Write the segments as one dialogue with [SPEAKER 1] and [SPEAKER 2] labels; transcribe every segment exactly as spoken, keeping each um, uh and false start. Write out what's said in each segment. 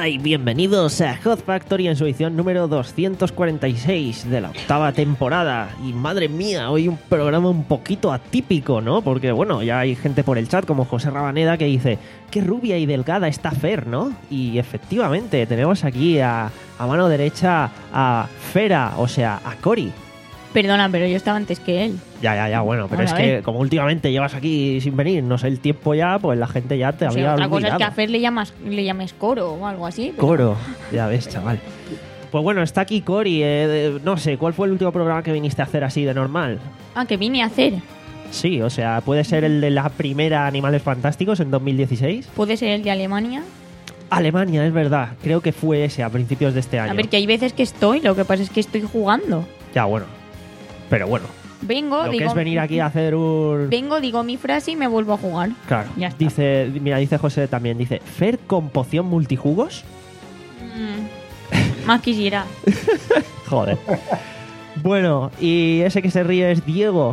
[SPEAKER 1] y bienvenidos a Hot Factory en su edición número doscientos cuarenta y seis de la octava temporada. Y madre mía, hoy un programa un poquito atípico, ¿no? Porque bueno, ya hay gente por el chat como José Rabaneda que dice qué rubia y delgada está Fer, ¿no? Y efectivamente, tenemos aquí a, a mano derecha a Fera, o sea, a Cori.
[SPEAKER 2] Perdona, pero yo estaba antes que él.
[SPEAKER 1] Ya, ya, ya, bueno, pero
[SPEAKER 2] Bueno,
[SPEAKER 1] es
[SPEAKER 2] a
[SPEAKER 1] que
[SPEAKER 2] ver.
[SPEAKER 1] como últimamente llevas aquí sin venir, no sé el tiempo ya, pues la gente ya te
[SPEAKER 2] O sea,
[SPEAKER 1] había
[SPEAKER 2] otra cosa
[SPEAKER 1] olvidado.
[SPEAKER 2] es que a Fer le llamas, le llames Coro o algo así. pero-
[SPEAKER 1] Coro, ya ves, chaval. Pues bueno, está aquí Cori. Eh, de- no sé, ¿cuál fue el último programa que viniste a hacer así de normal?
[SPEAKER 2] Ah, que vine a hacer.
[SPEAKER 1] Sí, o sea, puede ser el de la primera Animales Fantásticos en dos mil dieciséis.
[SPEAKER 2] Puede ser el de Alemania.
[SPEAKER 1] Alemania, es verdad. Creo que fue ese a principios de este año.
[SPEAKER 2] A ver, que hay veces que estoy, lo que pasa es que estoy jugando.
[SPEAKER 1] Ya, bueno. Pero bueno,
[SPEAKER 2] Vengo,
[SPEAKER 1] lo
[SPEAKER 2] digo,
[SPEAKER 1] que es venir aquí a hacer un...
[SPEAKER 2] vengo, digo mi frase y me vuelvo a jugar.
[SPEAKER 1] Claro,
[SPEAKER 2] Ya está.
[SPEAKER 1] dice, mira, dice José también, dice, ¿Fer con poción multijugos?
[SPEAKER 2] Mm, más quisiera.
[SPEAKER 1] Joder. Bueno, y ese que se ríe es Diego.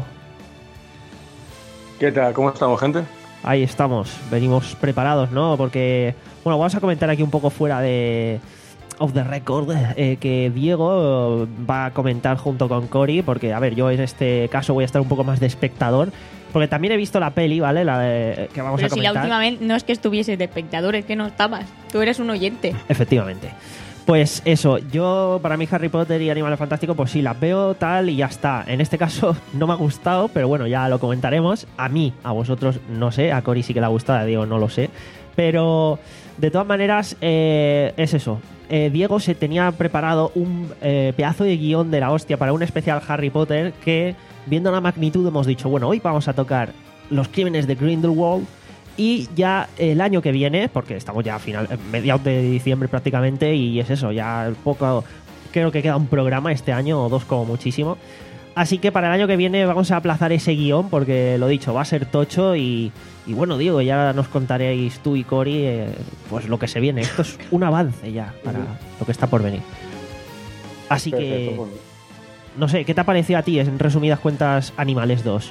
[SPEAKER 3] ¿Qué tal? ¿Cómo estamos, gente?
[SPEAKER 1] Ahí estamos, venimos preparados, ¿no? Porque, bueno, vamos a comentar aquí un poco fuera de off the record eh, que Diego va a comentar junto con Cori, porque, a ver, yo en este caso voy a estar un poco más de espectador, porque también he visto la peli, ¿vale? La de- que vamos
[SPEAKER 2] Pero
[SPEAKER 1] a
[SPEAKER 2] si la
[SPEAKER 1] comentar.
[SPEAKER 2] última vez no es que estuviese de espectador, es que no estabas. Tú eres un oyente.
[SPEAKER 1] Efectivamente. Pues eso, yo para mí Harry Potter y Animales Fantásticos, pues sí, las veo tal y ya está. En este caso no me ha gustado, pero bueno, ya lo comentaremos. A mí, a vosotros no sé, a Cori sí que le ha gustado, a Diego no lo sé. Pero de todas maneras, eh, es eso. Eh, Diego se tenía preparado un eh, pedazo de guión de la hostia para un especial Harry Potter que, viendo la magnitud, hemos dicho, bueno, hoy vamos a tocar los crímenes de Grindelwald. Y ya el año que viene, porque estamos ya a final, mediados de diciembre prácticamente, y es eso, ya poco, creo que queda un programa este año o dos como muchísimo. Así que para el año que viene vamos a aplazar ese guión, porque lo dicho, va a ser tocho y, y bueno, Diego, ya nos contaréis tú y Cori eh, pues lo que se viene. Esto es un avance ya para lo que está por venir. Así que,
[SPEAKER 3] Perfecto, bueno.
[SPEAKER 1] no sé, ¿qué te ha parecido a ti, en resumidas cuentas, Animales dos?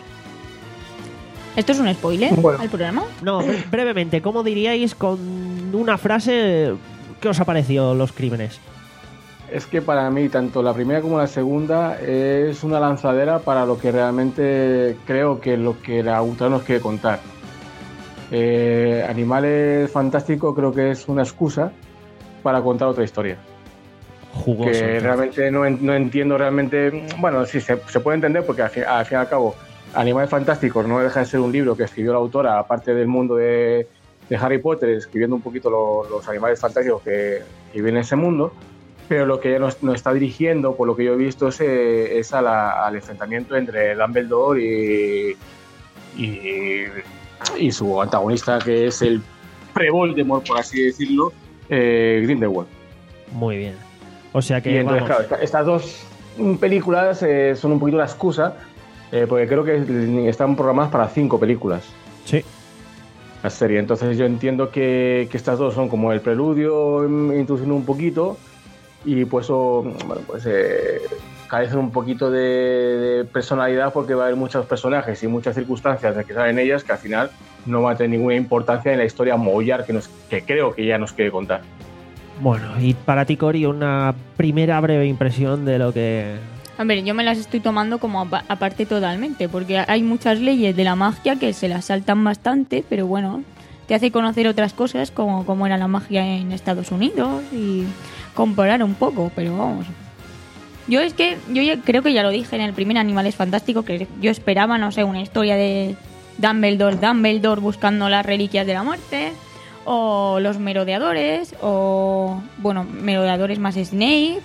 [SPEAKER 2] ¿Esto es un spoiler
[SPEAKER 3] Bueno.
[SPEAKER 2] al programa?
[SPEAKER 1] No, bre- brevemente, ¿cómo diríais con una frase qué os ha parecido los crímenes?
[SPEAKER 3] Es que para mí, tanto la primera como la segunda, es una lanzadera para lo que realmente creo que lo que la autora nos quiere contar. Eh, Animales Fantásticos creo que es una excusa para contar otra historia.
[SPEAKER 1] Jugoso.
[SPEAKER 3] que
[SPEAKER 1] entonces.
[SPEAKER 3] realmente no, en- no entiendo realmente. Bueno, sí, se, se puede entender porque al fin, al fin y al cabo, Animales Fantásticos no deja de ser un libro que escribió la autora, aparte del mundo de, de Harry Potter, escribiendo un poquito lo- los animales fantásticos que, que viven en ese mundo. Pero lo que ella nos, nos está dirigiendo, por lo que yo he visto, es, eh, es a la- al enfrentamiento entre Dumbledore y, y, y su antagonista, que es el pre-Voldemort, por así decirlo, eh, Grindelwald.
[SPEAKER 1] Muy bien. O sea que
[SPEAKER 3] Y entonces,
[SPEAKER 1] vamos,
[SPEAKER 3] claro, esta- estas dos películas eh, son un poquito la excusa, eh, porque creo que están programadas para cinco películas
[SPEAKER 1] sí.
[SPEAKER 3] la serie. Entonces yo entiendo que, que estas dos son como el preludio, mm, introduciendo un poquito, y pues eso, bueno, pues eh, carecen un poquito de, de personalidad, porque va a haber muchos personajes y muchas circunstancias de que salen ellas que al final no va a tener ninguna importancia en la historia mollar que, nos, que creo que ya nos quiere contar.
[SPEAKER 1] Bueno, y para ti, Cori, una primera breve impresión de lo que...
[SPEAKER 2] A ver, yo me las estoy tomando como apa- aparte totalmente, porque hay muchas leyes de la magia que se las saltan bastante, pero bueno, te hace conocer otras cosas como, como era la magia en Estados Unidos y comparar un poco, pero vamos. Yo es que, yo ya- creo que ya lo dije en el primer Animales Fantásticos, que yo esperaba, no sé, una historia de Dumbledore, Dumbledore buscando las reliquias de la muerte, o los merodeadores, o, bueno, merodeadores más Snape,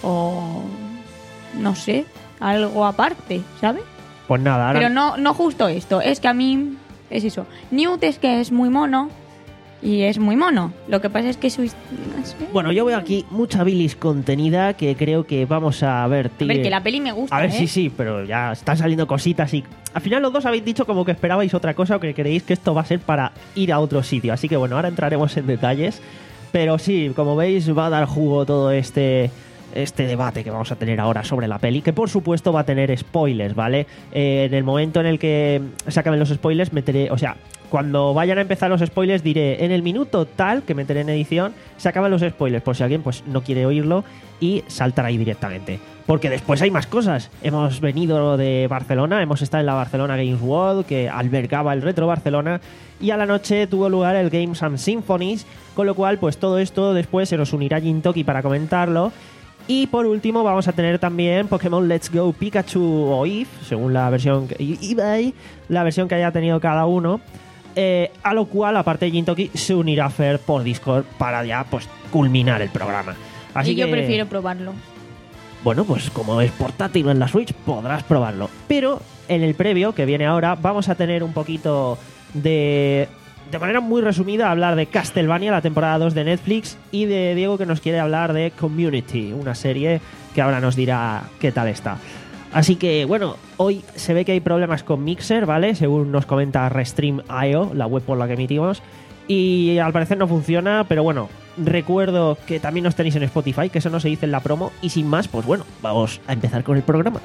[SPEAKER 2] o no sé, algo aparte, ¿sabes?
[SPEAKER 1] Pues nada, ahora...
[SPEAKER 2] Pero no, no justo esto, es que a mí es eso. Newt es que es muy mono y es muy mono. Lo que pasa es que su... his- no sé.
[SPEAKER 1] Bueno, yo veo aquí mucha bilis contenida que creo que vamos a ver.
[SPEAKER 2] A ver, que la peli me gusta,
[SPEAKER 1] A ver,
[SPEAKER 2] ¿eh?
[SPEAKER 1] sí, sí, pero ya están saliendo cositas y... Al final los dos habéis dicho como que esperabais otra cosa o que creéis que esto va a ser para ir a otro sitio. Así que bueno, ahora entraremos en detalles. Pero sí, como veis, va a dar jugo todo este... este debate que vamos a tener ahora sobre la peli, que por supuesto va a tener spoilers, ¿vale? Eh, en el momento en el que se acaben los spoilers, meteré, o sea, Cuando vayan a empezar los spoilers diré en el minuto tal, que meteré en edición, se acaban los spoilers, por si alguien pues no quiere oírlo y saltar ahí directamente. Porque después hay más cosas. Hemos venido de Barcelona, hemos estado en la Barcelona Games World, que albergaba el Retro Barcelona, y a la noche tuvo lugar el Games and Symphonies, con lo cual pues todo esto después se nos unirá Gintoki para comentarlo. Y por último vamos a tener también Pokémon Let's Go Pikachu o Eve, según la versión que, eBay, la versión que haya tenido cada uno. Eh, a lo cual, aparte de Gintoki, se unirá a Fer por Discord para ya pues culminar el programa. Así
[SPEAKER 2] y yo
[SPEAKER 1] que,
[SPEAKER 2] prefiero probarlo.
[SPEAKER 1] bueno, pues como es portátil en la Switch, podrás probarlo. Pero en el previo, que viene ahora, vamos a tener un poquito de... De manera muy resumida, hablar de Castlevania, la temporada dos de Netflix, y de Diego, que nos quiere hablar de Community, una serie que ahora nos dirá qué tal está. Así que, bueno, hoy se ve que hay problemas con Mixer, ¿vale? Según nos comenta Restream punto i o, la web por la que emitimos, y al parecer no funciona, pero bueno, recuerdo que también nos tenéis en Spotify, que eso no se dice en la promo, y sin más, pues bueno, vamos a empezar con el programa.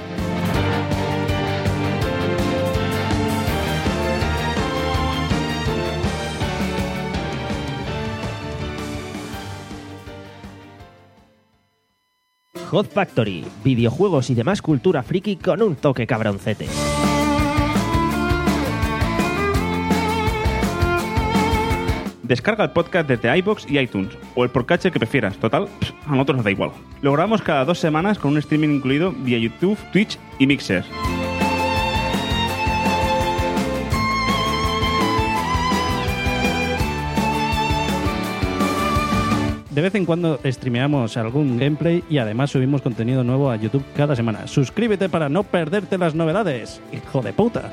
[SPEAKER 1] Hot Factory, videojuegos y demás cultura friki con un toque cabroncete.
[SPEAKER 4] Descarga el podcast desde iVoox y iTunes, o el podcatcher que prefieras. Total, pff, a nosotros nos da igual. Lo grabamos cada dos semanas con un streaming incluido vía YouTube, Twitch y Mixer.
[SPEAKER 5] De vez en cuando streameamos algún gameplay y además subimos contenido nuevo a YouTube cada semana. Suscríbete para no perderte las novedades, hijo de puta.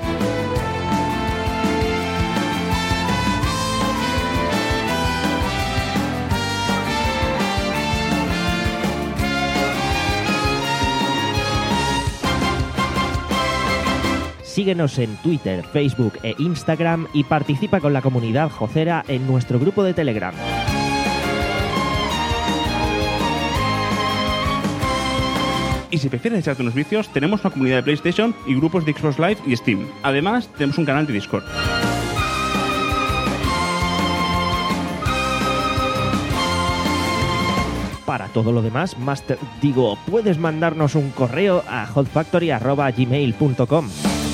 [SPEAKER 1] Síguenos en Twitter, Facebook e Instagram y participa con la comunidad jocera en nuestro grupo de Telegram.
[SPEAKER 4] Y si prefieres echarte unos vicios, tenemos una comunidad de PlayStation y grupos de Xbox Live y Steam. Además, tenemos un canal de Discord.
[SPEAKER 1] Para todo lo demás, master, digo, puedes mandarnos un correo a hotfactory arroba gmail punto com.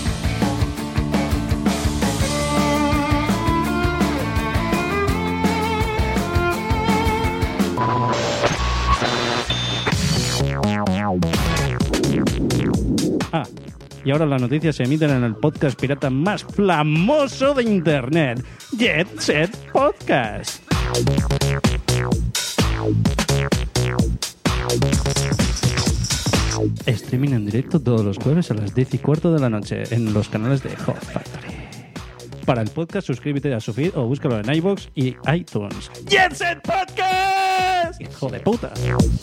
[SPEAKER 5] Ah, y ahora las noticias se emiten en el podcast pirata más famoso de internet, Jet Set Podcast. Streaming en directo todos los jueves a las diez y cuarto de la noche en los canales de Hot Factory. Para el podcast, suscríbete a su feed o búscalo en iVoox y iTunes. ¡Jet Set Podcast! ¡Hijo de puta!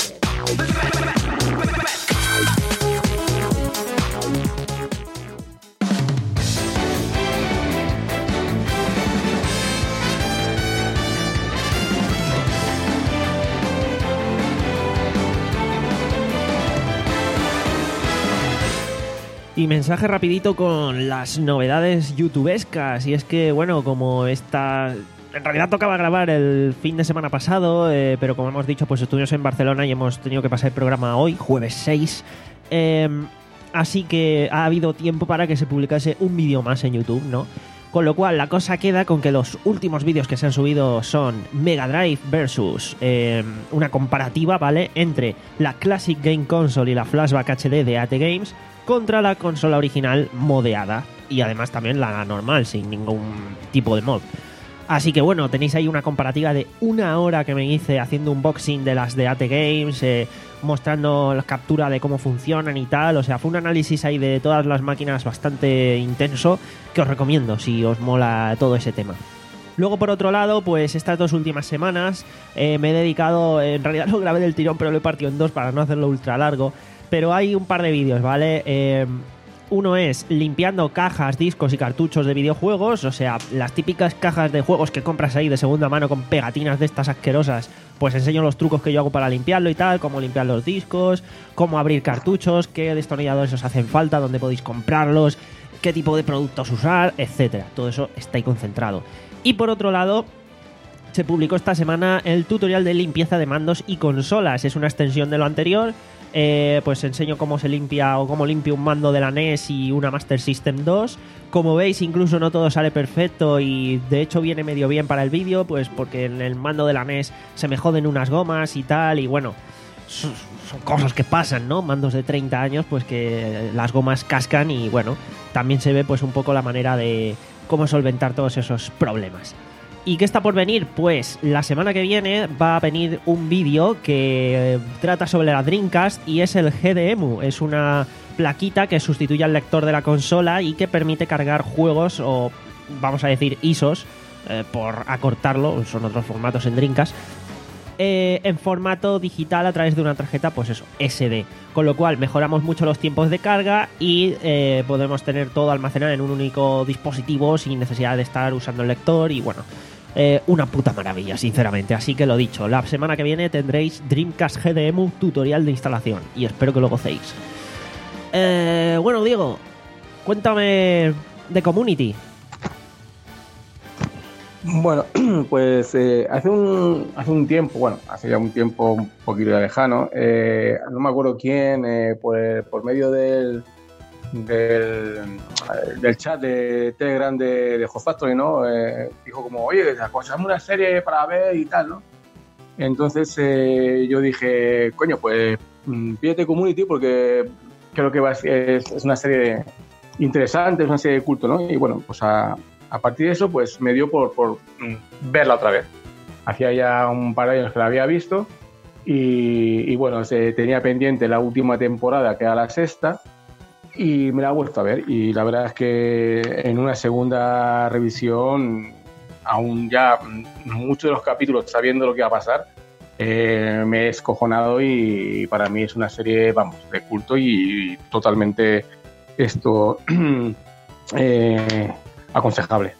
[SPEAKER 1] Y mensaje rapidito con las novedades youtubescas. Y es que, bueno, como esta... En realidad tocaba grabar el fin de semana pasado, eh, pero como hemos dicho, pues estuvimos en Barcelona y hemos tenido que pasar el programa hoy, jueves seis. Eh, así que ha habido tiempo para que se publicase un vídeo más en YouTube, ¿no? Con lo cual, la cosa queda con que los últimos vídeos que se han subido son Mega Drive versus eh, una comparativa, ¿vale? Entre la Classic Game Console y la Flashback H D de A T Games contra la consola original modeada. Y además también la normal, sin ningún tipo de mod. Así que bueno, tenéis ahí una comparativa de una hora que me hice haciendo un unboxing de las de A T Games, eh, mostrando la captura de cómo funcionan y tal. O sea, fue un análisis ahí de todas las máquinas bastante intenso que os recomiendo si os mola todo ese tema. Luego, por otro lado, pues estas dos últimas semanas eh, me he dedicado, en realidad lo grabé del tirón, pero lo he partido en dos para no hacerlo ultra largo. Pero hay un par de vídeos, ¿vale? Eh, uno es limpiando cajas, discos y cartuchos de videojuegos, o sea, las típicas cajas de juegos que compras ahí de segunda mano con pegatinas de estas asquerosas. Pues enseño los trucos que yo hago para limpiarlo y tal, cómo limpiar los discos, cómo abrir cartuchos, qué destornilladores os hacen falta, dónde podéis comprarlos qué tipo de productos usar, etcétera. Todo eso está ahí concentrado. Y por otro lado, se publicó esta semana el tutorial de limpieza de mandos y consolas. Es una extensión de lo anterior. Eh, pues enseño cómo se limpia o cómo limpio un mando de la N E S y una Master System dos. Como veis, incluso no todo sale perfecto y de hecho viene medio bien para el vídeo, pues porque en el mando de la N E S se me joden unas gomas y tal, y bueno, son, son cosas que pasan, ¿no? Mandos de treinta años, pues que las gomas cascan y bueno, también se ve pues un poco la manera de cómo solventar todos esos problemas. ¿Y qué está por venir? Pues la semana que viene va a venir un vídeo que trata sobre la Dreamcast y es el G D E M U. Es una plaquita que sustituye al lector de la consola y que permite cargar juegos o, vamos a decir, I S Os, eh, por acortarlo, son otros formatos en Dreamcast, eh, en formato digital a través de una tarjeta, pues eso, S D. Con lo cual mejoramos mucho los tiempos de carga y eh, podemos tener todo almacenado en un único dispositivo sin necesidad de estar usando el lector y bueno... Eh, una puta maravilla, sinceramente. Así que lo dicho, la semana que viene tendréis Dreamcast G D E M U tutorial de instalación y espero que lo gocéis. Eh, bueno, Diego, cuéntame de Community.
[SPEAKER 3] Bueno, pues eh, hace un hace un tiempo, bueno, hace ya un tiempo un poquito lejano, eh, no me acuerdo quién, eh, por, por medio del Del, del chat de Telegram de, de Hot Factory, ¿no? Eh, dijo como, oye, aconsejame una serie para ver y tal, ¿no? Entonces eh, yo dije, coño, pues pídete Community porque creo que va a ser, es, es una serie interesante, es una serie de culto, ¿no? Y bueno, pues a, a partir de eso, pues me dio por, por verla otra vez. Hacía ya un par de años que la había visto y, y bueno, se tenía pendiente la última temporada, que era la sexta, y me la he vuelto a ver y la verdad es que en una segunda revisión, aún ya muchos de los capítulos sabiendo lo que va a pasar, eh, me he escojonado y para mí es una serie, vamos, de culto y, y totalmente esto eh, aconsejable.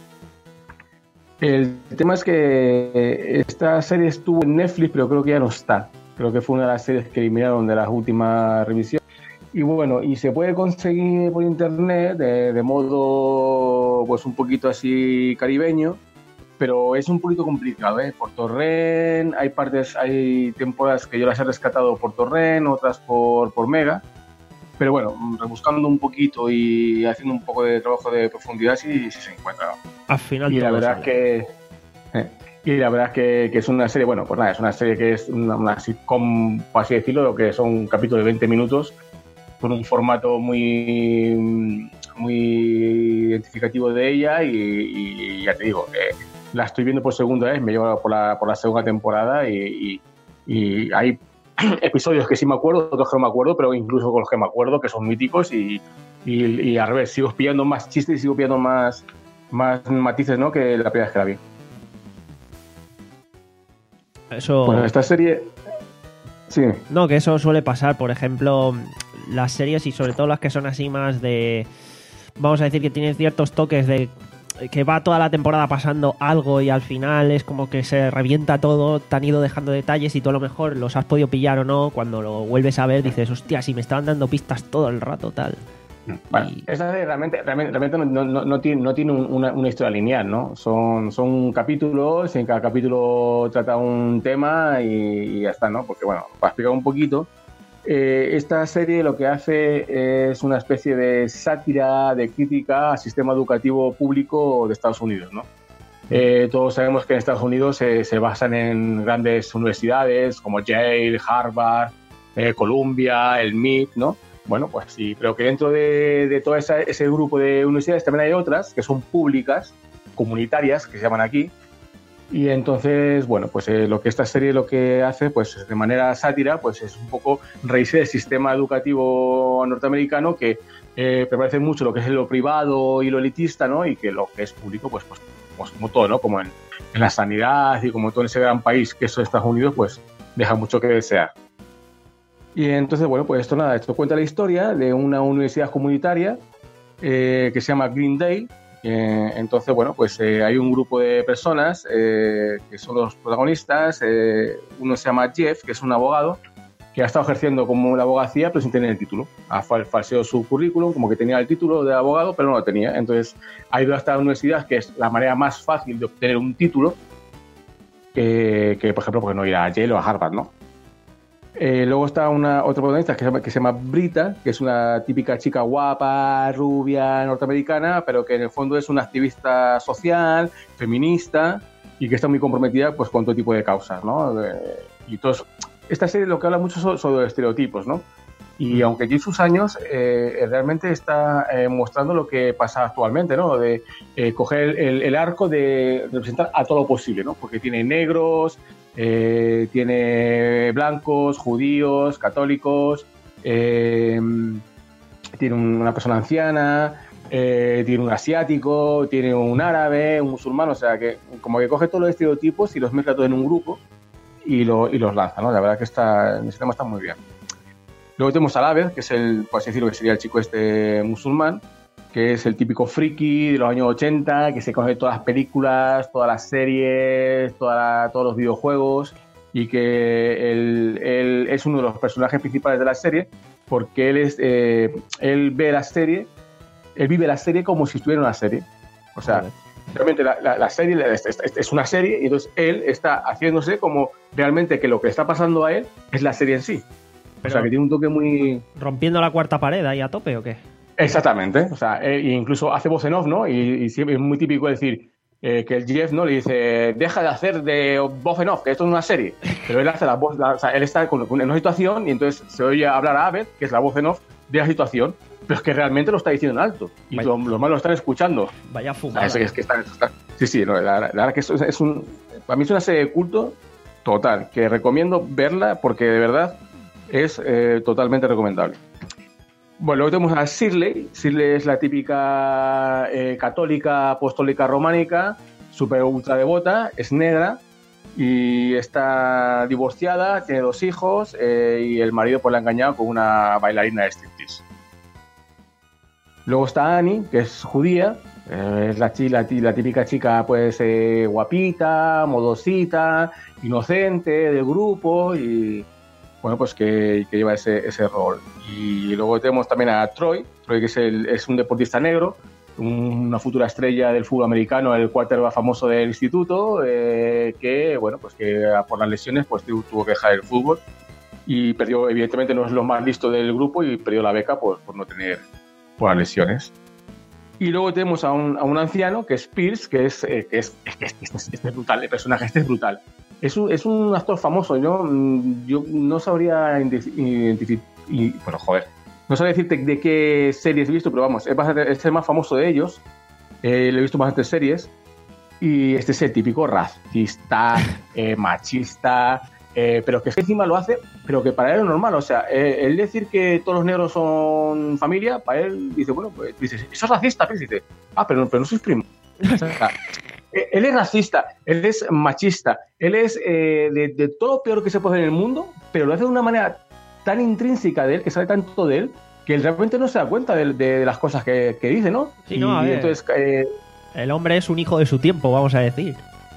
[SPEAKER 3] El tema es que esta serie estuvo en Netflix, pero creo que ya no está. Creo que fue una de las series que eliminaron de las últimas revisiones. Y bueno, y se puede conseguir por internet de, de modo pues un poquito así caribeño, pero es un poquito complicado, ¿eh? Por torrent, hay partes, hay temporadas que yo las he rescatado por torrent, otras por, por Mega, pero bueno, rebuscando un poquito y haciendo un poco de trabajo de profundidad sí, sí se encuentra.
[SPEAKER 1] Al final
[SPEAKER 3] y la verdad
[SPEAKER 1] sale.
[SPEAKER 3] es que... Eh, Y la verdad es que, que es una serie, bueno, pues nada, es una serie que es una, una sitcom, por así decirlo, lo que son capítulos de veinte minutos, con un formato muy, muy identificativo de ella y, y ya te digo, que la estoy viendo por segunda vez, me llevo por la, por la segunda temporada y, y, y hay episodios que sí me acuerdo, otros que no me acuerdo, pero incluso con los que me acuerdo, que son míticos y, y, y al revés, sigo pillando más chistes y sigo pillando más, más matices, ¿no?, que la primera vez que la vi.
[SPEAKER 1] Eso...
[SPEAKER 3] Bueno, esta serie... Sí.
[SPEAKER 1] No, que eso suele pasar, por ejemplo, las series y sobre todo las que son así más de... Vamos a decir que tienen ciertos toques de que va toda la temporada pasando algo y al final es como que se revienta todo, te han ido dejando detalles y tú a lo mejor los has podido pillar o no, cuando lo vuelves a ver dices, hostia, si me estaban dando pistas todo el rato, tal.
[SPEAKER 3] Bueno,
[SPEAKER 1] y...
[SPEAKER 3] esa serie realmente, realmente, realmente no, no, no tiene, no tiene una, una historia lineal, ¿no? Son, son capítulos, en cada capítulo trata un tema y, y ya está, ¿no? Porque, bueno, para explicar un poquito, eh, esta serie lo que hace es una especie de sátira, de crítica al sistema educativo público de Estados Unidos, ¿no? Eh, todos sabemos que en Estados Unidos se, se basan en grandes universidades como Yale, Harvard, eh, Columbia, el M I T, ¿no? Bueno, pues sí, pero que dentro de, de todo esa, ese grupo de universidades también hay otras que son públicas, comunitarias, que se llaman aquí. Y entonces, bueno, pues eh, lo que esta serie lo que hace, pues de manera sátira, pues es un poco reírse del sistema educativo norteamericano que eh, prevalece mucho lo que es lo privado y lo elitista, ¿no? Y que lo que es público, pues, pues, pues como todo, ¿no? Como en, en la sanidad y como todo en ese gran país que es Estados Unidos, pues deja mucho que desear. Y entonces, bueno, pues esto nada, esto cuenta la historia de una universidad comunitaria eh, que se llama Greendale. Eh, entonces, bueno, pues eh, hay un grupo de personas eh, que son los protagonistas. Eh, uno se llama Jeff, que es un abogado, que ha estado ejerciendo como la abogacía, pero sin tener el título. Ha fal- falseado su currículum, como que tenía el título de abogado, pero no lo tenía. Entonces, ha ido hasta la universidad, que es la manera más fácil de obtener un título, que, que por ejemplo, pues no ir a Yale o a Harvard, ¿no? Eh, luego está una otra protagonista que se, llama, que se llama Brita, que es una típica chica guapa, rubia, norteamericana, pero que en el fondo es una activista social, feminista, y que está muy comprometida pues con todo tipo de causas, ¿no? Eh, y todos, esta serie lo que habla mucho sobre, sobre estereotipos, ¿no? Y aunque tiene sus años, eh, realmente está eh, mostrando lo que pasa actualmente, ¿no? De eh, coger el, el arco de representar a todo lo posible, ¿no? Porque tiene negros, eh, tiene blancos, judíos, católicos, eh, tiene una persona anciana, eh, tiene un asiático, tiene un árabe, un musulmán, o sea que como que coge todos los estereotipos y los mezcla todos en un grupo y, lo, y los lanza, ¿no? La verdad que está, el sistema está muy bien. Luego tenemos a Abed, que es el, por así decirlo, que sería el chico este musulmán, que es el típico friki de los años ochenta, que se coge todas las películas, todas las series, toda la, todos los videojuegos, y que él, él es uno de los personajes principales de la serie, porque él, es, eh, él ve la serie, él vive la serie como si estuviera en una serie. O sea, vale. Realmente la, la, la serie es, es, es una serie, y entonces él está haciéndose como realmente que lo que está pasando a él es la serie en sí.
[SPEAKER 1] Pero,
[SPEAKER 3] o sea, que tiene un toque muy...
[SPEAKER 1] ¿Rompiendo la cuarta pared ahí a tope o qué?
[SPEAKER 3] Exactamente. O sea, eh, incluso hace voz en off, ¿no? Y, y siempre es muy típico decir eh, que el Jeff, ¿no? Le dice, deja de hacer de voz en off, que esto es una serie. Pero él hace la voz... La, o sea, él está con, con, en una situación y entonces se oye hablar a Abed, que es la voz en off, de la situación, pero es que realmente lo está diciendo en alto. Y Vaya. los demás lo están escuchando.
[SPEAKER 1] Vaya fumada.
[SPEAKER 3] O sea, es, es que está, está, sí, sí. No, la, la, la verdad que es, es un... Para mí es una serie de culto total, que recomiendo verla porque de verdad... es eh, totalmente recomendable. Bueno, luego tenemos a Shirley. Shirley es la típica eh, católica apostólica románica, súper ultra devota, es negra y está divorciada, tiene dos hijos eh, y el marido pues la ha engañado con una bailarina de striptease. Luego está Annie, que es judía, eh, es la, la, la típica chica pues eh, guapita, modosita, inocente del grupo y... bueno, pues que, que lleva ese, ese rol. Y luego tenemos también a Troy, Troy que es, el, es un deportista negro, un, una futura estrella del fútbol americano, el quarterback famoso del instituto, eh, que, bueno, pues que por las lesiones pues tuvo que dejar el fútbol y perdió, evidentemente no es lo más listo del grupo y perdió la beca por, por no tener, por las lesiones. Y luego tenemos a un, a un anciano, que es Pierce, que es, eh, que es, es, que es, es, es, es brutal, el personaje este es brutal. Es un, es un actor famoso, yo, yo no sabría identificar, bueno, joder, no sabría decirte de qué series he visto, pero vamos, es, bastante, es el más famoso de ellos, eh, le he visto bastantes series, y este es el típico racista, eh, machista, eh, pero que encima lo hace, pero que para él es normal, o sea, eh, el decir que todos los negros son familia, para él dice, bueno, pues dice, eso es racista, pues dice, ah, pero, pero no sois primos. O sea, él es racista, él es machista, él es eh, de, de todo lo peor que se puede hacer en el mundo, pero lo hace de una manera tan intrínseca de él, que sabe tanto de él, que él realmente no se da cuenta de, de las cosas que, que dice, ¿no?
[SPEAKER 1] Sí, no, a
[SPEAKER 3] y
[SPEAKER 1] ver,
[SPEAKER 3] entonces, eh,
[SPEAKER 1] el hombre es un hijo de su tiempo, vamos a decir.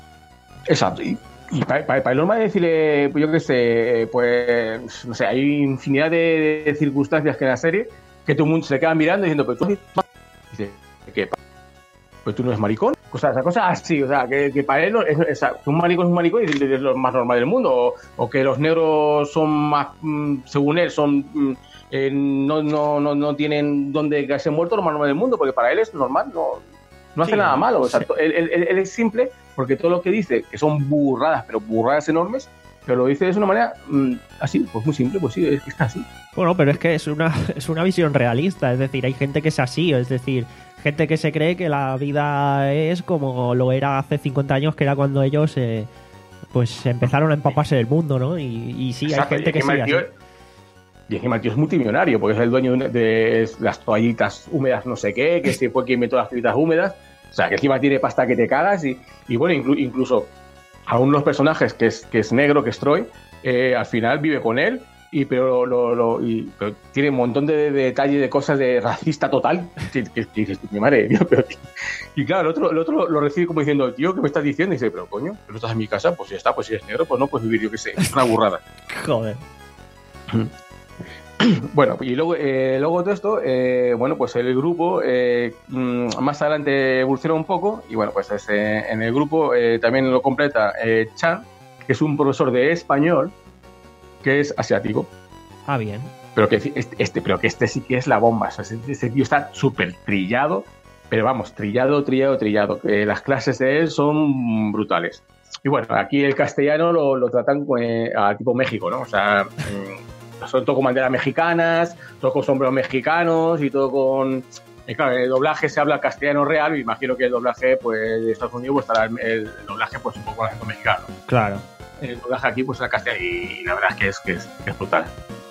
[SPEAKER 3] Exacto, y, y para, para, para el normal decirle, pues yo qué sé, pues, no sé, hay infinidad de, de circunstancias que en la serie que todo el mundo se le queda mirando diciendo, pero tú dice, ¿qué pasa? Pues tú no eres maricón, o sea, esa cosa así, o sea, que, que para él es, es, un maricón es un maricón y es lo más normal del mundo, o, o que los negros son más, según él, son eh, no, no, no, no tienen donde caerse muertos, lo más normal del mundo, porque para él es normal, no, no hace sí, nada malo, o sea, sí. él, él, él es simple, porque todo lo que dice, que son burradas, pero burradas enormes, pero lo dice de una manera mmm, así, pues muy simple, pues sí, es que está así.
[SPEAKER 1] Bueno, pero es que es una, es una visión realista, es decir, hay gente que es así, es decir, gente que se cree que la vida es como lo era hace cincuenta años, que era cuando ellos eh, pues empezaron a empaparse del mundo, ¿no? Y, y sí, Exacto, hay gente que sigue así.
[SPEAKER 3] Y encima el tío es multimillonario, porque es el dueño de las toallitas húmedas no sé qué, que se fue quien inventó las toallitas húmedas, o sea, que encima tiene pasta que te cagas y, y bueno, inclu, incluso a uno de los personajes que es, que es negro, que es Troy, eh, al final vive con él, y pero, lo, lo, y, pero tiene un montón de, de detalles de cosas de racista total, que, que, que dices, mi madre, tío, pero, y claro, el otro, el otro lo recibe como diciendo, tío, ¿qué me estás diciendo? Y dice, pero coño, pero estás en mi casa, pues ya está, pues si eres negro, pues no puedes vivir, yo qué sé, es una burrada.
[SPEAKER 1] Joder.
[SPEAKER 3] Bueno, y luego, eh, luego de esto, eh, bueno, pues el grupo eh, más adelante evoluciona un poco y bueno, pues es, eh, en el grupo eh, también lo completa eh, Chan, que es un profesor de español que es asiático.
[SPEAKER 1] Ah, bien.
[SPEAKER 3] Pero que este, este, pero que este sí que es la bomba. O sea, ese, ese tío está súper trillado, pero vamos, trillado, trillado, trillado. Eh, las clases de él son brutales. Y bueno, aquí el castellano lo, lo tratan eh, a tipo México, ¿no? O sea... son todo con banderas mexicanas, todo con sombreros mexicanos y todo con... Y claro, el doblaje se habla castellano real, y imagino que el doblaje pues, de Estados Unidos pues, estará el, el doblaje pues, un poco con acento mexicano.
[SPEAKER 1] Claro.
[SPEAKER 3] El doblaje aquí pues es castellano y la verdad es que es, que es, que es brutal.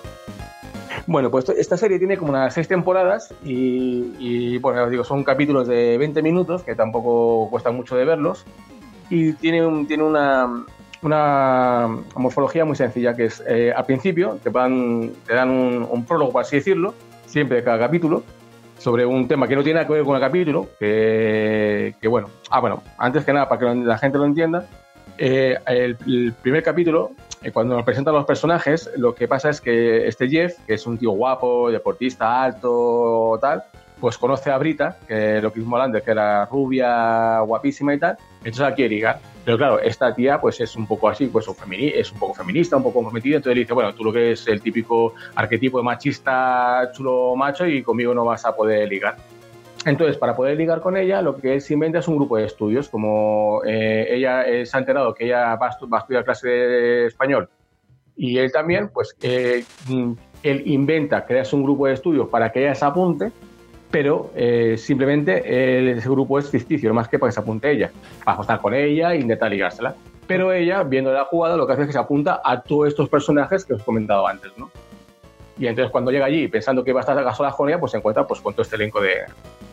[SPEAKER 3] Bueno, pues esta serie tiene como unas seis temporadas y, y bueno, os digo, son capítulos de veinte minutos, que tampoco cuesta mucho de verlos, y tiene, un, tiene una... una morfología muy sencilla, que es eh, al principio te, van, te dan un, un prólogo, por así decirlo, siempre de cada capítulo, sobre un tema que no tiene nada que ver con el capítulo, que, que bueno, ah bueno, antes que nada, para que la gente lo entienda, eh, el, el primer capítulo, eh, cuando nos presentan los personajes, lo que pasa es que este Jeff, que es un tío guapo, deportista alto, tal, pues conoce a Brita, que es lo que mismo antes, que era rubia, guapísima y tal, entonces la quiere ligar. Pero claro, esta tía pues es un poco así, pues es un poco feminista, un poco comprometida, entonces le dice, bueno, tú lo que es el típico arquetipo de machista chulo macho y conmigo no vas a poder ligar. Entonces, para poder ligar con ella, lo que él se inventa es un grupo de estudios, como eh, ella eh, se ha enterado que ella va a, estu- va a estudiar clase de español y él también, pues eh, él inventa, crea un grupo de estudios para que ella se apunte, pero eh, simplemente eh, ese grupo es ficticio, más que para que se apunte ella, para estar con ella e intentar ligársela. Pero ella, viendo la jugada, lo que hace es que se apunta a todos estos personajes que os he comentado antes, ¿no? Y entonces cuando llega allí, pensando que va a estar a solas con ella, pues se encuentra pues, con todo este elenco de,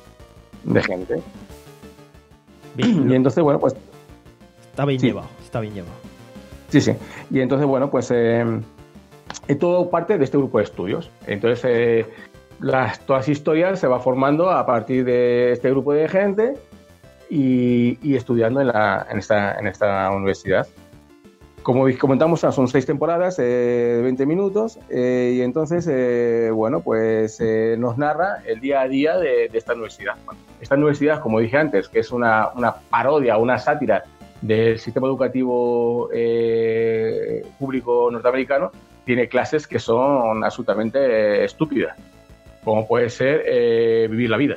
[SPEAKER 3] de gente. Bien, y entonces, bueno, pues...
[SPEAKER 1] Está bien
[SPEAKER 3] sí.
[SPEAKER 1] llevado, está bien llevado.
[SPEAKER 3] Sí, sí. Y entonces, bueno, pues eh, todo parte de este grupo de estudios. Entonces... Eh, Las, todas las historias se va formando a partir de este grupo de gente y, y estudiando en, la, en, esta, en esta universidad. Como comentamos, son seis temporadas, eh, de veinte minutos, eh, y entonces, eh, bueno, pues eh, nos narra el día a día de, de esta universidad. Bueno, esta universidad, como dije antes, que es una, una parodia, una sátira del sistema educativo eh, público norteamericano, tiene clases que son absolutamente eh, estúpidas, como puede ser eh, vivir la vida.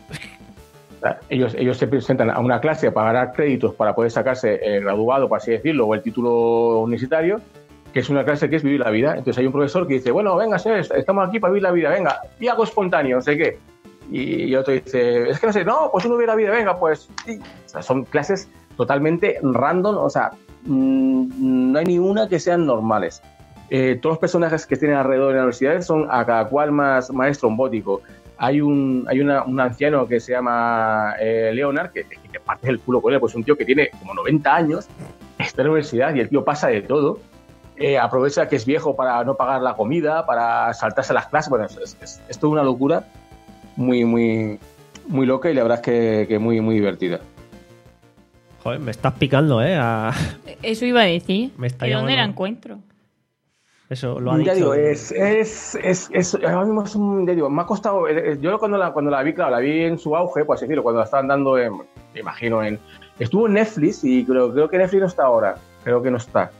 [SPEAKER 3] O sea, ellos, ellos se presentan a una clase para ganar créditos para poder sacarse el graduado, por así decirlo, o el título universitario, que es una clase que es vivir la vida. Entonces hay un profesor que dice, bueno, venga, señores, estamos aquí para vivir la vida, venga, y algo espontáneo, no sé qué. Y otro dice, es que no sé, no, pues uno vive la vida, venga, pues sí. O sea, son clases totalmente random, o sea, mmm, no hay ni una que sean normales. Eh, todos los personajes que tienen alrededor de la universidad son a cada cual más maestro bombótico. Hay un hay una, un anciano que se llama eh, Leonard, que, que te parte el culo con él, pues un tío que tiene como noventa años, está en la universidad y el tío pasa de todo. Eh, aprovecha que es viejo para no pagar la comida, para saltarse las clases. Bueno, es, es, es toda una locura muy, muy, muy loca y la verdad es que, que muy, muy divertida.
[SPEAKER 1] Joder, me estás picando, ¿eh? A...
[SPEAKER 2] Eso iba a decir.
[SPEAKER 1] Me está
[SPEAKER 2] ¿Y dónde la
[SPEAKER 1] llamando.
[SPEAKER 2] encuentro?
[SPEAKER 1] Eso lo ha
[SPEAKER 3] Ya
[SPEAKER 1] dicho.
[SPEAKER 3] digo, es, es, es, es, ahora mismo es un, ya digo, me ha costado, yo cuando la, cuando la vi, claro, la vi en su auge, por así decirlo, cuando la estaban dando, en, me imagino, en, estuvo en Netflix y creo, creo que Netflix no está ahora, creo que no está.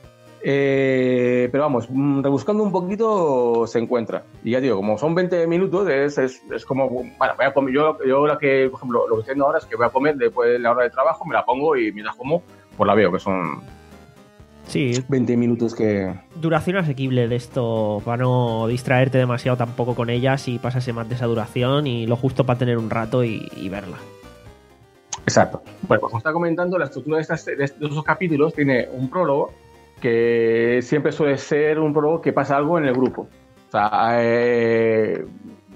[SPEAKER 3] Eh, pero vamos, rebuscando un poquito se encuentra. Y ya digo, como son veinte minutos, es, es, es como, bueno, voy a comer, yo, yo la que, por ejemplo, lo que estoy haciendo ahora es que voy a comer después de la hora de trabajo, me la pongo y mientras como, pues la veo, que son
[SPEAKER 1] Sí,
[SPEAKER 3] veinte minutos que...
[SPEAKER 1] duración asequible de esto, para no distraerte demasiado tampoco con ellas y pasarse más de esa duración y lo justo para tener un rato y, y verla.
[SPEAKER 3] Exacto. Bueno, pues como está comentando, la estructura de, estas, de estos capítulos tiene un prólogo que siempre suele ser un prólogo que pasa algo en el grupo. O sea, eh,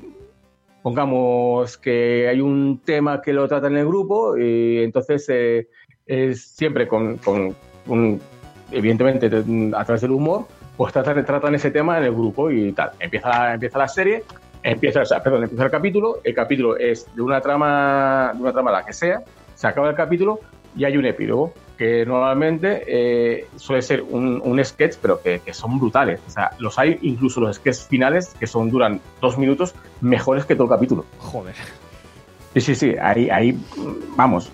[SPEAKER 3] pongamos que hay un tema que lo trata en el grupo y entonces eh, es siempre con, con un... evidentemente a través del humor, pues tratan, tratan ese tema en el grupo y tal. Empieza, empieza la serie, empieza, o sea, perdón, empieza el capítulo, el capítulo es de una trama, de una trama la que sea, se acaba el capítulo y hay un epílogo, que normalmente eh, suele ser un, un sketch, pero que, que son brutales. O sea, los hay incluso los sketches finales que son duran dos minutos mejores que todo el capítulo.
[SPEAKER 1] Joder.
[SPEAKER 3] Sí, sí, sí, ahí, ahí, vamos.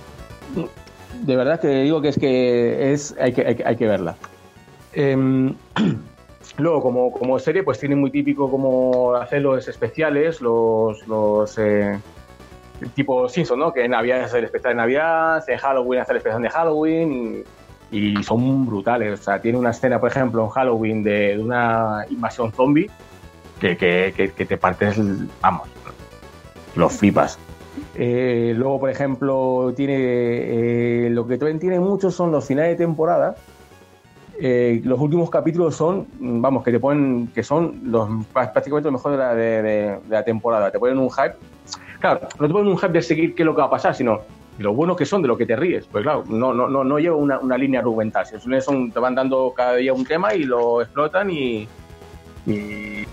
[SPEAKER 3] De verdad que digo que es que es hay que, hay que, hay que verla. Eh, luego, como, como serie, pues tiene muy típico como hacer los especiales, los, los eh, tipo Simpson, ¿no? Que en Navidad hacer el especial de Navidad, en Halloween hacer el especial de Halloween y, y son brutales. O sea, tiene una escena, por ejemplo, en Halloween de, de una invasión zombie que, que, que, que te partes, vamos, los flipas. Eh, luego, por ejemplo, tiene eh, lo que también tiene mucho son los finales de temporada. Eh, los últimos capítulos son, vamos, que te ponen, que son los prácticamente lo mejor de la, de, de, de la temporada. Te ponen un hype. Claro, no te ponen un hype de seguir qué es lo que va a pasar, sino lo bueno que son, de lo que te ríes. Pues claro, no, no, no, no lleva una, una línea argumental. Son, te van dando cada día un tema y lo explotan y, y,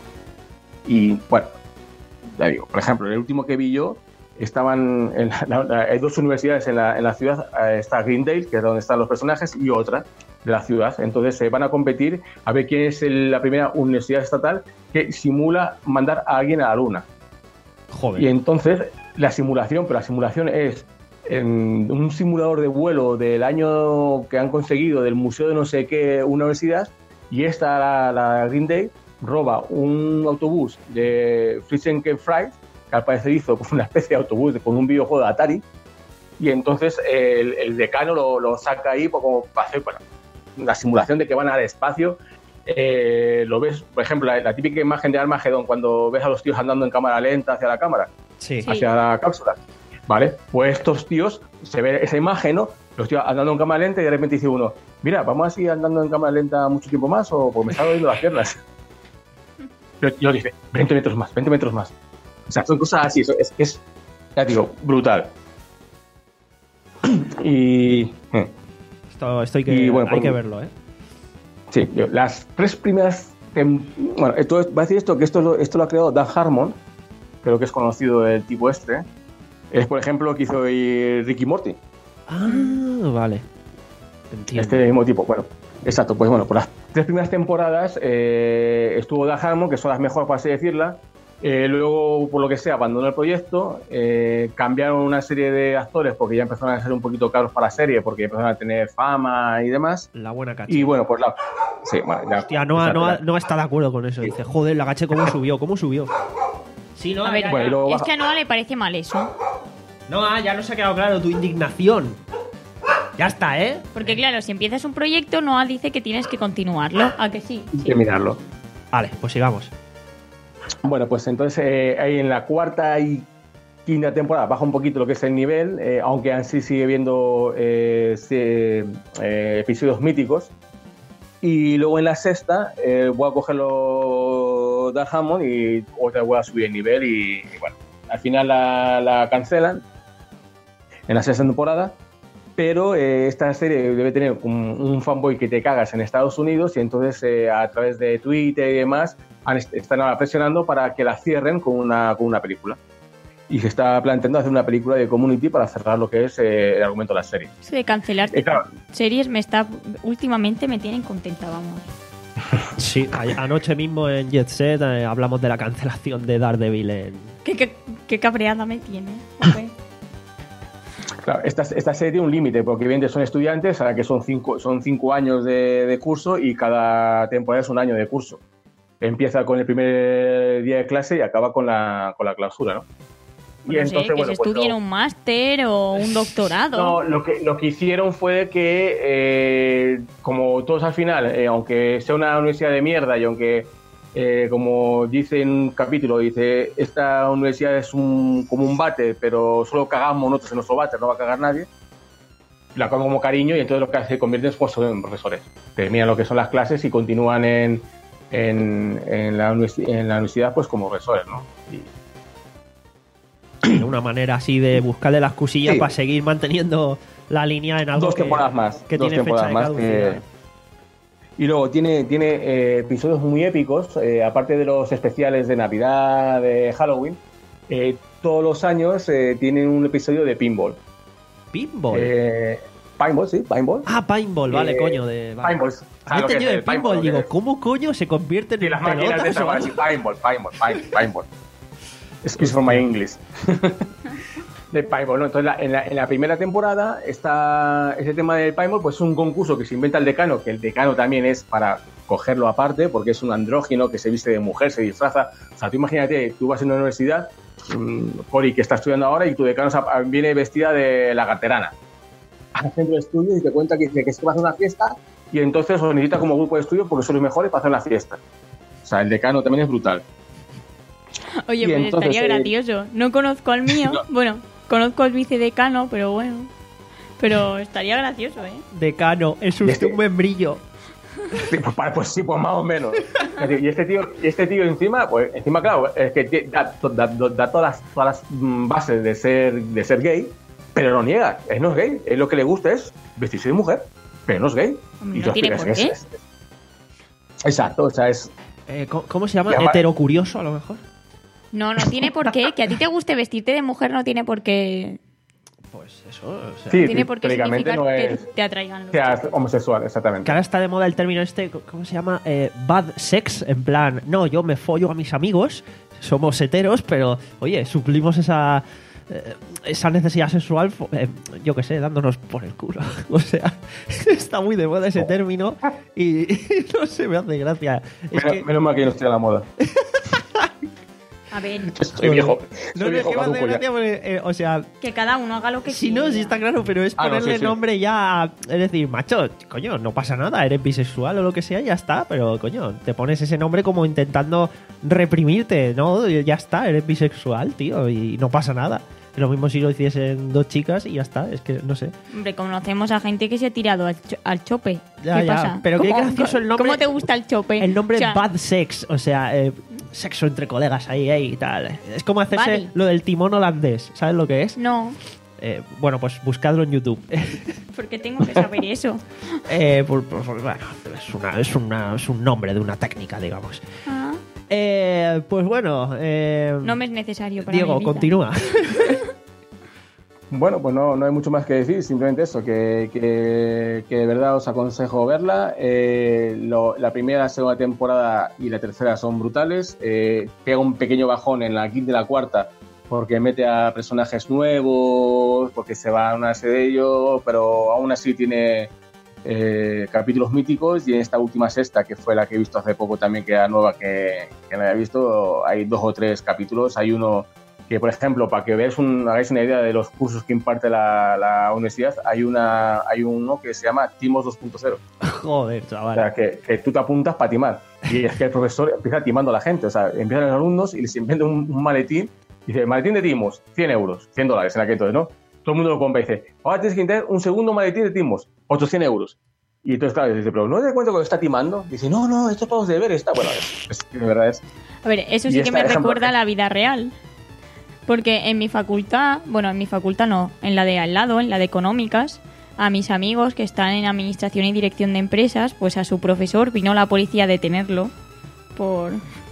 [SPEAKER 3] y bueno, ya digo, por ejemplo, el último que vi yo, estaban en la, la, hay dos universidades en la, en la ciudad, está Greendale, que es donde están los personajes, y otra de la ciudad. Entonces se eh, van a competir a ver quién es el, la primera universidad estatal que simula mandar a alguien a la luna.
[SPEAKER 1] Joder.
[SPEAKER 3] Y entonces la simulación, pero la simulación es en un simulador de vuelo del año que han conseguido del museo de no sé qué universidad, y esta, la, la Greendale, roba un autobús de Friesenke Freight, que al parecer hizo una especie de autobús con un videojuego de Atari, y entonces el, el decano lo, lo saca ahí como para hacer, bueno, la simulación de que van al espacio. Eh, lo ves, por ejemplo, la, la típica imagen de Armagedón, cuando ves a los tíos andando en cámara lenta hacia la cámara,
[SPEAKER 1] sí.
[SPEAKER 3] hacia la cápsula, ¿vale? Pues estos tíos, se ve esa imagen, ¿no? Los tíos andando en cámara lenta y de repente dice uno, mira, ¿vamos a seguir andando en cámara lenta mucho tiempo más o pues me están doliendo las piernas? Yo, yo dice, veinte metros más, veinte metros más. O sea, son cosas así, es, es ya digo, brutal. Y...
[SPEAKER 1] Esto, esto hay, que,
[SPEAKER 3] y bueno,
[SPEAKER 1] hay
[SPEAKER 3] por,
[SPEAKER 1] que verlo, ¿eh?
[SPEAKER 3] Sí, yo, las tres primeras... Tem- bueno, esto, va a decir esto, que esto lo, esto lo ha creado Dan Harmon, creo que es conocido el tipo este. Es, por ejemplo, lo que hizo Ricky Morty.
[SPEAKER 1] Ah, vale. Entiendo.
[SPEAKER 3] Este mismo tipo, bueno, exacto. Pues bueno, por las tres primeras temporadas eh, estuvo Dan Harmon, que son las mejores, por así decirla. Eh, luego, por lo que sea, abandonó el proyecto, eh, cambiaron una serie de actores porque ya empezaron a ser un poquito caros para la serie, porque empezaron a tener fama y demás.
[SPEAKER 1] La buena caché.
[SPEAKER 3] Y bueno, pues la... Sí, bueno, ya,
[SPEAKER 1] Hostia, no, no, no está de acuerdo con eso. Dice, joder, la caché cómo subió, cómo subió. Sí, no,
[SPEAKER 2] A ver,
[SPEAKER 1] ya,
[SPEAKER 3] bueno,
[SPEAKER 1] ya.
[SPEAKER 3] y luego
[SPEAKER 2] es
[SPEAKER 3] baja.
[SPEAKER 2] que a Noah le parece mal eso.
[SPEAKER 1] No, ah, ya nos ha quedado claro tu indignación. Ya está, ¿eh?
[SPEAKER 2] Porque claro, si empiezas un proyecto, Noah dice que tienes que continuarlo. ¿A que sí?
[SPEAKER 3] Hay que mirarlo.
[SPEAKER 1] Vale, pues sigamos.
[SPEAKER 3] Bueno, pues entonces eh, ahí en la cuarta y quinta temporada baja un poquito lo que es el nivel, eh, aunque así sigue viendo eh, se- eh, episodios míticos. Y luego en la sexta eh, voy a cogerlo Dan Hammond y otra vez voy a subir el nivel y, y bueno, al final la, la cancelan en la sexta temporada. Pero eh, esta serie debe tener un, un fanboy que te cagas en Estados Unidos y entonces eh, a través de Twitter y demás han, están ahora presionando para que la cierren con una, con una película. Y se está planteando hacer una película de Community para cerrar lo que es eh, el argumento de la serie.
[SPEAKER 2] Eso de cancelar
[SPEAKER 3] Eh, claro,
[SPEAKER 2] series me está... Últimamente me tienen contenta, vamos.
[SPEAKER 1] Sí, a- anoche mismo en Jet Set eh, hablamos de la cancelación de Daredevil en...
[SPEAKER 2] Qué, qué, qué cabreada me tiene. Joder.
[SPEAKER 3] claro esta, esta serie tiene un límite porque evidentemente son estudiantes, ahora que son cinco, son cinco años de, de curso y cada temporada es un año de curso. Empieza con el primer día de clase y acaba con la, con la clausura, ¿no?
[SPEAKER 2] Pues no sé, que
[SPEAKER 3] bueno,
[SPEAKER 2] se
[SPEAKER 3] pues
[SPEAKER 2] estudien
[SPEAKER 3] lo-
[SPEAKER 2] un máster o un doctorado.
[SPEAKER 3] No, lo que, lo que hicieron fue que, eh, como todos al final, eh, aunque sea una universidad de mierda y aunque, eh, como dice en un capítulo, dice, esta universidad es un, como un váter, pero solo cagamos nosotros en nuestro váter, no va a cagar nadie, la cogen como cariño y entonces lo que se convierten pues, son en profesores. Terminan lo que son las clases y continúan en, en, en, la, universi- en la universidad pues como profesores, ¿no? Y,
[SPEAKER 1] Una manera así de buscarle las cosillas
[SPEAKER 3] Sí.
[SPEAKER 1] para seguir manteniendo la línea en algo
[SPEAKER 3] dos
[SPEAKER 1] que,
[SPEAKER 3] temporadas más.
[SPEAKER 1] que
[SPEAKER 3] dos
[SPEAKER 1] tiene fecha
[SPEAKER 3] temporadas
[SPEAKER 1] de
[SPEAKER 3] más.
[SPEAKER 1] caducidad.
[SPEAKER 3] que- Y luego tiene, tiene eh, episodios muy épicos, eh, aparte de los especiales de Navidad, de Halloween. Eh, todos los años eh, tienen un episodio de pinball.
[SPEAKER 1] Pinball.
[SPEAKER 3] Eh, Pinball, sí, Pinball.
[SPEAKER 1] Ah, Pinball, vale,
[SPEAKER 3] Eh,
[SPEAKER 1] coño. De, vale.
[SPEAKER 3] Pinball.
[SPEAKER 1] He
[SPEAKER 3] ¿sabes lo que
[SPEAKER 1] entendido
[SPEAKER 3] es
[SPEAKER 1] de
[SPEAKER 3] el
[SPEAKER 1] pinball,
[SPEAKER 3] lo que
[SPEAKER 1] digo,
[SPEAKER 3] es?
[SPEAKER 1] ¿cómo coño se convierten
[SPEAKER 3] Sí,
[SPEAKER 1] en
[SPEAKER 3] las máquinas de
[SPEAKER 1] pelotas o
[SPEAKER 3] trabajo,
[SPEAKER 1] algo?
[SPEAKER 3] sí, Pinball, Pinball, Pinball, Pinball, Pinball. Excuse for my English. De Pinball, ¿no? Entonces, la- en, la, en la primera temporada, está ese tema del Pinball, pues es un concurso que se inventa el decano, que el decano también es para cogerlo aparte, porque es un andrógino que se viste de mujer, se disfraza. O sea, tú imagínate, tú vas a una universidad, mmm, Cori, que está estudiando ahora, y tu decano se ap- viene vestida de lagarterana al centro de estudio y te cuenta que, que, que se va a hacer una fiesta y entonces os necesita como grupo de estudio porque son los mejores para hacer la fiesta. O sea, el decano también es brutal.
[SPEAKER 2] Oye,
[SPEAKER 3] Y
[SPEAKER 2] pues
[SPEAKER 3] entonces,
[SPEAKER 2] estaría
[SPEAKER 3] eh,
[SPEAKER 2] gracioso. No conozco al mío.
[SPEAKER 3] No.
[SPEAKER 2] Bueno, conozco al vicedecano, pero bueno. Pero estaría gracioso, ¿eh?
[SPEAKER 1] Decano, es
[SPEAKER 3] Y
[SPEAKER 1] usted
[SPEAKER 3] este-
[SPEAKER 1] un membrillo.
[SPEAKER 3] Sí, pues, para- pues sí, pues más o menos. Y este tío, y este tío encima, pues encima, claro, es que ti- da, da- da- da todas las, todas las mm, bases de ser, de ser gay, pero lo niega. Él no es gay. Él lo que le gusta es vestirse de mujer, pero no es gay.
[SPEAKER 2] Hombre,
[SPEAKER 3] Y
[SPEAKER 2] no
[SPEAKER 3] tú
[SPEAKER 2] tiene
[SPEAKER 3] explicas,
[SPEAKER 2] por qué.
[SPEAKER 3] es- es- es- Exacto, o sea, es...
[SPEAKER 1] Eh, ¿cómo, cómo se llama?
[SPEAKER 3] Llama-
[SPEAKER 1] Heterocurioso, a lo mejor.
[SPEAKER 2] No, no tiene por qué. Que a ti te guste vestirte de mujer no tiene por qué.
[SPEAKER 1] Pues eso, o sea...
[SPEAKER 3] Sí,
[SPEAKER 2] No tiene por qué
[SPEAKER 3] teóricamente
[SPEAKER 2] significar
[SPEAKER 3] no
[SPEAKER 2] que
[SPEAKER 3] es...
[SPEAKER 2] te atraigan los
[SPEAKER 3] sea
[SPEAKER 2] chicos.
[SPEAKER 3] homosexual,
[SPEAKER 1] Que
[SPEAKER 3] exactamente.
[SPEAKER 1] ahora está de moda el término este, ¿cómo se llama? Eh, bad sex, en plan, no, yo me follo a mis amigos, somos heteros, pero, oye, suplimos esa eh, esa necesidad sexual, fo- eh, yo qué sé, dándonos por el culo. O sea, está muy de moda ese término y, y no sé, me hace gracia. Es
[SPEAKER 3] Menos,
[SPEAKER 1] que,
[SPEAKER 3] menos mal que yo no estoy a la moda.
[SPEAKER 2] A ver,
[SPEAKER 3] Soy viejo.
[SPEAKER 1] no,
[SPEAKER 3] Soy
[SPEAKER 1] no, es
[SPEAKER 3] viejo
[SPEAKER 1] que me hace
[SPEAKER 3] caduco ya.
[SPEAKER 1] gracia porque, eh, o sea,
[SPEAKER 2] que cada uno haga lo que
[SPEAKER 1] si
[SPEAKER 2] quiera.
[SPEAKER 1] no, sí está claro, pero es
[SPEAKER 3] Ah, no,
[SPEAKER 1] ponerle
[SPEAKER 3] sí, sí.
[SPEAKER 1] nombre ya. a- Es decir, macho, coño, no pasa nada, eres bisexual o lo que sea, ya está, pero coño, te pones ese nombre como intentando reprimirte, ¿no? Ya está, eres bisexual, tío, y no pasa nada. Lo mismo si lo hiciesen dos chicas y ya está, es que no sé.
[SPEAKER 2] Hombre, conocemos a gente que se ha tirado al, cho- al chope.
[SPEAKER 1] Ya,
[SPEAKER 2] ¿Qué
[SPEAKER 1] ya,
[SPEAKER 2] pasa?
[SPEAKER 1] pero qué
[SPEAKER 2] ¿Cómo-
[SPEAKER 1] gracioso el nombre-
[SPEAKER 2] ¿Cómo te gusta el chope?
[SPEAKER 1] El nombre
[SPEAKER 2] O sea,
[SPEAKER 1] Bad Sex, o sea, eh, sexo entre colegas ahí, ahí y tal. Es como hacerse
[SPEAKER 2] Vale.
[SPEAKER 1] lo del timón holandés, ¿sabes lo que es?
[SPEAKER 2] No,
[SPEAKER 1] Eh, bueno, pues buscadlo en YouTube.
[SPEAKER 2] porque tengo que saber eso.
[SPEAKER 1] Eh, por- por- por- bueno, es, una, es, una, es un nombre de una técnica, digamos.
[SPEAKER 2] Ah,
[SPEAKER 1] Eh, pues bueno, eh,
[SPEAKER 2] no me es necesario para
[SPEAKER 1] Diego,
[SPEAKER 2] mi vida.
[SPEAKER 1] continúa.
[SPEAKER 3] Bueno, pues no, no hay mucho más que decir, simplemente eso, que, que, que de verdad os aconsejo verla. Eh, lo- la primera, la segunda temporada y la tercera son brutales. Eh, pega un pequeño bajón en la quinta y la cuarta porque mete a personajes nuevos, porque se va a una serie de ellos, pero aún así tiene eh, capítulos míticos y en esta última sexta, que fue la que he visto hace poco también, que era nueva, que, que no había visto, hay dos o tres capítulos. Hay uno que, por ejemplo, para que veáis un, hagáis una idea de los cursos que imparte la, la universidad, hay una hay uno que se llama Timos dos punto cero.
[SPEAKER 1] Joder,
[SPEAKER 3] O
[SPEAKER 1] chaval.
[SPEAKER 3] sea, que, que tú te apuntas para timar. Y es que el profesor empieza timando a la gente. O sea, empiezan los alumnos y les inventa un, un maletín. Dice, maletín de timos, cien euros, cien dólares en aquel entonces, ¿no? Todo el mundo lo compra y dice, ahora tienes que intentar un segundo maletín de timos, ochocientos euros. Y entonces, claro, dice, pero ¿no te das cuenta que lo está timando? Dice, no, no, esto es para los deberes. Está bueno, es, es- de verdad es.
[SPEAKER 2] A ver, eso
[SPEAKER 3] Y
[SPEAKER 2] sí que
[SPEAKER 3] esta
[SPEAKER 2] me
[SPEAKER 3] ejemplo-
[SPEAKER 2] recuerda a la vida real. Porque en mi facultad, bueno, en mi facultad no, en la de al lado, en la de económicas, a mis amigos que están en administración y dirección de empresas, pues a su profesor vino la policía a detenerlo por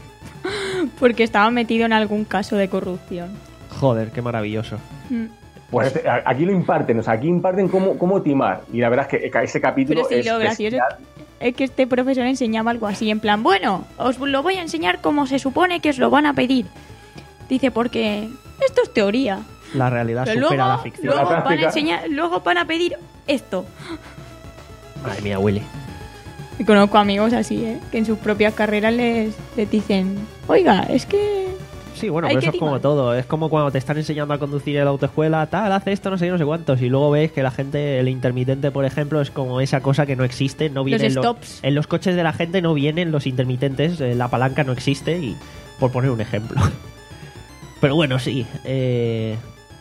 [SPEAKER 2] porque estaba metido en algún caso de corrupción.
[SPEAKER 1] Joder, qué maravilloso.
[SPEAKER 2] Mm.
[SPEAKER 3] Pues este- a- aquí lo imparten, o sea, aquí imparten cómo, cómo timar. Y la verdad es que ese capítulo
[SPEAKER 2] Pero sí,
[SPEAKER 3] es
[SPEAKER 2] lo gracioso
[SPEAKER 3] bestial.
[SPEAKER 2] es que este profesor enseñaba algo así, en plan, bueno, os lo voy a enseñar cómo se supone que os lo van a pedir. Dice, porque esto es teoría.
[SPEAKER 1] La realidad
[SPEAKER 2] Pero
[SPEAKER 1] supera
[SPEAKER 2] luego,
[SPEAKER 1] la ficción.
[SPEAKER 2] luego
[SPEAKER 3] La
[SPEAKER 2] van a
[SPEAKER 3] práctica.
[SPEAKER 2] enseñar, luego van a pedir esto.
[SPEAKER 1] Madre mía, Willy.
[SPEAKER 2] Y conozco amigos así, ¿eh? Que en sus propias carreras les, les dicen, oiga, es que...
[SPEAKER 1] Sí, bueno,
[SPEAKER 2] Hay
[SPEAKER 1] pero
[SPEAKER 2] que
[SPEAKER 1] eso es como
[SPEAKER 2] timar.
[SPEAKER 1] todo. Es como cuando te están enseñando a conducir en la autoescuela, tal, hace esto, no sé qué, no sé cuántos. Y luego ves que la gente, el intermitente, por ejemplo, es como esa cosa que no existe. No viene en, lo-
[SPEAKER 2] stops.
[SPEAKER 1] en los coches de la gente no vienen los intermitentes, eh, la palanca no existe, y por poner un ejemplo. Pero bueno, sí. Eh...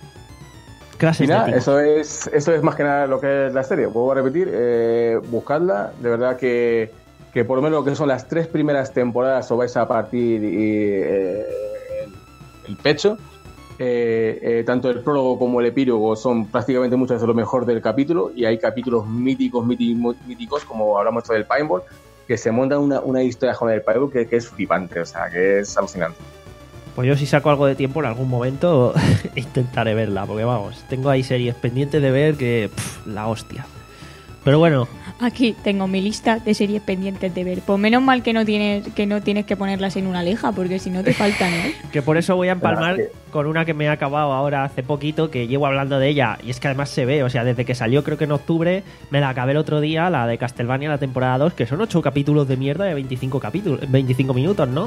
[SPEAKER 1] Clases
[SPEAKER 3] Y nada,
[SPEAKER 1] de timo.
[SPEAKER 3] eso es, eso es más que nada lo que es la serie. Vuelvo a repetir, eh, buscadla. De verdad que, que por lo menos lo que son las tres primeras temporadas os vais a partir y, eh, el, el pecho. Eh, eh, tanto el prólogo como el epílogo son prácticamente muchas de lo mejor del capítulo y hay capítulos míticos, míticos, míticos como hablamos del Pinball, que se montan una, una historia con el Pinball que, que es flipante, o sea, que es alucinante.
[SPEAKER 1] Pues yo si saco algo de tiempo en algún momento intentaré verla, porque vamos, tengo ahí series pendientes de ver que pff, la hostia. Pero bueno,
[SPEAKER 2] Aquí tengo mi lista de series pendientes de ver. Pues menos mal que no tienes que no tienes que ponerlas en una leja, porque si no te faltan, ¿eh?
[SPEAKER 1] que por eso voy a empalmar
[SPEAKER 3] Verdad,
[SPEAKER 1] con una que me he acabado ahora hace poquito, que llevo hablando de ella, y es que además se ve, o sea, desde que salió creo que en octubre, me la acabé el otro día, la de Castlevania, la temporada dos, que son ocho capítulos de mierda de veinticinco capítulos, veinticinco minutos, ¿no?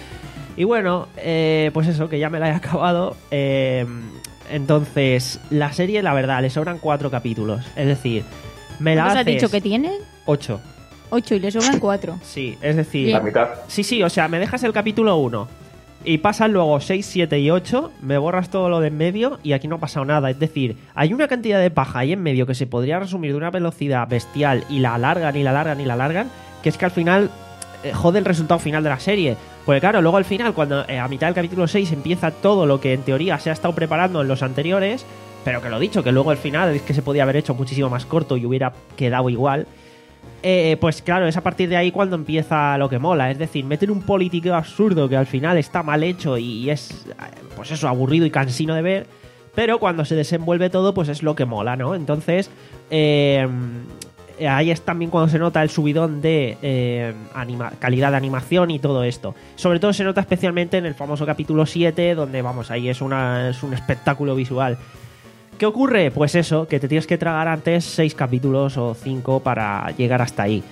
[SPEAKER 1] Y bueno, eh, pues eso, que ya me la he acabado. eh, entonces, la serie, la verdad, le sobran cuatro capítulos, es decir, me la
[SPEAKER 2] ¿Cuántos has
[SPEAKER 1] haces
[SPEAKER 2] dicho que tiene?
[SPEAKER 1] ocho.
[SPEAKER 2] Ocho y le sobran cuatro.
[SPEAKER 1] Sí, es decir,
[SPEAKER 2] Bien.
[SPEAKER 3] La mitad.
[SPEAKER 1] sí, sí, o sea, me dejas el capítulo uno y pasan luego seis, siete y ocho, me borras todo lo de en medio y aquí no ha pasado nada. Es decir, hay una cantidad de paja ahí en medio que se podría resumir de una velocidad bestial y la alargan y la alargan y la alargan, que es que al final eh, jode el resultado final de la serie. Porque claro, luego al final, cuando eh, a mitad del capítulo seis empieza todo lo que en teoría se ha estado preparando en los anteriores, pero que lo dicho, que luego al final es que se podía haber hecho muchísimo más corto y hubiera quedado igual. Eh, pues claro, es a partir de ahí cuando empieza lo que mola. Es decir, meten un político absurdo que al final está mal hecho y, y es, pues eso, aburrido y cansino de ver. Pero cuando se desenvuelve todo, pues es lo que mola, ¿no? Entonces, eh, ahí es también cuando se nota el subidón de eh, anima- calidad de animación y todo esto. Sobre todo se nota especialmente en el famoso capítulo siete, donde, vamos, ahí es, una, es un espectáculo visual. ¿Qué ocurre? Pues eso, que te tienes que tragar antes seis capítulos o cinco para llegar hasta ahí.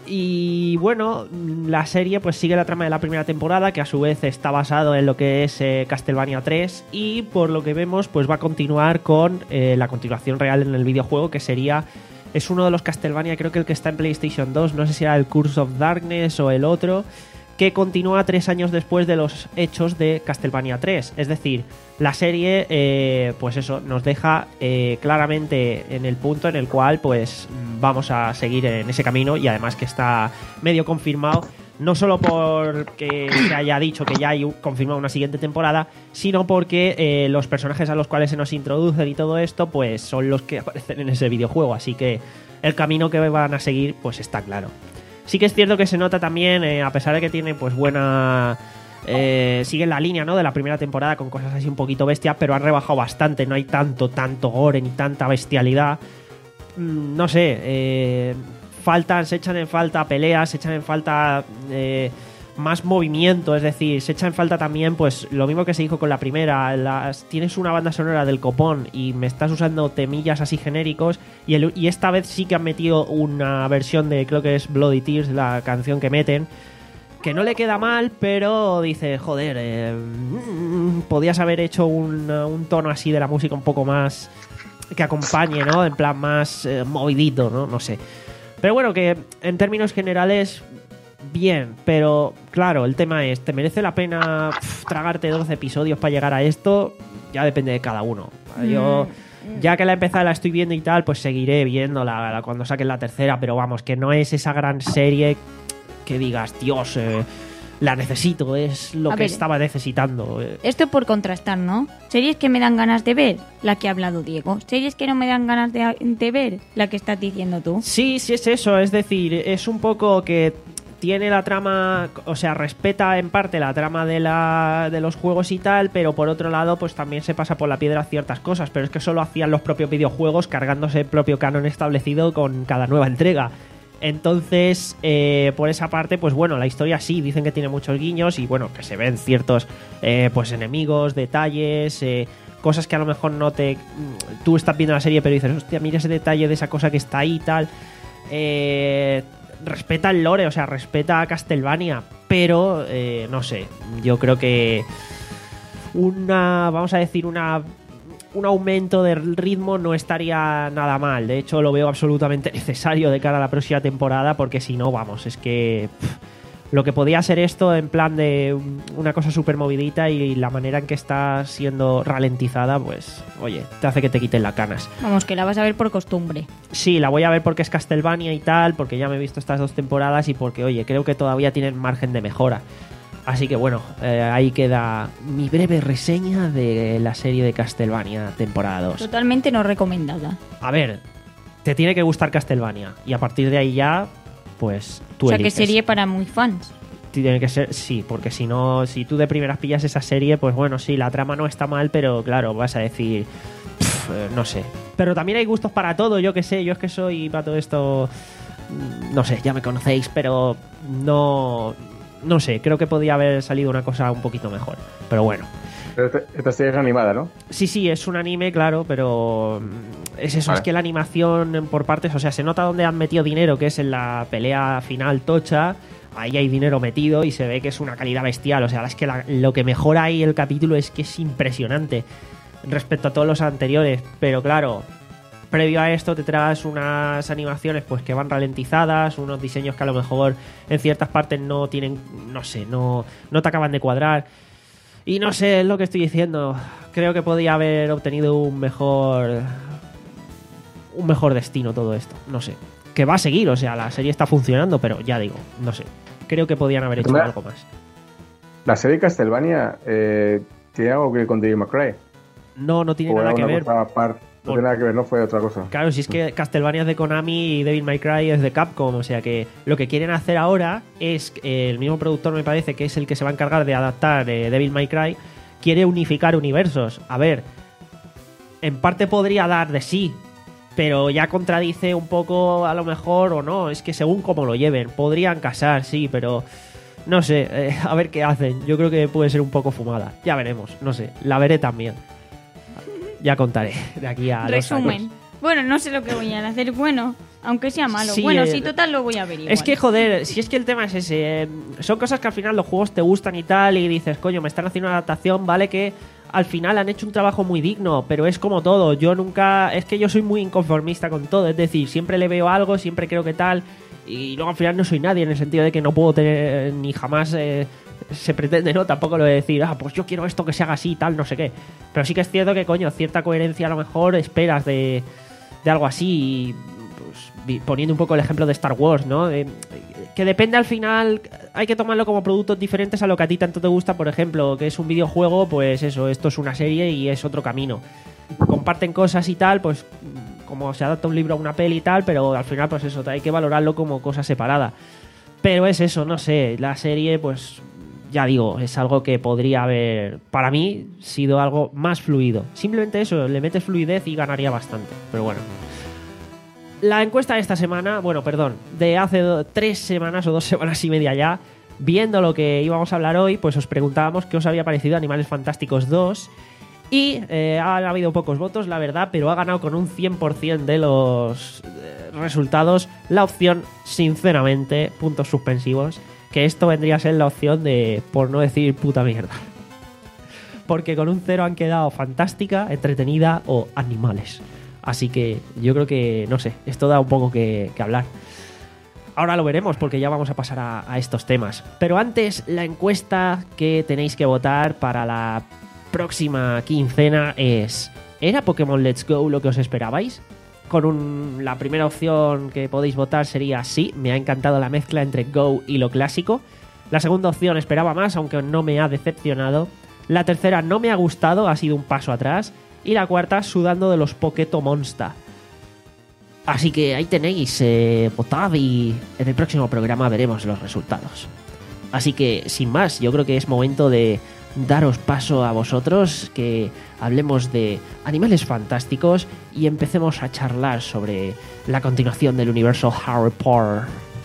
[SPEAKER 1] Y bueno, la serie pues sigue la trama de la primera temporada, que a su vez está basado en lo que es eh, Castlevania tres, y por lo que vemos pues va a continuar con eh, la continuación real en el videojuego, que sería... Es uno de los Castlevania, creo que el que está en PlayStation dos, no sé si era el Curse of Darkness o el otro, que continúa tres años después de los hechos de Castlevania tres. Es decir, la serie, eh, pues eso, nos deja eh, claramente en el punto en el cual pues vamos a seguir en ese camino, y además que está medio confirmado, no solo porque se haya dicho que ya hay confirmado una siguiente temporada, sino porque eh, los personajes a los cuales se nos introducen y todo esto, pues son los que aparecen en ese videojuego, así que el camino que van a seguir pues está claro. Sí que es cierto que se nota también, eh, a pesar de que tiene pues buena... Eh, sigue en la línea, ¿no?, de la primera temporada con cosas así un poquito bestias, pero han rebajado bastante, no hay tanto, tanto gore ni tanta bestialidad. Mm, no sé, eh, faltan, se echan en falta peleas, se echan en falta eh, más movimiento, es decir, se echa en falta también pues lo mismo que se dijo con la primera, las, tienes una banda sonora del copón y me estás usando temillas así genéricos, y, el, y esta vez sí que han metido una versión de, creo que es Bloody Tears, la canción que meten, que no le queda mal, pero dice, joder, eh, mm, podías haber hecho un, un tono así de la música un poco más que acompañe, ¿no? En plan más eh, movidito, ¿no? No sé. Pero bueno, que en términos generales, bien, pero claro, el tema es, ¿te merece la pena pff, tragarte doce episodios para llegar a esto? Ya depende de cada uno. Yo, ya que la empezada la estoy viendo y tal, pues seguiré viéndola la, cuando saquen la tercera, pero vamos, que no es esa gran serie que digas, Dios, eh, la necesito, es lo
[SPEAKER 2] A
[SPEAKER 1] que
[SPEAKER 2] ver.
[SPEAKER 1] estaba necesitando. eh.
[SPEAKER 2] Esto por contrastar, ¿no? Series que me dan ganas de ver, la que ha hablado Diego. Series que no me dan ganas de, de ver, la que estás diciendo tú.
[SPEAKER 1] Sí, sí es eso, es decir, es un poco que tiene la trama, o sea, respeta en parte la trama de, la, de los juegos y tal, pero por otro lado pues también se pasa por la piedra ciertas cosas, pero es que solo hacían los propios videojuegos cargándose el propio canon establecido con cada nueva entrega. Entonces, eh, por esa parte, pues bueno, la historia sí, dicen que tiene muchos guiños y bueno, que se ven ciertos eh, pues enemigos, detalles, eh, cosas que a lo mejor no te... Tú estás viendo la serie pero dices, hostia, mira ese detalle de esa cosa que está ahí y tal. Eh, respeta el lore, o sea, respeta a Castlevania, pero eh, no sé, yo creo que una, vamos a decir, una... un aumento del ritmo no estaría nada mal. De hecho, lo veo absolutamente necesario de cara a la próxima temporada, porque si no, vamos, es que pff, lo que podía ser esto en plan de una cosa súper movidita y la manera en que está siendo ralentizada, pues, oye, te hace que te quiten las canas.
[SPEAKER 2] Vamos, que la vas a ver por costumbre.
[SPEAKER 1] Sí, la voy a ver porque es Castlevania y tal, porque ya me he visto estas dos temporadas y porque, oye, creo que todavía tienen margen de mejora. Así que bueno, eh, ahí queda mi breve reseña de la serie de Castlevania temporada dos.
[SPEAKER 2] Totalmente no recomendada.
[SPEAKER 1] A ver, te tiene que gustar Castlevania y a partir de ahí ya, pues tú
[SPEAKER 2] O sea,
[SPEAKER 1] eliges.
[SPEAKER 2] que serie para muy fans.
[SPEAKER 1] Tiene que ser, sí, porque si no, si tú de primeras pillas esa serie, pues bueno, sí, la trama no está mal, pero claro, vas a decir, "Pff, pff, eh, no sé. Pero también hay gustos para todo, yo que sé, yo es que soy para todo esto, no sé, ya me conocéis, pero no, no sé, creo que podía haber salido una cosa un poquito mejor, pero bueno.
[SPEAKER 3] Pero esta serie es animada, ¿no?
[SPEAKER 1] Sí, sí, es un anime, claro, pero es eso,
[SPEAKER 3] Vale.
[SPEAKER 1] es que la animación por partes, o sea, se nota dónde han metido dinero, que es en la pelea final tocha, ahí hay dinero metido y se ve que es una calidad bestial, o sea, es que la- lo que mejora ahí el capítulo es que es impresionante respecto a todos los anteriores, pero claro, previo a esto te traes unas animaciones pues que van ralentizadas, unos diseños que a lo mejor en ciertas partes no tienen, no sé, no, no te acaban de cuadrar. Y no sé, es lo que estoy diciendo. Creo que podía haber obtenido un mejor. Un mejor destino todo esto. No sé. Que va a seguir, o sea, la serie está funcionando, pero ya digo, no sé. Creo que podían haber hecho
[SPEAKER 3] Hombre.
[SPEAKER 1] algo más.
[SPEAKER 3] La serie Castlevania eh, tiene algo que ver con Devil May Cry.
[SPEAKER 1] No, no tiene
[SPEAKER 3] O
[SPEAKER 1] nada
[SPEAKER 3] era
[SPEAKER 1] que
[SPEAKER 3] una
[SPEAKER 1] ver.
[SPEAKER 3] cosa aparte. No
[SPEAKER 1] Por-
[SPEAKER 3] tiene nada que ver, no fue otra cosa.
[SPEAKER 1] Claro, si es que Castlevania es de Konami y Devil May Cry es de Capcom, o sea que lo que quieren hacer ahora es, eh, el mismo productor me parece que es el que se va a encargar de adaptar eh, Devil May Cry, quiere unificar universos. A ver, en parte podría dar de sí, pero ya contradice un poco a lo mejor o no, es que según cómo lo lleven, podrían casar, sí, pero no sé, eh, a ver qué hacen. Yo creo que puede ser un poco fumada, ya veremos, no sé, la veré también. Ya contaré de aquí a dos
[SPEAKER 2] Resumen.
[SPEAKER 1] años.
[SPEAKER 2] Bueno, no sé lo que voy a hacer. Bueno, aunque sea malo.
[SPEAKER 1] Sí,
[SPEAKER 2] bueno,
[SPEAKER 1] eh,
[SPEAKER 2] sí, total lo voy a ver igual.
[SPEAKER 1] Es que, joder, si es que el tema es ese, eh, son cosas que al final los juegos te gustan y tal, y dices, coño, me están haciendo una adaptación, vale que al final han hecho un trabajo muy digno, pero es como todo, yo nunca, es que yo soy muy inconformista con todo, es decir, siempre le veo algo, siempre creo que tal, y luego al final no soy nadie, en el sentido de que no puedo tener, ni jamás eh, se pretende, ¿no? Tampoco lo de decir, ah, pues yo quiero esto que se haga así y tal, no sé qué. Pero sí que es cierto que, coño, cierta coherencia a lo mejor esperas de, de algo así, y pues, vi- poniendo un poco el ejemplo de Star Wars, ¿no? De- que depende al final, hay que tomarlo como productos diferentes a lo que a ti tanto te gusta, por ejemplo, que es un videojuego, pues eso, esto es una serie y es otro camino. Comparten cosas y tal, pues como se adapta un libro a una peli y tal, pero al final pues eso, hay que valorarlo como cosa separada. Pero es eso, no sé, la serie pues ya digo, es algo que podría haber, para mí, sido algo más fluido. Simplemente eso, le metes fluidez y ganaría bastante, pero bueno. La encuesta de esta semana, bueno, perdón, de hace do- tres semanas o dos semanas y media ya, viendo lo que íbamos a hablar hoy, pues os preguntábamos qué os había parecido Animales Fantásticos dos. Y eh, ha habido pocos votos, la verdad, pero ha ganado con un cien por ciento de los eh, resultados la opción, sinceramente, puntos suspensivos, que esto vendría a ser la opción de, por no decir puta mierda. Porque con un cero han quedado Fantástica, Entretenida o Animales. Así que yo creo que, no sé, esto da un poco que, que hablar. Ahora lo veremos porque ya vamos a pasar a, a estos temas. Pero antes, la encuesta que tenéis que votar para la próxima quincena es: ¿era Pokémon Let's Go lo que os esperabais? Con un, la primera opción que podéis votar sería sí, me ha encantado la mezcla entre Go y lo clásico. La segunda opción, esperaba más, aunque no me ha decepcionado. La tercera, no me ha gustado, ha sido un paso atrás. Y la cuarta, sudando de los Pokéto Monster. Así que ahí tenéis, eh, votad y en el próximo programa veremos los resultados. Así que, sin más, yo creo que es momento de daros paso a vosotros, que hablemos de Animales Fantásticos y empecemos a charlar sobre la continuación del universo Harry Potter.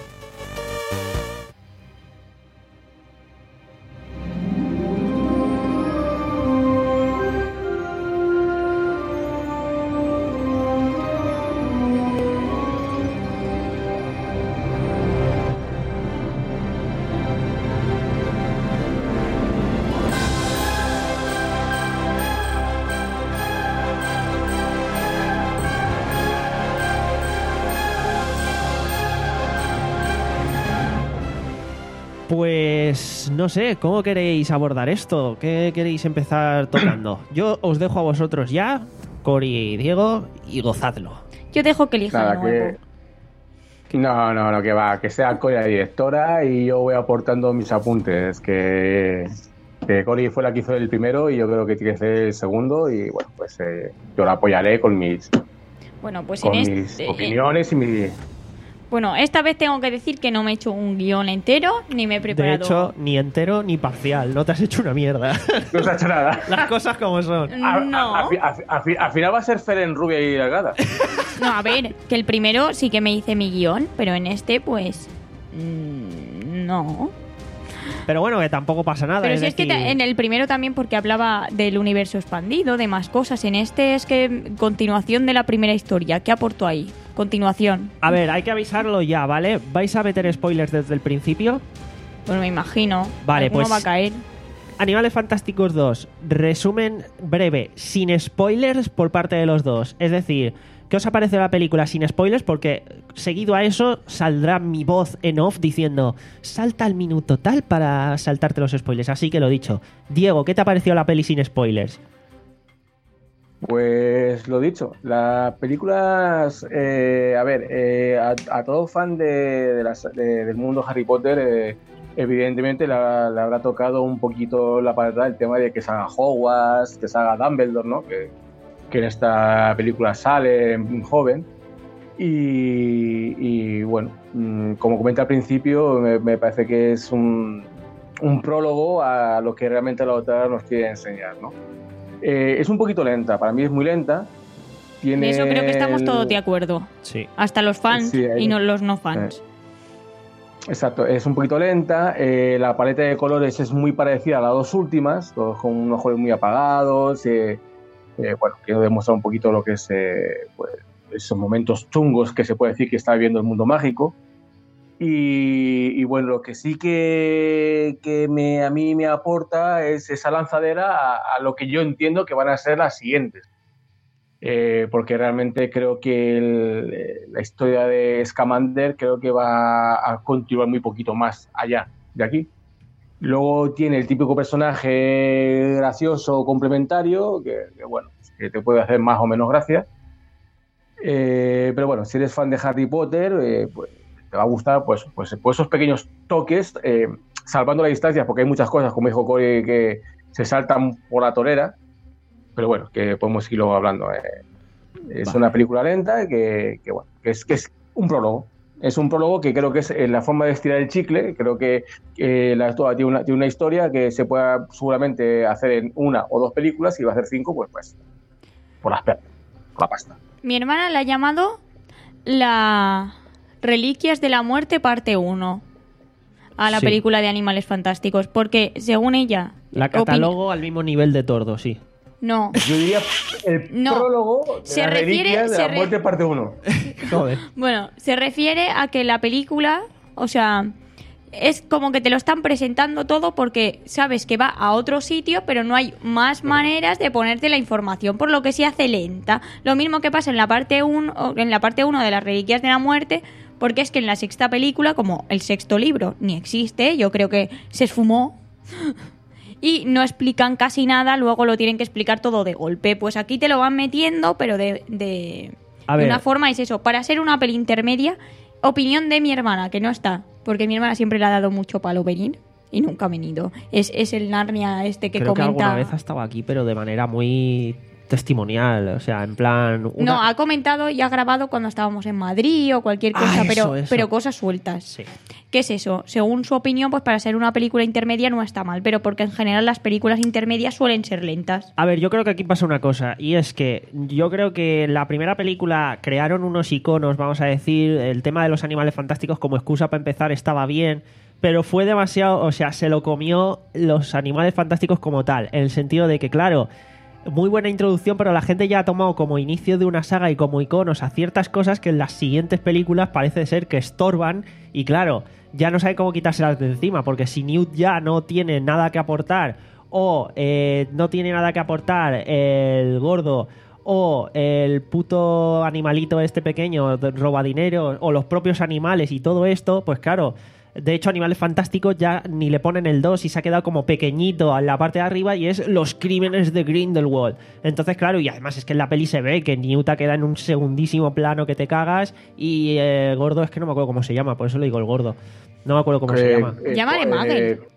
[SPEAKER 1] Pues no sé, ¿cómo queréis abordar esto? ¿Qué queréis empezar tocando? Yo os dejo a vosotros ya, Cori y Diego, y gozadlo.
[SPEAKER 2] Yo dejo que elija
[SPEAKER 3] Nada,
[SPEAKER 2] de nuevo.
[SPEAKER 3] que... No, no, no, que va, que sea Cori la directora y yo voy aportando mis apuntes, que, que Cori fue la que hizo el primero y yo creo que tiene que ser el segundo y bueno, pues eh, yo la apoyaré con mis,
[SPEAKER 2] Bueno, pues
[SPEAKER 3] con
[SPEAKER 2] en
[SPEAKER 3] mis
[SPEAKER 2] este...
[SPEAKER 3] opiniones y mi...
[SPEAKER 2] Bueno, esta vez tengo que decir que no me he hecho un guión entero, ni me he
[SPEAKER 1] De
[SPEAKER 2] preparado...
[SPEAKER 1] hecho, ni entero ni parcial. No te has hecho una mierda.
[SPEAKER 3] No se ha hecho nada.
[SPEAKER 1] Las cosas como son.
[SPEAKER 3] A-
[SPEAKER 2] No.
[SPEAKER 3] a- a- a- a- Al final va a ser Feren rubia y delgada.
[SPEAKER 2] No, a ver, que el primero sí que me hice mi guión, pero en este, pues... mm, no.
[SPEAKER 1] Pero bueno, que tampoco pasa nada.
[SPEAKER 2] Pero
[SPEAKER 1] es
[SPEAKER 2] si es que
[SPEAKER 1] decir,
[SPEAKER 2] ta- en el primero también porque hablaba del universo expandido, de más cosas. En este es que continuación de la primera historia. ¿Qué aportó ahí? Continuación.
[SPEAKER 1] A ver, hay que avisarlo ya, ¿vale? ¿Vais a meter spoilers desde el principio?
[SPEAKER 2] Pues me imagino.
[SPEAKER 1] Vale,
[SPEAKER 2] Alguno
[SPEAKER 1] pues-
[SPEAKER 2] va a caer.
[SPEAKER 1] Animales Fantásticos dos, resumen breve, sin spoilers por parte de los dos. Es decir, ¿qué os ha parecido la película sin spoilers? Porque seguido a eso saldrá mi voz en off diciendo salta al minuto tal para saltarte los spoilers. Así que lo dicho. Diego, ¿qué te ha parecido la peli sin spoilers?
[SPEAKER 3] Pues lo dicho, las películas, eh, a ver, eh, a, a todo fan de, de las- de- del mundo Harry Potter, eh, evidentemente le, ha- le habrá tocado un poquito la patada el tema de que salga Hogwarts, que salga Dumbledore, ¿no? Que, que en esta película sale joven. Y, y, bueno, mm, como comenté al principio, me, me parece que es un, un prólogo a lo que realmente la autora nos quiere enseñar, ¿no? Eh, es un poquito lenta, para mí es muy lenta. Tiene
[SPEAKER 2] En eso creo que estamos
[SPEAKER 3] el-
[SPEAKER 2] todos de acuerdo.
[SPEAKER 1] Sí.
[SPEAKER 2] Hasta los fans
[SPEAKER 3] Sí, ahí-
[SPEAKER 2] y no los no fans.
[SPEAKER 3] Exacto, es un poquito lenta. eh, la paleta de colores es muy parecida a las dos últimas, todos con unos colores muy apagados. eh, eh, bueno, quiero demostrar un poquito lo que es eh, pues, esos momentos chungos que se puede decir que está viviendo el mundo mágico. Y, y bueno, lo que sí que, que me, a mí me aporta es esa lanzadera a, a lo que yo entiendo que van a ser las siguientes. Eh, porque realmente creo que el- eh, la historia de Scamander creo que va a continuar muy poquito más allá de aquí. Luego tiene el típico personaje gracioso complementario, que, que, bueno, que te puede hacer más o menos gracia. Eh, pero bueno, si eres fan de Harry Potter, eh, pues te va a gustar pues, pues, pues esos pequeños toques, eh, salvando las distancias, porque hay muchas cosas, como dijo Corey, que se saltan por la torera. Pero bueno, que podemos irlo hablando. eh. Es
[SPEAKER 1] Vale.
[SPEAKER 3] una película lenta que, que, bueno, que es, que es un prólogo. Es un prólogo que creo que es eh, la forma de estirar el chicle. Creo que eh, la autora tiene una, tiene una historia que se pueda seguramente hacer en una o dos películas, y va a hacer cinco, pues, pues por las perlas, por la pasta.
[SPEAKER 2] Mi hermana la ha llamado la Reliquias de la Muerte parte uno a la
[SPEAKER 1] Sí.
[SPEAKER 2] película de Animales Fantásticos, porque según ella...
[SPEAKER 1] La
[SPEAKER 2] opin-
[SPEAKER 1] catalogo al mismo nivel de Tordo, sí.
[SPEAKER 2] No,
[SPEAKER 3] Yo diría el
[SPEAKER 2] No.
[SPEAKER 3] prólogo de
[SPEAKER 2] Se
[SPEAKER 3] las
[SPEAKER 2] refiere-
[SPEAKER 3] Reliquias de
[SPEAKER 2] se
[SPEAKER 3] la
[SPEAKER 2] re-
[SPEAKER 3] Muerte parte uno.
[SPEAKER 1] Joder.
[SPEAKER 2] bueno, se refiere a que la película, o sea, es como que te lo están presentando todo porque sabes que va a otro sitio, pero no hay más maneras de ponerte la información, por lo que se hace lenta. Lo mismo que pasa en la parte uno, en la parte uno de las Reliquias de la Muerte, porque es que en la sexta película, como el sexto libro ni existe, yo creo que se esfumó y no explican casi nada, luego lo tienen que explicar todo de golpe. Pues aquí te lo van metiendo, pero de, de,
[SPEAKER 1] A
[SPEAKER 2] de
[SPEAKER 1] ver.
[SPEAKER 2] una forma es eso. Para ser una peli intermedia, opinión de mi hermana, que no está, porque mi hermana siempre le ha dado mucho palo venir y nunca ha venido. Es, es el Narnia este que
[SPEAKER 1] Creo que
[SPEAKER 2] comenta...
[SPEAKER 1] alguna vez ha estado aquí, pero de manera muy testimonial. O sea, en plan... una-
[SPEAKER 2] No, ha comentado y ha grabado cuando estábamos en Madrid o cualquier cosa,
[SPEAKER 1] Ah,
[SPEAKER 2] pero,
[SPEAKER 1] eso, eso.
[SPEAKER 2] pero cosas sueltas.
[SPEAKER 1] Sí.
[SPEAKER 2] ¿Qué es eso? Según su opinión, pues para ser una película intermedia no está mal, pero porque en general las películas intermedias suelen ser lentas.
[SPEAKER 1] A ver, yo creo que aquí pasa una cosa, y es que yo creo que la primera película crearon unos iconos, vamos a decir, el tema de los animales fantásticos como excusa para empezar estaba bien, pero fue demasiado, o sea, se lo comió los animales fantásticos como tal, en el sentido de que, claro, muy buena introducción, pero la gente ya ha tomado como inicio de una saga y como iconos a ciertas cosas que en las siguientes películas parece ser que estorban, y claro, ya no sabe cómo quitárselas de encima, porque si Newt ya no tiene nada que aportar, o eh, no tiene nada que aportar el gordo, o el puto animalito este pequeño roba dinero, o los propios animales y todo esto, pues claro, de hecho Animales Fantásticos ya ni le ponen el dos y se ha quedado como pequeñito en la parte de arriba, y es los crímenes de Grindelwald. Entonces claro, y además es que en la peli se ve que Newt queda en un segundísimo plano que te cagas, y el gordo es que no me acuerdo cómo se llama, por eso le digo el gordo. No me acuerdo cómo se
[SPEAKER 3] Eh,
[SPEAKER 1] llama.
[SPEAKER 3] eh,
[SPEAKER 2] Llámale
[SPEAKER 3] eh,
[SPEAKER 2] Magel.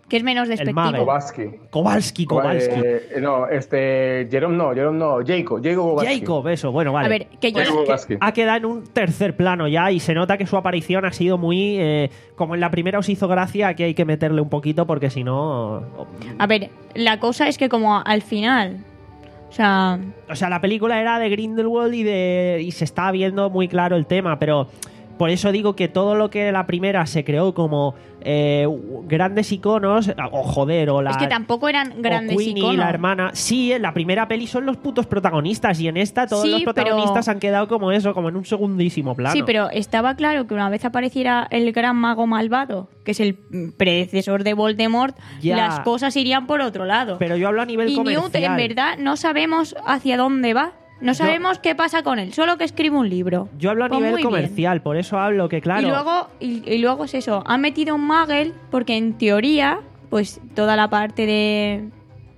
[SPEAKER 2] Que es menos
[SPEAKER 1] Mage.
[SPEAKER 2] despectivo.
[SPEAKER 3] Kowalski.
[SPEAKER 1] Kowalski, Kowalski.
[SPEAKER 3] Eh, no, este. Jerome no, Jerome no. Jacob. Jacob Kowalski.
[SPEAKER 1] Jacob, eso, bueno, vale.
[SPEAKER 2] A ver, que yo...
[SPEAKER 3] Jacob Kowalski.
[SPEAKER 1] Ha quedado en un tercer plano ya y se nota que su aparición ha sido muy... eh, como en la primera os hizo gracia, aquí hay que meterle un poquito porque si no...
[SPEAKER 2] A ver, la cosa es que como al final... O sea...
[SPEAKER 1] O sea, la película era de Grindelwald y, de, y se estaba viendo muy claro el tema, pero... Por eso digo que todo lo que la primera se creó como eh, grandes iconos, o joder, o la...
[SPEAKER 2] Es que tampoco eran grandes
[SPEAKER 1] o Queenie,
[SPEAKER 2] iconos.
[SPEAKER 1] la hermana. Sí, en la primera peli son los putos protagonistas y en esta todos
[SPEAKER 2] Sí,
[SPEAKER 1] los protagonistas
[SPEAKER 2] pero-
[SPEAKER 1] han quedado como eso, como en un segundísimo plano.
[SPEAKER 2] Sí, pero estaba claro que una vez apareciera el gran mago malvado, que es el predecesor de Voldemort,
[SPEAKER 1] Ya.
[SPEAKER 2] las cosas irían por otro lado.
[SPEAKER 1] Pero yo hablo a nivel
[SPEAKER 2] y
[SPEAKER 1] comercial.
[SPEAKER 2] Newt, en verdad, no sabemos hacia dónde va. No sabemos qué pasa con él, solo que escribe un libro.
[SPEAKER 1] Yo hablo a
[SPEAKER 2] Pues
[SPEAKER 1] nivel
[SPEAKER 2] muy bien.
[SPEAKER 1] comercial, por eso hablo que, claro...
[SPEAKER 2] Y luego, y, y luego es eso, han metido un Muggle porque en teoría, pues toda la parte de,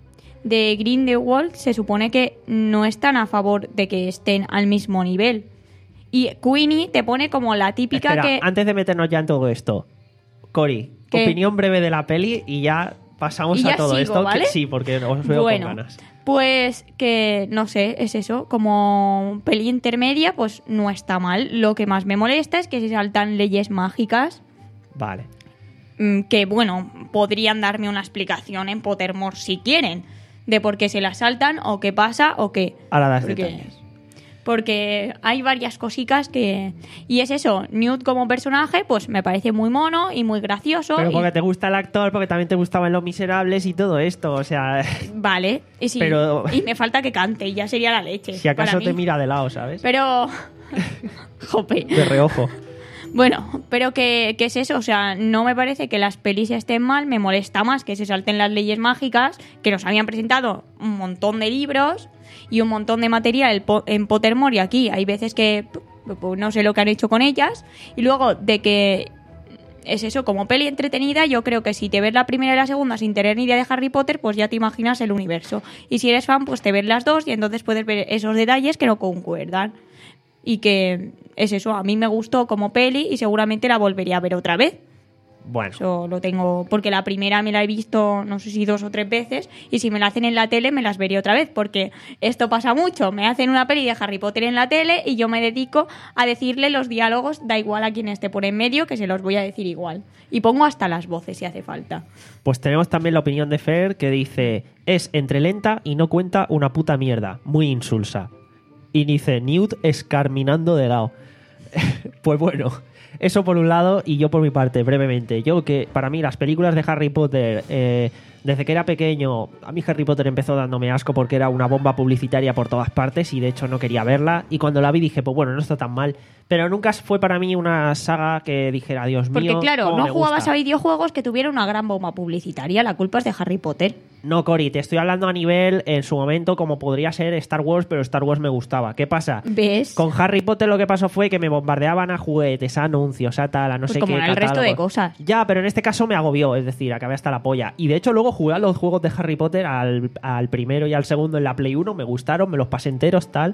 [SPEAKER 2] de Grindelwald se supone que no están a favor de que estén al mismo nivel. Y Queenie te pone como la típica
[SPEAKER 1] Espera,
[SPEAKER 2] que...
[SPEAKER 1] antes de meternos ya en todo esto, Cori,
[SPEAKER 2] ¿Qué?
[SPEAKER 1] opinión breve de la peli y ya pasamos
[SPEAKER 2] Y ya
[SPEAKER 1] a todo
[SPEAKER 2] sigo,
[SPEAKER 1] esto.
[SPEAKER 2] ¿vale?
[SPEAKER 1] Que sí, porque os veo
[SPEAKER 2] Bueno,
[SPEAKER 1] con ganas.
[SPEAKER 2] pues que, no sé, es eso, como peli intermedia, pues no está mal. Lo que más me molesta es que se saltan leyes mágicas,
[SPEAKER 1] Vale.
[SPEAKER 2] mm, que, bueno, podrían darme una explicación en Pottermore si quieren, de por qué se las saltan, o qué pasa, o qué.
[SPEAKER 1] Ahora das
[SPEAKER 2] Porque-
[SPEAKER 1] detalles.
[SPEAKER 2] Porque hay varias cositas que... Y es eso, Newt como personaje, pues me parece muy mono y muy gracioso.
[SPEAKER 1] Pero
[SPEAKER 2] y-
[SPEAKER 1] porque te gusta el actor, porque también te gustaban Los Miserables y todo esto. O sea,
[SPEAKER 2] Vale, y, sí,
[SPEAKER 1] Pero-
[SPEAKER 2] y me falta que cante, y ya sería la leche.
[SPEAKER 1] si acaso
[SPEAKER 2] para
[SPEAKER 1] te
[SPEAKER 2] mí.
[SPEAKER 1] mira de lado, ¿sabes?
[SPEAKER 2] Pero... Jope.
[SPEAKER 1] De reojo.
[SPEAKER 2] Bueno, pero que, que es eso, o sea, no me parece que las pelis estén mal, me molesta más que se salten las leyes mágicas, que nos habían presentado un montón de libros y un montón de material en Po- en Pottermore, y aquí hay veces que pues, no sé lo que han hecho con ellas, y luego de que es eso, como peli entretenida, yo creo que si te ves la primera y la segunda sin tener ni idea de Harry Potter, pues ya te imaginas el universo, y si eres fan, pues te ves las dos y entonces puedes ver esos detalles que no concuerdan. Y que es eso, a mí me gustó como peli y seguramente la volvería a ver otra vez.
[SPEAKER 1] Bueno,
[SPEAKER 2] Eso lo tengo, porque la primera me la he visto no sé si dos o tres veces, y si me la hacen en la tele me las veré otra vez, porque esto pasa mucho, me hacen una peli de Harry Potter en la tele y yo me dedico a decirle los diálogos, da igual a quien esté por en medio, que se los voy a decir igual. Y pongo hasta las voces si hace falta.
[SPEAKER 1] pues tenemos también la opinión de Fer que dice: es entre lenta y no cuenta una puta mierda, muy insulsa. Y dice: Newt escarminando de lado. Pues bueno, eso por un lado, y yo por mi parte, brevemente. Yo que para mí las películas de Harry Potter, eh, desde que era pequeño, a mí Harry Potter empezó dándome asco porque era una bomba publicitaria por todas partes y de hecho no quería verla. Y cuando la vi dije, pues bueno, no está tan mal. Pero nunca fue para mí una saga que dijera, Dios mío,
[SPEAKER 2] Porque claro,
[SPEAKER 1] cómo
[SPEAKER 2] no
[SPEAKER 1] me
[SPEAKER 2] jugabas
[SPEAKER 1] gusta.
[SPEAKER 2] a videojuegos que tuvieran una gran bomba publicitaria, la culpa es de Harry Potter.
[SPEAKER 1] No, Cori, te estoy hablando a nivel, en su momento, como podría ser Star Wars, pero Star Wars me gustaba. ¿Qué pasa?
[SPEAKER 2] ¿Ves?
[SPEAKER 1] Con Harry Potter lo que pasó fue que me bombardeaban a juguetes, a anuncios, a tal, a no
[SPEAKER 2] Pues
[SPEAKER 1] sé
[SPEAKER 2] como
[SPEAKER 1] qué.
[SPEAKER 2] en el resto de
[SPEAKER 1] catálogos.
[SPEAKER 2] cosas.
[SPEAKER 1] Ya, pero en este caso me agobió, es decir, acabé hasta la polla. Y de hecho luego jugué a los juegos de Harry Potter, al, al primero y al segundo en la Play uno, me gustaron, me los pasé enteros, tal.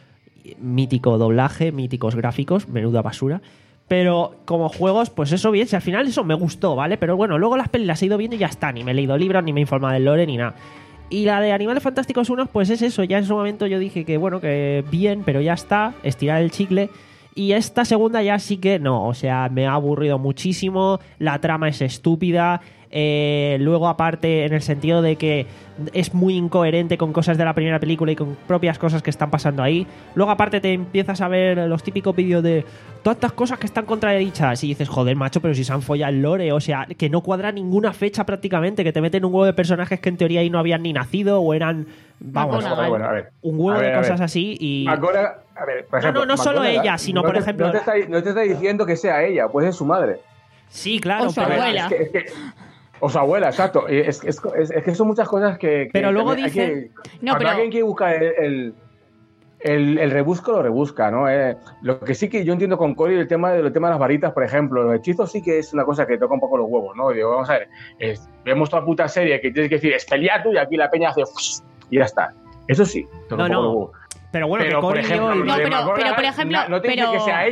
[SPEAKER 1] Mítico doblaje, míticos gráficos, menuda basura. Pero como juegos, pues eso bien, si al final eso me gustó, ¿vale? Pero bueno, luego las pelis las he ido viendo y ya está, ni me he leído libros, ni me he informado del lore, ni nada. Y la de Animales Fantásticos uno, pues es eso, ya en su momento yo dije que bueno, que bien, pero ya está, estirar el chicle. Y esta segunda ya sí que no, o sea, me ha aburrido muchísimo, la trama es estúpida, eh, luego aparte en el sentido de que es muy incoherente con cosas de la primera película y con propias cosas que están pasando ahí. Luego aparte te empiezas a ver los típicos vídeos de tantas cosas que están contradichas y dices, joder, macho, pero si se han follado el lore, o sea, que no cuadra ninguna fecha prácticamente, que te meten un huevo de personajes que en teoría ahí no habían ni nacido o eran, vamos,
[SPEAKER 2] Bueno,
[SPEAKER 3] Bueno, bueno, a ver.
[SPEAKER 1] un huevo
[SPEAKER 3] A ver,
[SPEAKER 1] de
[SPEAKER 3] a ver.
[SPEAKER 1] cosas así y...
[SPEAKER 3] McGonagall, a ver, por
[SPEAKER 1] No,
[SPEAKER 3] ejemplo,
[SPEAKER 1] no, no solo
[SPEAKER 3] McGonagall,
[SPEAKER 1] ella, sino,
[SPEAKER 3] no
[SPEAKER 1] por
[SPEAKER 3] te-
[SPEAKER 1] ejemplo-
[SPEAKER 3] No te, está, no te está diciendo que sea ella, puede ser su madre.
[SPEAKER 1] Sí, claro,
[SPEAKER 2] O su
[SPEAKER 3] A ver,
[SPEAKER 1] pero-
[SPEAKER 2] abuela.
[SPEAKER 3] es que, es que- o su abuela, exacto. Es, es, es, es que son muchas cosas que. que
[SPEAKER 1] Pero luego
[SPEAKER 3] también hay
[SPEAKER 1] dice-
[SPEAKER 3] que-
[SPEAKER 2] No,
[SPEAKER 3] cuando
[SPEAKER 2] pero-
[SPEAKER 3] alguien quiere buscar el, el, el, el rebusco, lo rebusca, ¿no? Eh, lo que sí que yo entiendo con Cory, el tema de, el tema de las varitas, por ejemplo, los hechizos sí que es una cosa que toca un poco los huevos, ¿no? Digo, vamos a ver, es- vemos toda puta serie que tienes que decir Expelliarmus y aquí la peña hace y ya está. Eso sí, toca
[SPEAKER 1] No,
[SPEAKER 3] un poco
[SPEAKER 1] no.
[SPEAKER 3] los huevos.
[SPEAKER 1] Pero bueno,
[SPEAKER 3] Pero,
[SPEAKER 1] que
[SPEAKER 3] por
[SPEAKER 1] Cory
[SPEAKER 3] ejemplo,
[SPEAKER 1] yo...
[SPEAKER 3] lo
[SPEAKER 2] No,
[SPEAKER 3] de
[SPEAKER 2] pero-
[SPEAKER 3] McGonagall
[SPEAKER 2] pero, por ejemplo,
[SPEAKER 3] no, no te
[SPEAKER 2] pero-
[SPEAKER 3] dice que sea ella.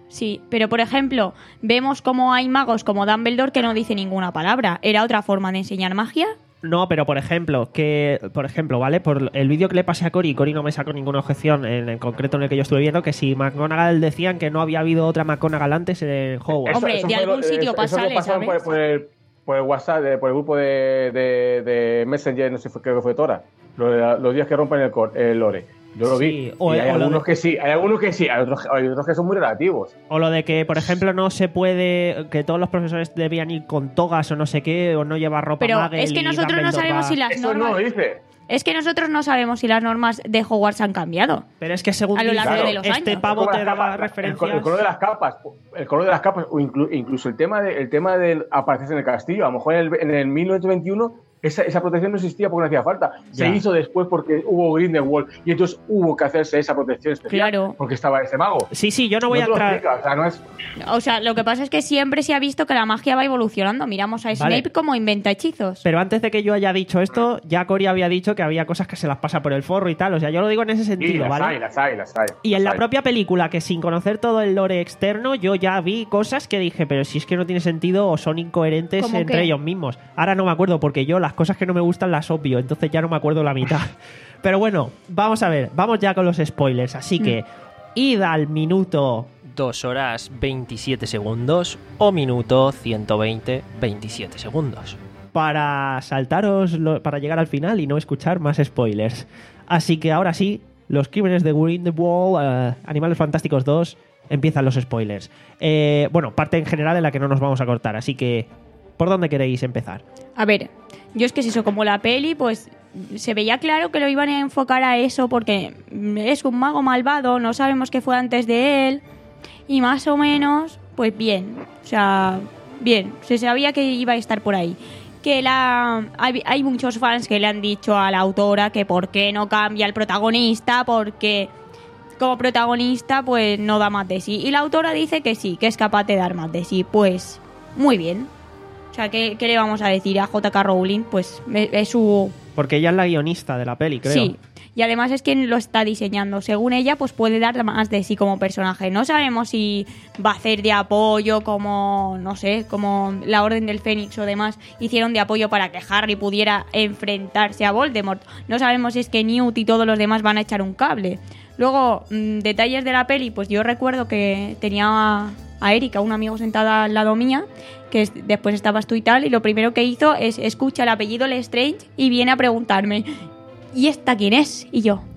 [SPEAKER 2] Sí, pero por ejemplo, vemos como hay magos como Dumbledore que no dice ninguna palabra. ¿Era otra forma de enseñar magia?
[SPEAKER 1] No, pero por ejemplo, que por ejemplo, ¿vale? Por el vídeo que le pasé a Cory, Cory no me sacó ninguna objeción en el concreto en el que yo estuve viendo, que si McGonagall decían que no había habido otra McGonagall antes en Hogwarts.
[SPEAKER 2] Hombre, de
[SPEAKER 3] fue
[SPEAKER 2] algún
[SPEAKER 3] lo-
[SPEAKER 2] sitio
[SPEAKER 3] eso-
[SPEAKER 2] pa'
[SPEAKER 3] eso que
[SPEAKER 2] sale,
[SPEAKER 3] pasaron
[SPEAKER 2] ¿sabes?
[SPEAKER 3] Por, por el, por el WhatsApp, de- por el grupo de, de, de Messenger, no sé, fue- creo que fue Tora, lo de la- los días que rompen el, cor- el lore. Yo lo
[SPEAKER 1] Sí,
[SPEAKER 3] vi.
[SPEAKER 1] o-
[SPEAKER 3] y hay
[SPEAKER 1] o lo
[SPEAKER 3] algunos
[SPEAKER 1] de-
[SPEAKER 3] que sí, hay algunos que sí, hay otros, hay otros que son muy relativos.
[SPEAKER 1] O lo de que, por ejemplo, no se puede, que todos los profesores debían ir con togas o no sé qué, o no llevar ropa
[SPEAKER 2] Pero
[SPEAKER 1] Muggle
[SPEAKER 2] es que
[SPEAKER 1] y
[SPEAKER 2] nosotros no
[SPEAKER 1] Dumbledore
[SPEAKER 2] sabemos
[SPEAKER 1] va-
[SPEAKER 2] si las
[SPEAKER 3] Eso no
[SPEAKER 2] normas...
[SPEAKER 3] lo dice.
[SPEAKER 2] Es que nosotros no sabemos si las normas de Hogwarts han cambiado.
[SPEAKER 1] Pero es que según
[SPEAKER 2] a lo largo
[SPEAKER 1] dice,
[SPEAKER 2] de los
[SPEAKER 1] este
[SPEAKER 2] años.
[SPEAKER 1] pavo
[SPEAKER 3] Como
[SPEAKER 1] te
[SPEAKER 3] las
[SPEAKER 1] daba
[SPEAKER 3] capas, el,
[SPEAKER 1] referencias...
[SPEAKER 3] col- el color de las capas, el color de las capas, o inclu- incluso el tema de, el tema del aparecerse en el castillo. A lo mejor en el, en el mil novecientos veintiuno esa, esa protección no existía porque no hacía falta. Se
[SPEAKER 1] Ya.
[SPEAKER 3] hizo después porque hubo Grindelwald y entonces hubo que hacerse esa protección especial
[SPEAKER 2] Claro.
[SPEAKER 3] porque estaba ese mago.
[SPEAKER 1] Sí, sí, yo no voy
[SPEAKER 3] No
[SPEAKER 1] a
[SPEAKER 3] te lo
[SPEAKER 1] entrar...
[SPEAKER 3] explica, o sea, no es...
[SPEAKER 2] O sea, lo que pasa es que siempre se ha visto que la magia va evolucionando. Miramos a Snape
[SPEAKER 1] Vale.
[SPEAKER 2] como inventa hechizos.
[SPEAKER 1] Pero antes de que yo haya dicho esto, ya Cory había dicho que había cosas que se las pasa por el forro y tal. O sea, yo lo digo en ese
[SPEAKER 3] Y
[SPEAKER 1] sentido,
[SPEAKER 3] las
[SPEAKER 1] ¿vale?
[SPEAKER 3] hay, las hay, las hay.
[SPEAKER 1] Y en
[SPEAKER 3] las
[SPEAKER 1] la
[SPEAKER 3] hay.
[SPEAKER 1] propia película, que sin conocer todo el lore externo, yo ya vi cosas que dije, pero si es que no tiene sentido o son incoherentes
[SPEAKER 2] ¿Cómo
[SPEAKER 1] entre
[SPEAKER 2] qué?
[SPEAKER 1] ellos mismos. Ahora no me acuerdo, porque yo las cosas que no me gustan las obvio, entonces ya no me acuerdo la mitad. Pero bueno, vamos a ver, vamos ya con los spoilers. Así que, id al minuto...
[SPEAKER 6] dos horas veintisiete segundos o minuto ciento veinte, veintisiete segundos.
[SPEAKER 1] para saltaros, lo- para llegar al final y no escuchar más spoilers. Así que ahora sí, los crímenes de Grindelwald, eh, Animales Fantásticos dos, empiezan los spoilers. Eh, bueno, parte en general en la que no nos vamos a cortar, así que ¿por dónde queréis empezar?
[SPEAKER 2] A ver, yo es que es eso, como la peli, pues se veía claro que lo iban a enfocar a eso porque es un mago malvado, no sabemos qué fue antes de él y más o menos, pues bien, o sea, bien, se sabía que iba a estar por ahí. Que la hay, hay muchos fans que le han dicho a la autora que por qué no cambia el protagonista, porque como protagonista pues no da más de sí. Y la autora dice que sí, que es capaz de dar más de sí. Pues muy bien. O sea, ¿qué, qué le vamos a decir a J K. Rowling? Pues es, es su...
[SPEAKER 1] Porque ella es la guionista de la peli, creo.
[SPEAKER 2] Sí. Y además es quien lo está diseñando. Según ella, pues puede dar más de sí como personaje. No sabemos si va a hacer de apoyo como, no sé, como la Orden del Fénix o demás hicieron de apoyo para que Harry pudiera enfrentarse a Voldemort. No sabemos si es que Newt y todos los demás van a echar un cable. Luego, mmm, detalles de la peli, pues yo recuerdo que tenía a, a Erika, un amigo sentada al lado mía, que es, después estabas tú y tal, y lo primero que hizo es escucha el apellido Lestrange y viene a preguntarme, ¿y esta quién es? Y yo,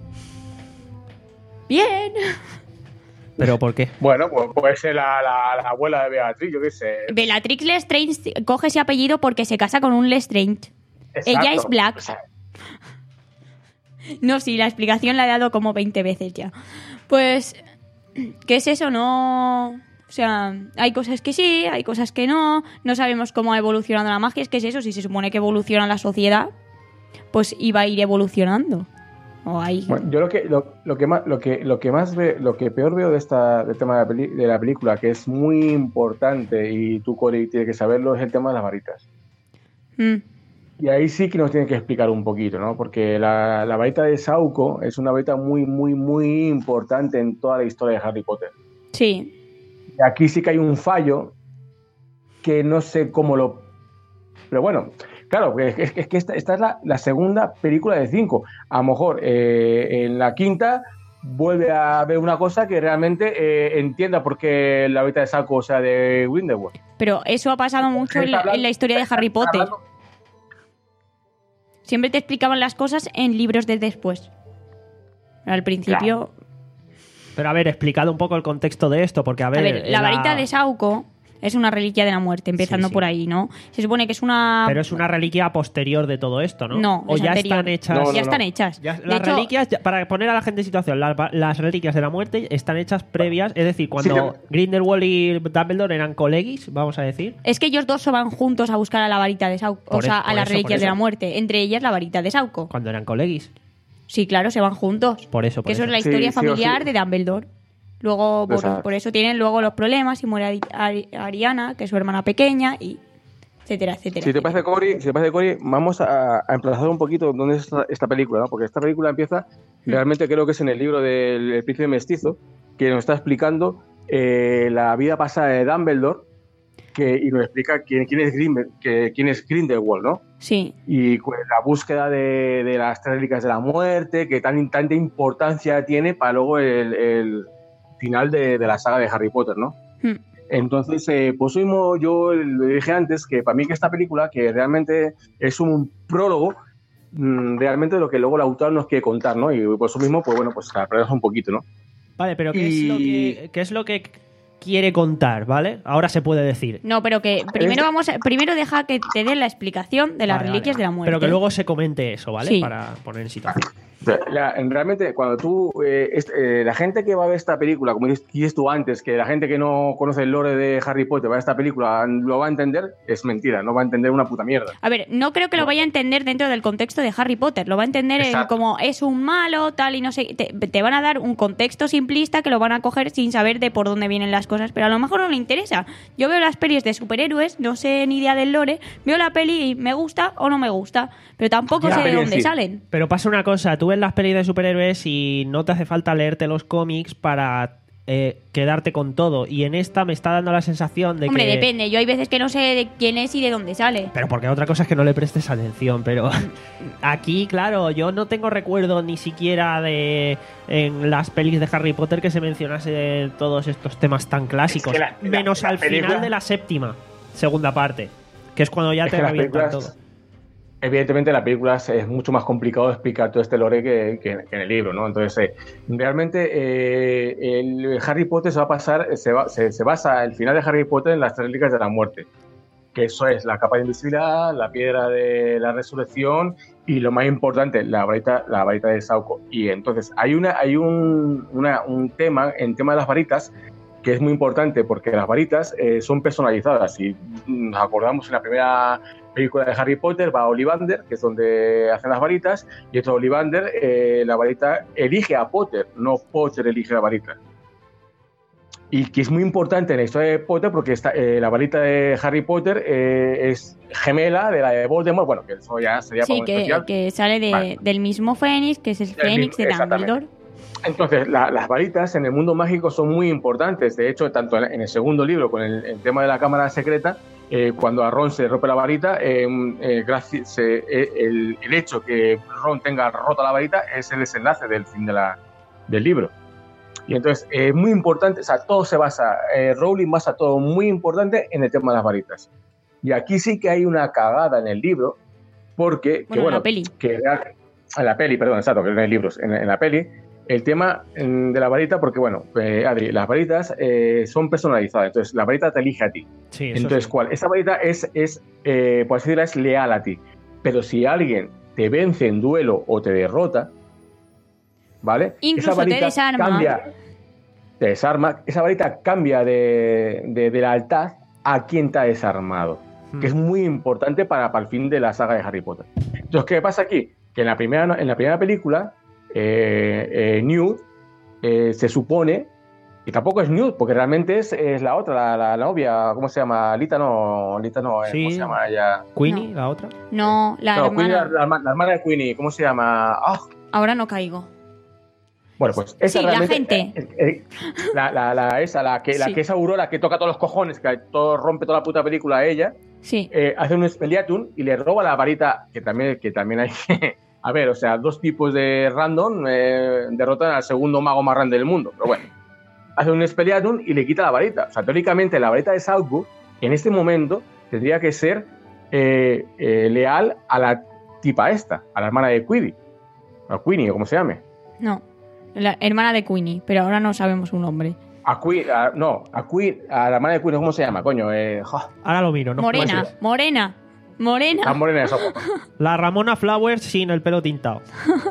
[SPEAKER 2] bien.
[SPEAKER 1] ¿Pero por qué?
[SPEAKER 3] Bueno, pues puede ser la, la, la abuela de Beatriz, yo qué sé.
[SPEAKER 2] Bellatrix Lestrange coge ese apellido porque se casa con un Lestrange.
[SPEAKER 3] Exacto.
[SPEAKER 2] Ella es Black.
[SPEAKER 3] O sea,
[SPEAKER 2] No, sí, la explicación la he dado como veinte veces ya. Pues, ¿qué es eso? No... O sea, hay cosas que sí, hay cosas que no. No sabemos cómo ha evolucionado la magia. Es que es eso, si se supone que evoluciona la sociedad, pues iba a ir evolucionando. O hay...
[SPEAKER 3] Bueno, yo lo que lo, lo que más lo que lo que más ve, lo que peor veo de esta del tema de la, peli, de la película, que es muy importante y tú, Cory, tienes que saberlo, es el tema de las varitas.
[SPEAKER 2] Mm,
[SPEAKER 3] Y ahí sí que nos tienen que explicar un poquito, ¿no? Porque la, la varita de Sauco es una varita muy, muy, muy importante en toda la historia de Harry Potter.
[SPEAKER 2] sí.
[SPEAKER 3] Y aquí sí que hay un fallo que no sé cómo lo... Pero bueno, claro, es, es, es que esta, esta es la, la segunda película de cinco. A lo mejor eh, en la quinta vuelve a ver una cosa que realmente eh, entienda por qué la varita de Sauco, o sea, de Grindelwald.
[SPEAKER 2] Pero eso ha pasado mucho en la, en la historia de Harry Potter. Siempre te explicaban las cosas en libros de después. Al principio...
[SPEAKER 1] Pero a ver, explicado un poco el contexto de esto, porque a ver...
[SPEAKER 2] A ver, la varita de Sauco es una reliquia de la muerte, empezando
[SPEAKER 1] Sí, sí.
[SPEAKER 2] por ahí, ¿no? Se supone que es una...
[SPEAKER 1] Pero es una reliquia posterior de todo esto, ¿no?
[SPEAKER 2] No,
[SPEAKER 1] o
[SPEAKER 2] es
[SPEAKER 1] ya
[SPEAKER 2] anterior.
[SPEAKER 1] están hechas...
[SPEAKER 3] No, no,
[SPEAKER 2] ya
[SPEAKER 3] no.
[SPEAKER 2] están hechas.
[SPEAKER 1] Ya-
[SPEAKER 2] De
[SPEAKER 1] las
[SPEAKER 2] hecho,
[SPEAKER 1] reliquias, ya- para poner a la gente en situación, las, las reliquias de la muerte están hechas previas, es decir, cuando
[SPEAKER 3] Sí,
[SPEAKER 1] Grindelwald y Dumbledore eran colegis, vamos a decir.
[SPEAKER 2] es que ellos dos se van juntos a buscar a la varita de Sauco,
[SPEAKER 1] Por
[SPEAKER 2] o sea,
[SPEAKER 1] e- por
[SPEAKER 2] a las
[SPEAKER 1] eso, por
[SPEAKER 2] reliquias de
[SPEAKER 1] eso.
[SPEAKER 2] la muerte. Entre ellas la varita de Sauco.
[SPEAKER 1] Cuando eran colegis.
[SPEAKER 2] Sí, claro, se van juntos.
[SPEAKER 1] Por eso, por
[SPEAKER 2] que eso,
[SPEAKER 1] eso.
[SPEAKER 2] es la
[SPEAKER 3] Sí,
[SPEAKER 2] historia
[SPEAKER 3] sí o
[SPEAKER 2] familiar
[SPEAKER 3] sí.
[SPEAKER 2] de Dumbledore. Luego, por,
[SPEAKER 3] Exacto.
[SPEAKER 2] por eso tienen luego los problemas y muere Ari- Ari- Ariana, que es su hermana pequeña, y etcétera, etcétera.
[SPEAKER 3] Si te
[SPEAKER 2] etcétera.
[SPEAKER 3] parece, Cory, si te parece, Cory, vamos a, a emplazar un poquito dónde es esta, esta película, ¿no? Porque esta película empieza, realmente creo que es en el libro del El Príncipe Mestizo, que nos está explicando eh, la vida pasada de Dumbledore, que, y nos explica quién, quién, es Grim, que, quién es Grindelwald, ¿no?
[SPEAKER 2] Sí.
[SPEAKER 3] Y pues, la búsqueda de, de las tres reliquias de la muerte, que tan, tanta importancia tiene para luego el, el final de, de la saga de Harry Potter, ¿no?
[SPEAKER 2] Hmm.
[SPEAKER 3] Entonces, eh, pues mismo yo le dije antes que para mí que esta película, que realmente es un prólogo, mmm, realmente lo que luego el autor nos quiere contar, ¿no? Y por eso mismo, pues bueno, pues la perdemos un poquito, ¿no?
[SPEAKER 1] Vale, pero ¿qué,
[SPEAKER 3] Y-
[SPEAKER 1] es lo que, qué es lo que quiere contar, ¿vale? Ahora se puede decir.
[SPEAKER 2] No, pero que primero
[SPEAKER 3] Es-
[SPEAKER 2] vamos a- primero deja que te den la explicación de las
[SPEAKER 1] Vale,
[SPEAKER 2] reliquias
[SPEAKER 1] vale.
[SPEAKER 2] de la muerte.
[SPEAKER 1] Pero que luego se comente eso, ¿vale?
[SPEAKER 2] Sí.
[SPEAKER 1] Para poner en situación.
[SPEAKER 3] La- realmente, cuando tú, eh, est- eh, la gente que va a ver esta película, como dices tú antes, que la gente que no conoce el lore de Harry Potter va a ver esta película, lo va a entender, es mentira, no va a entender una puta mierda.
[SPEAKER 2] A ver, no creo que lo vaya a entender dentro del contexto de Harry Potter. Lo va a entender en
[SPEAKER 3] Exacto.
[SPEAKER 2] como es un malo, tal y no sé. Te, te van a dar un contexto simplista que lo van a coger sin saber de por dónde vienen las cosas. Pero a lo mejor no le interesa. Yo veo las pelis de superhéroes, no sé ni idea del lore. Veo la peli y me gusta o no me gusta. Pero tampoco
[SPEAKER 3] Ya,
[SPEAKER 2] sé de
[SPEAKER 3] pero
[SPEAKER 2] dónde
[SPEAKER 3] sí.
[SPEAKER 2] salen.
[SPEAKER 1] Pero pasa una cosa, tú ves las pelis de superhéroes y no te hace falta leerte los cómics para eh, quedarte con todo. Y en esta me está dando la sensación de
[SPEAKER 2] Hombre,
[SPEAKER 1] que...
[SPEAKER 2] depende. Yo hay veces que no sé de quién es y de dónde sale.
[SPEAKER 1] Pero porque otra cosa es que no le prestes atención, pero aquí, claro, yo no tengo recuerdo ni siquiera de en las pelis de Harry Potter que se mencionase todos estos temas tan clásicos,
[SPEAKER 3] Es que la- la-
[SPEAKER 1] menos
[SPEAKER 3] la
[SPEAKER 1] al
[SPEAKER 3] película-
[SPEAKER 1] final de la séptima, segunda parte, que es cuando ya
[SPEAKER 3] Es
[SPEAKER 1] te
[SPEAKER 3] que las
[SPEAKER 1] revientan
[SPEAKER 3] películas-
[SPEAKER 1] todo.
[SPEAKER 3] Evidentemente, en la película es, es mucho más complicado explicar todo este lore que, que- que en el libro, ¿no? Entonces, eh, realmente, eh, el Harry Potter se va a pasar, se, va- se, se basa el final de Harry Potter en las tres reliquias de la muerte, que eso es la capa de invisibilidad, la piedra de la resurrección y lo más importante, la varita, la varita de Sauco. Y entonces, hay una, hay un, una- un tema, en tema de las varitas, que es muy importante porque las varitas eh, son personalizadas. Si nos acordamos en la primera película de Harry Potter, va a Ollivander, que es donde hacen las varitas, y esto Ollivander, eh, la varita elige a Potter, no Potter elige la varita. Y que es muy importante en la historia de Potter porque esta, eh, la varita de Harry Potter eh, es gemela de la de Voldemort, bueno, que eso ya sería para
[SPEAKER 2] Sí,
[SPEAKER 3] un
[SPEAKER 2] que,
[SPEAKER 3] especial.
[SPEAKER 2] que sale de-
[SPEAKER 3] Vale.
[SPEAKER 2] del mismo Fénix, que es el
[SPEAKER 3] Del
[SPEAKER 2] Fénix de
[SPEAKER 3] mismo- exactamente.
[SPEAKER 2] Dumbledore.
[SPEAKER 3] Entonces, la- las varitas en el mundo mágico son muy importantes. De hecho, tanto en, en el segundo libro, con el, el tema de la cámara secreta, eh, cuando a Ron se rompe la varita, eh, eh, gracias, se- eh, el, el hecho que Ron tenga rota la varita es el desenlace del fin de la, del libro. Y entonces, es eh, muy importante, o sea, todo se basa, eh, Rowling basa todo muy importante en el tema de las varitas. Y aquí sí que hay una cagada en el libro, porque,
[SPEAKER 2] Bueno,
[SPEAKER 3] que,
[SPEAKER 2] en
[SPEAKER 3] bueno,
[SPEAKER 2] la peli.
[SPEAKER 3] que en la peli, perdón, exacto, que no hay libros, en, en la peli, el tema mm, de la varita, porque bueno, eh, Adri, las varitas eh, son personalizadas, entonces la varita te elige a ti.
[SPEAKER 1] Sí, eso
[SPEAKER 3] Entonces,
[SPEAKER 1] sí.
[SPEAKER 3] ¿cuál? Esa varita es, es eh, por así decirlo, es leal a ti. Pero si alguien te vence en duelo o te derrota, ¿vale?
[SPEAKER 2] Incluso
[SPEAKER 3] esa varita
[SPEAKER 2] te desarma.
[SPEAKER 3] Cambia, te desarma. Esa varita cambia de, de, de lealtad a quien te ha desarmado.
[SPEAKER 1] Hmm.
[SPEAKER 3] Que es muy importante para, para el fin de la saga de Harry Potter. Entonces, ¿qué pasa aquí? Que en la primera, en la primera película, eh, eh, Newt eh, se supone, y tampoco es Newt, porque realmente es, es la otra, la, la, la novia, ¿cómo se llama? Lita no, Lita no, eh,
[SPEAKER 1] Sí.
[SPEAKER 3] ¿cómo se llama ella?
[SPEAKER 1] Queenie,
[SPEAKER 2] No.
[SPEAKER 1] la otra.
[SPEAKER 2] No, la
[SPEAKER 3] No, Queenie,
[SPEAKER 2] hermana.
[SPEAKER 3] la, la herma- la hermana de Queenie, ¿cómo se llama? Ah,
[SPEAKER 2] Ahora no caigo.
[SPEAKER 3] bueno, pues esa
[SPEAKER 2] Sí, la
[SPEAKER 3] realmente-
[SPEAKER 2] gente.
[SPEAKER 3] eh, eh, la, la, la- esa, la que, la
[SPEAKER 2] Sí.
[SPEAKER 3] que es Aurora, que toca todos los cojones, que todo rompe toda la puta película a ella,
[SPEAKER 2] Sí.
[SPEAKER 3] eh, hace un Expelliarmus y le roba la varita, que también, que también hay que... A ver, o sea, dos tipos de random eh, derrotan al segundo mago más grande del mundo, pero bueno. Hace un Expelliarmus y le quita la varita. O sea, teóricamente la varita de Southwood, en este momento, tendría que ser eh, eh, leal a la tipa esta, a la hermana de Queenie, a Queenie, o como se llame.
[SPEAKER 2] No. La hermana de Queenie, pero ahora no sabemos su nombre.
[SPEAKER 3] A Queen, a- no, a Queen, a la hermana de Queen, ¿cómo se llama, coño? Eh, jo,
[SPEAKER 1] Ahora lo miro, ¿no?
[SPEAKER 2] Morena,
[SPEAKER 3] pues,
[SPEAKER 2] morena,
[SPEAKER 3] la
[SPEAKER 2] morena.
[SPEAKER 3] morena de sopa.
[SPEAKER 1] La Ramona Flowers sin el pelo tintado.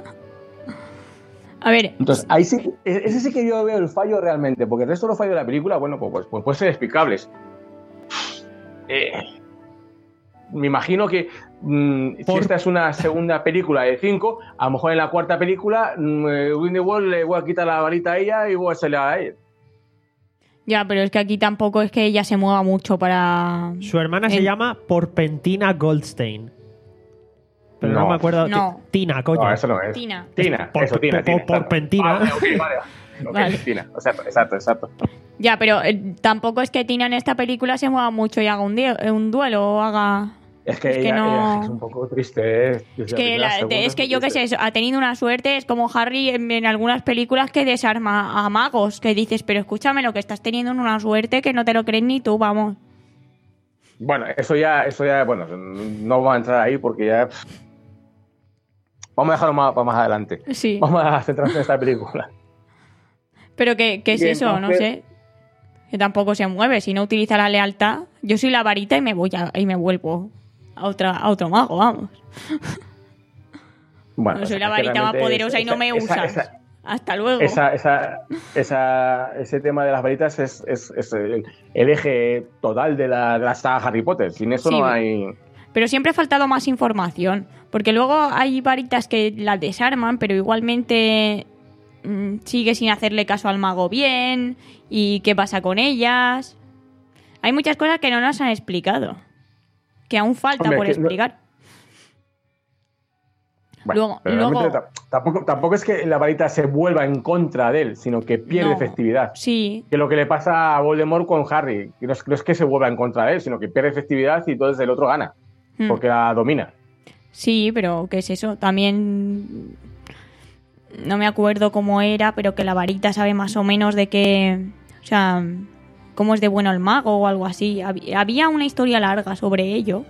[SPEAKER 2] A ver,
[SPEAKER 3] Entonces, ahí sí, e- ese sí que yo veo el fallo realmente, porque el resto de los fallos de la película, bueno, pues, pues, pues pueden ser explicables. Eh, me imagino que mm, si
[SPEAKER 1] Por-
[SPEAKER 3] esta es una segunda película de cinco, a lo mejor en la cuarta película, mm, eh, Grindelwald le voy a quitar la varita a ella y voy a hacerle a ella.
[SPEAKER 2] ya, pero es que aquí tampoco es que ella se mueva mucho para...
[SPEAKER 1] Su hermana se
[SPEAKER 2] En-
[SPEAKER 1] llama Porpentina Goldstein. Pero no,
[SPEAKER 3] No.
[SPEAKER 1] me acuerdo.
[SPEAKER 2] No.
[SPEAKER 1] Tina, coño.
[SPEAKER 3] No, eso no es.
[SPEAKER 2] Tina.
[SPEAKER 3] Tina,
[SPEAKER 1] Por-
[SPEAKER 3] eso, Tina,
[SPEAKER 1] por-
[SPEAKER 3] Tina.
[SPEAKER 1] por
[SPEAKER 3] exacto.
[SPEAKER 1] Pentina.
[SPEAKER 3] Ah, ok, vale. Ok,
[SPEAKER 2] Vale.
[SPEAKER 3] Tina, exacto, exacto, exacto.
[SPEAKER 2] Ya, pero eh, tampoco es que Tina en esta película se mueva mucho y haga un, die- un duelo o haga...
[SPEAKER 3] Es que,
[SPEAKER 2] Es que
[SPEAKER 3] ella,
[SPEAKER 2] no-
[SPEAKER 3] ella es un poco triste. ¿eh?
[SPEAKER 2] Es que, la-
[SPEAKER 3] segunda
[SPEAKER 2] es que yo qué sé,
[SPEAKER 3] triste.
[SPEAKER 2] ha tenido una suerte, es como Harry en, en algunas películas que desarma a magos, que dices, pero escúchame, lo que estás teniendo en una suerte que no te lo crees ni tú, vamos.
[SPEAKER 3] Bueno, eso ya, eso ya, bueno, no vamos a entrar ahí porque ya... pff, vamos a dejarlo más, para más adelante.
[SPEAKER 2] Sí.
[SPEAKER 3] Vamos a centrarnos en esta película.
[SPEAKER 2] Pero ¿qué, qué es
[SPEAKER 3] Y
[SPEAKER 2] eso? No
[SPEAKER 3] entonces-
[SPEAKER 2] sé. Que tampoco se mueve. Si no utiliza la lealtad, yo soy la varita y me voy a- y me vuelvo a otra a otro mago, vamos.
[SPEAKER 3] Bueno,
[SPEAKER 2] No soy
[SPEAKER 3] es
[SPEAKER 2] la
[SPEAKER 3] que
[SPEAKER 2] varita más
[SPEAKER 3] realmente
[SPEAKER 2] poderosa y no me
[SPEAKER 3] esa-
[SPEAKER 2] usas.
[SPEAKER 3] esa-
[SPEAKER 2] Hasta luego.
[SPEAKER 3] Esa, esa, esa, ese tema de las varitas es, es, es el, el eje total de la, de la saga Harry Potter. Sin eso
[SPEAKER 2] Sí.
[SPEAKER 3] no hay...
[SPEAKER 2] Pero siempre ha faltado más información. Porque luego hay varitas que las desarman, pero igualmente mm, sigue sin hacerle caso al mago bien. ¿Y qué pasa con ellas? Hay muchas cosas que no nos han explicado. Que aún falta
[SPEAKER 3] Hombre,
[SPEAKER 2] por
[SPEAKER 3] que no-
[SPEAKER 2] explicar.
[SPEAKER 3] Bueno,
[SPEAKER 2] Luego-
[SPEAKER 3] pero
[SPEAKER 2] luego-
[SPEAKER 3] realmente ta- tampoco, tampoco es que la varita se vuelva en contra de él, sino que pierde
[SPEAKER 2] No.
[SPEAKER 3] efectividad.
[SPEAKER 2] Sí,
[SPEAKER 3] Que lo que le pasa a Voldemort con Harry, que no es, no es que se vuelva en contra de él, sino que pierde efectividad y entonces el otro gana,
[SPEAKER 2] Mm.
[SPEAKER 3] porque la domina.
[SPEAKER 2] sí, pero ¿qué es eso? También no me acuerdo cómo era, pero que la varita sabe más o menos de qué, o sea, cómo es de bueno el mago o algo así. Hab- Había una historia larga sobre ello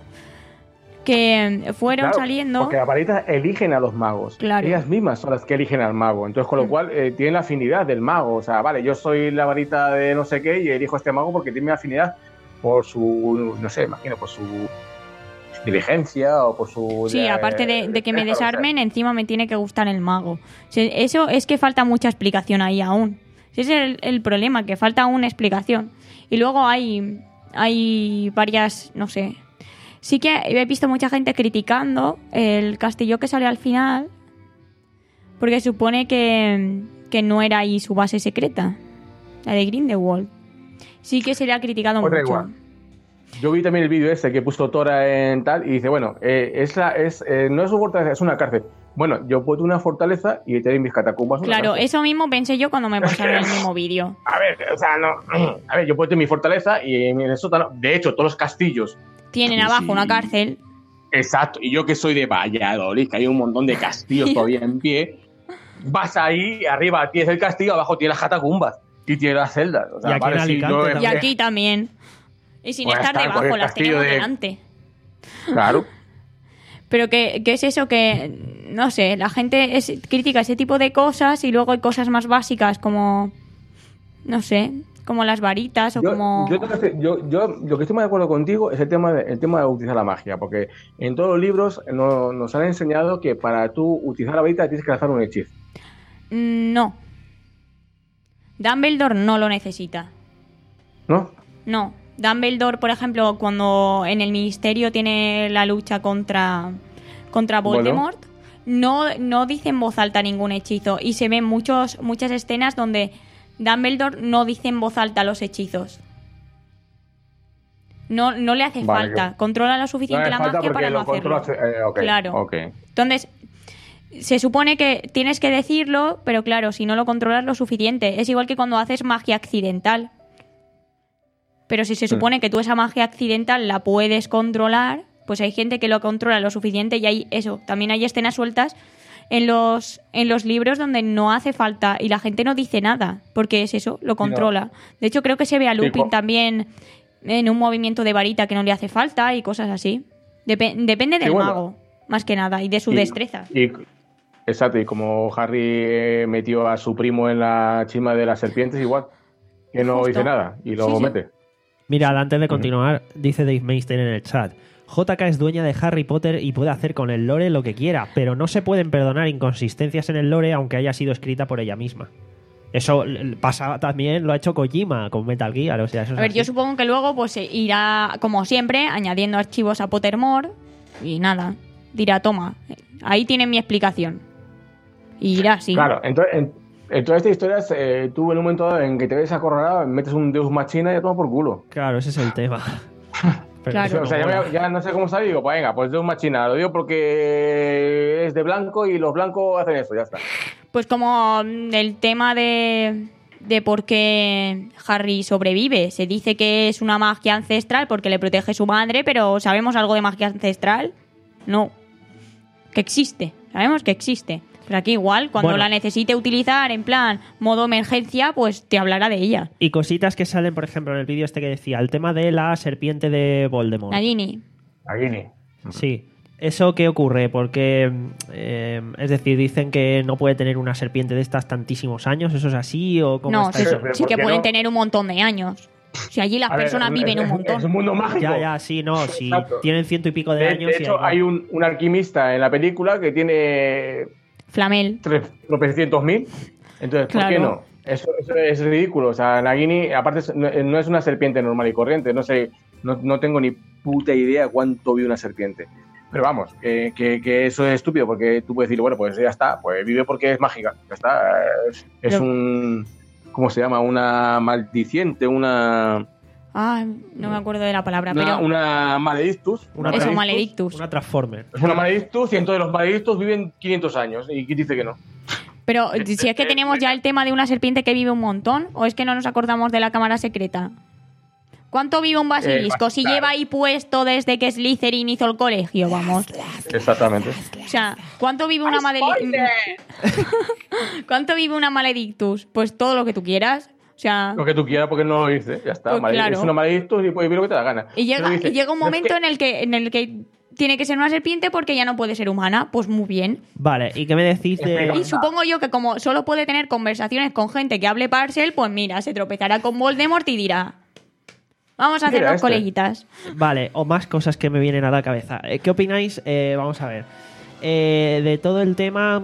[SPEAKER 2] que fueron
[SPEAKER 3] Claro,
[SPEAKER 2] saliendo.
[SPEAKER 3] Porque las varitas eligen a los magos.
[SPEAKER 2] Claro.
[SPEAKER 3] Ellas mismas son las que eligen al mago. Entonces, con lo
[SPEAKER 2] Mm.
[SPEAKER 3] cual, eh, tienen la afinidad del mago. O sea, vale, yo soy la varita de no sé qué y elijo a este mago porque tiene afinidad por su, no sé, imagino, por su inteligencia o por su...
[SPEAKER 2] Sí,
[SPEAKER 3] eh,
[SPEAKER 2] aparte de, de que me
[SPEAKER 3] destreza, o sea.
[SPEAKER 2] desarmen, encima me tiene que gustar el mago. O sea, eso es que falta mucha explicación ahí aún. Ese es el, el problema, que falta aún explicación. Y luego hay, hay varias, no sé. Sí que he visto mucha gente criticando el castillo que sale al final, porque supone que, que no era ahí su base secreta, la de Grindelwald. Sí que se le ha criticado
[SPEAKER 3] Pues da
[SPEAKER 2] mucho.
[SPEAKER 3] igual. Yo vi también el vídeo este que puso Tora en tal y dice, bueno, eh, es la, es, eh, no es una fortaleza, es una cárcel. Bueno, yo puedo una fortaleza y tener mis catacumbas. una
[SPEAKER 2] Claro,
[SPEAKER 3] cárcel.
[SPEAKER 2] eso mismo pensé yo cuando me pasaron el mismo vídeo.
[SPEAKER 3] A ver, o sea, no. A ver, yo puedo tener mi fortaleza y en el sótano. De hecho, todos los castillos.
[SPEAKER 2] Tienen
[SPEAKER 3] Sí,
[SPEAKER 2] abajo
[SPEAKER 3] sí.
[SPEAKER 2] una cárcel.
[SPEAKER 3] Exacto. Y yo que soy de Valladolid, que hay un montón de castillos todavía en pie. Vas ahí, arriba tienes el castillo, abajo tienes las catacumbas y tienes las celdas. O sea,
[SPEAKER 1] Y aquí
[SPEAKER 3] vale,
[SPEAKER 1] en
[SPEAKER 3] sí,
[SPEAKER 1] Alicante
[SPEAKER 3] yo-
[SPEAKER 1] también.
[SPEAKER 2] Y aquí también. Y sin
[SPEAKER 3] Pues
[SPEAKER 2] estar
[SPEAKER 3] está,
[SPEAKER 2] debajo,
[SPEAKER 3] con el
[SPEAKER 2] las
[SPEAKER 3] castillo
[SPEAKER 2] tenemos
[SPEAKER 3] de-
[SPEAKER 2] delante.
[SPEAKER 3] Claro.
[SPEAKER 2] Pero que, que es eso que, no sé, la gente es, critica ese tipo de cosas y luego hay cosas más básicas como, no sé, como las varitas o
[SPEAKER 3] Yo,
[SPEAKER 2] como...
[SPEAKER 3] yo, tengo que- yo, yo lo que estoy muy de acuerdo contigo es el tema de, el tema de utilizar la magia, porque en todos los libros no- nos han enseñado que para tú utilizar la varita tienes que lanzar un hechizo.
[SPEAKER 2] Mm, No. Dumbledore no lo necesita.
[SPEAKER 3] ¿No?
[SPEAKER 2] No. Dumbledore, por ejemplo, cuando en el ministerio tiene la lucha contra, contra Voldemort, no, no dice en voz alta ningún hechizo. Y se ven muchos, muchas escenas donde Dumbledore no dice en voz alta los hechizos. No, no le hace
[SPEAKER 3] Vale,
[SPEAKER 2] falta.
[SPEAKER 3] que-
[SPEAKER 2] Controla lo
[SPEAKER 3] No
[SPEAKER 2] suficiente
[SPEAKER 3] hace
[SPEAKER 2] la
[SPEAKER 3] falta
[SPEAKER 2] magia
[SPEAKER 3] porque
[SPEAKER 2] para no
[SPEAKER 3] lo
[SPEAKER 2] hacerlo.
[SPEAKER 3] controlas, eh, ok,
[SPEAKER 2] Claro.
[SPEAKER 3] ok.
[SPEAKER 2] Entonces, se supone que tienes que decirlo, pero claro, si no lo controlas lo suficiente. Es igual que cuando haces magia accidental. Pero si se supone que tú esa magia accidental la puedes controlar, pues hay gente que lo controla lo suficiente y hay eso. También hay escenas sueltas en los, en los libros donde no hace falta y la gente no dice nada, porque es eso, lo controla. De hecho, creo que se ve a Lupin
[SPEAKER 3] co-
[SPEAKER 2] también en un movimiento de varita que no le hace falta y cosas así. Depe- depende del
[SPEAKER 3] Sí, bueno.
[SPEAKER 2] mago, más que nada, y de su
[SPEAKER 3] Y-
[SPEAKER 2] destreza.
[SPEAKER 3] y- exacto, y como Harry eh, metió a su primo en la chisma de las serpientes, igual, que no
[SPEAKER 2] Justo.
[SPEAKER 3] dice nada y lo
[SPEAKER 2] Sí, sí.
[SPEAKER 3] mete.
[SPEAKER 1] Mirad, antes de continuar, dice Dave Meister en el chat. J K es dueña de Harry Potter y puede hacer con el lore lo que quiera, pero no se pueden perdonar inconsistencias en el lore aunque haya sido escrita por ella misma. Eso l- pasa también, lo ha hecho Kojima con Metal Gear, o sea, eso es
[SPEAKER 2] A ver,
[SPEAKER 1] así.
[SPEAKER 2] yo supongo que luego pues se irá, como siempre, añadiendo archivos a Pottermore y nada, dirá, toma, ahí tienen mi explicación. Y irá así.
[SPEAKER 3] Claro, entonces, en, en todas estas historias, eh, tú en un momento dado en que te ves acorralado, metes un Deus Machina y ya toma por culo.
[SPEAKER 1] Claro, ese es el tema. Pero
[SPEAKER 2] Claro.
[SPEAKER 1] eso
[SPEAKER 3] O sea,
[SPEAKER 1] no
[SPEAKER 3] ya,
[SPEAKER 1] mola.
[SPEAKER 3] me- ya no sé cómo salir, digo, pues venga, pues Deus Machina, lo digo porque es de blanco y los blancos hacen eso, ya está.
[SPEAKER 2] Pues como mm, el tema de, de por qué Harry sobrevive. Se dice que es una magia ancestral porque le protege su madre, pero ¿sabemos algo de magia ancestral? No. Que existe. Sabemos que existe. Pero aquí igual, cuando
[SPEAKER 1] Bueno.
[SPEAKER 2] la necesite utilizar en plan modo emergencia, pues te hablará de ella.
[SPEAKER 1] Y cositas que salen, por ejemplo, en el vídeo este que decía, el tema de la serpiente de Voldemort.
[SPEAKER 2] Nagini.
[SPEAKER 3] Nagini.
[SPEAKER 1] Sí. ¿Eso qué ocurre? Porque, eh, es decir, dicen que no puede tener una serpiente de estas tantísimos años. ¿Eso es así o cómo
[SPEAKER 2] No,
[SPEAKER 1] está
[SPEAKER 2] sí,
[SPEAKER 1] eso?
[SPEAKER 3] Pero
[SPEAKER 2] sí
[SPEAKER 3] ¿por
[SPEAKER 2] que
[SPEAKER 3] qué
[SPEAKER 2] pueden
[SPEAKER 3] no?
[SPEAKER 2] tener un montón de años. Si allí las
[SPEAKER 3] A ver,
[SPEAKER 2] personas
[SPEAKER 3] es-
[SPEAKER 2] viven un
[SPEAKER 3] Es un
[SPEAKER 2] montón.
[SPEAKER 3] mundo mágico.
[SPEAKER 1] Ya, ya, sí, no, sí.
[SPEAKER 3] Exacto.
[SPEAKER 1] Tienen ciento y pico de,
[SPEAKER 3] De,
[SPEAKER 1] años.
[SPEAKER 3] de
[SPEAKER 1] y
[SPEAKER 3] hecho,
[SPEAKER 1] igual.
[SPEAKER 3] hay un, un alquimista en la película que tiene
[SPEAKER 2] Flamel.
[SPEAKER 3] tropecientos mil. Entonces, ¿por
[SPEAKER 2] Claro.
[SPEAKER 3] qué no? Eso, eso es ridículo. O sea, Nagini, aparte, es- no, no es una serpiente normal y corriente. No sé, no, no tengo ni puta idea cuánto vive una serpiente. Pero vamos, que, que, que eso es estúpido porque tú puedes decir, bueno, pues ya está, pues vive porque es mágica. Ya está. Es, es
[SPEAKER 2] Pero-
[SPEAKER 3] un. ¿Cómo se llama? Una maldiciente, una.
[SPEAKER 2] Ah, no me acuerdo de la palabra,
[SPEAKER 3] Una,
[SPEAKER 2] pero
[SPEAKER 3] una maledictus.
[SPEAKER 1] Una
[SPEAKER 2] eso,
[SPEAKER 1] Maledictus,
[SPEAKER 2] maledictus.
[SPEAKER 1] Una Transformer.
[SPEAKER 3] Es una maledictus y entonces los maledictus viven quinientos años. ¿Y quién dice que no?
[SPEAKER 2] Pero si es que tenemos ya el tema de una serpiente que vive un montón, o es que no nos acordamos de la cámara secreta. ¿Cuánto vive un basilisco?
[SPEAKER 3] Eh,
[SPEAKER 2] Si
[SPEAKER 3] claro.
[SPEAKER 2] lleva ahí puesto desde que Slytherin hizo el colegio, vamos.
[SPEAKER 3] Exactamente.
[SPEAKER 2] O sea, ¿cuánto vive una maledictus? ¿Cuánto vive una maledictus? Pues todo lo que tú quieras. O sea,
[SPEAKER 3] Lo que tú quieras porque no lo dices. Ya está.
[SPEAKER 2] Pues
[SPEAKER 3] Male-
[SPEAKER 2] claro.
[SPEAKER 3] Es una maledictus y puedes vivir lo que te da gana.
[SPEAKER 2] y llega,
[SPEAKER 3] Pero dice,
[SPEAKER 2] y llega un
[SPEAKER 3] "No, es
[SPEAKER 2] momento
[SPEAKER 3] que-
[SPEAKER 2] en el que en el que tiene que ser una serpiente porque ya no puede ser humana. Pues muy bien.
[SPEAKER 1] Vale, ¿y qué me decís de...?
[SPEAKER 2] Y supongo yo que como solo puede tener conversaciones con gente que hable Parcel, pues mira, se tropezará con Voldemort y dirá: vamos a
[SPEAKER 3] Mira
[SPEAKER 2] hacernos
[SPEAKER 3] este.
[SPEAKER 2] coleguitas.
[SPEAKER 1] Vale, o más cosas que me vienen a la cabeza. Eh, ¿Qué opináis? Eh, vamos a ver. Eh, de todo el tema,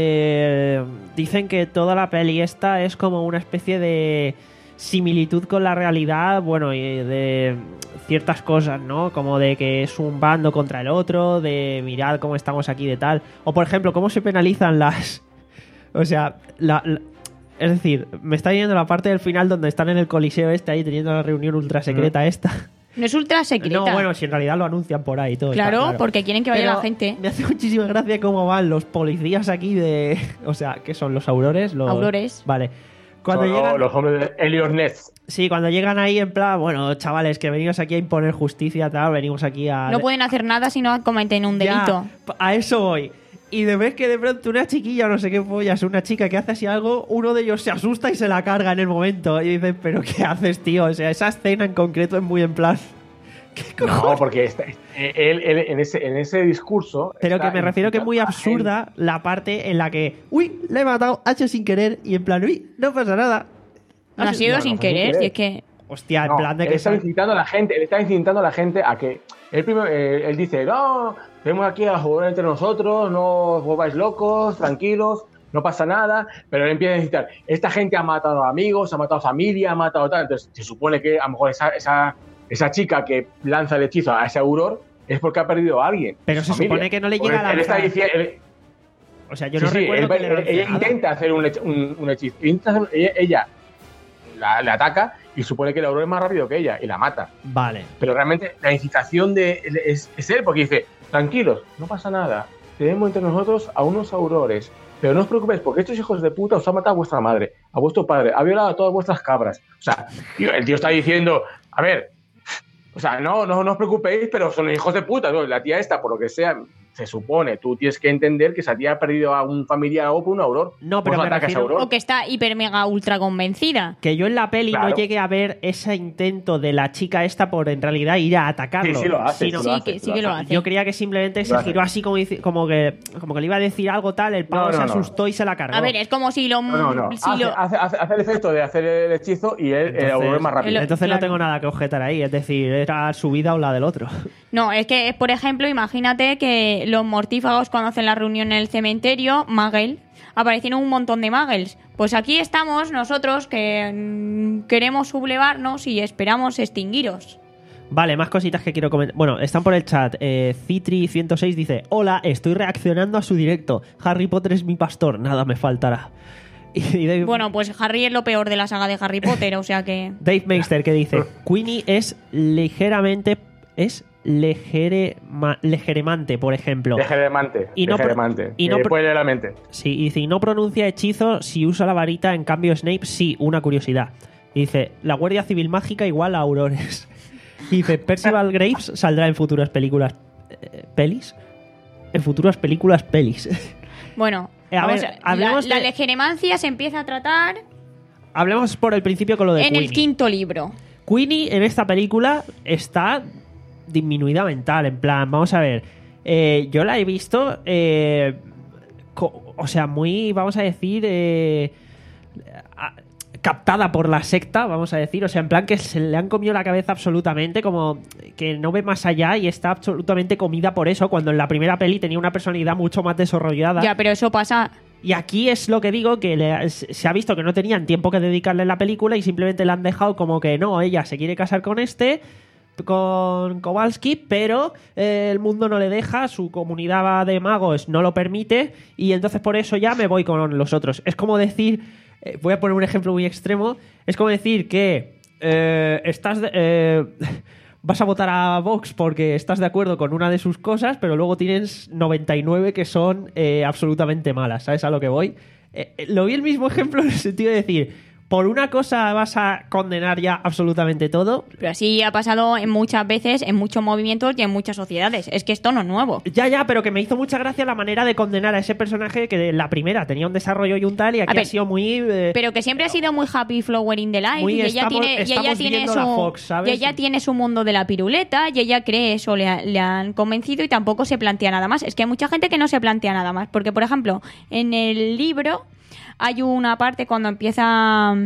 [SPEAKER 1] eh, dicen que toda la peli esta es como una especie de similitud con la realidad, bueno, y de ciertas cosas, ¿no? Como de que es un bando contra el otro, de mirad cómo estamos aquí de tal. O, por ejemplo, cómo se penalizan las... O sea, la- la- es decir, me está yendo la parte del final donde están en el coliseo este ahí teniendo la reunión ultra secreta esta.
[SPEAKER 2] No es ultra secreta.
[SPEAKER 1] No, bueno, si en realidad lo anuncian por ahí y todo. está
[SPEAKER 2] claro, porque quieren que vaya
[SPEAKER 1] Pero
[SPEAKER 2] la gente.
[SPEAKER 1] Me hace muchísima gracia cómo van los policías aquí de... O sea, ¿qué son? ¿Los aurores? Los...
[SPEAKER 2] Aurores.
[SPEAKER 1] Vale. Cuando
[SPEAKER 3] Son
[SPEAKER 1] llegan...
[SPEAKER 3] los hombres de Elios Ness.
[SPEAKER 1] Sí, cuando llegan ahí en plan, bueno, chavales, que venimos aquí a imponer justicia, tal, venimos aquí a...
[SPEAKER 2] No pueden hacer nada si no cometen un delito.
[SPEAKER 1] Ya, a eso voy. Y de vez que de pronto una chiquilla, no sé qué pollas, una chica que hace así algo, uno de ellos se asusta y se la carga en el momento. Y dicen, ¿pero qué haces, tío? O sea, esa escena en concreto es muy en plan... ¿Qué
[SPEAKER 3] No,
[SPEAKER 1] cojones?
[SPEAKER 3] porque está- él, él en, ese, en ese discurso.
[SPEAKER 1] Pero
[SPEAKER 3] está
[SPEAKER 1] que me refiero que es muy
[SPEAKER 3] incitando a la
[SPEAKER 1] absurda la parte en la que, uy, le he matado, ha hecho sin querer, y en plan, uy, no pasa nada.
[SPEAKER 2] No ha sido
[SPEAKER 3] no,
[SPEAKER 2] sin
[SPEAKER 3] no fue sin
[SPEAKER 2] querer,
[SPEAKER 3] querer.
[SPEAKER 2] si es que...
[SPEAKER 1] Hostia, en
[SPEAKER 3] No,
[SPEAKER 1] plan de
[SPEAKER 3] él
[SPEAKER 1] que...
[SPEAKER 3] está
[SPEAKER 1] sal-
[SPEAKER 3] incitando a la gente, él está incitando a la gente a que él primero eh, él dice, no, tenemos aquí a jugar entre nosotros, no os volváis locos, tranquilos, no pasa nada, pero él empieza a incitar, esta gente ha matado amigos, ha matado familia, ha matado tal, entonces se supone que a lo mejor esa, esa, esa chica que lanza el hechizo a ese auror es porque ha perdido a alguien.
[SPEAKER 1] Pero
[SPEAKER 3] su
[SPEAKER 1] se
[SPEAKER 3] familia.
[SPEAKER 1] supone que no le
[SPEAKER 3] Pues
[SPEAKER 1] llega a
[SPEAKER 3] él está
[SPEAKER 1] lanzar.
[SPEAKER 3] diciendo, él-
[SPEAKER 1] O sea, yo
[SPEAKER 3] sí,
[SPEAKER 1] no
[SPEAKER 3] sí,
[SPEAKER 1] recuerdo
[SPEAKER 3] él-
[SPEAKER 1] que le
[SPEAKER 3] él-
[SPEAKER 1] lance
[SPEAKER 3] ella
[SPEAKER 1] nada.
[SPEAKER 3] intenta hacer un, hech- un, un hechizo, intenta hacer- ella, ella la, le ataca y supone que el auror es más rápido que ella y la mata.
[SPEAKER 1] Vale.
[SPEAKER 3] Pero realmente la incitación de es, es él, porque dice, tranquilos, no pasa nada, tenemos entre nosotros a unos aurores, pero no os preocupéis, porque estos hijos de puta os han matado a vuestra madre, a vuestro padre, ha violado a todas vuestras cabras. O sea, tío, el tío está diciendo, a ver, o sea, no, no, no os preocupéis, pero son hijos de puta, ¿no? La tía esta, por lo que sea, se supone, tú tienes que entender que esa tía ha perdido a un familiar o por un auror.
[SPEAKER 1] No, pero
[SPEAKER 3] Vos
[SPEAKER 1] me
[SPEAKER 3] atacas a
[SPEAKER 1] refiero-
[SPEAKER 3] auror.
[SPEAKER 2] O que está hiper mega ultra convencida.
[SPEAKER 1] Que yo en la peli
[SPEAKER 3] Claro.
[SPEAKER 1] no llegué a ver ese intento de la chica esta por en realidad ir a atacarlo.
[SPEAKER 3] Sí, sí lo hace,
[SPEAKER 1] sino-
[SPEAKER 3] sí lo
[SPEAKER 2] Sí,
[SPEAKER 3] hace,
[SPEAKER 2] que,
[SPEAKER 3] sí
[SPEAKER 2] sí
[SPEAKER 3] lo
[SPEAKER 2] que lo
[SPEAKER 3] hace.
[SPEAKER 2] hace.
[SPEAKER 1] Yo creía que simplemente se
[SPEAKER 3] Lo hace.
[SPEAKER 1] giró así como, dici- como que como que le iba a decir algo tal, el pavo
[SPEAKER 3] No,
[SPEAKER 1] se
[SPEAKER 3] no, no.
[SPEAKER 1] asustó y se la cargó.
[SPEAKER 2] A ver, es como si lo...
[SPEAKER 3] No, no, no.
[SPEAKER 2] si
[SPEAKER 3] Hace,
[SPEAKER 2] lo-
[SPEAKER 3] hace- hace- hace el efecto de hacer el hechizo y él, el
[SPEAKER 1] Entonces-
[SPEAKER 3] auror es más rápido.
[SPEAKER 2] el-
[SPEAKER 1] Entonces no
[SPEAKER 2] claro.
[SPEAKER 1] tengo nada que objetar ahí, es decir, era su vida o la del otro.
[SPEAKER 2] No, es que, por ejemplo, imagínate que los mortífagos cuando hacen la reunión en el cementerio, Muggle, aparecieron un montón de Muggles. Pues aquí estamos nosotros que mm, queremos sublevarnos y esperamos extinguiros.
[SPEAKER 1] Vale, más cositas que quiero comentar. Bueno, están por el chat. Eh, Citri ciento seis dice: Hola, estoy reaccionando a su directo. Harry Potter es mi pastor, nada me faltará. Y Dave,
[SPEAKER 2] Bueno, pues Harry es lo peor de la saga de Harry Potter, o sea que...
[SPEAKER 1] Dave Meister que dice: Queenie es ligeramente. Es legerema, legeremante, por ejemplo.
[SPEAKER 3] Legeremante.
[SPEAKER 1] Y no pro-
[SPEAKER 3] legeremante.
[SPEAKER 1] y no
[SPEAKER 3] Eh,
[SPEAKER 1] pro-
[SPEAKER 3] puede leer la mente.
[SPEAKER 1] Sí, y dice, y no pronuncia hechizo si usa la varita, en cambio Snape sí, una curiosidad. Y dice, la Guardia Civil Mágica igual a Aurores. Y dice, Percival Graves saldrá en futuras películas eh, pelis. En futuras películas pelis.
[SPEAKER 2] Bueno,
[SPEAKER 1] Eh, a
[SPEAKER 2] vamos
[SPEAKER 1] ver,
[SPEAKER 2] a-
[SPEAKER 1] hablemos
[SPEAKER 2] la,
[SPEAKER 1] de-
[SPEAKER 2] la legeremancia se empieza a tratar
[SPEAKER 1] Hablemos por el principio con lo de
[SPEAKER 2] en el
[SPEAKER 1] Queenie.
[SPEAKER 2] quinto libro.
[SPEAKER 1] Queenie en esta película está disminuida mental, en plan, vamos a ver, eh, yo la he visto, eh, co- o sea, muy, vamos a decir, eh, a- captada por la secta, vamos a decir, o sea, en plan que se le han comido la cabeza absolutamente, como que no ve más allá y está absolutamente comida por eso, cuando en la primera peli tenía una personalidad mucho más desarrollada.
[SPEAKER 2] Ya, pero eso pasa.
[SPEAKER 1] Y aquí es lo que digo, que le- se ha visto que no tenían tiempo que dedicarle en la película y simplemente le han dejado como que no, ella se quiere casar con este, con Kowalski, pero eh, el mundo no le deja, su comunidad de magos no lo permite y entonces por eso ya me voy con los otros. Es como decir, eh, voy a poner un ejemplo muy extremo, es como decir que eh, estás... de- eh, vas a votar a Vox porque estás de acuerdo con una de sus cosas, pero luego tienes noventa y nueve que son eh, absolutamente malas, ¿sabes a lo que voy? Eh, eh, lo vi el mismo ejemplo en el sentido de decir, por una cosa vas a condenar ya absolutamente todo.
[SPEAKER 2] Pero así ha pasado en muchas veces, en muchos movimientos y en muchas sociedades. Es que esto no es nuevo.
[SPEAKER 1] Ya, ya, pero que me hizo mucha gracia la manera de condenar a ese personaje que en la primera tenía un desarrollo y un tal, y aquí
[SPEAKER 2] A ver,
[SPEAKER 1] ha sido muy... eh,
[SPEAKER 2] Pero que siempre ha sido muy happy flower in the life.
[SPEAKER 1] Muy
[SPEAKER 2] Y ella
[SPEAKER 1] estamos-
[SPEAKER 2] tiene, y ella
[SPEAKER 1] estamos
[SPEAKER 2] tiene
[SPEAKER 1] viendo
[SPEAKER 2] su,
[SPEAKER 1] la Fox, ¿sabes?
[SPEAKER 2] y ella tiene su mundo de la piruleta y ella cree eso, le, ha- le han convencido y tampoco se plantea nada más. Es que hay mucha gente que no se plantea nada más. Porque, por ejemplo, en el libro hay una parte cuando empieza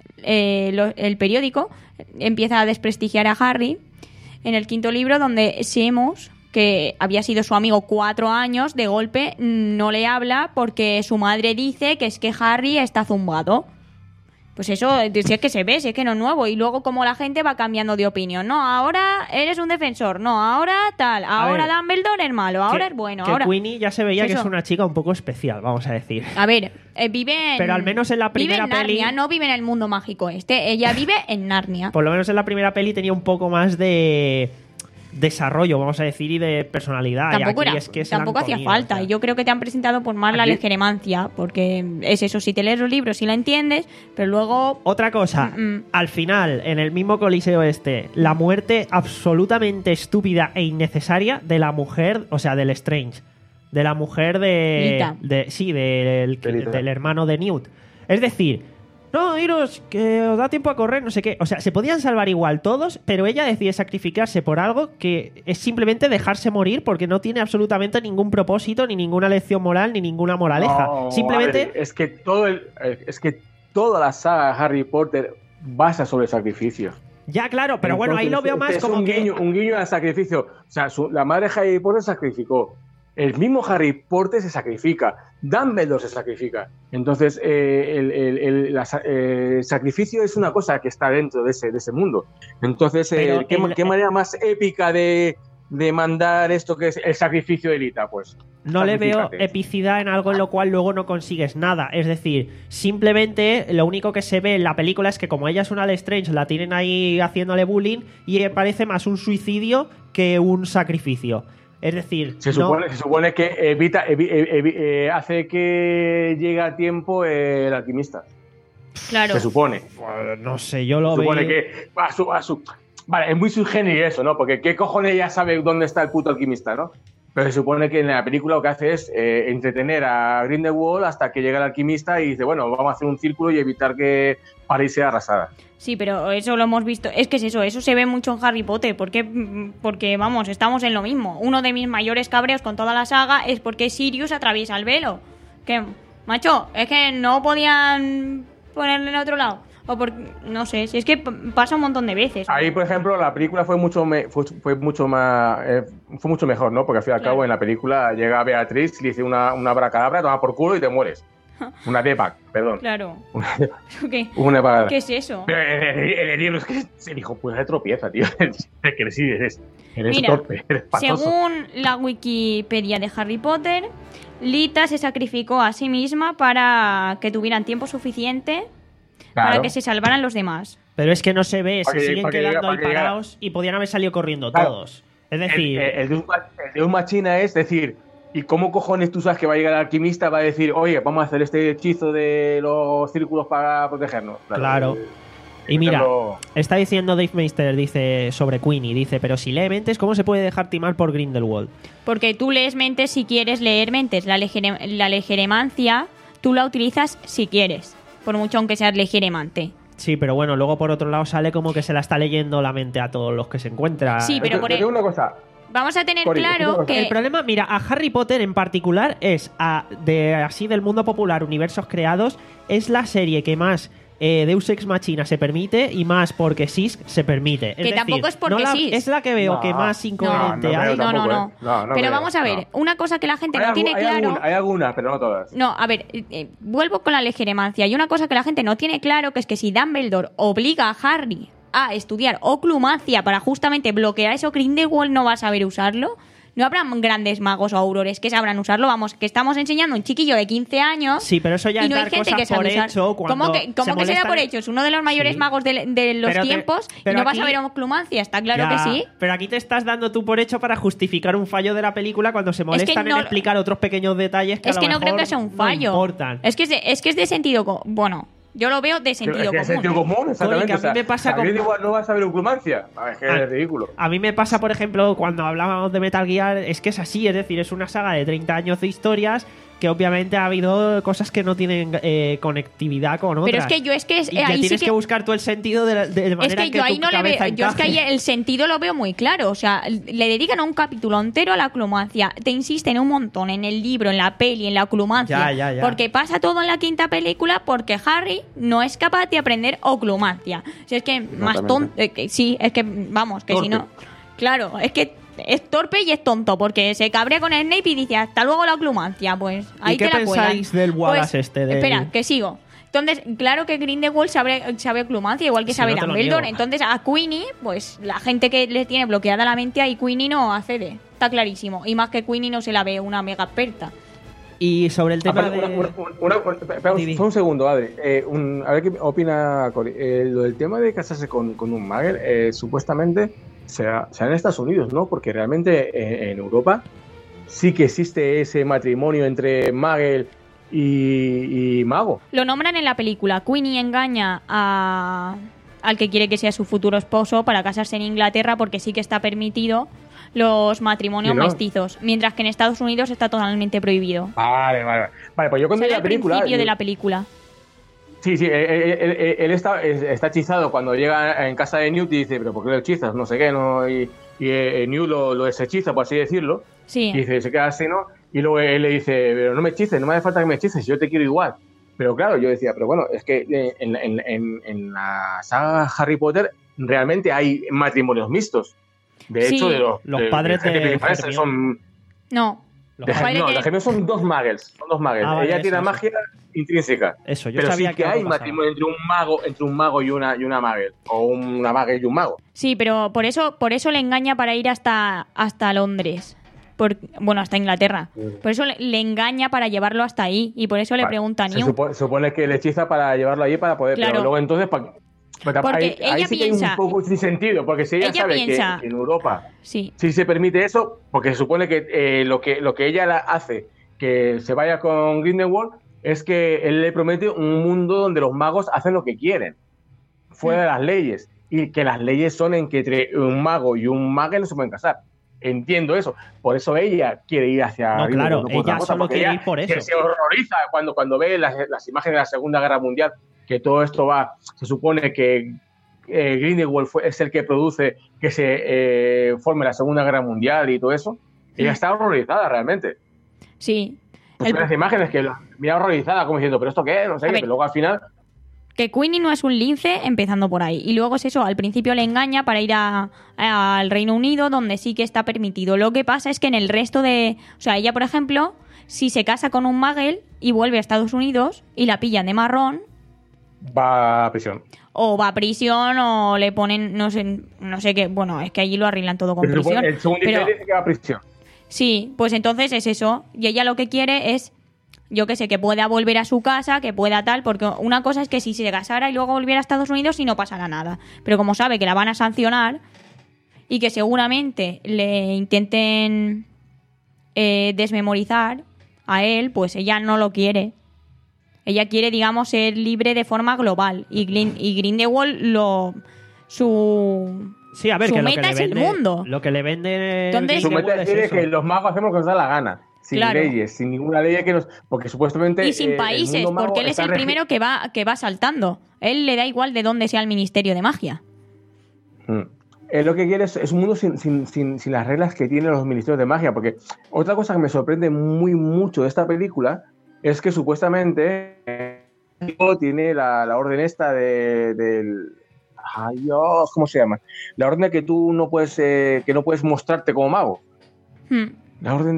[SPEAKER 2] eh, lo- el periódico, empieza a desprestigiar a Harry. En el quinto libro, donde Seamus, que había sido su amigo cuatro años, de golpe no le habla porque su madre dice que es que Harry está zumbado. Pues eso, si es que se ve, si es que no es nuevo. Y luego como la gente va cambiando de opinión. No, ahora eres un defensor. No, ahora tal. Ahora
[SPEAKER 1] ver,
[SPEAKER 2] Dumbledore es malo. Ahora
[SPEAKER 1] que-
[SPEAKER 2] es bueno.
[SPEAKER 1] que
[SPEAKER 2] ahora...
[SPEAKER 1] Queenie ya se veía
[SPEAKER 2] Eso.
[SPEAKER 1] que es una chica un poco especial, vamos a decir.
[SPEAKER 2] A ver, eh, vive en...
[SPEAKER 1] Pero al menos en la primera
[SPEAKER 2] vive en Narnia,
[SPEAKER 1] peli-
[SPEAKER 2] no vive en el mundo mágico este. Ella vive en Narnia.
[SPEAKER 1] Por lo menos en la primera peli tenía un poco más de desarrollo, vamos a decir, y de personalidad. Y
[SPEAKER 2] Tampoco,
[SPEAKER 1] aquí
[SPEAKER 2] era,
[SPEAKER 1] es que se la han
[SPEAKER 2] tampoco hacía
[SPEAKER 1] comido,
[SPEAKER 2] falta.
[SPEAKER 1] o sea.
[SPEAKER 2] Y yo creo que te han presentado por más la
[SPEAKER 3] Aquí-
[SPEAKER 2] legeremancia. Porque es eso, si te lees los libros, si la entiendes, pero luego...
[SPEAKER 1] Otra cosa,
[SPEAKER 2] Mm, mm.
[SPEAKER 1] al final, en el mismo coliseo este, la muerte absolutamente estúpida e innecesaria de la mujer, o sea, del Strange, de la mujer de...
[SPEAKER 2] Lita.
[SPEAKER 1] de sí, del,
[SPEAKER 3] De Lita.
[SPEAKER 1] del hermano de Newt. Es decir, no, iros, que os da tiempo a correr, no sé qué. O sea, se podían salvar igual todos, pero ella decide sacrificarse por algo que es simplemente dejarse morir porque no tiene absolutamente ningún propósito, ni ninguna lección moral, ni ninguna moraleja.
[SPEAKER 3] No,
[SPEAKER 1] simplemente...
[SPEAKER 3] Adri, es que todo el, eh, es que toda la saga de Harry Potter basa sobre sacrificio.
[SPEAKER 1] Ya, claro, pero bueno, ahí lo
[SPEAKER 3] Entonces,
[SPEAKER 1] veo más
[SPEAKER 3] es
[SPEAKER 1] como
[SPEAKER 3] un
[SPEAKER 1] que...
[SPEAKER 3] guiño, un guiño al sacrificio. O sea, su- la madre de Harry Potter sacrificó. El mismo Harry Potter se sacrifica. Dumbledore se sacrifica. Entonces, eh, el, el- el- la sa- eh, sacrificio es una cosa que está dentro de ese, de ese mundo. Entonces, eh,
[SPEAKER 1] Pero
[SPEAKER 3] ¿qué,
[SPEAKER 1] el-
[SPEAKER 3] qué manera más épica de, de mandar esto que es el sacrificio de Lita? Pues
[SPEAKER 1] No le veo
[SPEAKER 3] sacrifícate.
[SPEAKER 1] epicidad en algo en lo cual luego no consigues nada. Es decir, simplemente lo único que se ve en la película es que como ella es una Lestrange, la tienen ahí haciéndole bullying y parece más un suicidio que un sacrificio. Es decir,
[SPEAKER 3] Se
[SPEAKER 1] no-
[SPEAKER 3] supone, se supone que evita, evi- evi- eh, hace que llegue a tiempo eh, el alquimista.
[SPEAKER 2] Claro.
[SPEAKER 3] Se supone.
[SPEAKER 1] Bueno, no sé, yo lo
[SPEAKER 3] Se supone
[SPEAKER 1] veo...
[SPEAKER 3] que a su, a su- Vale, es muy subgénero eso, ¿no? Porque ¿qué cojones ya sabe dónde está el puto alquimista, ¿no? Pero se supone que en la película lo que hace es eh, entretener a Grindelwald hasta que llega el alquimista y dice, bueno, vamos a hacer un círculo y evitar que París sea arrasada.
[SPEAKER 2] Sí, pero eso lo hemos visto. Es que es eso, eso se ve mucho en Harry Potter. ¿Por qué? Porque, vamos, estamos en lo mismo. Uno de mis mayores cabreos con toda la saga es porque Sirius atraviesa el velo. Que, macho, es que no podían ponerle en otro lado. O por, no sé, si es que p- pasa un montón de veces.
[SPEAKER 3] Ahí, por ejemplo, la película fue mucho me- fue, fue mucho más eh, fue mucho mejor, ¿no? Porque al fin y al
[SPEAKER 2] Claro.
[SPEAKER 3] cabo en la película llega Beatriz, le dice una, una abracadabra, toma por culo y te mueres. Una depac, perdón.
[SPEAKER 2] Claro.
[SPEAKER 3] Una,
[SPEAKER 2] ¿Qué?
[SPEAKER 3] una depac.
[SPEAKER 2] ¿Qué es eso?
[SPEAKER 3] Pero en el, en el libro es que el hijo pues se tropieza, tío. Es que sí, eres, eres
[SPEAKER 2] Mira,
[SPEAKER 3] torpe, eres patoso.
[SPEAKER 2] Según la Wikipedia de Harry Potter, Lita se sacrificó a sí misma para que tuvieran tiempo suficiente
[SPEAKER 3] Claro.
[SPEAKER 2] para que se salvaran los demás.
[SPEAKER 1] Pero es que no se ve,
[SPEAKER 3] Para
[SPEAKER 1] se
[SPEAKER 3] que-
[SPEAKER 1] siguen
[SPEAKER 3] para que
[SPEAKER 1] quedando
[SPEAKER 3] llega-
[SPEAKER 1] ahí
[SPEAKER 3] para que llegara.
[SPEAKER 1] parados y podían haber salido corriendo
[SPEAKER 3] Claro.
[SPEAKER 1] todos. Es decir,
[SPEAKER 3] El, el, el, de un, el de un machina es decir, ¿y cómo cojones tú sabes que va a llegar el alquimista? Va a decir, oye, vamos a hacer este hechizo de los círculos para protegernos.
[SPEAKER 1] Claro. claro. Y mira,
[SPEAKER 3] Pero...
[SPEAKER 1] está diciendo Dave Meister, dice sobre Queenie, dice, pero si lee mentes, ¿cómo se puede dejar timar por Grindelwald?
[SPEAKER 2] Porque tú lees mentes si quieres leer mentes. La, legere, la legeremancia tú la utilizas si quieres, por mucho aunque seas legeremante.
[SPEAKER 1] Sí, pero bueno, luego por otro lado sale como que se la está leyendo la mente a todos los que se encuentra.
[SPEAKER 2] Sí, pero por
[SPEAKER 3] el... una cosa.
[SPEAKER 2] Vamos a tener
[SPEAKER 3] Cori,
[SPEAKER 2] claro que...
[SPEAKER 1] El problema, mira, a Harry Potter en particular es, a, de así del mundo popular, universos creados, es la serie que más... Eh, Deus Ex Machina se permite y más porque Sisk se permite. Es
[SPEAKER 2] que
[SPEAKER 1] decir,
[SPEAKER 2] tampoco es porque
[SPEAKER 1] no la,
[SPEAKER 2] Sisk.
[SPEAKER 1] Es la que veo
[SPEAKER 3] no,
[SPEAKER 1] que más incoherente
[SPEAKER 3] no, no,
[SPEAKER 1] hay.
[SPEAKER 2] No, no, no.
[SPEAKER 3] ¿eh? no, no
[SPEAKER 2] pero
[SPEAKER 3] creo,
[SPEAKER 2] vamos a ver,
[SPEAKER 3] no.
[SPEAKER 2] una cosa que la gente
[SPEAKER 3] hay
[SPEAKER 2] no
[SPEAKER 3] algún,
[SPEAKER 2] tiene
[SPEAKER 3] hay
[SPEAKER 2] claro...
[SPEAKER 3] Alguna, hay algunas, pero no todas.
[SPEAKER 2] No, a ver, eh, vuelvo con la legeremancia. Y una cosa que la gente no tiene claro, que es que si Dumbledore obliga a Harry a estudiar oclumancia para justamente bloquear eso, Grindelwald no va a saber usarlo. No habrá grandes magos o aurores que sabrán usarlo. Vamos, que estamos enseñando a un chiquillo de quince años.
[SPEAKER 1] Sí, pero eso ya
[SPEAKER 2] y
[SPEAKER 1] es
[SPEAKER 2] no hay
[SPEAKER 1] dar
[SPEAKER 2] gente
[SPEAKER 1] cosas
[SPEAKER 2] que sabe
[SPEAKER 1] por
[SPEAKER 2] usar.
[SPEAKER 1] hecho cuando
[SPEAKER 2] ¿Cómo que, cómo
[SPEAKER 1] se
[SPEAKER 2] que se da
[SPEAKER 1] molestan-
[SPEAKER 2] por hecho? Es uno de los mayores
[SPEAKER 1] Sí.
[SPEAKER 2] magos de, de los
[SPEAKER 1] Pero te-
[SPEAKER 2] tiempos y
[SPEAKER 1] pero
[SPEAKER 2] no va a
[SPEAKER 1] aquí-
[SPEAKER 2] saber oclumancia. Está claro
[SPEAKER 1] Ya,
[SPEAKER 2] que sí.
[SPEAKER 1] Pero aquí te estás dando tú por hecho para justificar un fallo de la película cuando se molestan
[SPEAKER 2] no-
[SPEAKER 1] en explicar otros pequeños detalles que
[SPEAKER 2] Es
[SPEAKER 1] a
[SPEAKER 2] que
[SPEAKER 1] lo
[SPEAKER 2] no creo
[SPEAKER 1] mejor
[SPEAKER 2] que sea un
[SPEAKER 1] no
[SPEAKER 2] fallo.
[SPEAKER 1] importan.
[SPEAKER 2] Es que es de, es que es de sentido... co- Bueno, yo lo veo de sentido
[SPEAKER 3] Es que es
[SPEAKER 2] común.
[SPEAKER 3] sentido común, exactamente.
[SPEAKER 1] Cori, que a mí
[SPEAKER 3] o sea,
[SPEAKER 1] me pasa
[SPEAKER 3] a
[SPEAKER 1] con-
[SPEAKER 3] Grindelwald no va a saber oclumancia. A ver, es que
[SPEAKER 1] Ah.
[SPEAKER 3] es ridículo.
[SPEAKER 1] A mí me pasa, por ejemplo, cuando hablábamos de Metal Gear, es que es así, es decir, es una saga de treinta años de historias que obviamente ha habido cosas que no tienen eh, conectividad con otras.
[SPEAKER 2] Pero es que yo es que es,
[SPEAKER 1] Y que
[SPEAKER 2] ahí
[SPEAKER 1] tienes
[SPEAKER 2] sí que,
[SPEAKER 1] que buscar tú el sentido de, la- de
[SPEAKER 2] es
[SPEAKER 1] manera
[SPEAKER 2] que
[SPEAKER 1] en que
[SPEAKER 2] yo ahí
[SPEAKER 1] tu
[SPEAKER 2] no le veo,
[SPEAKER 1] cabeza
[SPEAKER 2] yo es que ahí
[SPEAKER 1] encaje.
[SPEAKER 2] el sentido lo veo muy claro, o sea, le dedican un capítulo entero a la oclumancia, te insisten un montón en el libro, en la peli, en la oclumancia,
[SPEAKER 1] Ya, ya, ya.
[SPEAKER 2] porque pasa todo en la quinta película porque Harry no es capaz de aprender oclumancia. O sea, es que más tonto, eh, que sí, es que vamos, que si
[SPEAKER 3] Torpe.
[SPEAKER 2] no, claro, es que es torpe y es tonto porque se cabrea con Snape y dice hasta luego la oclumancia, pues ahí
[SPEAKER 1] ¿Y qué
[SPEAKER 2] te la cuelan.
[SPEAKER 1] pensáis del Wallace
[SPEAKER 2] Pues,
[SPEAKER 1] este? Del-
[SPEAKER 2] Espera, que sigo. Entonces, claro que Grindelwald sabe, sabe oclumancia, igual que
[SPEAKER 1] Sí,
[SPEAKER 2] sabe
[SPEAKER 1] no te lo
[SPEAKER 2] Dumbledore.
[SPEAKER 1] niego.
[SPEAKER 2] Entonces, a Queenie, pues la gente que le tiene bloqueada la mente, ahí Queenie no accede. Está clarísimo. Y más que Queenie no se la ve una mega experta.
[SPEAKER 1] Y sobre el tema
[SPEAKER 3] Aparte,
[SPEAKER 1] de...
[SPEAKER 3] una, una, una- una- espera, un-
[SPEAKER 1] Didi.
[SPEAKER 3] solo un segundo, Adri. Eh, un- a ver qué opina Cori. Eh, lo del tema de casarse con, con un Muggle, eh, supuestamente se ha, se ha en Estados Unidos, ¿no? Porque realmente eh, en Europa sí que existe ese matrimonio entre Muggle y, y mago.
[SPEAKER 2] Lo nombran en la película. Queenie engaña a, al que quiere que sea su futuro esposo para casarse en Inglaterra porque sí que está permitido los matrimonios
[SPEAKER 3] Sí, ¿no?
[SPEAKER 2] mestizos, mientras que en Estados Unidos está totalmente prohibido.
[SPEAKER 3] Vale, vale, vale. Vale, pues yo cuando vi
[SPEAKER 2] Será
[SPEAKER 3] la
[SPEAKER 2] el
[SPEAKER 3] película.
[SPEAKER 2] principio de
[SPEAKER 3] yo-
[SPEAKER 2] la película.
[SPEAKER 3] Sí, sí, él, él- él- él está, está hechizado cuando llega en casa de Newt y dice, pero ¿por qué lo hechizas? No sé qué, ¿no? Y, y eh, Newt lo, lo deshechiza, por así decirlo.
[SPEAKER 2] Sí.
[SPEAKER 3] Y dice, se queda así, ¿no? Y luego él le dice, pero no me hechices, no me hace falta que me hechices, yo te quiero igual. Pero claro, yo decía, pero bueno, es que eh, en, en, en, en la saga Harry Potter realmente hay matrimonios mixtos. De
[SPEAKER 2] Sí.
[SPEAKER 3] hecho, de los,
[SPEAKER 1] Los
[SPEAKER 3] de-
[SPEAKER 1] padres
[SPEAKER 3] gente
[SPEAKER 1] de
[SPEAKER 3] principales
[SPEAKER 1] Hermione.
[SPEAKER 3] son...
[SPEAKER 2] No.
[SPEAKER 1] Los
[SPEAKER 3] de-
[SPEAKER 2] padres
[SPEAKER 3] no,
[SPEAKER 2] de-
[SPEAKER 3] los gemelos son dos muggles, son dos muggles.
[SPEAKER 1] Ah, vale,
[SPEAKER 3] Ella
[SPEAKER 1] eso,
[SPEAKER 3] tiene
[SPEAKER 1] eso.
[SPEAKER 3] magia intrínseca.
[SPEAKER 1] Eso, yo
[SPEAKER 3] Pero
[SPEAKER 1] sabía
[SPEAKER 3] sí que,
[SPEAKER 1] algo
[SPEAKER 3] hay
[SPEAKER 1] pasaba.
[SPEAKER 3] matrimonio entre un mago, entre un mago y una y una muggle, o una muggle y un mago.
[SPEAKER 2] Sí, pero por eso, por eso le engaña para ir hasta, hasta Londres. Por, bueno, hasta Inglaterra. Por eso le, le engaña para llevarlo hasta ahí. Y por eso le
[SPEAKER 3] Vale.
[SPEAKER 2] pregunta a
[SPEAKER 3] Se
[SPEAKER 2] Newt.
[SPEAKER 3] supone, supone que le hechiza para llevarlo allí para poder.
[SPEAKER 2] Claro.
[SPEAKER 3] Pero luego entonces. Pa, pero
[SPEAKER 2] Porque
[SPEAKER 3] ahí, ahí
[SPEAKER 2] ella
[SPEAKER 3] sí que hay
[SPEAKER 2] piensa-
[SPEAKER 3] un poco sin sentido, porque si ella,
[SPEAKER 2] Ella
[SPEAKER 3] sabe
[SPEAKER 2] piensa-
[SPEAKER 3] que en Europa
[SPEAKER 2] Sí.
[SPEAKER 3] sí se permite eso, porque se supone que, eh, lo que lo que ella la hace que se vaya con Grindelwald es que él le promete un mundo donde los magos hacen lo que quieren, fuera de las leyes, y que las leyes son en que entre un mago y un mago no se pueden casar. Entiendo eso, por eso ella quiere ir hacia
[SPEAKER 1] No,
[SPEAKER 3] Grindelwald,
[SPEAKER 1] claro,
[SPEAKER 3] por otra
[SPEAKER 1] ella
[SPEAKER 3] cosa,
[SPEAKER 1] solo
[SPEAKER 3] porque
[SPEAKER 1] quiere
[SPEAKER 3] ella
[SPEAKER 1] ir por
[SPEAKER 3] se-
[SPEAKER 1] eso.
[SPEAKER 3] Se horroriza cuando, cuando ve las, las imágenes de la Segunda Guerra Mundial, que todo esto va, se supone que eh, Grindelwald fue, es el que produce que se eh, forme la Segunda Guerra Mundial y todo eso. Ella está horrorizada realmente.
[SPEAKER 2] Sí.
[SPEAKER 3] Pues
[SPEAKER 2] El-
[SPEAKER 3] las imágenes que la mira horrorizada, como diciendo, ¿pero esto qué es? No sé
[SPEAKER 2] A
[SPEAKER 3] qué.
[SPEAKER 2] ver.
[SPEAKER 3] Pero luego al final,
[SPEAKER 2] Que Queenie no es un lince, empezando por ahí. Y luego es eso, al principio le engaña para ir a- a- al Reino Unido, donde sí que está permitido. Lo que pasa es que en el resto de... O sea, ella, por ejemplo, si se casa con un muggle y vuelve a Estados Unidos y la pillan de marrón,
[SPEAKER 3] va a prisión.
[SPEAKER 2] o va a prisión o le ponen, no sé, no sé qué... Bueno, es que allí lo arreglan todo con
[SPEAKER 3] Se supone-
[SPEAKER 2] prisión.
[SPEAKER 3] el segundo
[SPEAKER 2] Pero-
[SPEAKER 3] dice que va a prisión.
[SPEAKER 2] Sí, pues entonces es eso. Y ella lo que quiere es, yo que sé, que pueda volver a su casa, que pueda tal, porque una cosa es que si se casara y luego volviera a Estados Unidos y no pasara nada. Pero como sabe que la van a sancionar, y que seguramente le intenten eh, desmemorizar a él, pues ella no lo quiere. Ella quiere, digamos, ser libre de forma global. Y, Glin- y Grindelwald lo... su...
[SPEAKER 1] Sí, a ver,
[SPEAKER 2] su
[SPEAKER 1] que lo
[SPEAKER 2] meta
[SPEAKER 1] que le
[SPEAKER 2] es el
[SPEAKER 1] vende,
[SPEAKER 2] mundo.
[SPEAKER 1] Lo que le vende
[SPEAKER 2] Entonces-
[SPEAKER 3] Su
[SPEAKER 1] Grindelwald
[SPEAKER 3] meta
[SPEAKER 1] es
[SPEAKER 3] es
[SPEAKER 1] eso.
[SPEAKER 3] que los magos hacemos lo que nos da la gana. Sin
[SPEAKER 2] Claro.
[SPEAKER 3] leyes, sin ninguna ley que nos... Porque supuestamente...
[SPEAKER 2] Y sin
[SPEAKER 3] eh, el
[SPEAKER 2] países,
[SPEAKER 3] mundo mago
[SPEAKER 2] porque él es
[SPEAKER 3] está
[SPEAKER 2] el
[SPEAKER 3] regi-
[SPEAKER 2] primero que va, que va saltando. Él le da igual de dónde sea el Ministerio de Magia.
[SPEAKER 3] Mm. Él lo que quiere es, es un mundo sin, sin, sin, sin las reglas que tienen los ministerios de magia. Porque otra cosa que me sorprende muy mucho de esta película es que supuestamente eh, tiene la, la orden esta de, del... Ay, Dios, ¿cómo se llama? La orden de que tú no puedes, eh, que no puedes mostrarte como mago.
[SPEAKER 2] Hmm.
[SPEAKER 3] La orden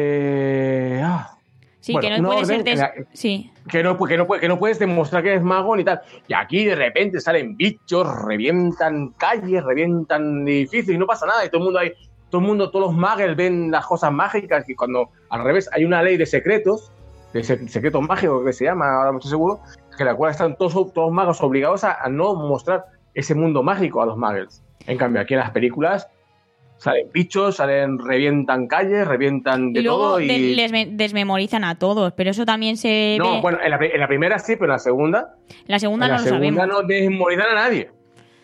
[SPEAKER 3] de... Ah,
[SPEAKER 2] Sí,
[SPEAKER 3] Bueno,
[SPEAKER 2] que no
[SPEAKER 3] una
[SPEAKER 2] puede
[SPEAKER 3] orden
[SPEAKER 2] ser... des-
[SPEAKER 3] en la-
[SPEAKER 2] Sí.
[SPEAKER 3] que, no, que, no, que no puedes demostrar que eres mago ni tal. Y aquí de repente salen bichos, revientan calles, revientan edificios y no pasa nada. Y todo el mundo hay, todo el mundo, todos los magos ven las cosas mágicas. Y cuando al revés hay una ley de secretos, de se- secretos mágicos que se llama, ahora no estoy seguro, que la cual están todos, todos los magos obligados a, a no mostrar ese mundo mágico a los magos. En cambio, aquí en las películas salen bichos, salen, revientan calles, revientan de
[SPEAKER 2] Y luego
[SPEAKER 3] todo.
[SPEAKER 2] de-
[SPEAKER 3] Y...
[SPEAKER 2] les me- desmemorizan a todos, pero eso también se
[SPEAKER 3] No,
[SPEAKER 2] ve...
[SPEAKER 3] bueno, en la, pri- en la primera sí, pero en la segunda...
[SPEAKER 2] En la segunda
[SPEAKER 3] en
[SPEAKER 2] no
[SPEAKER 3] la
[SPEAKER 2] lo
[SPEAKER 3] segunda
[SPEAKER 2] sabemos.
[SPEAKER 3] no desmemorizan a nadie.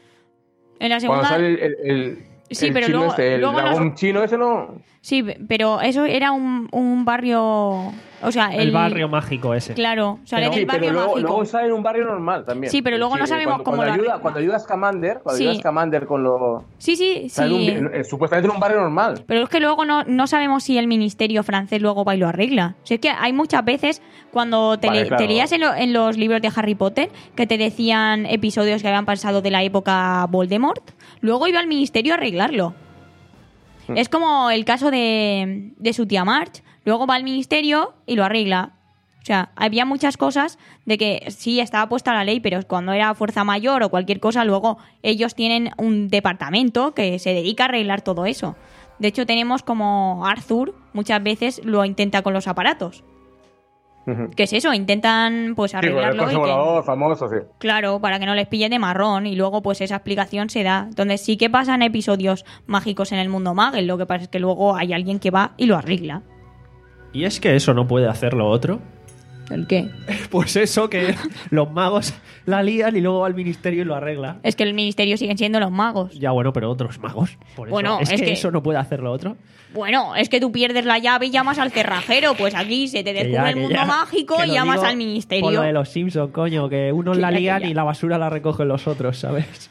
[SPEAKER 2] En la
[SPEAKER 3] Cuando
[SPEAKER 2] segunda...
[SPEAKER 3] sale el, el, el-
[SPEAKER 2] Sí,
[SPEAKER 3] el
[SPEAKER 2] pero
[SPEAKER 3] chino
[SPEAKER 2] luego-
[SPEAKER 3] este, el
[SPEAKER 2] luego
[SPEAKER 3] dragón
[SPEAKER 2] nos-
[SPEAKER 3] chino ese no...
[SPEAKER 2] Sí, pero eso era un, un barrio... O sea,
[SPEAKER 1] El barrio mágico ese.
[SPEAKER 2] Claro, sale
[SPEAKER 1] Pero-
[SPEAKER 2] del
[SPEAKER 3] Sí,
[SPEAKER 2] barrio
[SPEAKER 3] pero luego,
[SPEAKER 2] mágico.
[SPEAKER 3] luego sale en un barrio normal también.
[SPEAKER 2] Sí, pero luego no
[SPEAKER 3] eh,
[SPEAKER 2] sabemos
[SPEAKER 3] cuando,
[SPEAKER 2] cómo
[SPEAKER 3] cuando
[SPEAKER 2] lo
[SPEAKER 3] ayuda,
[SPEAKER 2] arregla.
[SPEAKER 3] cuando ayuda a Scamander, cuando
[SPEAKER 2] Sí.
[SPEAKER 3] ayuda a Scamander con lo...
[SPEAKER 2] Sí, sí,
[SPEAKER 3] sale
[SPEAKER 2] sí.
[SPEAKER 3] un- eh, supuestamente en un barrio normal.
[SPEAKER 2] Pero es que luego no, no sabemos si el ministerio francés luego va y lo arregla. O sea, es que hay muchas veces cuando te,
[SPEAKER 3] Vale,
[SPEAKER 2] le-
[SPEAKER 3] claro.
[SPEAKER 2] te leías en, lo- en los libros de Harry Potter que te decían episodios que habían pasado de la época Voldemort, luego iba al ministerio a arreglarlo.
[SPEAKER 3] Mm.
[SPEAKER 2] Es como el caso de, de su tía March. Luego va al ministerio y lo arregla. O sea, había muchas cosas de que sí estaba puesta la ley, pero cuando era fuerza mayor o cualquier cosa, luego ellos tienen un departamento que se dedica a arreglar todo eso. De hecho, tenemos como Arthur muchas veces lo intenta con los aparatos.
[SPEAKER 3] Ujú.
[SPEAKER 2] ¿Qué es eso? Intentan pues
[SPEAKER 3] Sí, con el
[SPEAKER 2] arreglarlo.
[SPEAKER 3] coche
[SPEAKER 2] y que-
[SPEAKER 3] volador famoso, sí.
[SPEAKER 2] Claro, para que no les pille de marrón y luego pues esa explicación se da. Entonces sí que pasan episodios mágicos en el mundo Muggle, lo que pasa es que luego hay alguien que va y lo arregla.
[SPEAKER 1] Y es que eso no puede hacerlo otro.
[SPEAKER 2] ¿El qué?
[SPEAKER 1] Pues eso, que los magos la lían y luego va al ministerio y lo arregla.
[SPEAKER 2] Es que el ministerio siguen siendo los magos.
[SPEAKER 1] Ya, bueno, pero otros magos. Por eso.
[SPEAKER 2] Bueno,
[SPEAKER 1] es,
[SPEAKER 2] es
[SPEAKER 1] que,
[SPEAKER 2] que-
[SPEAKER 1] eso no puede hacerlo otro.
[SPEAKER 2] Bueno, es que tú pierdes la llave y llamas al cerrajero. Pues aquí se te
[SPEAKER 1] Que
[SPEAKER 2] descubre
[SPEAKER 1] ya,
[SPEAKER 2] el
[SPEAKER 1] que
[SPEAKER 2] mundo
[SPEAKER 1] ya,
[SPEAKER 2] mágico
[SPEAKER 1] que
[SPEAKER 2] y
[SPEAKER 1] lo
[SPEAKER 2] llamas
[SPEAKER 1] digo
[SPEAKER 2] al
[SPEAKER 1] Por lo
[SPEAKER 2] ministerio.
[SPEAKER 1] de los Simpsons, coño, que unos
[SPEAKER 2] Que
[SPEAKER 1] la
[SPEAKER 2] ya, que
[SPEAKER 1] lían
[SPEAKER 2] ya.
[SPEAKER 1] y la basura la recogen los otros, ¿sabes?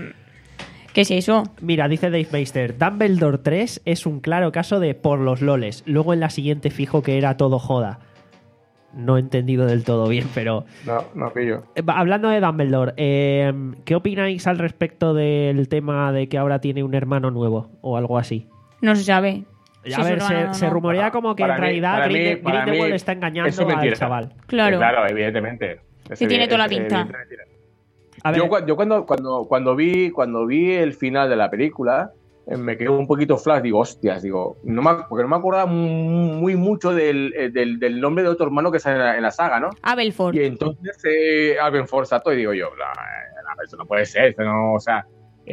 [SPEAKER 2] ¿Qué es eso?
[SPEAKER 1] Mira, dice Dave Meister, Dumbledore tres es un claro caso de por los loles. Luego en la siguiente fijo que era todo joda. No he entendido del todo bien, pero...
[SPEAKER 3] No, no pillo.
[SPEAKER 1] Eh, va, Hablando de Dumbledore, eh, ¿qué opináis al respecto del tema de que ahora tiene un hermano nuevo o algo así?
[SPEAKER 2] No se sabe.
[SPEAKER 1] A
[SPEAKER 2] Si es
[SPEAKER 1] ver,
[SPEAKER 2] su
[SPEAKER 1] se,
[SPEAKER 2] hermano o
[SPEAKER 1] se
[SPEAKER 2] no.
[SPEAKER 1] rumorea como que
[SPEAKER 3] Para
[SPEAKER 1] en
[SPEAKER 3] mí-
[SPEAKER 1] realidad
[SPEAKER 3] para mí-
[SPEAKER 1] Grinde-
[SPEAKER 3] para
[SPEAKER 1] Grindelwald
[SPEAKER 3] mí
[SPEAKER 1] está
[SPEAKER 3] eso
[SPEAKER 1] engañando
[SPEAKER 3] es
[SPEAKER 1] al
[SPEAKER 3] mentira.
[SPEAKER 1] chaval.
[SPEAKER 2] Claro.
[SPEAKER 3] Claro, evidentemente.
[SPEAKER 2] Sí, tiene toda la
[SPEAKER 3] Es- es-
[SPEAKER 2] pinta.
[SPEAKER 3] evidentemente mentira.
[SPEAKER 1] A ver,
[SPEAKER 3] Yo, cua- yo cuando, cuando, cuando, vi, cuando vi el final de la película, eh, me quedé un poquito flash, digo, hostias, digo, no me, porque no me acordaba mu- muy mucho del, eh, del, del nombre de otro hermano que sale en la, en la saga, ¿no?
[SPEAKER 2] Abelford.
[SPEAKER 3] Y entonces eh, Alben Forsato, y digo yo, no, no, eso no puede ser, esto no, o sea,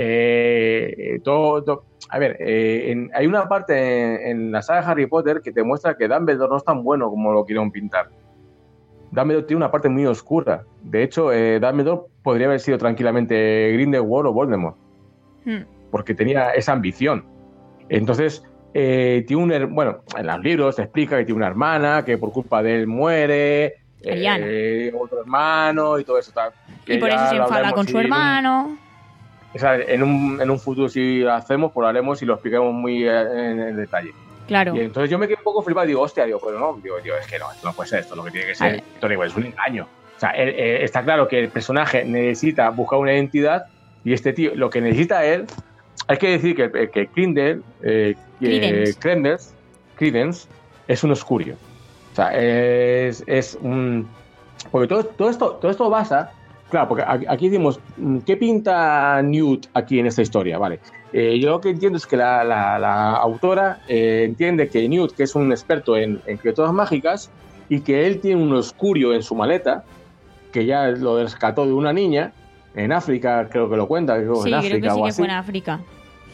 [SPEAKER 3] eh, todo, todo- a ver, eh, en- hay una parte en, en la saga de Harry Potter que te muestra que Dumbledore no es tan bueno como lo quieren pintar. Dumbledore tiene una parte muy oscura. De hecho, eh, Dumbledore podría haber sido tranquilamente Grindelwald o Voldemort,
[SPEAKER 2] Hmm.
[SPEAKER 3] porque tenía esa ambición. Entonces, eh, tiene un, her- bueno, en los libros se explica que tiene una hermana, que por culpa de él muere,
[SPEAKER 2] Ariana.
[SPEAKER 3] eh, otro hermano y todo eso. Tal, que
[SPEAKER 2] Y por
[SPEAKER 3] ya
[SPEAKER 2] eso se
[SPEAKER 3] lo
[SPEAKER 2] enfada
[SPEAKER 3] hablaremos
[SPEAKER 2] con
[SPEAKER 3] si
[SPEAKER 2] su
[SPEAKER 3] en un-
[SPEAKER 2] hermano.
[SPEAKER 3] o sea, en un, en un futuro si lo hacemos, pues lo haremos y lo explicaremos muy eh, en, en detalle.
[SPEAKER 2] Claro.
[SPEAKER 3] Y entonces yo me quedé un poco flipado, digo, hostia, digo, pero no, digo, tío, es que no, esto no puede ser, esto es lo que tiene que ser.
[SPEAKER 2] Vale.
[SPEAKER 3] Esto digo, es un engaño. O sea, él, eh, está claro que el personaje necesita buscar una identidad y este tío, lo que necesita él, hay que decir que, que Grindel, eh,
[SPEAKER 2] Credence.
[SPEAKER 3] Credence, Credence es un oscurio. O sea, es, es un... Porque todo, todo, esto, todo esto basa... Claro, porque aquí aquí decimos, ¿qué pinta Newt aquí en esta historia? Vale. Eh, yo lo que entiendo es que la, la, la autora eh, entiende que Newt, que es un experto en, en criaturas mágicas, y que él tiene un oscurio en su maleta, que ya lo rescató de una niña, en África, creo que lo cuenta, creo,
[SPEAKER 2] Sí,
[SPEAKER 3] en
[SPEAKER 2] creo
[SPEAKER 3] África
[SPEAKER 2] que sí
[SPEAKER 3] o
[SPEAKER 2] que
[SPEAKER 3] así.
[SPEAKER 2] fue en África.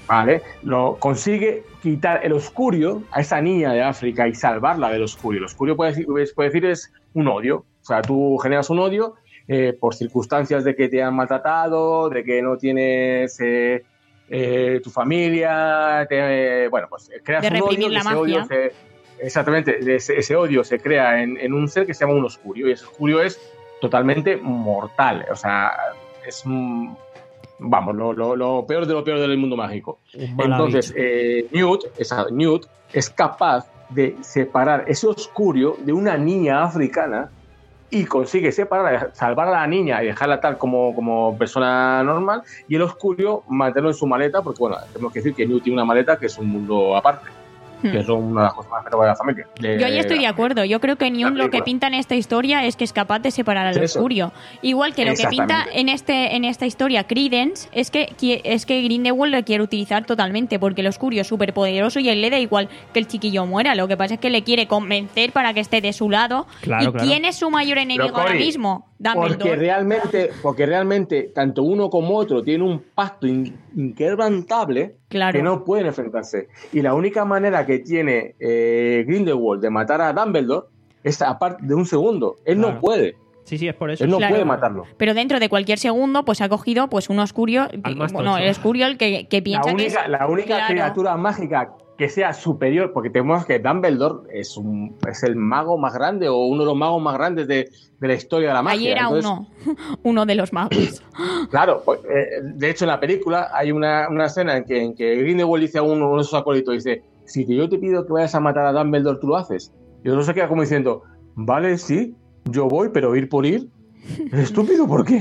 [SPEAKER 3] ¿vale? Lo consigue quitar el oscurio a esa niña de África y salvarla del oscurio. El oscurio puede decir, puede decir es un odio. O sea, tú generas un odio eh, por circunstancias de que te han maltratado, de que no tienes eh, eh, tu familia, te, eh, bueno, pues creas
[SPEAKER 2] de
[SPEAKER 3] un odio.
[SPEAKER 2] la
[SPEAKER 3] ese
[SPEAKER 2] magia.
[SPEAKER 3] odio se, exactamente, ese, ese odio se crea en, en un ser que se llama un oscurio, y ese oscurio es totalmente mortal. O sea, es un... Vamos, lo, lo, lo peor de lo peor del mundo mágico. Entonces, eh, Newt, esa, Newt es capaz de separar ese oscurio de una niña africana y consigue separar, salvar a la niña y dejarla tal como, como persona normal, y el oscurio mantenerlo en su maleta, porque bueno, tenemos que decir que Newt tiene una maleta que es un mundo aparte. Hmm. Que es una de las cosas más fenomenales de la familia. De,
[SPEAKER 2] Yo ahí estoy de acuerdo. Yo creo que Newt lo que pinta en esta historia es que es capaz de separar al oscurio. Igual que lo que pinta en este en esta historia Credence es que es que Grindelwald lo quiere utilizar totalmente, porque el oscurio es súper poderoso y a él le da igual que el chiquillo muera. Lo que pasa es que le quiere convencer para que esté de su lado. Claro, ¿Y claro. quién es su mayor enemigo Pero, ahora Cory, mismo? Dumbledore.
[SPEAKER 3] Porque realmente, porque realmente tanto uno como otro tienen un pacto in, inquebrantable claro. que no pueden enfrentarse. Y la única manera que tiene eh, Grindelwald de matar a Dumbledore es aparte de un segundo. Él claro. no puede.
[SPEAKER 1] Sí, sí, es por eso.
[SPEAKER 3] Él no
[SPEAKER 2] claro.
[SPEAKER 3] puede matarlo.
[SPEAKER 2] Pero dentro de cualquier segundo, pues ha cogido pues un oscurio. No, el oscurio el que, que piensa
[SPEAKER 3] la única,
[SPEAKER 2] que es.
[SPEAKER 3] La única claro. criatura mágica que sea superior, porque tenemos que Dumbledore es, un, es el mago más grande o uno de los magos más grandes de, de la historia de la magia.
[SPEAKER 2] Ahí era Entonces, uno, uno de los magos.
[SPEAKER 3] Claro, pues, eh, de hecho en la película hay una, una escena en que, en que Grindelwald dice a uno de sus acólitos, dice, si yo te pido que vayas a matar a Dumbledore, ¿tú lo haces? Y otro se queda como diciendo, vale, sí, yo voy, pero ir por ir, estúpido, ¿por qué?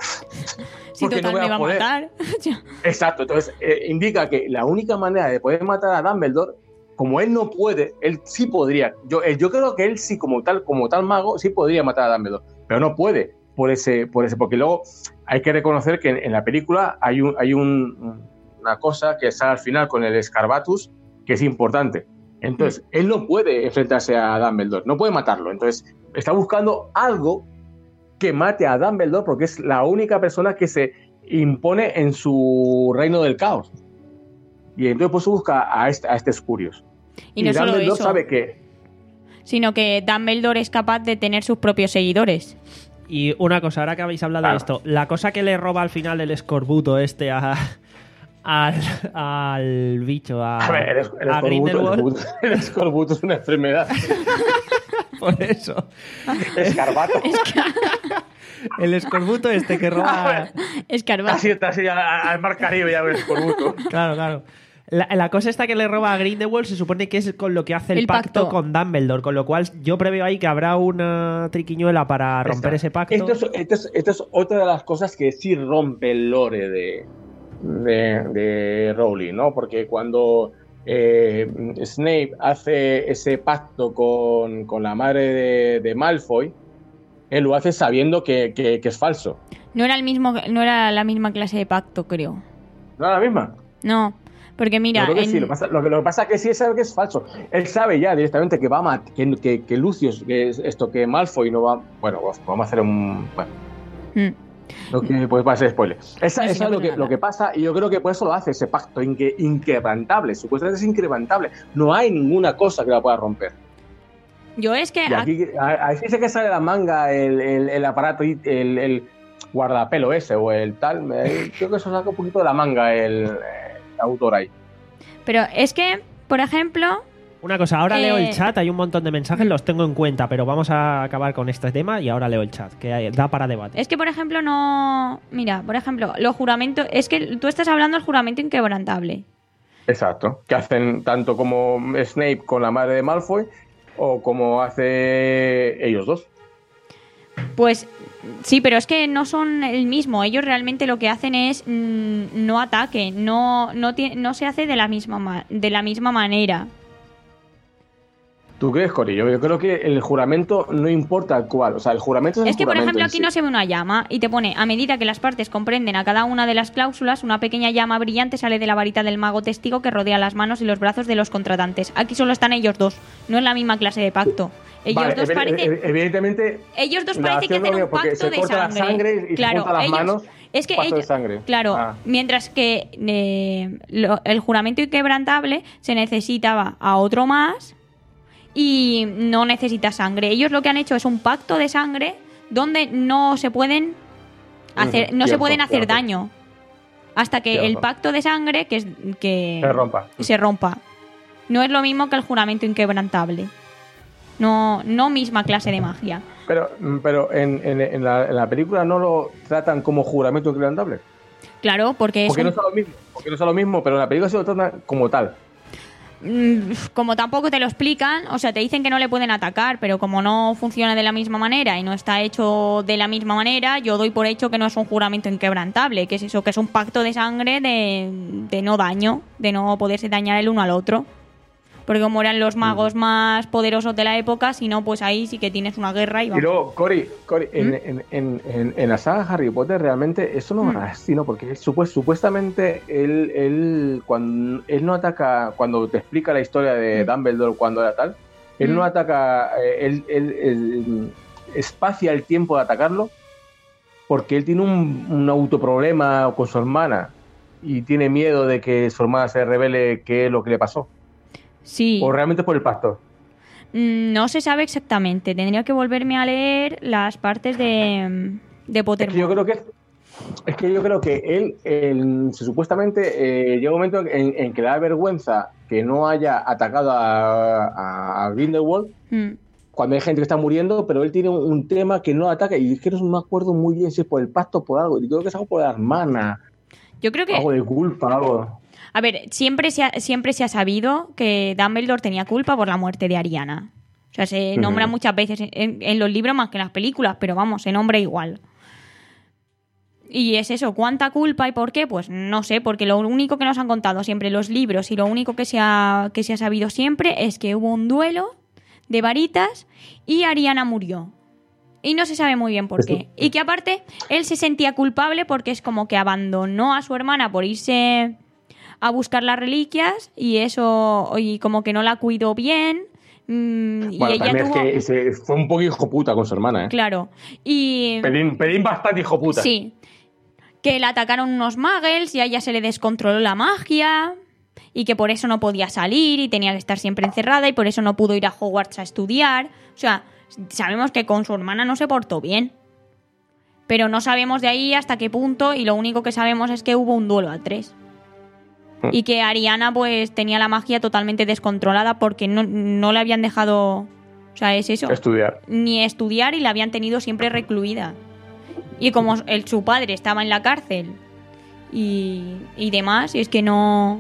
[SPEAKER 2] Si total no me va a matar.
[SPEAKER 3] Exacto, entonces eh, indica que la única manera de poder matar a Dumbledore, como él no puede, él sí podría. Yo, eh, yo creo que él sí, como tal, como tal mago, sí podría matar a Dumbledore, pero no puede por ese, por ese, porque luego hay que reconocer que en, en la película hay un, hay un, una cosa que sale al final con el Scarbatus que es importante. Entonces, mm. él no puede enfrentarse a Dumbledore, no puede matarlo. Entonces, está buscando algo que mate a Dumbledore porque es la única persona que se impone en su reino del caos. Y entonces pues busca a este, a este Scurious.
[SPEAKER 2] Y, y no
[SPEAKER 3] Dumbledore
[SPEAKER 2] solo eso,
[SPEAKER 3] sabe que...
[SPEAKER 2] sino que Dumbledore es capaz de tener sus propios seguidores.
[SPEAKER 1] Y una cosa, ahora que habéis hablado claro. de esto, la cosa que le roba al final el escorbuto este a... Al, al bicho, a,
[SPEAKER 3] a, ver, el, el,
[SPEAKER 1] a Grindelwald.
[SPEAKER 3] El escorbuto es una enfermedad.
[SPEAKER 1] Por eso.
[SPEAKER 3] Escarbato.
[SPEAKER 1] El escorbuto este que roba...
[SPEAKER 2] Escarbato.
[SPEAKER 3] Así está, así al Mar Caribe ya el escorbuto.
[SPEAKER 1] Claro, claro. La, la cosa esta que le roba a Grindelwald se supone que es con lo que hace el, el pacto, pacto con Dumbledore, con lo cual yo preveo ahí que habrá una triquiñuela para romper
[SPEAKER 3] Esta.
[SPEAKER 1] ese pacto.
[SPEAKER 3] Esto es, esto, es, esto es otra de las cosas que sí rompe el lore de... De, de Rowling, ¿no? Porque cuando eh, Snape hace ese pacto con, con la madre de, de Malfoy, él lo hace sabiendo que, que, que es falso.
[SPEAKER 2] No era el mismo, no era la misma clase de pacto, creo.
[SPEAKER 3] ¿No era la misma?
[SPEAKER 2] No, porque mira...
[SPEAKER 3] Yo creo que
[SPEAKER 2] en...
[SPEAKER 3] sí, lo, pasa, lo, que, lo que pasa es que sí sabe que es falso. Él sabe ya directamente que va a mat- que, que, que Lucius, que es esto, que Malfoy no va... Bueno, vamos a hacer un... Bueno. Mm. Lo que pues va a ser spoiler. Esa, no, esa es lo que, lo que pasa, y yo creo que por eso lo hace ese pacto inque, inquebrantable. Supuestamente es inquebrantable. No hay ninguna cosa que la pueda romper.
[SPEAKER 2] Yo es que.
[SPEAKER 3] Y aquí, aquí sí que sale la manga el, el, el aparato, el, el guardapelo ese o el tal. Creo que eso saca un poquito de la manga el, el autor ahí.
[SPEAKER 2] Pero es que, por ejemplo.
[SPEAKER 1] Una cosa, ahora
[SPEAKER 2] eh...
[SPEAKER 1] leo el chat, hay un montón de mensajes, los tengo en cuenta, pero vamos a acabar con este tema y ahora leo el chat, que hay, da para debate.
[SPEAKER 2] Es que, por ejemplo, no... Mira, por ejemplo, los juramentos... Es que tú estás hablando del juramento inquebrantable.
[SPEAKER 3] Exacto, que hacen tanto como Snape con la madre de Malfoy o como hace ellos dos.
[SPEAKER 2] Pues sí, pero es que no son el mismo. Ellos realmente lo que hacen es mmm, no ataque, no, no, no se hace de la misma, de la misma manera.
[SPEAKER 3] ¿Tú crees, Cori? Yo, yo creo que el juramento no importa cuál. O sea, el juramento es el
[SPEAKER 2] Es que, por
[SPEAKER 3] juramento
[SPEAKER 2] ejemplo,
[SPEAKER 3] en
[SPEAKER 2] aquí
[SPEAKER 3] sí.
[SPEAKER 2] no se ve una llama y te pone, a medida que las partes comprenden a cada una de las cláusulas, una pequeña llama brillante sale de la varita del mago testigo que rodea las manos y los brazos de los contratantes. Aquí solo están ellos dos, no es la misma clase de pacto. Ellos
[SPEAKER 3] Vale,
[SPEAKER 2] dos
[SPEAKER 3] ev-
[SPEAKER 2] parecen...
[SPEAKER 3] ev- evidentemente,
[SPEAKER 2] Ellos dos
[SPEAKER 3] la
[SPEAKER 2] parece que
[SPEAKER 3] acción no
[SPEAKER 2] hacen
[SPEAKER 3] veo
[SPEAKER 2] un
[SPEAKER 3] porque
[SPEAKER 2] pacto
[SPEAKER 3] se
[SPEAKER 2] de
[SPEAKER 3] corta
[SPEAKER 2] sangre.
[SPEAKER 3] la sangre y
[SPEAKER 2] claro,
[SPEAKER 3] se juntan las
[SPEAKER 2] ellos,
[SPEAKER 3] manos.
[SPEAKER 2] es que
[SPEAKER 3] pacto de
[SPEAKER 2] ellos-
[SPEAKER 3] sangre.
[SPEAKER 2] Claro,
[SPEAKER 3] Ah.
[SPEAKER 2] mientras que eh, lo- el juramento inquebrantable se necesitaba a otro más y no necesita sangre. Ellos lo que han hecho es un pacto de sangre donde no se pueden hacer,
[SPEAKER 3] Ujú,
[SPEAKER 2] no se
[SPEAKER 3] cierto,
[SPEAKER 2] pueden hacer
[SPEAKER 3] cierto.
[SPEAKER 2] daño hasta que
[SPEAKER 3] Cierto.
[SPEAKER 2] el pacto de sangre que es que
[SPEAKER 3] Se rompa.
[SPEAKER 2] se rompa. No es lo mismo que el juramento inquebrantable. No, no misma clase de magia.
[SPEAKER 3] Pero, pero en, en- en la, en la película no lo tratan como juramento inquebrantable.
[SPEAKER 2] Claro, porque es
[SPEAKER 3] Porque
[SPEAKER 2] un-
[SPEAKER 3] no es lo mismo. Porque no es lo mismo, pero en la película se lo tratan como tal.
[SPEAKER 2] Mm, como tampoco te lo explican, o sea, te dicen que no le pueden atacar, pero como no funciona de la misma manera y no está hecho de la misma manera, yo doy por hecho que no es un juramento inquebrantable, que es eso, que es un pacto de sangre de, de no daño, de no poderse dañar el uno al otro. Porque como eran los magos más poderosos de la época, si no, pues ahí sí que tienes una guerra y
[SPEAKER 3] Y
[SPEAKER 2] vamos.
[SPEAKER 3] luego, Cory, Cory, en,
[SPEAKER 2] ¿Mm?
[SPEAKER 3] en, en, en, en la saga Harry Potter realmente eso no
[SPEAKER 2] ¿Mm?
[SPEAKER 3] es así, ¿no? Porque él, supu- supuestamente él, él, cuando, él no ataca, cuando te explica la historia de
[SPEAKER 2] ¿Mm?
[SPEAKER 3] Dumbledore cuando era tal, él
[SPEAKER 2] ¿Mm?
[SPEAKER 3] no ataca, eh, él, él- él espacia el tiempo de atacarlo porque él tiene un, un autoproblema con su hermana y tiene miedo de que su hermana se revele qué es lo que le pasó.
[SPEAKER 2] Sí.
[SPEAKER 3] O realmente por el pacto.
[SPEAKER 2] Mm, No se sabe exactamente. Tendría que volverme a leer las partes de, de
[SPEAKER 3] Es
[SPEAKER 2] Pottermore.
[SPEAKER 3] que yo creo que es que yo creo que él, él, se- supuestamente eh, llega un momento en, en que le da vergüenza que no haya atacado a, a, a Grindelwald
[SPEAKER 2] Mm.
[SPEAKER 3] cuando hay gente que está muriendo, pero él tiene un, un tema que no ataca y es que no me acuerdo muy bien si es por el pacto o por algo. Y creo que es algo por la hermana,
[SPEAKER 2] Yo creo que...
[SPEAKER 3] algo de culpa, algo.
[SPEAKER 2] A ver, siempre se, ha, siempre se ha sabido que Dumbledore tenía culpa por la muerte de Ariana. O sea, se nombra
[SPEAKER 3] Ujú.
[SPEAKER 2] muchas veces en, en los libros más que en las películas, pero vamos, se nombra igual. Y es eso, ¿cuánta culpa y por qué? Pues no sé, porque lo único que nos han contado siempre los libros y lo único que se ha, que se ha sabido siempre es que hubo un duelo de varitas y Ariana murió. Y no se sabe muy bien por
[SPEAKER 3] Esto-
[SPEAKER 2] qué. Y que aparte, él se sentía culpable porque es como que abandonó a su hermana por irse a buscar las reliquias y eso, y como que no la cuidó bien. mm, y
[SPEAKER 3] Bueno,
[SPEAKER 2] ella
[SPEAKER 3] también
[SPEAKER 2] tuvo...
[SPEAKER 3] es que se- fue un poco hijo puta con su hermana, ¿eh?
[SPEAKER 2] Claro. Y...
[SPEAKER 3] Pedín, pedín bastante hijo puta.
[SPEAKER 2] Sí. Que la atacaron unos muggles y a ella se le descontroló la magia y que por eso no podía salir y tenía que estar siempre encerrada y por eso no pudo ir a Hogwarts a estudiar. O sea, sabemos que con su hermana no se portó bien. Pero no sabemos de ahí hasta qué punto y lo único que sabemos es que hubo un duelo a tres. Y que Ariana pues tenía la magia totalmente descontrolada porque no, no le habían dejado... O sea, es eso.
[SPEAKER 3] Estudiar.
[SPEAKER 2] Ni estudiar y la habían tenido siempre recluida. Y como el, su padre estaba en la cárcel y, y demás, y es que no...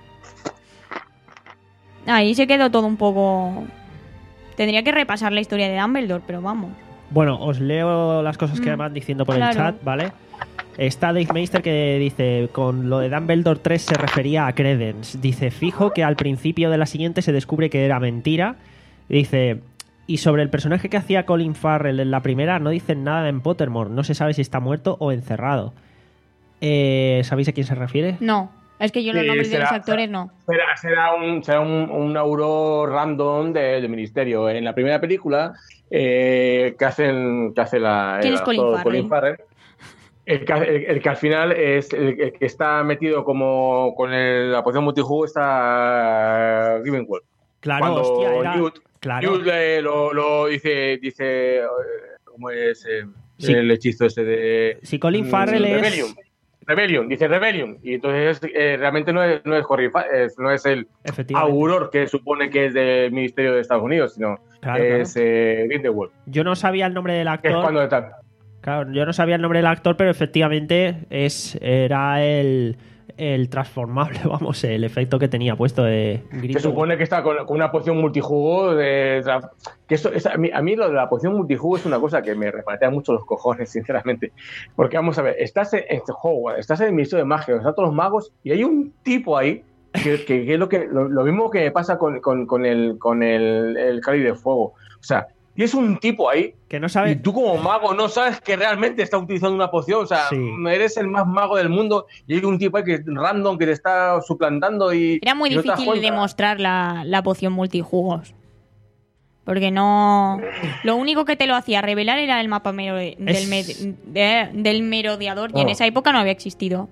[SPEAKER 2] Ahí se quedó todo un poco... Tendría que repasar la historia de Dumbledore, pero vamos.
[SPEAKER 1] Bueno, os leo las cosas que
[SPEAKER 2] Mm,
[SPEAKER 1] van diciendo por
[SPEAKER 2] claro.
[SPEAKER 1] el chat, ¿vale? Está Dave Meister que dice, con lo de Dumbledore tres se refería a Credence. Dice, fijo que al principio de la siguiente se descubre que era mentira. Dice, y sobre el personaje que hacía Colin Farrell en la primera no dicen nada en Pottermore. No se sabe si está muerto o encerrado. Eh, ¿Sabéis a quién se refiere?
[SPEAKER 2] No, es que yo los
[SPEAKER 3] Sí,
[SPEAKER 2] nombres de
[SPEAKER 3] será-
[SPEAKER 2] los actores no.
[SPEAKER 3] Será, será un, será un, un auror random de- del ministerio. En la primera película eh, que hacen que hace la,
[SPEAKER 2] ¿Quién
[SPEAKER 3] el
[SPEAKER 2] es Colin
[SPEAKER 3] actor
[SPEAKER 2] Farrell?
[SPEAKER 3] Colin Farrell, el, que, el, el que al final es el, el que está metido como con el- la poción multijugo está Ravenclaw.
[SPEAKER 1] Claro,
[SPEAKER 3] Cuando
[SPEAKER 1] hostia, era...
[SPEAKER 3] Newt,
[SPEAKER 1] Claro.
[SPEAKER 3] Newt le- lo, lo dice, dice eh, ¿cómo es eh,
[SPEAKER 1] Sí.
[SPEAKER 3] el hechizo ese de
[SPEAKER 1] Si Colin
[SPEAKER 3] mm,
[SPEAKER 1] Farrell es...
[SPEAKER 3] Rebellion? Rebellion, dice Rebellion. Y entonces eh, realmente no es, no es Harry Fa- es- no es el
[SPEAKER 1] Efectivamente.
[SPEAKER 3] auror que supone que es del Ministerio de Estados Unidos, sino
[SPEAKER 1] Claro,
[SPEAKER 3] es eh, Grindelwald,
[SPEAKER 1] Yo no sabía el nombre del
[SPEAKER 3] que es
[SPEAKER 1] actor.
[SPEAKER 3] cuando tal.
[SPEAKER 1] Claro, yo no sabía el nombre del actor, pero efectivamente es era el, el transformable, vamos, el efecto que tenía puesto de
[SPEAKER 3] Se
[SPEAKER 1] Grindelwald.
[SPEAKER 3] supone que está con, con una poción multijugo de tra- que eso es, a, mí, a mí lo de la poción multijugo es una cosa que me repatea mucho los cojones, sinceramente, porque vamos a ver, estás en, en Hogwarts, estás en el Ministerio de Magia, están todos los magos y hay un tipo ahí que, que, que es lo, que, lo, lo mismo que pasa con, con, con el, con el, el cáliz de fuego. O sea, tienes un tipo ahí
[SPEAKER 1] que no sabe...
[SPEAKER 3] y tú como mago no sabes que realmente está utilizando una poción. O sea,
[SPEAKER 1] Sí.
[SPEAKER 3] eres el más mago del mundo y hay un tipo ahí que random que te está suplantando y...
[SPEAKER 2] Era muy
[SPEAKER 3] y no te das
[SPEAKER 2] difícil
[SPEAKER 3] cuenta.
[SPEAKER 2] demostrar la, la poción multijugos. Porque no... Lo único que te lo hacía revelar era el mapa mero- del,
[SPEAKER 1] Es-
[SPEAKER 2] med- de- del merodeador y en
[SPEAKER 3] Oh.
[SPEAKER 2] esa época no había existido.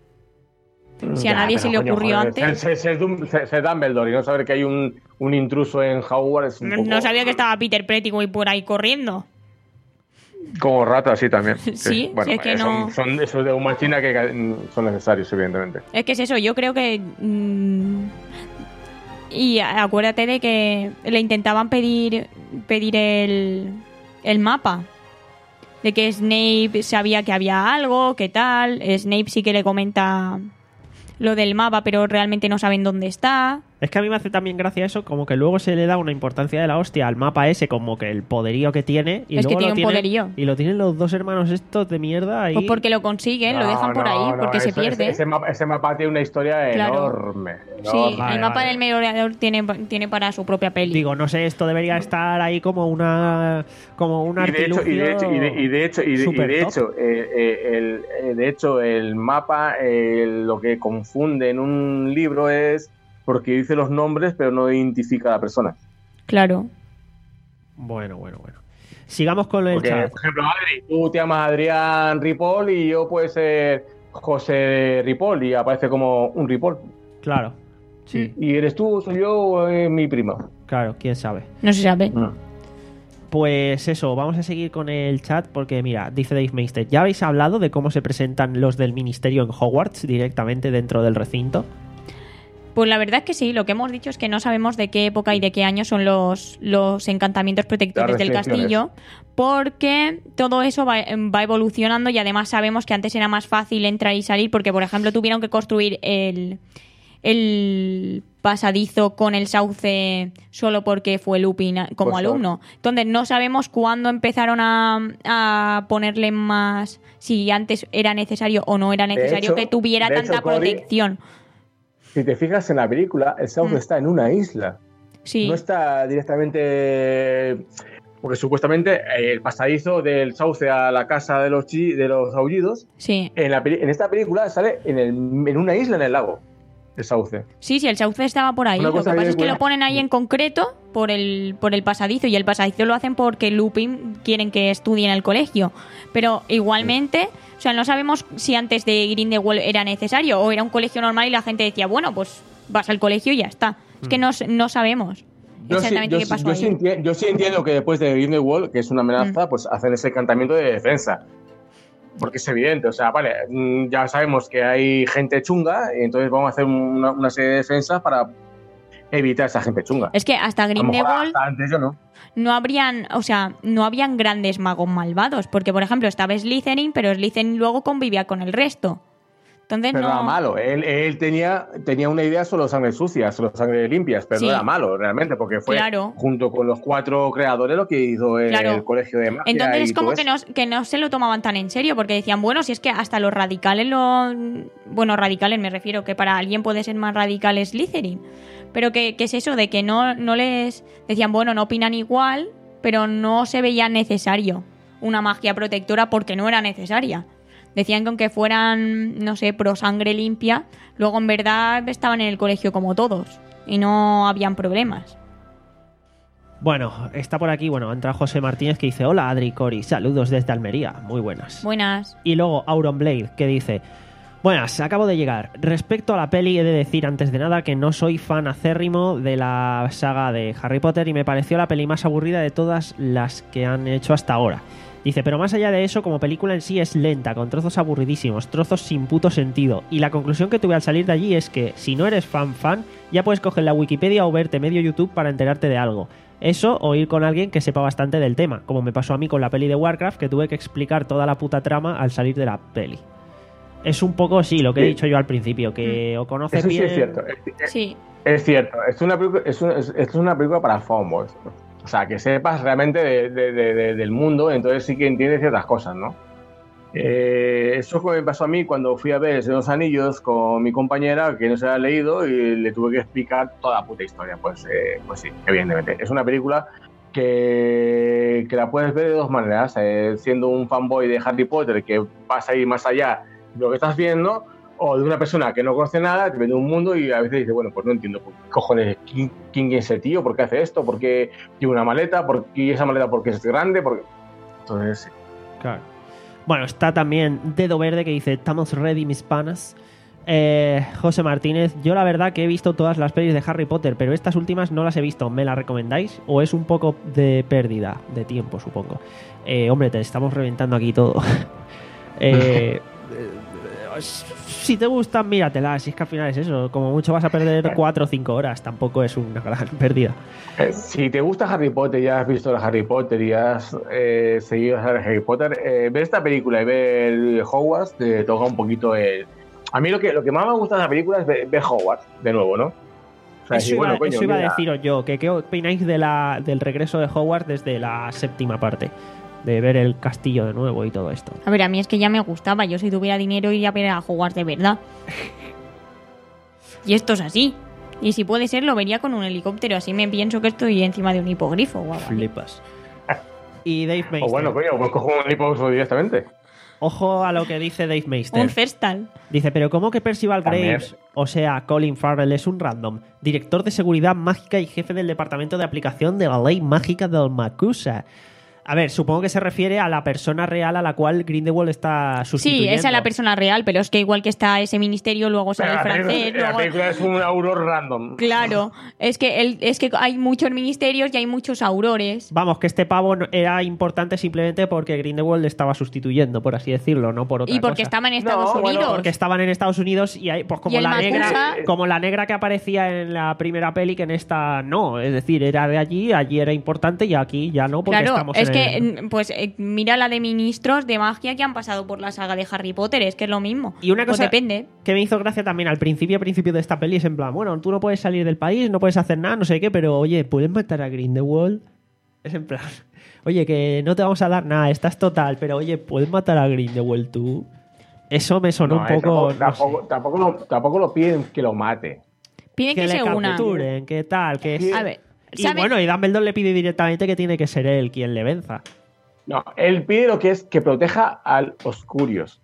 [SPEAKER 2] Si a
[SPEAKER 3] Ya,
[SPEAKER 2] nadie
[SPEAKER 3] pero
[SPEAKER 2] se le
[SPEAKER 3] coño,
[SPEAKER 2] ocurrió
[SPEAKER 3] joder,
[SPEAKER 2] antes...
[SPEAKER 3] Ser, ser, Dum- ser- ser Dumbledore y no saber que hay un, un intruso en Hogwarts es un
[SPEAKER 2] No,
[SPEAKER 3] poco
[SPEAKER 2] no sabía que estaba Peter Pettigrew por ahí corriendo.
[SPEAKER 3] como rata, sí, también.
[SPEAKER 2] Sí,
[SPEAKER 3] bueno,
[SPEAKER 2] si es que
[SPEAKER 3] son,
[SPEAKER 2] no-
[SPEAKER 3] son esos de una china que mm, son necesarios, evidentemente.
[SPEAKER 2] Es que es eso, yo creo que... mm, y a- acuérdate de que le intentaban pedir pedir el, el mapa. De que Snape sabía que había algo, que tal. Snape sí que le comenta lo del mapa, pero realmente no saben dónde está.
[SPEAKER 1] Es que a mí me hace también gracia eso, como que luego se le da una importancia de la hostia al mapa ese, como que el poderío que tiene. Y
[SPEAKER 2] Es que
[SPEAKER 1] luego
[SPEAKER 2] tiene
[SPEAKER 1] lo
[SPEAKER 2] un
[SPEAKER 1] tienen-
[SPEAKER 2] poderío.
[SPEAKER 1] Y lo tienen los dos hermanos estos de mierda ahí.
[SPEAKER 2] Pues porque lo consiguen, lo
[SPEAKER 3] No,
[SPEAKER 2] dejan por
[SPEAKER 3] no,
[SPEAKER 2] ahí,
[SPEAKER 3] no,
[SPEAKER 2] porque se
[SPEAKER 3] eso-
[SPEAKER 2] pierde.
[SPEAKER 3] Ese, ese mapa, ese mapa tiene una historia
[SPEAKER 2] Claro.
[SPEAKER 3] enorme.
[SPEAKER 2] Sí,
[SPEAKER 3] enorme.
[SPEAKER 1] Vale,
[SPEAKER 2] el mapa
[SPEAKER 1] vale.
[SPEAKER 2] del merodeador tiene, tiene para su propia peli.
[SPEAKER 1] Digo, no sé, esto debería estar ahí como una como un
[SPEAKER 3] Y de hecho, y de hecho, y de, y de hecho, y de, y
[SPEAKER 1] super
[SPEAKER 3] de
[SPEAKER 1] top.
[SPEAKER 3] hecho, eh, eh, el, eh, de hecho, el mapa, eh, lo que confunde en un libro es porque dice los nombres, pero no identifica a la persona.
[SPEAKER 2] Claro.
[SPEAKER 1] Bueno, bueno, bueno. Sigamos con el
[SPEAKER 3] Porque,
[SPEAKER 1] chat.
[SPEAKER 3] por ejemplo, Adri, tú te llamas Adrián Ripoll y yo puedo ser José Ripoll y aparece como un Ripoll.
[SPEAKER 1] Claro. Sí,
[SPEAKER 3] Y eres tú, soy yo o es mi prima.
[SPEAKER 1] claro, quién sabe.
[SPEAKER 2] No se sabe.
[SPEAKER 1] Pues eso, vamos a seguir con el chat porque mira, dice Dave Meister, ¿ya habéis hablado de cómo se presentan los del ministerio en Hogwarts directamente dentro del recinto?
[SPEAKER 2] Pues la verdad es que sí, lo que hemos dicho es que no sabemos de qué época y de qué año son los, los encantamientos protectores
[SPEAKER 3] Las
[SPEAKER 2] del
[SPEAKER 3] restricciones.
[SPEAKER 2] castillo, porque todo eso va, va evolucionando y además sabemos que antes era más fácil entrar y salir porque, por ejemplo, tuvieron que construir el, el pasadizo con el sauce solo porque fue Lupin como
[SPEAKER 3] Pues,
[SPEAKER 2] alumno. Entonces no sabemos cuándo empezaron a, a ponerle más, si antes era necesario o no era necesario
[SPEAKER 3] hecho-
[SPEAKER 2] que tuviera
[SPEAKER 3] de
[SPEAKER 2] tanta
[SPEAKER 3] hecho, Cory,
[SPEAKER 2] protección.
[SPEAKER 3] Si te fijas en la película, el South
[SPEAKER 2] Mm.
[SPEAKER 3] está en una isla.
[SPEAKER 2] Sí.
[SPEAKER 3] No está directamente... Porque supuestamente eh, el pasadizo del sauce a la casa de los, chi- de los aullidos,
[SPEAKER 2] Sí.
[SPEAKER 3] en, la peli- en esta película sale en, el, en una isla en el lago, el sauce.
[SPEAKER 2] Sí, sí, el sauce estaba por ahí.
[SPEAKER 3] Una
[SPEAKER 2] Lo que
[SPEAKER 3] cosa
[SPEAKER 2] pasa
[SPEAKER 3] bien
[SPEAKER 2] es que
[SPEAKER 3] buena.
[SPEAKER 2] lo ponen ahí en concreto por el, por el pasadizo y el pasadizo lo hacen porque Lupin quieren que estudie en el colegio. Pero igualmente, o sea, no sabemos si antes de Grindelwald era necesario o era un colegio normal y la gente decía, bueno, pues vas al colegio y ya está. Es que no, no sabemos
[SPEAKER 3] Yo sí,
[SPEAKER 2] exactamente
[SPEAKER 3] yo,
[SPEAKER 2] qué
[SPEAKER 3] sí-
[SPEAKER 2] pasó
[SPEAKER 3] yo
[SPEAKER 2] ahí.
[SPEAKER 3] sí enti- yo sí entiendo que después de Grindelwald, que es una amenaza, pues hacen ese encantamiento de defensa. Porque es evidente, o sea, vale, mm, ya sabemos que hay gente chunga, y entonces vamos a hacer una, una serie de defensas para evitar esa gente chunga.
[SPEAKER 2] Es que hasta
[SPEAKER 3] A lo mejor
[SPEAKER 2] Grindelwald
[SPEAKER 3] hasta antes yo no.
[SPEAKER 2] no habrían, o sea, no habían grandes magos malvados, porque por ejemplo estaba Slytherin, pero Slytherin luego convivía con el resto. Entonces
[SPEAKER 3] Pero
[SPEAKER 2] no
[SPEAKER 3] era malo. Él, él tenía, tenía una idea solo sangre sucias, solo sangre limpias, pero
[SPEAKER 2] Sí.
[SPEAKER 3] no era malo realmente, porque fue
[SPEAKER 2] Claro.
[SPEAKER 3] junto con los cuatro creadores lo que hizo el,
[SPEAKER 2] Claro.
[SPEAKER 3] colegio de magia.
[SPEAKER 2] Entonces
[SPEAKER 3] y
[SPEAKER 2] es como
[SPEAKER 3] todo
[SPEAKER 2] que
[SPEAKER 3] eso.
[SPEAKER 2] no, que no se lo tomaban tan en serio, porque decían, bueno, si es que hasta los radicales lo... Bueno, radicales me refiero, que para alguien puede ser más radical Slytherin. Pero que, que es eso, de que no, no les... Decían, bueno, no opinan igual, pero no se veía necesario una magia protectora porque no era necesaria. Decían que aunque fueran, no sé, pro sangre limpia, luego en verdad estaban en el colegio como todos y no habían problemas.
[SPEAKER 1] Bueno, está por aquí, bueno, entra José Martínez que dice, hola Adri y Cori, saludos desde Almería, muy buenas.
[SPEAKER 2] Buenas.
[SPEAKER 1] Y luego Auron Blade que dice, buenas, acabo de llegar. Respecto a la peli he de decir antes de nada que no soy fan acérrimo de la saga de Harry Potter y me pareció la peli más aburrida de todas las que han hecho hasta ahora. Dice, pero más allá de eso, como película en sí es lenta, con trozos aburridísimos, trozos sin puto sentido. Y la conclusión que tuve al salir de allí es que, si no eres fan fan, ya puedes coger la Wikipedia o verte medio YouTube para enterarte de algo. Eso, o ir con alguien que sepa bastante del tema, como me pasó a mí con la peli de Warcraft, que tuve que explicar toda la puta trama al salir de la peli. Es un poco, sí, lo que he
[SPEAKER 3] Sí.
[SPEAKER 1] dicho yo al principio, que o conoces
[SPEAKER 3] Eso sí
[SPEAKER 1] bien...
[SPEAKER 3] es cierto. Es, es-
[SPEAKER 2] Sí.
[SPEAKER 3] es cierto. Es una, película- es, una, es- es una película para fanboys. O sea, que sepas realmente de- de- de- de- del mundo, entonces sí que entiendes ciertas cosas, ¿no? Eh, eso me pasó a mí cuando fui a ver El Señor de los Anillos con mi compañera que no se la ha leído y le tuve que explicar toda la puta historia. Pues, eh, pues sí, evidentemente. Es una película que, que la puedes ver de dos maneras. Eh, siendo un fanboy de Harry Potter que vas a ir más allá de lo que estás viendo, o de una persona que no conoce nada, te vende un mundo y a veces dice, bueno, pues no entiendo, ¿qué cojones? ¿Quién, quién es ese tío? ¿Por qué hace esto? ¿Por qué tiene una maleta? ¿Por qué esa maleta porque es grande? ¿Por qué? Entonces, sí.
[SPEAKER 1] Claro. Bueno, está también Dedo Verde que dice, estamos ready, mis panas. Eh, José Martínez, yo la verdad que he visto todas las pelis de Harry Potter, pero estas últimas no las he visto. ¿Me las recomendáis? ¿O es un poco de pérdida de tiempo, supongo? Eh, hombre, te estamos reventando aquí todo. eh, si te gustan, míratelas. Si es que al final es eso. Como mucho vas a perder cuatro o cinco horas. Tampoco es una gran pérdida.
[SPEAKER 3] Eh, si te gusta Harry Potter y has visto Harry Potter y has eh, seguido a Harry Potter, eh, ver esta película y ver Hogwarts te toca un poquito el... A mí lo que, lo que más me gusta de la película es ver, ver Hogwarts de nuevo, ¿no? O sea,
[SPEAKER 1] Eso,
[SPEAKER 3] decir,
[SPEAKER 1] iba,
[SPEAKER 3] bueno, coño,
[SPEAKER 1] eso iba a
[SPEAKER 3] mira,
[SPEAKER 1] deciros yo. Que, ¿Qué opináis de la, del regreso de Hogwarts desde la séptima parte? De ver el castillo de nuevo y todo esto.
[SPEAKER 2] A ver, a mí es que ya me gustaba. Yo si tuviera dinero iría a ver a Hogwarts de verdad. Y esto es así. Y si puede ser, lo vería con un helicóptero. Así me pienso que estoy encima de un hipogrifo. Guau, guau.
[SPEAKER 1] Flipas. Y Dave Meister.
[SPEAKER 3] O bueno, coño, pues cojo un hipócrita directamente.
[SPEAKER 1] Ojo a lo que dice Dave Meister.
[SPEAKER 2] Un Festal.
[SPEAKER 1] Dice, pero ¿cómo que Percival
[SPEAKER 3] También.
[SPEAKER 1] Graves, o sea, Colin Farrell, es un random? Director de seguridad mágica y jefe del departamento de aplicación de la ley mágica del Macusa. A ver, supongo que se refiere a la persona real a la cual Grindelwald está sustituyendo.
[SPEAKER 2] Sí, esa es la persona real, pero es que igual que está ese ministerio, luego sale el
[SPEAKER 3] Pero la película-
[SPEAKER 2] francés,
[SPEAKER 3] la
[SPEAKER 2] luego...
[SPEAKER 3] película es un auror random.
[SPEAKER 2] Claro, es que, el, es que hay muchos ministerios y hay muchos aurores.
[SPEAKER 1] Vamos, que este pavo no- era importante simplemente porque Grindelwald le estaba sustituyendo, por así decirlo, no por otra
[SPEAKER 2] Y porque
[SPEAKER 1] cosa.
[SPEAKER 2] estaban en Estados
[SPEAKER 3] No, bueno,
[SPEAKER 2] Unidos.
[SPEAKER 1] Porque estaban en Estados Unidos y hay, pues como
[SPEAKER 2] Y el
[SPEAKER 1] la
[SPEAKER 2] Macusa-
[SPEAKER 1] negra, como la negra que aparecía en la primera peli, que en esta no, es decir, era de allí, allí era importante y aquí ya no, porque
[SPEAKER 2] Claro,
[SPEAKER 1] estamos
[SPEAKER 2] es
[SPEAKER 1] en
[SPEAKER 2] que,
[SPEAKER 1] el-
[SPEAKER 2] mm, pues eh, mira la de ministros de magia que han pasado por la saga de Harry Potter, es que es lo mismo.
[SPEAKER 1] Y una
[SPEAKER 2] Pues
[SPEAKER 1] cosa
[SPEAKER 2] depende.
[SPEAKER 1] que me hizo gracia también al principio, principio de esta peli es en plan, bueno, tú no puedes salir del país, no puedes hacer nada, no sé qué, pero oye, ¿puedes matar a Grindelwald? Es en plan, oye, que no te vamos a dar nada, estás total, pero oye, ¿puedes matar a Grindelwald tú? Eso me sonó
[SPEAKER 3] No,
[SPEAKER 1] un
[SPEAKER 3] eh,
[SPEAKER 1] poco...
[SPEAKER 3] tampoco,
[SPEAKER 1] no
[SPEAKER 3] tampoco,
[SPEAKER 1] sé,
[SPEAKER 3] tampoco lo, tampoco lo piden que lo mate.
[SPEAKER 2] Pide que,
[SPEAKER 1] que le
[SPEAKER 2] se una.
[SPEAKER 1] capturen, que tal, que es...
[SPEAKER 2] A ver,
[SPEAKER 1] Y
[SPEAKER 2] ¿sabe?
[SPEAKER 1] bueno, y Dumbledore le pide directamente que tiene que ser él quien le venza.
[SPEAKER 3] No, él pide lo que es que proteja a los Curios.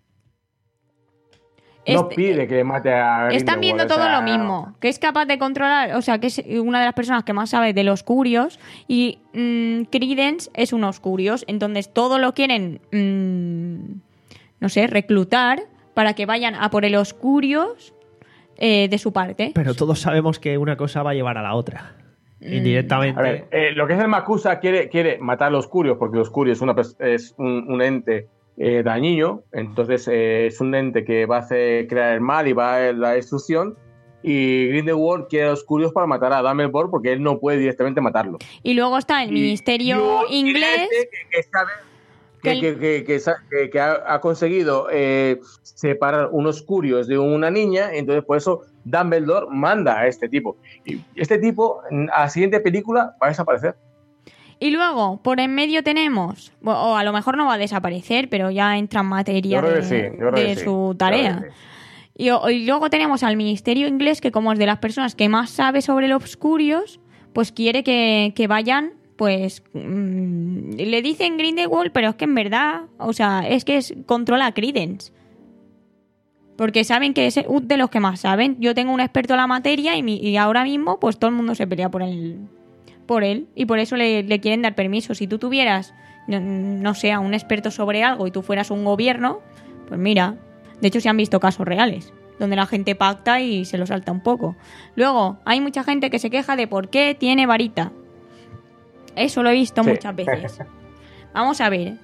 [SPEAKER 3] No
[SPEAKER 2] Este-
[SPEAKER 3] pide que mate a
[SPEAKER 2] Están
[SPEAKER 3] Grindelwald,
[SPEAKER 2] viendo
[SPEAKER 3] o
[SPEAKER 2] todo
[SPEAKER 3] sea,
[SPEAKER 2] lo mismo, que es capaz de controlar, o sea, que es una de las personas que más sabe de los curios y mm, Credence es unos curios, entonces todo lo quieren, mm, no sé, reclutar para que vayan a por los curios eh, de su parte.
[SPEAKER 1] Pero todos sabemos que una cosa va a llevar a la otra.
[SPEAKER 2] Mm.
[SPEAKER 1] Indirectamente.
[SPEAKER 3] A ver, eh, lo que es el Macusa quiere, quiere matar a los Curios, porque los Curios es, una, pers- es un, un ente eh, dañino, entonces eh, es un ente que va a hacer crear el mal y va a la destrucción. Y Grindelwald quiere a los Curios para matar a Dumbledore porque él no puede directamente matarlo.
[SPEAKER 2] Y luego está el
[SPEAKER 3] Y-
[SPEAKER 2] ministerio
[SPEAKER 3] y un
[SPEAKER 2] inglés.
[SPEAKER 3] ente Que, que sabe-
[SPEAKER 2] que
[SPEAKER 3] que,
[SPEAKER 2] el-
[SPEAKER 3] que- que- que sa- que- que ha, ha conseguido eh, separar unos Curios de una niña, entonces por eso Dumbledore manda a este tipo. Y este tipo, a la siguiente película, va a desaparecer.
[SPEAKER 2] Y luego, por en medio tenemos, bueno, o a lo mejor no va a desaparecer, pero ya entra en materia
[SPEAKER 3] Yo creo
[SPEAKER 2] de,
[SPEAKER 3] que sí, yo creo
[SPEAKER 2] de
[SPEAKER 3] que sí.
[SPEAKER 2] su
[SPEAKER 3] Yo
[SPEAKER 2] tarea.
[SPEAKER 3] creo que sí.
[SPEAKER 2] Y, o- y luego tenemos al ministerio inglés, que como es de las personas que más sabe sobre los curios, pues quiere que, que vayan, pues mm, le dicen Grindelwald, pero es que en verdad, o sea, es que es, controla a Credence. Porque saben que es de los que más saben. Yo tengo un experto en la materia y, mi- y ahora mismo pues todo el mundo se pelea por él. Por él y por eso le, le quieren dar permiso. Si tú tuvieras, no, no sé, a un experto sobre algo y tú fueras un gobierno, pues mira, de hecho se han visto casos reales donde la gente pacta y se lo salta un poco. Luego, hay mucha gente que se queja de por qué tiene varita. Eso lo he visto
[SPEAKER 3] Sí.
[SPEAKER 2] muchas veces. Vamos a ver.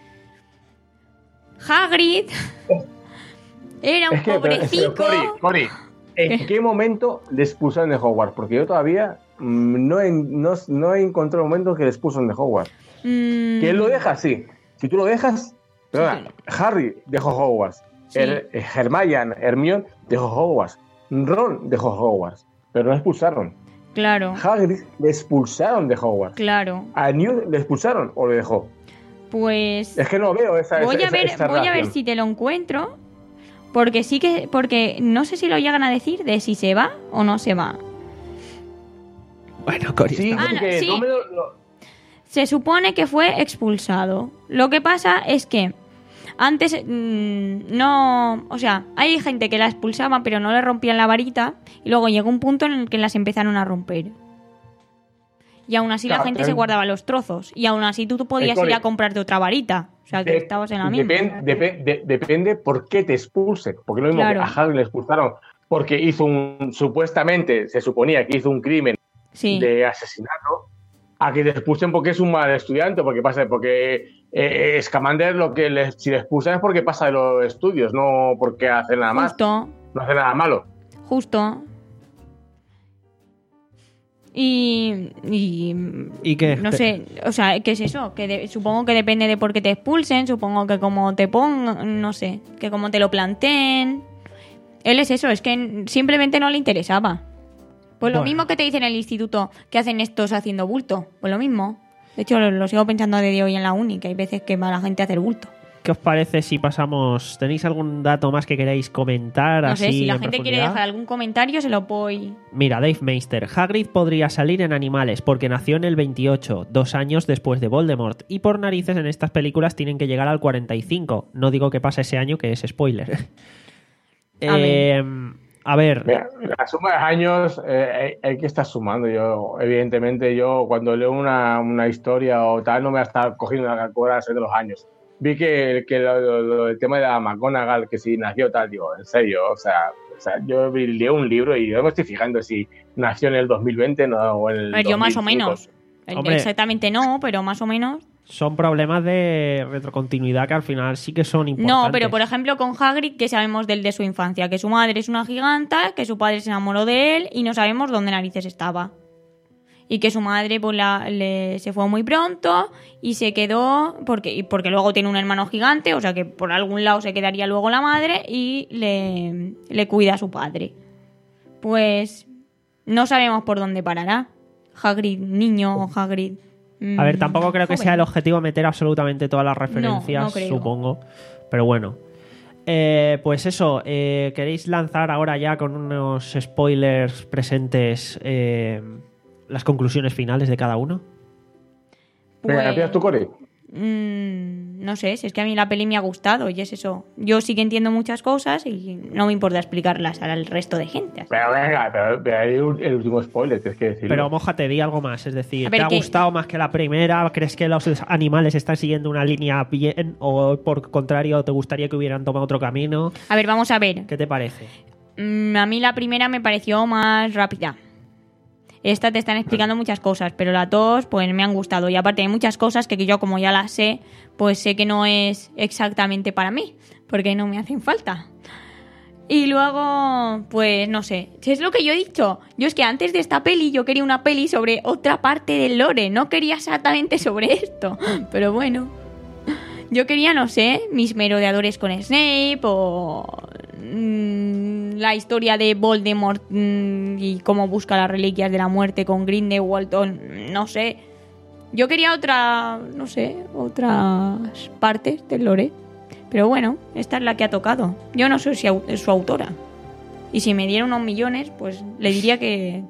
[SPEAKER 2] Hagrid era un
[SPEAKER 3] Es que, pero-
[SPEAKER 2] pobrecito.
[SPEAKER 3] pero, Cori, Cori, ¿en qué momento le expulsaron de Hogwarts? Porque yo todavía mm, no he, no, no he encontrado el momento que le expulsan de Hogwarts.
[SPEAKER 2] Mm,
[SPEAKER 3] Que él lo deja, sí. Si tú lo dejas, perdona, Harry dejó Hogwarts.
[SPEAKER 2] Sí.
[SPEAKER 3] Her- Hermione, Hermione dejó Hogwarts. Ron dejó Hogwarts. Pero no le expulsaron.
[SPEAKER 2] Claro,
[SPEAKER 3] Hagrid le expulsaron de Hogwarts.
[SPEAKER 2] claro.
[SPEAKER 3] A Newt le expulsaron o le dejó.
[SPEAKER 2] Pues
[SPEAKER 3] Es que no veo esa
[SPEAKER 2] voy
[SPEAKER 3] esa,
[SPEAKER 2] a ver,
[SPEAKER 3] esa
[SPEAKER 2] voy a ver
[SPEAKER 3] relación.
[SPEAKER 2] si te lo encuentro, porque sí que, porque no sé si lo llegan a decir de si se va o no se va.
[SPEAKER 1] Bueno, Cory,
[SPEAKER 3] Sí,
[SPEAKER 1] está-
[SPEAKER 2] Ah, no,
[SPEAKER 3] porque
[SPEAKER 2] sí.
[SPEAKER 3] no me lo- lo-
[SPEAKER 2] Se supone que fue expulsado. Lo que pasa es que antes mmm, no... O sea, hay gente que la expulsaba pero no le rompían la varita y luego llegó un punto en el que las empezaron a romper. Y aún así la
[SPEAKER 3] Claro,
[SPEAKER 2] gente
[SPEAKER 3] pero-
[SPEAKER 2] se guardaba los trozos. Y aún así tú, tú podías
[SPEAKER 3] Cory,
[SPEAKER 2] ir a comprarte otra varita. O sea, que
[SPEAKER 3] de-
[SPEAKER 2] estabas en la misma.
[SPEAKER 3] depen- depe- de- depende por qué te expulsen. Porque lo mismo
[SPEAKER 2] Claro.
[SPEAKER 3] que a Hagrid le expulsaron porque hizo un... Supuestamente, se suponía que hizo un crimen
[SPEAKER 2] Sí.
[SPEAKER 3] de asesinato, a que te expulsen porque es un mal estudiante, porque pasa, porque eh, Scamander lo que le, si le expulsan es porque pasa de los estudios, no porque hace nada más,
[SPEAKER 2] Justo,
[SPEAKER 3] no hace nada malo.
[SPEAKER 2] justo. Y, y
[SPEAKER 1] ¿Y qué?
[SPEAKER 2] no sé, o sea, ¿qué es eso? Que de- supongo que depende de por qué te expulsen, supongo que como te pongan, no sé, que como te lo planteen. Él es eso, es que simplemente no le interesaba. Pues lo
[SPEAKER 1] Bueno.
[SPEAKER 2] mismo que te dicen en el instituto, que hacen estos haciendo bulto, pues lo mismo. De hecho, lo, lo sigo pensando a día de hoy en la uni, que hay veces que va la gente a hacer bulto.
[SPEAKER 1] ¿Qué os parece si pasamos? ¿Tenéis algún dato más que queráis comentar?
[SPEAKER 2] No
[SPEAKER 1] así
[SPEAKER 2] sé, si la
[SPEAKER 1] en
[SPEAKER 2] gente quiere
[SPEAKER 1] profundidad?
[SPEAKER 2] dejar algún comentario, se lo voy...
[SPEAKER 1] Mira, Dave Meister, Hagrid podría salir en Animales porque nació en el veintiocho, dos años después de Voldemort, y por narices en estas películas tienen que llegar al cuarenta y cinco. No digo que pase ese año, que es spoiler.
[SPEAKER 2] A
[SPEAKER 1] Eh, a ver,
[SPEAKER 3] Mira, la suma de años eh, hay, hay que estar sumando. Yo, evidentemente, yo cuando leo una, una historia o tal, no me voy a estar cogiendo una calculadora de los años. Vi que, que lo, lo- lo- el tema de la McGonagall, que si nació tal, digo, en serio, o sea, o sea, yo vi- leo un libro y yo me estoy fijando si nació en el dos mil veinte no, o en el
[SPEAKER 2] A ver, yo más o
[SPEAKER 3] dos mil cinco.
[SPEAKER 2] menos.
[SPEAKER 1] Hombre.
[SPEAKER 2] Exactamente no, pero más o menos.
[SPEAKER 1] son problemas de retrocontinuidad que al final sí que son importantes.
[SPEAKER 2] No, pero por ejemplo con Hagrid, que sabemos del de su infancia, que su madre es una giganta, que su padre se enamoró de él y no sabemos dónde narices estaba. Y que su madre pues, la- le- se fue muy pronto y se quedó, porque, y porque luego tiene un hermano gigante, o sea que por algún lado se quedaría luego la madre y le, le cuida a su padre. Pues no sabemos por dónde parará. Hagrid niño o Hagrid...
[SPEAKER 1] A ver,
[SPEAKER 2] mm,
[SPEAKER 1] tampoco creo que
[SPEAKER 2] joven.
[SPEAKER 1] sea el objetivo meter absolutamente todas las referencias,
[SPEAKER 2] no creo.
[SPEAKER 1] supongo. Pero bueno. Eh, pues eso, eh, ¿queréis lanzar ahora ya con unos spoilers presentes eh, las conclusiones finales de cada uno?
[SPEAKER 3] Venga,
[SPEAKER 2] Pues-
[SPEAKER 3] ¿empiezas tú, Cory?
[SPEAKER 2] Mm, no sé, si es que a mí la peli me ha gustado y es eso. Yo sí que entiendo muchas cosas y no me importa explicarlas al resto de gente. así.
[SPEAKER 3] Pero venga, pero, pero hay un- el último spoiler, tienes que decirlo.
[SPEAKER 1] Pero mójate, di algo más. Es decir,
[SPEAKER 2] A ver,
[SPEAKER 1] ¿te ha
[SPEAKER 2] que-
[SPEAKER 1] gustado más que la primera? ¿Crees que los animales están siguiendo una línea bien? ¿O por contrario, te gustaría que hubieran tomado otro camino?
[SPEAKER 2] A ver, vamos a ver.
[SPEAKER 1] ¿Qué te parece?
[SPEAKER 2] Mm, a mí la primera me pareció más rápida. Esta te están explicando muchas cosas, pero las dos pues me han gustado. Y aparte hay muchas cosas que yo como ya las sé, pues sé que no es exactamente para mí, porque no me hacen falta. Y luego, pues no sé, si es lo que yo he dicho. Yo es que antes de esta peli yo quería una peli sobre otra parte del lore, no quería exactamente sobre esto. Pero bueno, yo quería, no sé, mis merodeadores con Snape o mm, la historia de Voldemort mm, y cómo busca las reliquias de la muerte con Grindelwald o no sé. Yo quería otra, no sé, otras partes del lore. Pero bueno, esta es la que ha tocado. Yo no soy su au- su autora. Y si me diera unos millones, pues le diría que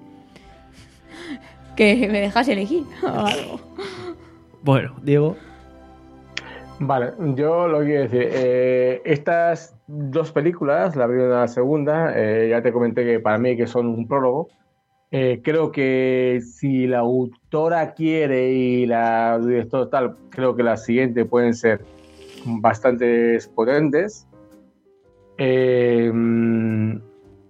[SPEAKER 2] que me dejase elegir o algo.
[SPEAKER 1] Bueno, Diego.
[SPEAKER 3] Vale, yo lo que quiero decir, eh, estas dos películas, la primera y la segunda, eh, ya te comenté que para mí que son un prólogo. Eh, creo que si la autora quiere y la directora tal, creo que las siguientes pueden ser bastante potentes. Eh, mm,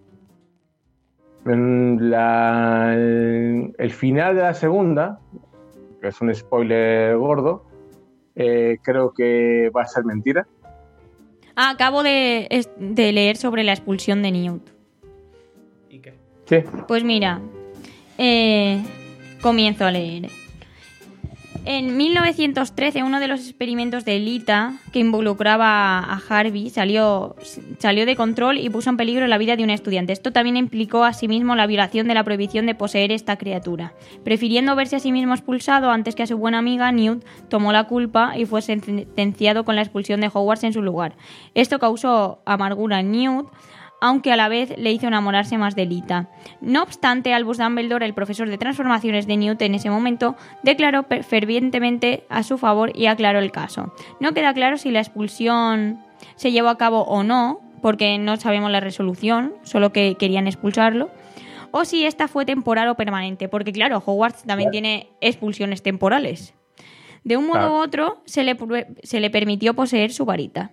[SPEAKER 3] en la- el, el final de la segunda, que es un spoiler gordo, eh, creo que va a ser mentira.
[SPEAKER 2] Ah, acabo de, es- de leer sobre la expulsión de Newt.
[SPEAKER 1] ¿Y qué?
[SPEAKER 3] Sí,
[SPEAKER 2] Pues mira, eh, comienzo a leer. En mil novecientos trece, uno de los experimentos de Lita que involucraba a Harvey salió, salió de control y puso en peligro la vida de un estudiante. Esto también implicó asimismo la violación de la prohibición de poseer esta criatura. Prefiriendo verse a sí mismo expulsado antes que a su buena amiga, Newt tomó la culpa y fue sentenciado con la expulsión de Hogwarts en su lugar. Esto causó amargura en Newt, aunque a la vez le hizo enamorarse más de Lita. No obstante, Albus Dumbledore, el profesor de transformaciones de Newt en ese momento, declaró fervientemente a su favor y aclaró el caso. No queda claro si la expulsión se llevó a cabo o no, porque no sabemos la resolución, solo que querían expulsarlo, o si esta fue temporal o permanente, porque claro, Hogwarts también tiene expulsiones temporales. De un modo u otro, se le, se le permitió poseer su varita.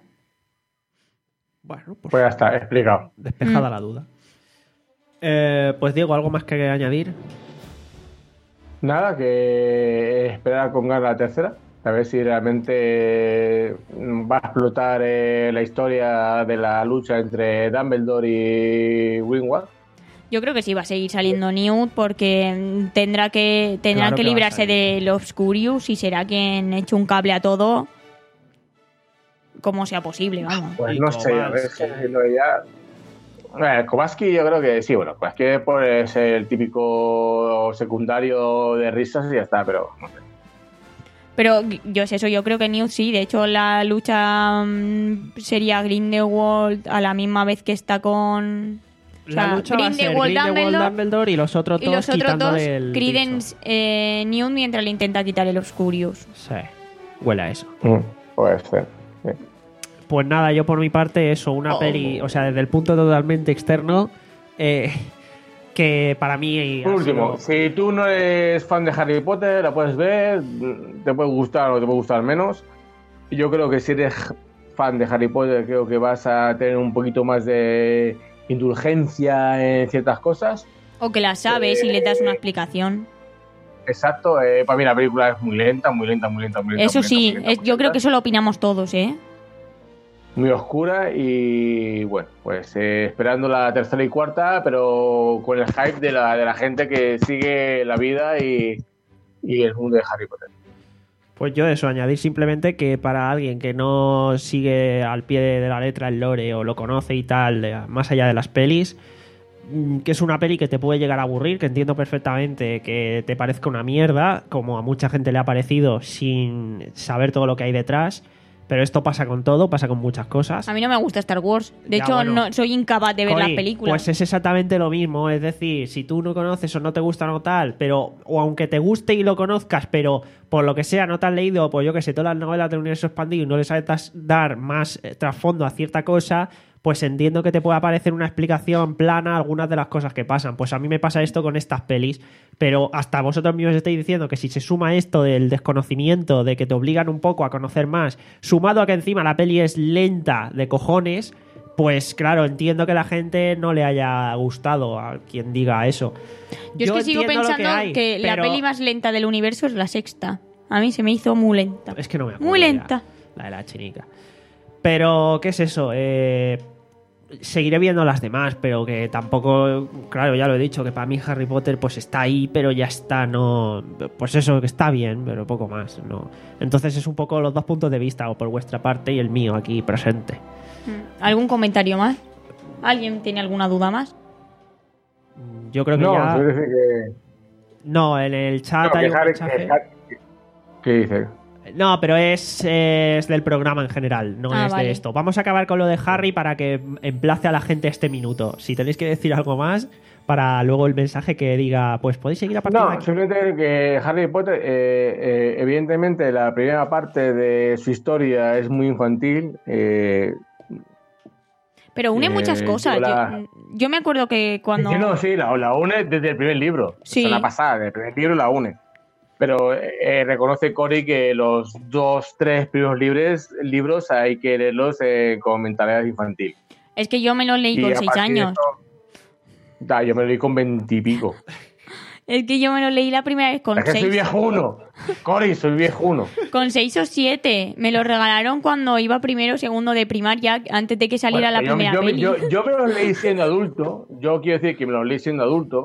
[SPEAKER 1] Bueno, pues,
[SPEAKER 3] Pues ya está, explicado.
[SPEAKER 1] despejada
[SPEAKER 2] Mm.
[SPEAKER 1] la duda. Eh, pues Diego, ¿algo más que añadir?
[SPEAKER 3] Nada, que esperar con ganas la tercera. A ver si realmente va a explotar eh, la historia de la lucha entre Dumbledore y Grindelwald.
[SPEAKER 2] Yo creo que sí va a seguir saliendo Newt porque tendrá que tendrán
[SPEAKER 1] Claro
[SPEAKER 2] que
[SPEAKER 1] que va a
[SPEAKER 2] librarse
[SPEAKER 1] salir.
[SPEAKER 2] del Obscurious y será quien eche un cable a todo como sea posible, vamos.
[SPEAKER 3] Pues
[SPEAKER 1] Y
[SPEAKER 3] no sé, a ver
[SPEAKER 1] Kowalski.
[SPEAKER 3] si en realidad... Bueno, Kowalski yo creo que sí, bueno, Kowalski es el típico secundario de risas y ya está, pero no sé.
[SPEAKER 2] Pero yo es eso, yo creo que Newt sí. De hecho, la lucha mm, sería Grindelwald a la misma vez que está con... o sea,
[SPEAKER 1] La lucha va a ser
[SPEAKER 2] Grindelwald,
[SPEAKER 1] Grindelwald,
[SPEAKER 2] Dumbledore,
[SPEAKER 1] Dumbledore y los otros
[SPEAKER 2] y
[SPEAKER 1] dos
[SPEAKER 2] los otros dos,
[SPEAKER 1] quitándole el
[SPEAKER 2] Credence, eh, Newt, mientras le intenta quitar el Obscurious.
[SPEAKER 1] bicho. Sí, huele a eso.
[SPEAKER 3] Mm, puede ser. Sí.
[SPEAKER 1] Pues nada, yo por mi parte eso, una
[SPEAKER 2] Oh.
[SPEAKER 1] peli, o sea, desde el punto totalmente externo, eh, que para mí...
[SPEAKER 3] Por
[SPEAKER 1] ha
[SPEAKER 3] último,
[SPEAKER 1] sido-
[SPEAKER 3] si tú no eres fan de Harry Potter, la puedes ver, te puede gustar o te puede gustar menos. Yo creo que si eres fan de Harry Potter, creo que vas a tener un poquito más de indulgencia en ciertas cosas.
[SPEAKER 2] O que la sabes y le das una explicación.
[SPEAKER 3] Exacto, eh, para mí la película es muy lenta, muy lenta, muy lenta, muy lenta.
[SPEAKER 2] Eso
[SPEAKER 3] muy lenta,
[SPEAKER 2] sí,
[SPEAKER 3] muy lenta,
[SPEAKER 2] es-
[SPEAKER 3] muy
[SPEAKER 2] yo creo
[SPEAKER 3] lenta.
[SPEAKER 2] que eso lo opinamos todos, ¿eh?
[SPEAKER 3] Muy oscura y bueno, pues eh, esperando la tercera y cuarta, pero con el hype de la, de la gente que sigue la vida y, y el mundo de Harry Potter.
[SPEAKER 1] Pues yo eso, añadir simplemente que para alguien que no sigue al pie de la letra el lore o lo conoce y tal, eh, más allá de las pelis, mm, que es una peli que te puede llegar a aburrir, que entiendo perfectamente que te parezca una mierda, como a mucha gente le ha parecido sin saber todo lo que hay detrás, pero esto pasa con todo, pasa con muchas cosas.
[SPEAKER 2] A mí no me gusta Star Wars. De
[SPEAKER 1] Ya,
[SPEAKER 2] hecho,
[SPEAKER 1] bueno.
[SPEAKER 2] no soy incapaz de ver
[SPEAKER 1] Cori,
[SPEAKER 2] las películas.
[SPEAKER 1] Pues es exactamente lo mismo, es decir, si tú no conoces o no te gusta o tal, pero o aunque te guste y lo conozcas, pero por lo que sea no te has leído, pues yo que sé, todas las novelas del universo expandido y no le sabes das- dar más eh, trasfondo a cierta cosa, pues entiendo que te pueda parecer una explicación plana a algunas de las cosas que pasan. Pues a mí me pasa esto con estas pelis, pero hasta vosotros mismos estáis diciendo que si se suma esto del desconocimiento, de que te obligan un poco a conocer más, sumado a que encima la peli es lenta de cojones, pues claro, entiendo que la gente no le haya gustado a quien diga eso.
[SPEAKER 2] Yo, es que sigo
[SPEAKER 1] entiendo lo
[SPEAKER 2] pensando
[SPEAKER 1] hay,
[SPEAKER 2] que, la
[SPEAKER 1] pero
[SPEAKER 2] peli más lenta del universo es la sexta. A mí se me hizo muy lenta.
[SPEAKER 1] Es que no me acuerdo
[SPEAKER 2] Muy
[SPEAKER 1] ya,
[SPEAKER 2] lenta.
[SPEAKER 1] la de la chinica. Pero, ¿qué es eso? Eh, seguiré viendo las demás, pero que tampoco, claro, ya lo he dicho, que para mí Harry Potter pues está ahí, pero ya está, no, pues eso, que está bien, pero poco más, no. Entonces es un poco los dos puntos de vista, o por vuestra parte y el mío aquí presente.
[SPEAKER 2] ¿Algún comentario más? ¿Alguien tiene alguna duda más?
[SPEAKER 1] Yo creo que
[SPEAKER 3] No,
[SPEAKER 1] ya...
[SPEAKER 3] quiero decir que...
[SPEAKER 1] No, en el chat
[SPEAKER 3] no,
[SPEAKER 1] hay
[SPEAKER 3] que
[SPEAKER 1] un
[SPEAKER 3] Harry-
[SPEAKER 1] mensaje...
[SPEAKER 3] que Harry- ¿Qué dice?
[SPEAKER 1] No, pero es, es del programa en general, no
[SPEAKER 2] Ah,
[SPEAKER 1] es
[SPEAKER 2] vale.
[SPEAKER 1] de esto. Vamos a acabar con lo de Harry para que emplace a la gente este minuto. Si tenéis que decir algo más, para luego el mensaje que diga, pues podéis seguir a partir de
[SPEAKER 3] No,
[SPEAKER 1] aquí.
[SPEAKER 3] simplemente que Harry Potter, eh, eh, evidentemente la primera parte de su historia es muy infantil. eh,
[SPEAKER 2] Pero une
[SPEAKER 3] Eh,
[SPEAKER 2] muchas cosas.
[SPEAKER 3] yo la-
[SPEAKER 2] Yo, yo me acuerdo que cuando...
[SPEAKER 3] Sí, no, sí, la, la une desde el primer libro.
[SPEAKER 2] Sí.
[SPEAKER 3] O sea, la pasada, del primer libro la une. Pero eh, reconoce Cory que los dos, tres primeros libros, libros hay que leerlos eh, con mentalidad infantil.
[SPEAKER 2] Es que yo me lo leí
[SPEAKER 3] Y
[SPEAKER 2] con
[SPEAKER 3] a
[SPEAKER 2] seis
[SPEAKER 3] partir de
[SPEAKER 2] años.
[SPEAKER 3] eso- Da, yo me lo leí con veintipico.
[SPEAKER 2] Es que yo me lo leí la primera vez con
[SPEAKER 3] Es que soy
[SPEAKER 2] seis.
[SPEAKER 3] viejuno. Cory, soy viejuno.
[SPEAKER 2] Con seis o siete. Me lo regalaron cuando iba primero o segundo de primaria, antes de que saliera
[SPEAKER 3] Bueno,
[SPEAKER 2] la
[SPEAKER 3] yo,
[SPEAKER 2] primera
[SPEAKER 3] yo,
[SPEAKER 2] peli.
[SPEAKER 3] yo- yo me lo leí siendo adulto. Yo quiero decir que me lo leí siendo adulto.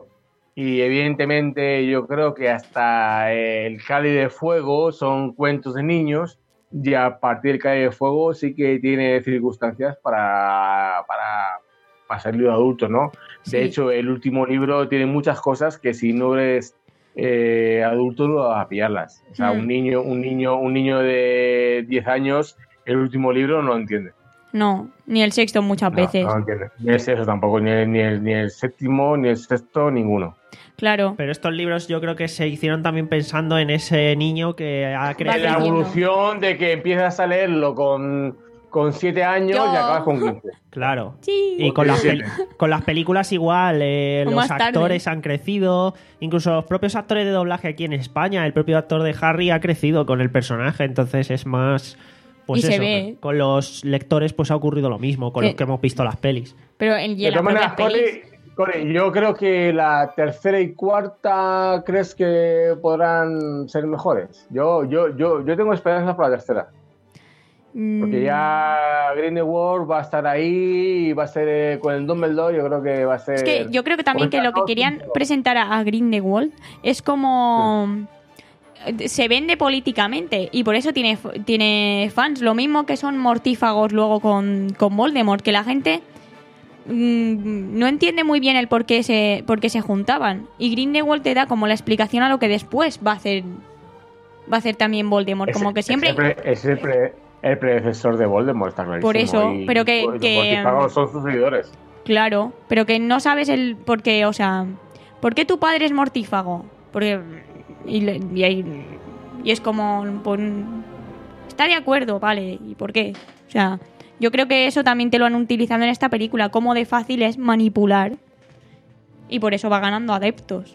[SPEAKER 3] y evidentemente yo creo que hasta el Cáliz de Fuego son cuentos de niños, y a partir del Cáliz de Fuego sí que tiene circunstancias para, para, para ser libro adulto, ¿no?
[SPEAKER 2] Sí.
[SPEAKER 3] De hecho, el último libro tiene muchas cosas que si no eres eh, adulto no vas a pillarlas. O sea,
[SPEAKER 2] Mm.
[SPEAKER 3] un niño, un niño, un niño de diez años, el último libro no lo entiende.
[SPEAKER 2] No, ni el sexto muchas
[SPEAKER 3] No,
[SPEAKER 2] veces.
[SPEAKER 3] no lo entiende. Ni el sexto tampoco, ni el, ni, el, ni el séptimo, ni el sexto, ninguno.
[SPEAKER 2] Claro.
[SPEAKER 1] Pero estos libros yo creo que se hicieron también pensando en ese niño que ha
[SPEAKER 2] Va
[SPEAKER 3] En
[SPEAKER 1] crecido.
[SPEAKER 3] la
[SPEAKER 2] creciendo.
[SPEAKER 3] evolución de que empiezas a leerlo con, con siete años
[SPEAKER 2] Yo.
[SPEAKER 3] y acabas con quince.
[SPEAKER 1] Claro.
[SPEAKER 2] Sí.
[SPEAKER 1] Y con las,
[SPEAKER 3] Sí.
[SPEAKER 1] pel- con las películas igual, eh,
[SPEAKER 2] O
[SPEAKER 1] los
[SPEAKER 2] más tarde.
[SPEAKER 1] actores han crecido, incluso los propios actores de doblaje aquí en España, el propio actor de Harry ha crecido con el personaje, entonces es más... Pues
[SPEAKER 2] Y se
[SPEAKER 1] eso,
[SPEAKER 2] ve.
[SPEAKER 1] con los lectores pues ha ocurrido lo mismo, con
[SPEAKER 2] Que-
[SPEAKER 1] los que hemos visto las pelis.
[SPEAKER 2] Pero en, y
[SPEAKER 3] De
[SPEAKER 2] en las
[SPEAKER 3] todas maneras,
[SPEAKER 2] propias pelis.
[SPEAKER 3] Cole, Cole, yo creo que la tercera y cuarta crees que podrán ser mejores. Yo, yo, yo, yo tengo esperanzas para la tercera. Porque
[SPEAKER 2] mm,
[SPEAKER 3] ya Grindelwald va a estar ahí y va a ser eh, con el Dumbledore, yo creo que va a ser...
[SPEAKER 2] Es que yo creo que también que lo que querían presentar a, a Grindelwald es como... Se vende políticamente y por eso tiene, tiene fans. Lo mismo que son mortífagos luego con, con Voldemort, que la gente mm, no entiende muy bien el por qué, se, por qué se juntaban. Y Grindelwald te da como la explicación a lo que después va a hacer va a hacer también Voldemort.
[SPEAKER 3] Es-
[SPEAKER 2] Como que
[SPEAKER 3] es
[SPEAKER 2] siempre...
[SPEAKER 3] el pre- Es el, pre- el predecesor de Voldemort, está clarísimo.
[SPEAKER 2] Por eso,
[SPEAKER 3] y-
[SPEAKER 2] pero que-
[SPEAKER 3] y los
[SPEAKER 2] que-
[SPEAKER 3] mortífagos son sus seguidores.
[SPEAKER 2] Claro, pero que no sabes el por qué, o sea, ¿por qué tu padre es mortífago? Porque y, le- y, hay- y es como pues, está de acuerdo, vale, ¿y por qué? O sea, yo creo que eso también te lo han utilizado en esta película, cómo de fácil es manipular y por eso va ganando adeptos.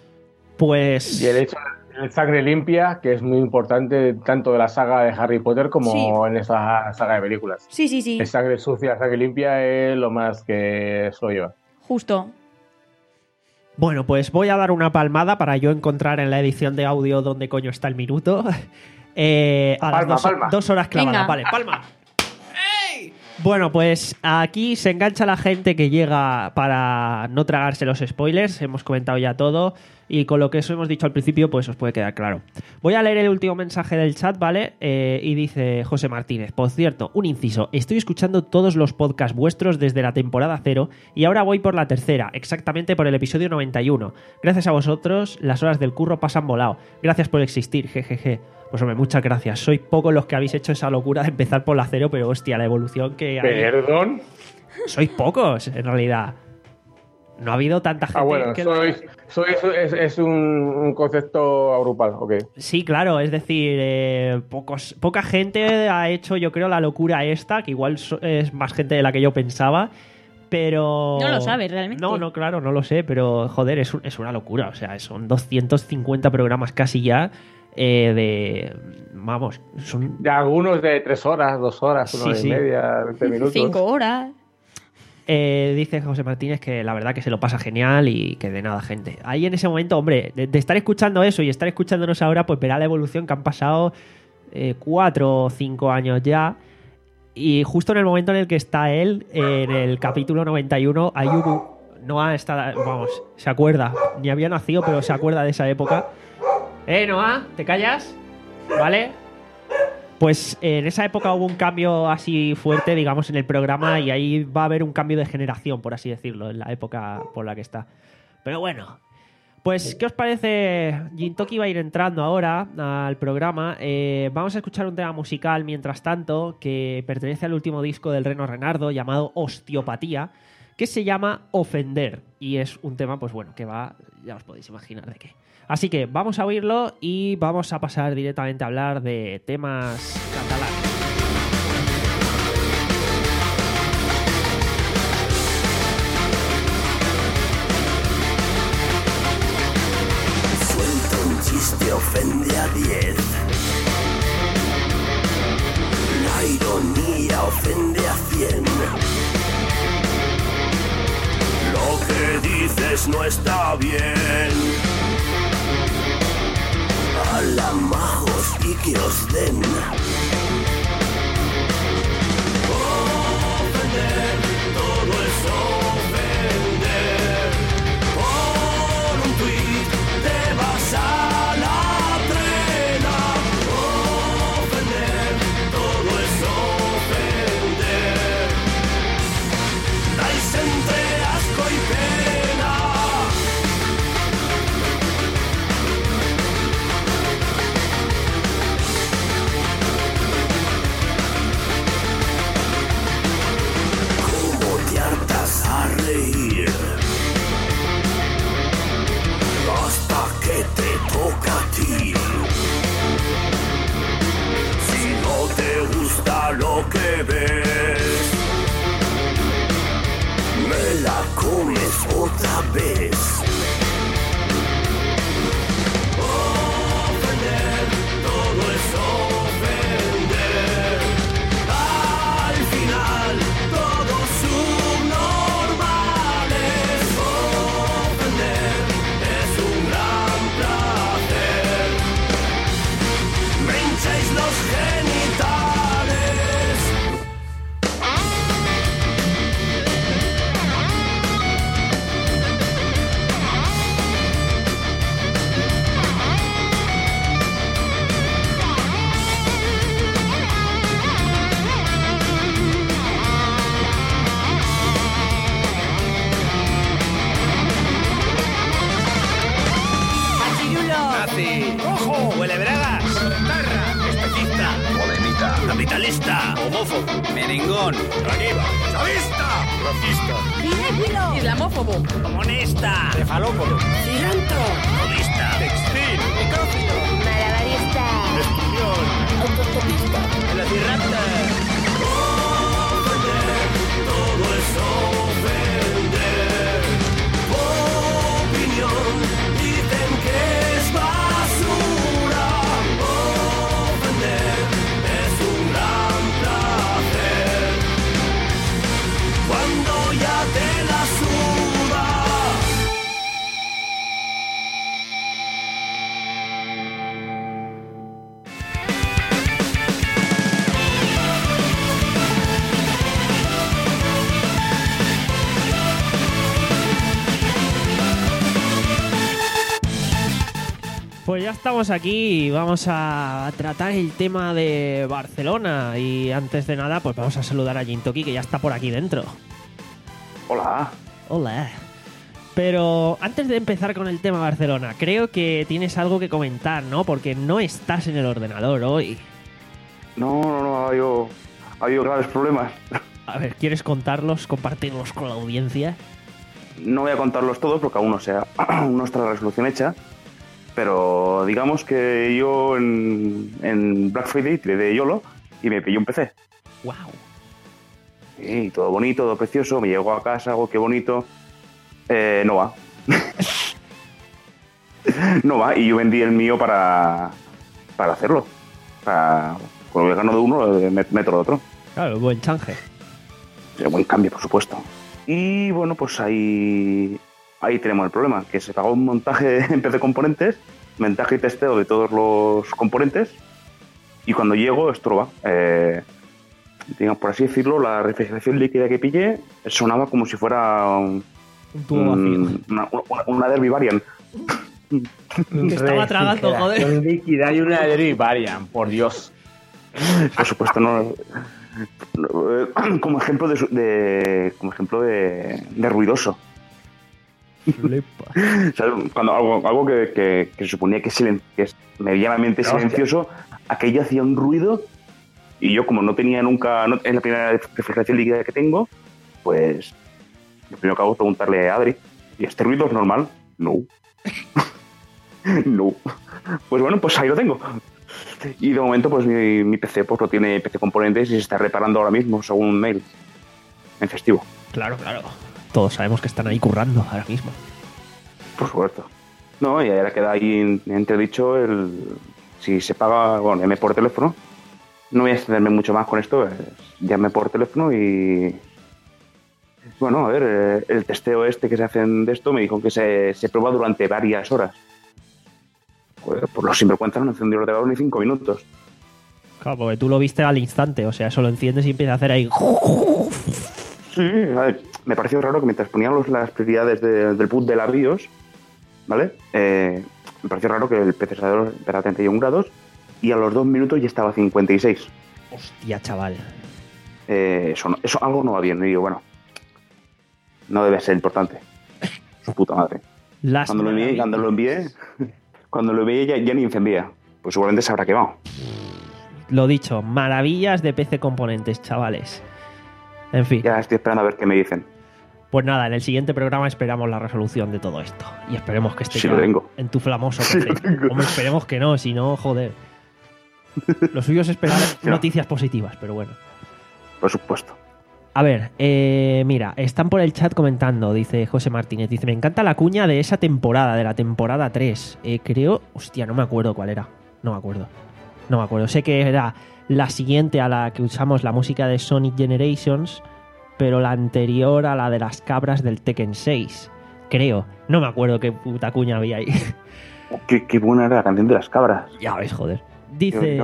[SPEAKER 1] Pues...
[SPEAKER 3] Y el hecho de sangre limpia, que es muy importante tanto de la saga de Harry Potter como
[SPEAKER 2] Sí.
[SPEAKER 3] en esta saga de películas.
[SPEAKER 2] Sí, sí, sí,
[SPEAKER 3] El sangre sucia, sangre limpia es lo más que eso lleva.
[SPEAKER 2] justo.
[SPEAKER 1] Bueno, pues voy a dar una palmada para yo encontrar en la edición de audio dónde coño está el minuto. Eh, a las
[SPEAKER 3] Palma,
[SPEAKER 1] dos,
[SPEAKER 3] palma.
[SPEAKER 1] dos horas clavadas.
[SPEAKER 2] Venga.
[SPEAKER 1] Vale, palma. ¡Ey! Bueno, pues aquí se engancha la gente que llega para no tragarse los spoilers. Hemos comentado ya todo. Y con lo que eso hemos dicho al principio, pues os puede quedar claro. Voy a leer el último mensaje del chat, ¿vale? Eh, y dice José Martínez: por cierto, un inciso. Estoy escuchando todos los podcasts vuestros desde la temporada cero y ahora voy por la tercera, exactamente por el episodio noventa y uno. Gracias a vosotros, las horas del curro pasan volado. Gracias por existir, jejeje. Pues hombre, muchas gracias. Sois pocos los que habéis hecho esa locura de empezar por la cero, pero hostia, la evolución que hay.
[SPEAKER 3] Perdón.
[SPEAKER 1] Sois pocos, en realidad. No ha habido tanta gente
[SPEAKER 3] Ah, bueno,
[SPEAKER 1] que...
[SPEAKER 3] sois, sois, es, es un, un concepto agrupal, ok.
[SPEAKER 1] Sí, claro, es decir, eh, pocos, poca gente ha hecho, yo creo, la locura esta, que igual so- es más gente de la que yo pensaba, pero...
[SPEAKER 2] No lo sabes realmente.
[SPEAKER 1] No, no, claro, no lo sé, pero joder, es, un- es una locura, o sea, son doscientos cincuenta programas casi ya eh, de... Vamos, son...
[SPEAKER 3] De algunos de tres horas, dos horas, una
[SPEAKER 1] Sí,
[SPEAKER 3] hora
[SPEAKER 1] sí.
[SPEAKER 3] y media, veinte minutos.
[SPEAKER 2] Cinco horas.
[SPEAKER 1] Eh, dice José Martínez que la verdad que se lo pasa genial y que de nada, gente. Ahí en ese momento, hombre, de, de estar escuchando eso y estar escuchándonos ahora, pues verá la evolución que han pasado eh, cuatro o cinco años ya. Y justo en el momento en el que está él, eh, en el capítulo noventa y uno, Ayubu Noah está, vamos, se acuerda. Ni había nacido, pero se acuerda de esa época. Eh, Noah, ¿te callas? ¿Vale? Pues en esa época hubo un cambio así fuerte, digamos, en el programa y ahí va a haber un cambio de generación, por así decirlo, en la época por la que está. Pero bueno, pues, ¿qué os parece? Gintoki va a ir entrando ahora al programa. Eh, vamos a escuchar un tema musical mientras tanto que pertenece al último disco del Reno Renardo llamado Osteopatía, que se llama Ofender. Y es un tema, pues bueno, que va, ya os podéis imaginar de qué. Así que vamos a oírlo y vamos a pasar directamente a hablar de temas catalanes.
[SPEAKER 7] Suelta un chiste, ofende a diez. La ironía ofende a cien. Lo que dices no está bien. Alamajos y que os den. Ofender, todo es ofender. Por gusta lo que ves. Me la comes otra vez. Ofender, todo es ofender. Al final, todos subnormales. Ofender es un gran placer. Me hincháis los genitales.
[SPEAKER 8] Nazi, rojo, huele bragas, tarra, especista, polemita, capitalista, homófobo, merengón, caníbal, chavista, racista,
[SPEAKER 9] Cinéfilo, islamófobo,
[SPEAKER 8] comunista, cefalópodo,
[SPEAKER 9] cilantro,
[SPEAKER 8] budista, textil, necrófilo,
[SPEAKER 9] malabarista,
[SPEAKER 8] estudión, autostopista, velociraptor.
[SPEAKER 7] Todo es ofender. Opinión, dicen que es basura. Ofender es un gran placer. Cuando ya te la suda.
[SPEAKER 1] Pues ya estamos aquí y vamos a tratar el tema de Barcelona. Y antes de nada, pues vamos a saludar a Jintoki, que ya está por aquí dentro.
[SPEAKER 3] Hola.
[SPEAKER 1] Hola. Pero antes de empezar con el tema Barcelona, creo que tienes algo que comentar, ¿no? Porque no estás en el ordenador hoy.
[SPEAKER 3] No, no, no, ha habido, ha habido graves problemas.
[SPEAKER 1] A ver, ¿quieres contarlos, compartirlos con la audiencia?
[SPEAKER 3] No voy a contarlos todos porque aún no, sea, aún no está la resolución hecha. Pero digamos que yo en, en Black Friday tiré de YOLO y me pillé un P C.
[SPEAKER 1] ¡Wow!
[SPEAKER 3] Y todo bonito, todo precioso. Me llegó a casa, algo que bonito. Eh, no va. No va. Y yo vendí el mío para, para hacerlo. Para, con lo que gano de uno, meto lo otro.
[SPEAKER 1] Claro, buen chanje.
[SPEAKER 3] Un buen cambio, por supuesto. Y bueno, pues ahí... Ahí tenemos el problema, que se pagó un montaje en P C Componentes, montaje y testeo de todos los componentes, y cuando llego, esto no va. Eh, digamos, por así decirlo, la refrigeración líquida que pillé sonaba como si fuera un,
[SPEAKER 1] Un tubo vacío.
[SPEAKER 3] una, una, una Derby Variant.
[SPEAKER 1] Que estaba tragando, joder.
[SPEAKER 10] Un líquida y una Derby Variant, por Dios.
[SPEAKER 3] Por supuesto, no, no, como ejemplo de, de como ejemplo de, de ruidoso. ¿Sabes? Cuando algo, algo que, que, que se suponía que, silen, que es medianamente silencioso, aquello hacía un ruido y yo, como no tenía nunca, no, es la primera refrigeración líquida que tengo, pues lo primero que hago es preguntarle a Adri, ¿y este ruido es normal? No. No. Pues bueno, pues ahí lo tengo. Y de momento pues mi, mi P C pues lo tiene P C Componentes y se está reparando ahora mismo, según un mail, en festivo.
[SPEAKER 1] Claro, claro. Todos sabemos que están ahí currando ahora mismo.
[SPEAKER 3] Por supuesto. No, y ahora queda ahí entredicho el... Si se paga, bueno, llame por teléfono. No voy a extenderme mucho más con esto. Es, llame por teléfono y... Bueno, a ver, eh, el testeo este que se hacen de esto me dijo que se, se prueba durante varias horas. Pues, por los sinvergüenzas no encendió el ordenador ni cinco minutos.
[SPEAKER 1] Claro, porque tú lo viste al instante. O sea, eso lo enciendes y empieza a hacer ahí...
[SPEAKER 3] Sí, a ver, me pareció raro que mientras ponían los, las prioridades de, del boot de la BIOS, ¿vale? Eh, me pareció raro que el procesador empezara a treinta y un grados y a los dos minutos ya estaba a cincuenta y seis.
[SPEAKER 1] Hostia, chaval.
[SPEAKER 3] Eh, eso, no, eso algo no va bien. Y digo, bueno, no debe ser importante. Su puta madre.
[SPEAKER 1] Las
[SPEAKER 3] cuando, lo envié, cuando lo envié, cuando lo envié ya, ya ni encendía. Pues seguramente se habrá quemado.
[SPEAKER 1] Lo dicho, maravillas de P C Componentes, chavales. En fin.
[SPEAKER 3] Ya estoy esperando a ver qué me dicen.
[SPEAKER 1] Pues nada, en el siguiente programa esperamos la resolución de todo esto. Y esperemos que esté
[SPEAKER 3] Sí,
[SPEAKER 1] ya
[SPEAKER 3] lo tengo.
[SPEAKER 1] en tu flamoso
[SPEAKER 3] Sí,
[SPEAKER 1] P C.
[SPEAKER 3] lo tengo.
[SPEAKER 1] Hombre, esperemos que no, si no, joder. Lo suyo es esperar noticias positivas, pero bueno.
[SPEAKER 4] Por supuesto.
[SPEAKER 1] A ver, eh, mira, están por el chat comentando, dice José Martínez, dice, me encanta la cuña de esa temporada, de la temporada tres. Eh, creo, hostia, no me acuerdo cuál era, no me acuerdo. No me acuerdo, sé que era la siguiente a la que usamos la música de Sonic Generations, pero la anterior a la de las cabras del Tekken seis. Creo, no me acuerdo qué puta cuña había ahí.
[SPEAKER 4] Qué, qué buena era la canción de las cabras.
[SPEAKER 1] Ya ves, joder. Dice,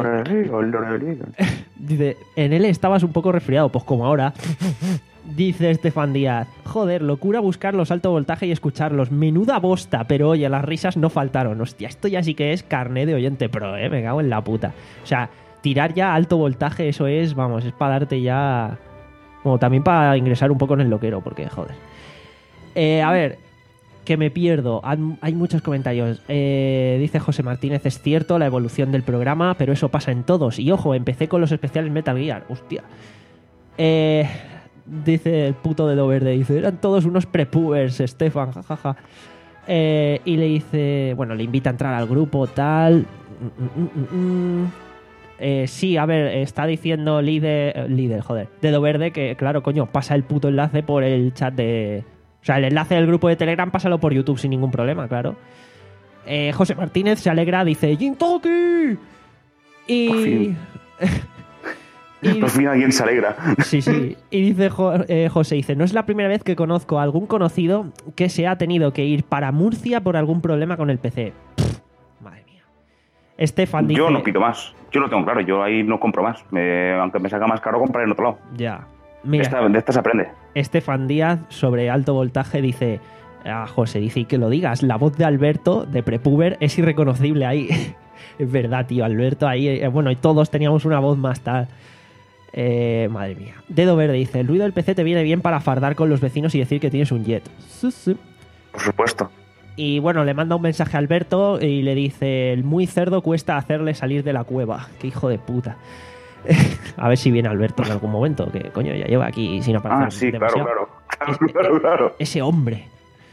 [SPEAKER 1] dice, en él estabas un poco resfriado, pues como ahora. Dice Estefan Díaz, joder, locura buscar los alto voltaje y escucharlos. Menuda bosta, pero oye, las risas no faltaron. Hostia, esto ya sí que es carné de oyente pro, eh, me cago en la puta. O sea, tirar ya alto voltaje, eso es, vamos, es para darte ya... Bueno, también para ingresar un poco en el loquero, porque joder. Eh, a ver... que me pierdo. Hay muchos comentarios. Eh, dice José Martínez, es cierto, la evolución del programa, pero eso pasa en todos. Y ojo, empecé con los especiales Metal Gear. Hostia. Eh, dice el puto dedo verde, dice, eran todos unos prepubers, Stefan, jajaja. Eh, y le dice, bueno, le invita a entrar al grupo, tal. Mm, mm, mm, mm. Eh, sí, a ver, está diciendo líder, líder, joder, dedo verde, que claro, coño, pasa el puto enlace por el chat de... O sea, el enlace del grupo de Telegram, pásalo por YouTube sin ningún problema, claro. Eh, José Martínez se alegra, dice ¡Jintoki! Y...
[SPEAKER 4] Por fin. y... Por fin alguien se alegra.
[SPEAKER 1] Sí, sí. Y dice jo eh, José, dice, no es la primera vez que conozco a algún conocido que se ha tenido que ir para Murcia por algún problema con el P C. Pff, madre mía. Estefan dice...
[SPEAKER 4] Yo no pido más. Yo lo tengo claro. Yo ahí no compro más. Me... Aunque me salga más caro comprar en otro lado.
[SPEAKER 1] Ya. Mira,
[SPEAKER 4] esta, de esta se aprende.
[SPEAKER 1] Estefan Díaz, sobre alto voltaje, dice a José, dice, y que lo digas, la voz de Alberto, de Prepuber, es irreconocible ahí. Es verdad, tío, Alberto ahí, eh, bueno, y todos teníamos una voz más tal. Eh, madre mía. Dedo verde dice, el ruido del P C te viene bien para fardar con los vecinos y decir que tienes un jet. Sí, sí.
[SPEAKER 4] Por supuesto.
[SPEAKER 1] Y bueno, le manda un mensaje a Alberto y le dice, el muy cerdo cuesta hacerle salir de la cueva. Qué hijo de puta. A ver si viene Alberto en algún momento, que coño, ya lleva aquí sin aparecer.
[SPEAKER 4] Ah, sí,
[SPEAKER 1] demasiado.
[SPEAKER 4] claro, claro.
[SPEAKER 1] Ese,
[SPEAKER 4] claro, claro.
[SPEAKER 1] ese hombre.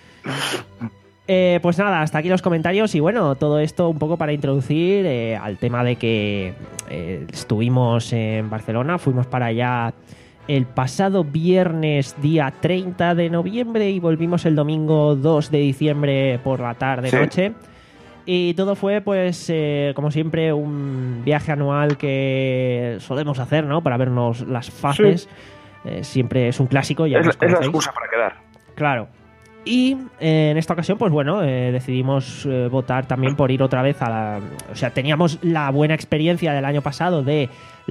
[SPEAKER 1] Eh, pues nada, hasta aquí los comentarios y bueno, todo esto un poco para introducir eh, al tema de que eh, estuvimos en Barcelona, fuimos para allá el pasado viernes día treinta de noviembre y volvimos el domingo dos de diciembre por la tarde-noche. Sí. Y todo fue, pues, eh, como siempre, un viaje anual que solemos hacer, ¿no? Para vernos las fases. Sí. Eh, siempre es un clásico. Ya
[SPEAKER 4] es, es la excusa para quedar.
[SPEAKER 1] Claro. Y eh, en esta ocasión, pues bueno, eh, decidimos eh, votar también por ir otra vez a la... O sea, teníamos la buena experiencia del año pasado de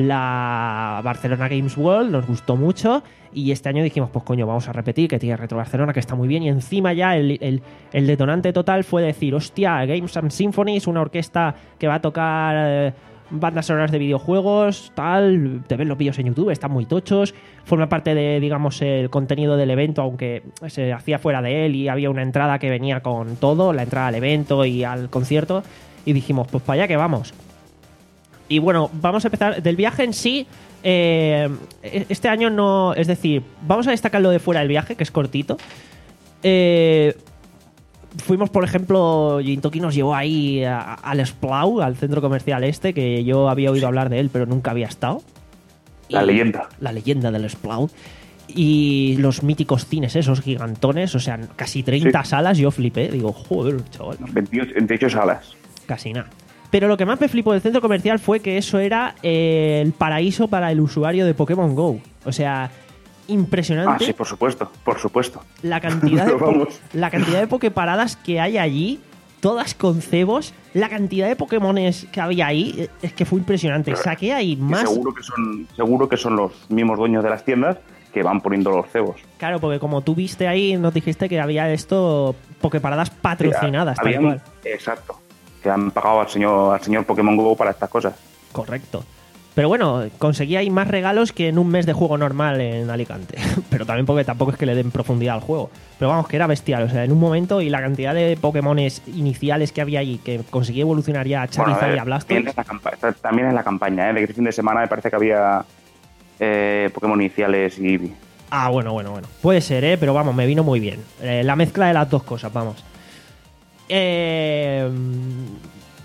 [SPEAKER 1] la Barcelona Games World, nos gustó mucho, y este año dijimos, pues coño, vamos a repetir, que tiene Retro Barcelona, que está muy bien, y encima ya el, el, el detonante total fue decir, hostia, Games and Symphonies, una orquesta que va a tocar... Eh, bandas sonoras de videojuegos, tal, te ven los vídeos en YouTube, están muy tochos, forma parte de, digamos, el contenido del evento, aunque se hacía fuera de él y había una entrada que venía con todo, la entrada al evento y al concierto, y dijimos, pues para allá que vamos. Y bueno, vamos a empezar del viaje en sí. Eh, este año no, es decir, vamos a destacar lo de fuera del viaje, que es cortito. Eh... Fuimos, por ejemplo, Jintoki nos llevó ahí a, a, al Splau, al centro comercial este, que yo había oído hablar de él, pero nunca había estado.
[SPEAKER 4] La y leyenda.
[SPEAKER 1] La leyenda del Splau. Y los míticos cines esos gigantones, o sea, casi treinta sí. salas, yo flipé. Digo, joder, chaval.
[SPEAKER 4] veintiocho salas.
[SPEAKER 1] Casi nada. Pero lo que más me flipó del centro comercial fue que eso era eh, el paraíso para el usuario de Pokémon GO. O sea... impresionante.
[SPEAKER 4] Ah, sí, por supuesto, por supuesto.
[SPEAKER 1] La cantidad de po- la cantidad de pokeparadas que hay allí, todas con cebos, la cantidad de Pokémones que había ahí, es que fue impresionante. Claro. Saqué ahí más...
[SPEAKER 4] Seguro que son seguro que son los mismos dueños de las tiendas que van poniendo los cebos.
[SPEAKER 1] Claro, porque como tú viste ahí, nos dijiste que había esto, pokeparadas patrocinadas,
[SPEAKER 4] sí, habían, tal cual. Exacto. Que han pagado al señor, al señor Pokémon GO para estas cosas.
[SPEAKER 1] Correcto. Pero bueno, conseguí ahí más regalos que en un mes de juego normal en Alicante. Pero también porque tampoco es que le den profundidad al juego. Pero vamos, que era bestial. O sea, en un momento, y la cantidad de Pokémones iniciales que había allí, que conseguí evolucionar ya a Charizard bueno, eh, y a Blastoise.
[SPEAKER 4] También, también es la campaña, ¿eh? De que fin de semana me parece que había eh, Pokémon iniciales y Eevee.
[SPEAKER 1] Ah, bueno, bueno, bueno. Puede ser, ¿eh? Pero vamos, me vino muy bien. Eh, la mezcla de las dos cosas, vamos. Eh...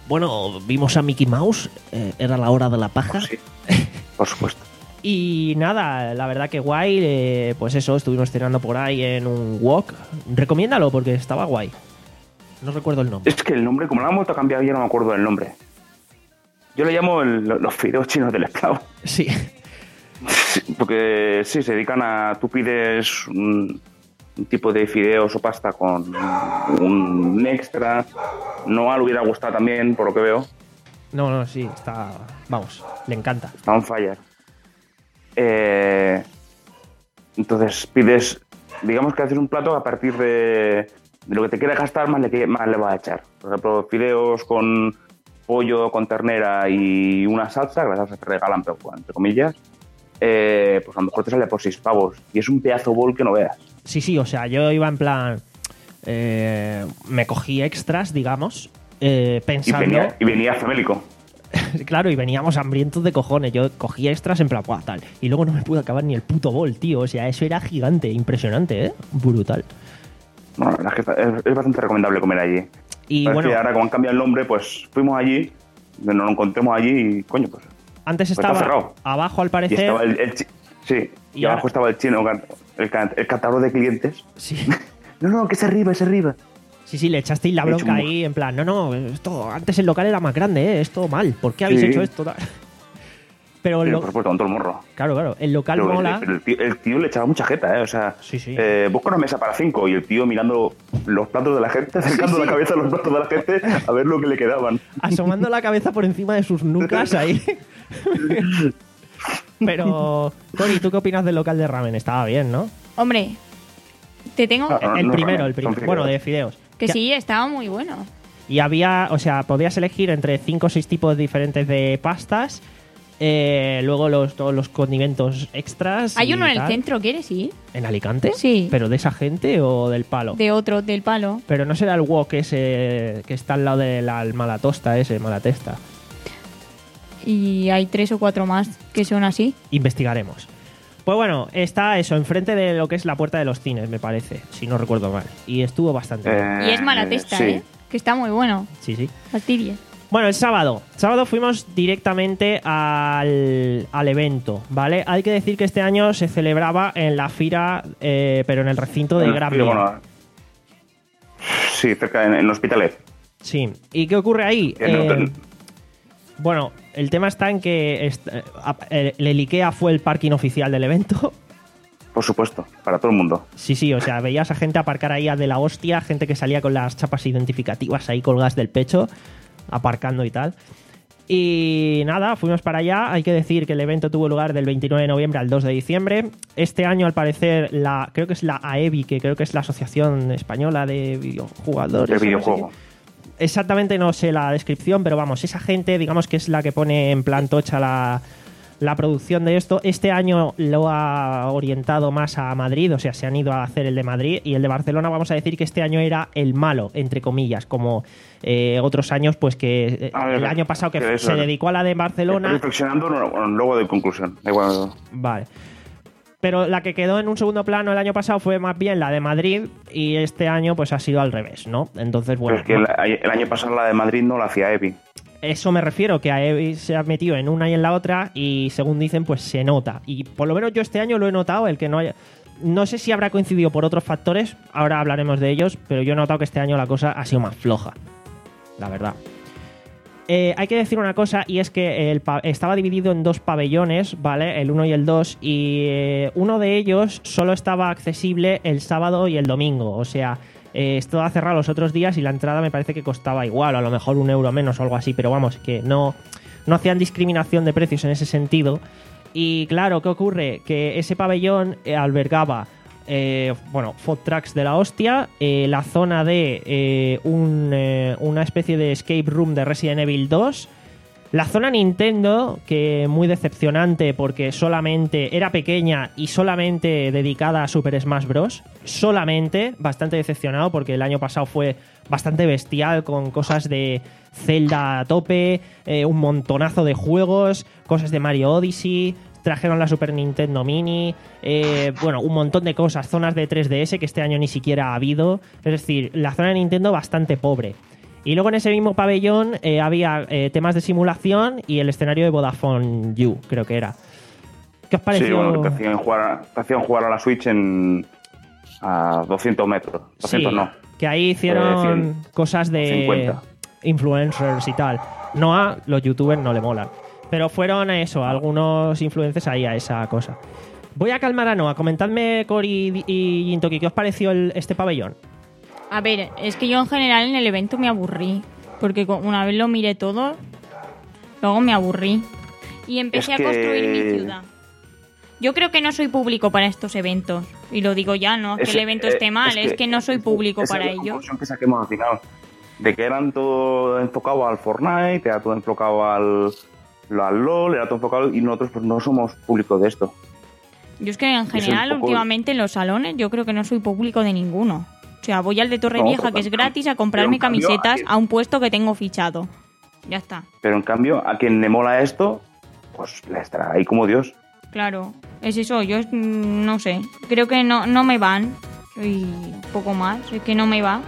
[SPEAKER 1] Bueno, vimos a Mickey Mouse, eh, era la hora de la paja.
[SPEAKER 11] Sí, por supuesto.
[SPEAKER 1] Y nada, la verdad que guay, eh, pues eso, estuvimos cenando por ahí en un wok. Recomiéndalo porque estaba guay. No recuerdo el nombre.
[SPEAKER 11] Es que el nombre, como lo han vuelto a cambiar, ya no me acuerdo del nombre. Yo le llamo el, los fideos chinos del esclavo.
[SPEAKER 1] Sí.
[SPEAKER 11] Sí, porque sí, se dedican a... Tú pides un, un tipo de fideos o pasta con un extra. Noah le hubiera gustado también, por lo que veo.
[SPEAKER 1] No, no, sí, está... Vamos, le encanta.
[SPEAKER 11] Está on fire. Eh, entonces pides... Digamos que haces un plato a partir de, de lo que te quieras gastar, más le, más le vas a echar. Por ejemplo, fideos con pollo, con ternera y una salsa, que las salsas te regalan, pero entre comillas, eh, pues a lo mejor te sale por seis pavos. Y es un pedazo bol que no veas.
[SPEAKER 1] Sí, sí, o sea, yo iba en plan... Eh, me cogí extras, digamos, eh, pensando...
[SPEAKER 11] Y venía, y venía famélico.
[SPEAKER 1] Claro, y veníamos hambrientos de cojones. Yo cogí extras en plan, ¡buah, tal! Y luego no me pude acabar ni el puto bol, tío. O sea, eso era gigante, impresionante, ¿eh? Brutal.
[SPEAKER 11] No, la verdad es que es, es bastante recomendable comer allí.
[SPEAKER 1] Y
[SPEAKER 11] Pero
[SPEAKER 1] bueno,
[SPEAKER 11] es que ahora, como han cambiado el nombre, pues fuimos allí, nos lo encontremos allí y, coño, pues...
[SPEAKER 1] antes
[SPEAKER 11] pues
[SPEAKER 1] estaba
[SPEAKER 11] cerrado.
[SPEAKER 1] abajo, al
[SPEAKER 11] Y
[SPEAKER 1] parecer...
[SPEAKER 11] estaba el, el chi- sí, y,
[SPEAKER 1] Y
[SPEAKER 11] abajo
[SPEAKER 1] ahora-
[SPEAKER 11] estaba el chino, el, ca- el catador de clientes.
[SPEAKER 1] Sí.
[SPEAKER 11] No, no, que es arriba, es arriba.
[SPEAKER 1] Sí, sí, le echasteis la
[SPEAKER 11] He hecho
[SPEAKER 1] bronca
[SPEAKER 11] un-
[SPEAKER 1] ahí, en plan, no, no, esto, antes el local era más grande, ¿eh? Esto mal, ¿por qué habéis
[SPEAKER 11] Sí.
[SPEAKER 1] hecho esto? Pero,
[SPEAKER 11] Sí,
[SPEAKER 1] lo-
[SPEAKER 11] por supuesto, con todo el morro.
[SPEAKER 1] claro, claro, el local
[SPEAKER 11] Pero,
[SPEAKER 1] mola.
[SPEAKER 11] el, pero el, tío, el tío le echaba mucha jeta, ¿eh? O sea,
[SPEAKER 1] Sí, sí.
[SPEAKER 11] eh, busca una mesa para cinco y el tío mirando los platos de la gente, acercando
[SPEAKER 1] Sí, sí.
[SPEAKER 11] la cabeza a los platos de la gente a ver lo que le quedaban.
[SPEAKER 1] Asomando la cabeza por encima de sus nucas ahí. Pero, Cori, ¿tú qué opinas del local de ramen? Estaba bien, ¿no?
[SPEAKER 2] Hombre, te tengo...
[SPEAKER 11] Ah, no,
[SPEAKER 1] el
[SPEAKER 11] no
[SPEAKER 1] primero,
[SPEAKER 11] ramen,
[SPEAKER 1] el primero.
[SPEAKER 11] son
[SPEAKER 1] Bueno,
[SPEAKER 11] fideos.
[SPEAKER 1] de fideos.
[SPEAKER 2] Que
[SPEAKER 1] Ya-
[SPEAKER 2] sí, estaba muy bueno.
[SPEAKER 1] Y había, o sea, podías elegir entre cinco o seis tipos diferentes de pastas. eh, luego los, todos los condimentos extras.
[SPEAKER 2] Hay
[SPEAKER 1] y
[SPEAKER 2] uno en el
[SPEAKER 1] tal.
[SPEAKER 2] centro, ¿quieres ir?
[SPEAKER 1] ¿En Alicante?
[SPEAKER 2] Sí.
[SPEAKER 1] ¿Pero de esa gente o del palo?
[SPEAKER 2] De otro, del palo.
[SPEAKER 1] Pero no será el wok ese que está al lado de la Malatesta, ese, Malatesta.
[SPEAKER 2] Y hay tres o cuatro más que son así.
[SPEAKER 1] Investigaremos. Pues bueno, está eso, enfrente de lo que es la puerta de los cines, me parece, si no recuerdo mal. Y estuvo bastante bien.
[SPEAKER 11] Eh,
[SPEAKER 2] Y es mala testa,
[SPEAKER 11] sí.
[SPEAKER 2] ¿eh? Que está muy bueno.
[SPEAKER 1] Sí, sí.
[SPEAKER 2] Fastidia.
[SPEAKER 1] Bueno, el sábado. Sábado fuimos directamente al, al evento, ¿vale? Hay que decir que este año se celebraba en la Fira, eh, pero en el recinto de
[SPEAKER 11] En el
[SPEAKER 1] Gran
[SPEAKER 11] Fira,
[SPEAKER 1] Vía.
[SPEAKER 11] bueno, sí, cerca, en, en Hospitalet.
[SPEAKER 1] Sí. ¿Y qué ocurre ahí?
[SPEAKER 11] En el
[SPEAKER 1] Eh,
[SPEAKER 11] hotel.
[SPEAKER 1] bueno, el tema está en que est- eh, el, el IKEA fue el parking oficial del evento.
[SPEAKER 11] Por supuesto, para todo el mundo.
[SPEAKER 1] Sí, sí, o sea, veías a gente aparcar ahí a de la hostia, gente que salía con las chapas identificativas ahí colgadas del pecho, aparcando y tal. Y nada, fuimos para allá. Hay que decir que el evento tuvo lugar del veintinueve de noviembre al dos de diciembre. Este año, al parecer, la creo que es la A E B I, que creo que es la Asociación Española de Videojugadores.
[SPEAKER 11] El
[SPEAKER 1] o no sé
[SPEAKER 11] videojuego.
[SPEAKER 1] qué. Exactamente no sé la descripción, pero vamos, esa gente, digamos que es la que pone en plan tocha la, la producción de esto. Este año lo ha orientado más a Madrid, o sea, se han ido a hacer el de Madrid, y el de Barcelona vamos a decir que este año era el malo, entre comillas, como eh, otros años, pues que eh,
[SPEAKER 11] A ver,
[SPEAKER 1] el año pasado que
[SPEAKER 11] que eso
[SPEAKER 1] se
[SPEAKER 11] es.
[SPEAKER 1] dedicó a la de
[SPEAKER 11] Estoy
[SPEAKER 1] Barcelona.
[SPEAKER 11] reflexionando, no, no, luego de conclusión. Da igual.
[SPEAKER 1] Vale. Pero la que quedó en un segundo plano el año pasado fue más bien la de Madrid, y este año pues ha sido al revés, ¿no? Entonces, bueno,
[SPEAKER 11] Pero es que el, el año pasado la de Madrid no la hacía Epi.
[SPEAKER 1] eso me refiero, que a Evi se ha metido en una y en la otra, y según dicen, pues se nota. Y por lo menos yo este año lo he notado, el que no haya... No sé si habrá coincidido por otros factores, ahora hablaremos de ellos, pero yo he notado que este año la cosa ha sido más floja, la verdad. Eh, hay que decir una cosa, y es que el pa- estaba dividido en dos pabellones, ¿vale? El uno y el dos, y eh, uno de ellos solo estaba accesible el sábado y el domingo, o sea... Eh, estaba cerrado los otros días y la entrada me parece que costaba igual, o a lo mejor un euro menos o algo así, pero vamos, que no, no hacían discriminación de precios en ese sentido. Y claro, ¿qué ocurre? Que ese pabellón eh, albergaba, eh, bueno, food trucks de la hostia, eh, la zona de eh, un, eh, una especie de escape room de Resident Evil dos, la zona Nintendo, que muy decepcionante porque solamente era pequeña y solamente dedicada a Super Smash Bros. Solamente, bastante decepcionado porque el año pasado fue bastante bestial con cosas de Zelda a tope, eh, un montonazo de juegos, cosas de Mario Odyssey, trajeron la Super Nintendo Mini, eh, bueno, un montón de cosas, zonas de tres D S que este año ni siquiera ha habido, es decir, la zona de Nintendo bastante pobre. Y luego en ese mismo pabellón eh, había eh, temas de simulación y el escenario de Vodafone You, creo que era. ¿Qué os pareció?
[SPEAKER 11] Sí, bueno, te hacían jugar, te hacían jugar a la Switch en a doscientos metros. doscientos
[SPEAKER 1] sí,
[SPEAKER 11] no.
[SPEAKER 1] Que ahí hicieron
[SPEAKER 11] eh,
[SPEAKER 1] cosas de
[SPEAKER 11] cincuenta.
[SPEAKER 1] Influencers y tal. No a los youtubers no le molan. Pero fueron a eso, algunos influencers ahí a esa cosa. Voy a calmar a Noah. Comentadme, Cory y Gintoki, ¿qué os pareció el, este pabellón?
[SPEAKER 2] A ver, es que yo en general en el evento me aburrí. Porque una vez lo miré todo, luego me aburrí. Y empecé
[SPEAKER 11] Es
[SPEAKER 2] a construir
[SPEAKER 11] que-
[SPEAKER 2] mi ciudad. Yo creo que no soy público para estos eventos. Y lo digo ya, no es que
[SPEAKER 11] Es-
[SPEAKER 2] el evento
[SPEAKER 11] eh,
[SPEAKER 2] esté mal, es que,
[SPEAKER 11] es que-
[SPEAKER 2] no soy público
[SPEAKER 11] Esa
[SPEAKER 2] para
[SPEAKER 11] es la
[SPEAKER 2] ello.
[SPEAKER 11] conclusión que saquemos al final. De que eran todo enfocado al Fortnite, era todo enfocado al, al LOL, era todo enfocado y nosotros pues no somos público de esto.
[SPEAKER 2] Yo es que en
[SPEAKER 11] Es un
[SPEAKER 2] general,
[SPEAKER 11] poco-
[SPEAKER 2] últimamente en los salones, yo creo que no soy público de ninguno. O sea, voy al de Torre
[SPEAKER 11] No,
[SPEAKER 2] Vieja,
[SPEAKER 11] pero-
[SPEAKER 2] que es gratis, a
[SPEAKER 11] pero
[SPEAKER 2] comprarme
[SPEAKER 11] en cambio,
[SPEAKER 2] camisetas
[SPEAKER 11] aquí-
[SPEAKER 2] a un puesto que tengo fichado. Ya está.
[SPEAKER 11] Pero en cambio, a quien le mola esto, pues le estará ahí como Dios.
[SPEAKER 2] Claro, es eso. Yo mm, no sé. Creo que no, no me van. Y poco más. Es que no me va.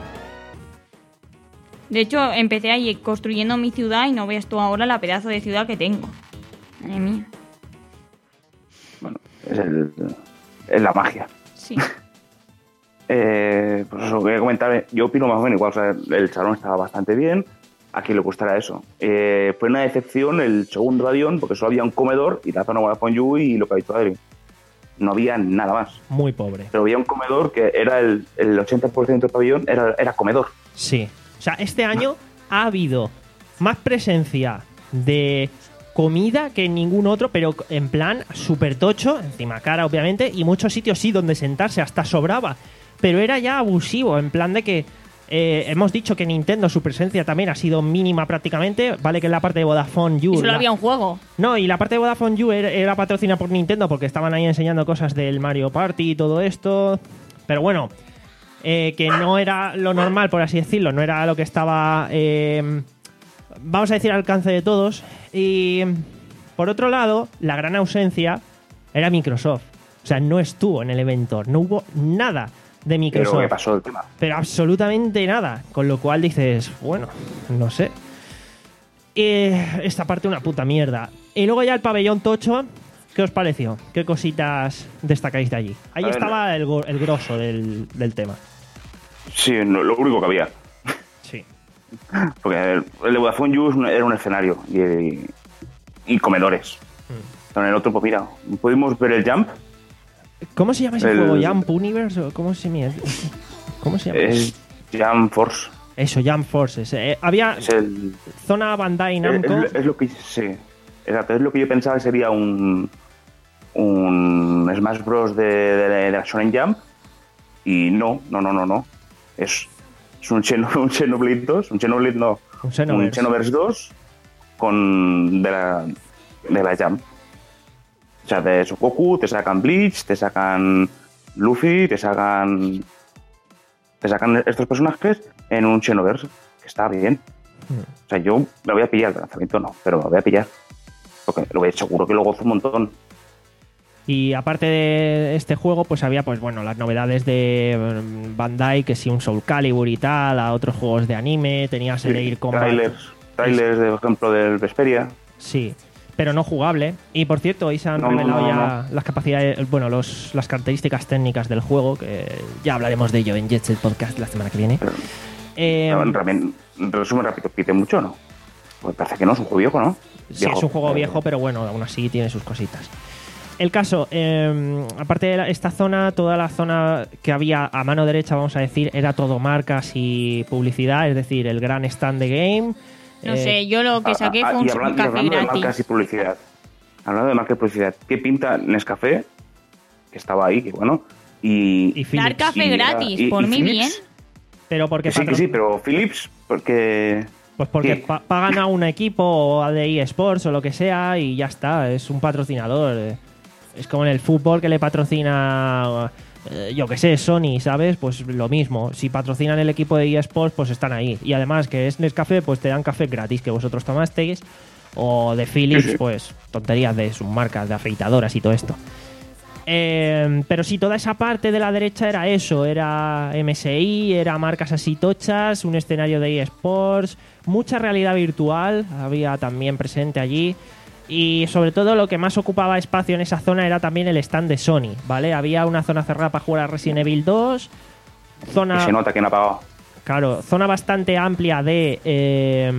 [SPEAKER 2] De hecho, empecé ahí construyendo mi ciudad y no veas tú ahora la pedazo de ciudad que tengo. Madre mía.
[SPEAKER 11] Es, el, es la magia.
[SPEAKER 2] Sí.
[SPEAKER 11] Eh, pues eso, quería comentar, yo opino más o menos igual, o sea, el salón estaba bastante bien, a quien le gustara eso. Eh, fue una decepción el segundo pabellón, porque solo había un comedor y la zona Vodafone You y lo que ha dicho Adri. No había nada más.
[SPEAKER 1] Muy pobre.
[SPEAKER 11] Pero había un comedor que era el, el ochenta por ciento del pabellón, era, era comedor.
[SPEAKER 1] Sí. O sea, este año ha habido más presencia de comida que en ningún otro, pero en plan súper tocho, encima cara obviamente, y muchos sitios sí donde sentarse hasta sobraba. Pero era ya abusivo, en plan de que eh, hemos dicho que Nintendo, su presencia también ha sido mínima prácticamente. Vale que en la parte de Vodafone You...
[SPEAKER 2] Y solo
[SPEAKER 1] la-
[SPEAKER 2] había un juego.
[SPEAKER 1] No, y la parte de Vodafone You era, era patrocinada por Nintendo porque estaban ahí enseñando cosas del Mario Party y todo esto. Pero bueno, eh, que no era lo normal, por así decirlo. No era lo que estaba, eh, vamos a decir, al alcance de todos. Y por otro lado, la gran ausencia era Microsoft. O sea, no estuvo en el evento. No hubo nada de Microsoft.
[SPEAKER 11] Pero ¿qué pasó el tema?
[SPEAKER 1] Pero absolutamente nada. Con lo cual dices, bueno, no sé. Eh, esta parte una puta mierda. Y luego ya el pabellón tocho, ¿qué os pareció? ¿Qué cositas destacáis de allí? Ahí
[SPEAKER 11] A ver,
[SPEAKER 1] estaba el, go- el grosso del, del tema.
[SPEAKER 11] Sí, no, lo único que había.
[SPEAKER 1] Sí.
[SPEAKER 11] Porque el, el de Vodafone You es un- era un escenario y, y comedores. Pero en el otro, pues mira, pudimos ver el Jump.
[SPEAKER 1] ¿Cómo se llama ese
[SPEAKER 11] El-
[SPEAKER 1] juego? ¿Jump Universe? ¿O ¿Cómo se llama? ¿Cómo se llama?
[SPEAKER 11] Es Jump Force.
[SPEAKER 1] Eso, Jump Forces. Eh, había
[SPEAKER 11] Es el,
[SPEAKER 1] zona Bandai
[SPEAKER 11] Es,
[SPEAKER 1] Namco.
[SPEAKER 11] es- es lo que sí, exacto, es lo que yo pensaba que sería un un Smash Bros de, de, de la Shonen Jump y no, no, no, no, no. Es, es un Xeno, un Xenoblade dos, un Xenoblade no,
[SPEAKER 1] Un Xenoverse.
[SPEAKER 11] un Xenoverse dos con de la de la Jump. O sea, de Goku te sacan Bleach, te sacan Luffy, te sacan te sacan estos personajes en un Xenoverse, que está bien. O sea, yo me voy a pillar el lanzamiento, no, pero me voy a pillar. Porque lo voy, seguro que lo gozo un montón.
[SPEAKER 1] Y aparte de este juego, pues había, pues bueno, las novedades de mm, Bandai, que sí, un Soul Calibur y tal, a otros juegos de anime, tenías el Air Combat.
[SPEAKER 11] Trailers, trailers, de, por ejemplo, del Vesperia.
[SPEAKER 1] Sí, pero no jugable. Y por cierto, hoy se han
[SPEAKER 11] No, no,
[SPEAKER 1] revelado
[SPEAKER 11] no,
[SPEAKER 1] ya las capacidades, bueno, los, las características técnicas del juego, que ya hablaremos de ello en Jet Set Podcast la semana que viene.
[SPEAKER 11] Pero,
[SPEAKER 1] Eh,
[SPEAKER 11] no, realmente, en resumen rápido, pide mucho, ¿no? Pues parece que no, es un juego viejo, ¿no?
[SPEAKER 1] Sí, es un juego viejo, pero bueno, aún así tiene sus cositas. El caso, eh, aparte de la- esta zona, toda la zona que había a mano derecha, vamos a decir, era todo marcas y publicidad, es decir, el gran stand de game.
[SPEAKER 2] No
[SPEAKER 1] eh,
[SPEAKER 2] sé, yo lo que saqué
[SPEAKER 11] Ah, ah,
[SPEAKER 2] fue un
[SPEAKER 11] y hablan- y
[SPEAKER 2] café
[SPEAKER 11] hablando de marcas
[SPEAKER 2] gratis.
[SPEAKER 11] y publicidad. Hablando de marcas y publicidad, ¿qué pinta Nescafé? Que estaba ahí, que bueno. Y,
[SPEAKER 1] y
[SPEAKER 2] Dar
[SPEAKER 1] Philips.
[SPEAKER 2] café
[SPEAKER 11] y-
[SPEAKER 2] gratis,
[SPEAKER 11] y-
[SPEAKER 2] por
[SPEAKER 11] y
[SPEAKER 2] mí
[SPEAKER 11] Philips.
[SPEAKER 2] bien.
[SPEAKER 1] Pero porque,
[SPEAKER 11] Que sí, que
[SPEAKER 1] patro-
[SPEAKER 11] sí, pero Philips, porque...
[SPEAKER 1] pues porque
[SPEAKER 11] ¿Qué?
[SPEAKER 1] pa- pagan a un equipo o de eSports o lo que sea y ya está, es un patrocinador. eh. Es como en el fútbol que le patrocina, eh, yo que sé, Sony, ¿sabes? Pues lo mismo. Si patrocinan el equipo de eSports, pues están ahí. Y además que es Nescafé, pues te dan café gratis que vosotros tomasteis. O de Philips,
[SPEAKER 11] Sí, sí.
[SPEAKER 1] pues tonterías de sus marcas, de afeitadoras y todo esto. Eh, pero sí, toda esa parte de la derecha era eso, era M S I, era marcas así tochas, un escenario de eSports, mucha realidad virtual había también presente allí. Y sobre todo lo que más ocupaba espacio en esa zona era también el stand de Sony, ¿vale? Había una zona cerrada para jugar a Resident Evil dos, zona...
[SPEAKER 11] Y se nota que no ha pagado.
[SPEAKER 1] Claro, zona bastante amplia de eh,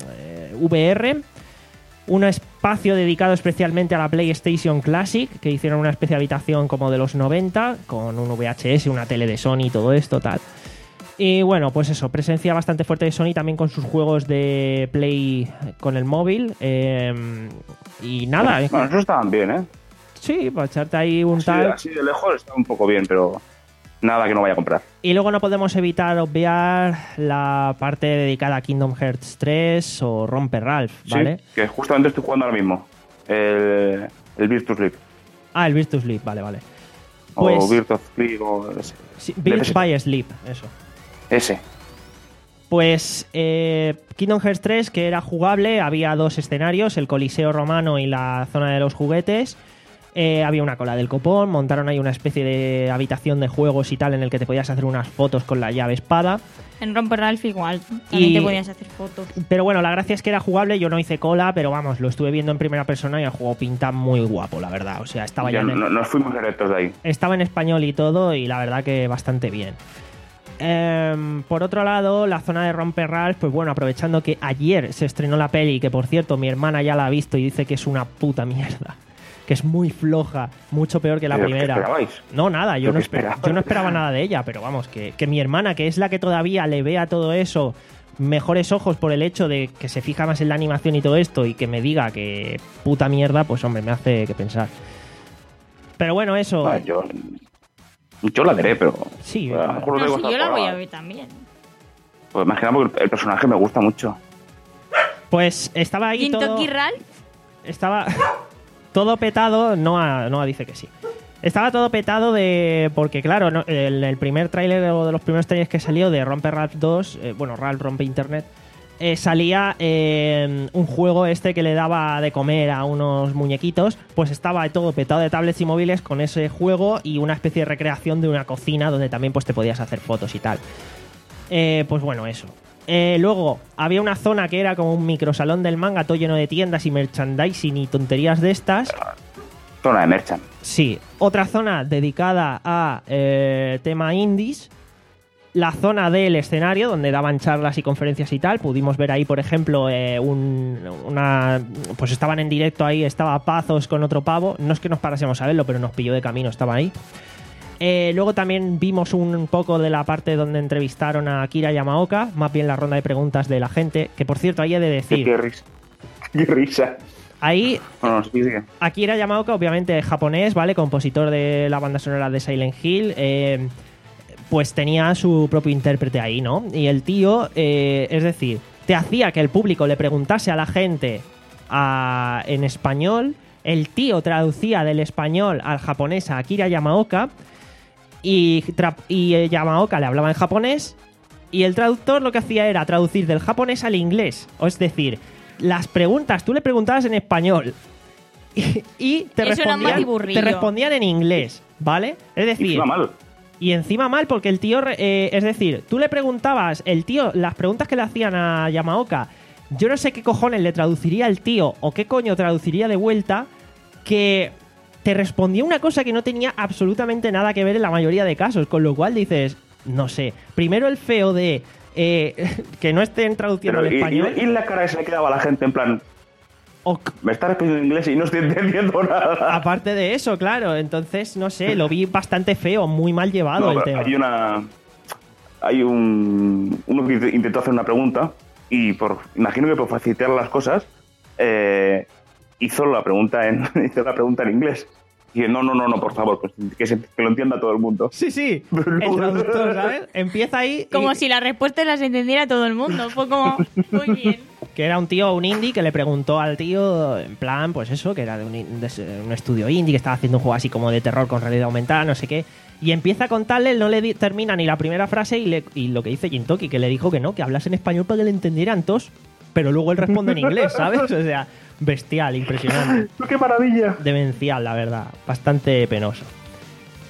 [SPEAKER 1] V R, un espacio dedicado especialmente a la PlayStation Classic, que hicieron una especie de habitación como de los noventa, con un V H S, una tele de Sony y todo esto, tal. Y bueno, pues eso, presencia bastante fuerte de Sony también con sus juegos de Play con el móvil. Eh, y nada.
[SPEAKER 11] Bueno, esos estaban bien, ¿eh?
[SPEAKER 1] Sí, para echarte ahí un
[SPEAKER 11] así,
[SPEAKER 1] tal.
[SPEAKER 11] Así de lejos está un poco bien, pero nada que no vaya a comprar.
[SPEAKER 1] Y luego no podemos evitar obviar la parte dedicada a Kingdom Hearts tres o Romper Ralph, ¿vale?
[SPEAKER 11] Sí, que justamente estoy jugando ahora mismo. El, el Virtus League.
[SPEAKER 1] Ah, el Virtus League, vale, vale.
[SPEAKER 11] Pues, o Virtus League o...
[SPEAKER 1] Sí, Virtus by Sleep, eso.
[SPEAKER 11] Ese.
[SPEAKER 1] Pues eh, Kingdom Hearts tres, que era jugable, había dos escenarios, el Coliseo Romano y la zona de los juguetes. Eh, había una cola del copón, montaron ahí una especie de habitación de juegos y tal en el que te podías hacer unas fotos con la llave espada.
[SPEAKER 2] En Romper Ralph igual, también
[SPEAKER 1] y...
[SPEAKER 2] te podías hacer fotos.
[SPEAKER 1] Pero bueno, la gracia es que era jugable, yo no hice cola, pero vamos, lo estuve viendo en primera persona y el juego pinta muy guapo, la verdad. O sea, estaba ya,
[SPEAKER 11] ya
[SPEAKER 1] en...
[SPEAKER 11] no, nos fuimos directos de ahí.
[SPEAKER 1] Estaba en español y todo y la verdad que bastante bien. Eh, por otro lado, la zona de Romper Ralph, pues bueno, aprovechando que ayer se estrenó la peli, que por cierto mi hermana ya la ha visto y dice que es una puta mierda, que es muy floja, mucho peor que la
[SPEAKER 11] ¿Pero
[SPEAKER 1] primera.
[SPEAKER 11] qué esperabais?
[SPEAKER 1] No, nada, yo no,
[SPEAKER 11] esperaba?
[SPEAKER 1] yo no esperaba nada de ella, pero vamos, que, que mi hermana, que es la que todavía le vea todo eso mejores ojos por el hecho de que se fija más en la animación y todo esto y que me diga que puta mierda, pues hombre, me hace que pensar. Pero bueno, eso...
[SPEAKER 11] Ah, yo... Yo la veré, pero...
[SPEAKER 1] Sí,
[SPEAKER 11] a lo mejor
[SPEAKER 2] no,
[SPEAKER 11] no
[SPEAKER 2] sí, yo la voy a ver también.
[SPEAKER 11] Pues más que nada porque el personaje me gusta mucho.
[SPEAKER 1] Pues estaba ahí todo...
[SPEAKER 2] Gintoki Ralph.
[SPEAKER 1] Estaba todo petado, Noah, Noah dice que sí. Estaba todo petado de... Porque claro, no, el, el primer tráiler o de los primeros trailers que salió de Romper Ralph dos, eh, bueno, Ralph rompe internet, eh, salía eh, un juego este que le daba de comer a unos muñequitos, pues estaba todo petado de tablets y móviles con ese juego y una especie de recreación de una cocina donde también pues te podías hacer fotos y tal. Eh, pues bueno, eso. Eh, luego había una zona que era como un microsalón del manga, todo lleno de tiendas y merchandising y tonterías de estas.
[SPEAKER 11] Zona de merchant.
[SPEAKER 1] Sí. Otra zona dedicada a eh, tema indies. La zona del escenario, donde daban charlas y conferencias y tal. Pudimos ver ahí, por ejemplo, eh, un, una... Pues estaban en directo ahí, estaba Pazos con otro pavo. No es que nos parásemos a verlo, pero nos pilló de camino, estaba ahí. Eh, luego también vimos un poco de la parte donde entrevistaron a Akira Yamaoka, más bien la ronda de preguntas de la gente, que por cierto, ahí he de decir...
[SPEAKER 11] Qué risa. Qué risa.
[SPEAKER 1] Ahí,
[SPEAKER 11] bueno, sí, sí.
[SPEAKER 1] Akira Yamaoka, obviamente japonés, ¿vale? Compositor de la banda sonora de Silent Hill, eh, pues tenía su propio intérprete ahí, ¿no? Y el tío, eh, es decir, te hacía que el público le preguntase a la gente a, en español, el tío traducía del español al japonés a Akira Yamaoka, y, y eh, Yamaoka le hablaba en japonés, y el traductor lo que hacía era traducir del japonés al inglés, o es decir... Las preguntas, tú le preguntabas en español y, y te, respondían, te respondían en inglés, ¿vale? Es decir...
[SPEAKER 11] Y encima mal.
[SPEAKER 1] Y encima mal porque el tío... Eh, es decir, tú le preguntabas... El tío, las preguntas que le hacían a Yamaoka, yo no sé qué cojones le traduciría el tío o qué coño traduciría de vuelta, que te respondía una cosa que no tenía absolutamente nada que ver en la mayoría de casos, con lo cual dices, no sé, primero el feo de... Eh, que no estén traduciendo
[SPEAKER 11] Pero
[SPEAKER 1] al español.
[SPEAKER 11] Y, y la cara esa le quedaba a la gente en plan... O... Me está respondiendo en inglés y no estoy entendiendo nada.
[SPEAKER 1] Aparte de eso, claro. Entonces, no sé, lo vi bastante feo, muy mal llevado
[SPEAKER 11] no,
[SPEAKER 1] el tema.
[SPEAKER 11] Hay una... Hay un... Uno que intentó hacer una pregunta y por imagino que por facilitar las cosas eh, hizo la pregunta en hizo la pregunta en inglés. Y no, no, no, no, por favor, pues que, se, que lo entienda todo el mundo.
[SPEAKER 1] Sí, sí, el traductor, ¿sabes? Empieza ahí...
[SPEAKER 2] Como
[SPEAKER 1] y...
[SPEAKER 2] si las respuestas las entendiera todo el mundo. Fue como, muy bien.
[SPEAKER 1] Que era un tío, un indie, que le preguntó al tío, en plan, pues eso, que era de un, de un estudio indie, que estaba haciendo un juego así como de terror con realidad aumentada, no sé qué. Y empieza a contarle, no le di, termina ni la primera frase y, le, y lo que dice Gintoki, que le dijo que no, que hablase en español para que le entendieran todos. Pero luego él responde en inglés, ¿sabes? O sea... Bestial, impresionante.
[SPEAKER 11] ¡Qué maravilla!
[SPEAKER 1] Demencial, la verdad. Bastante penoso.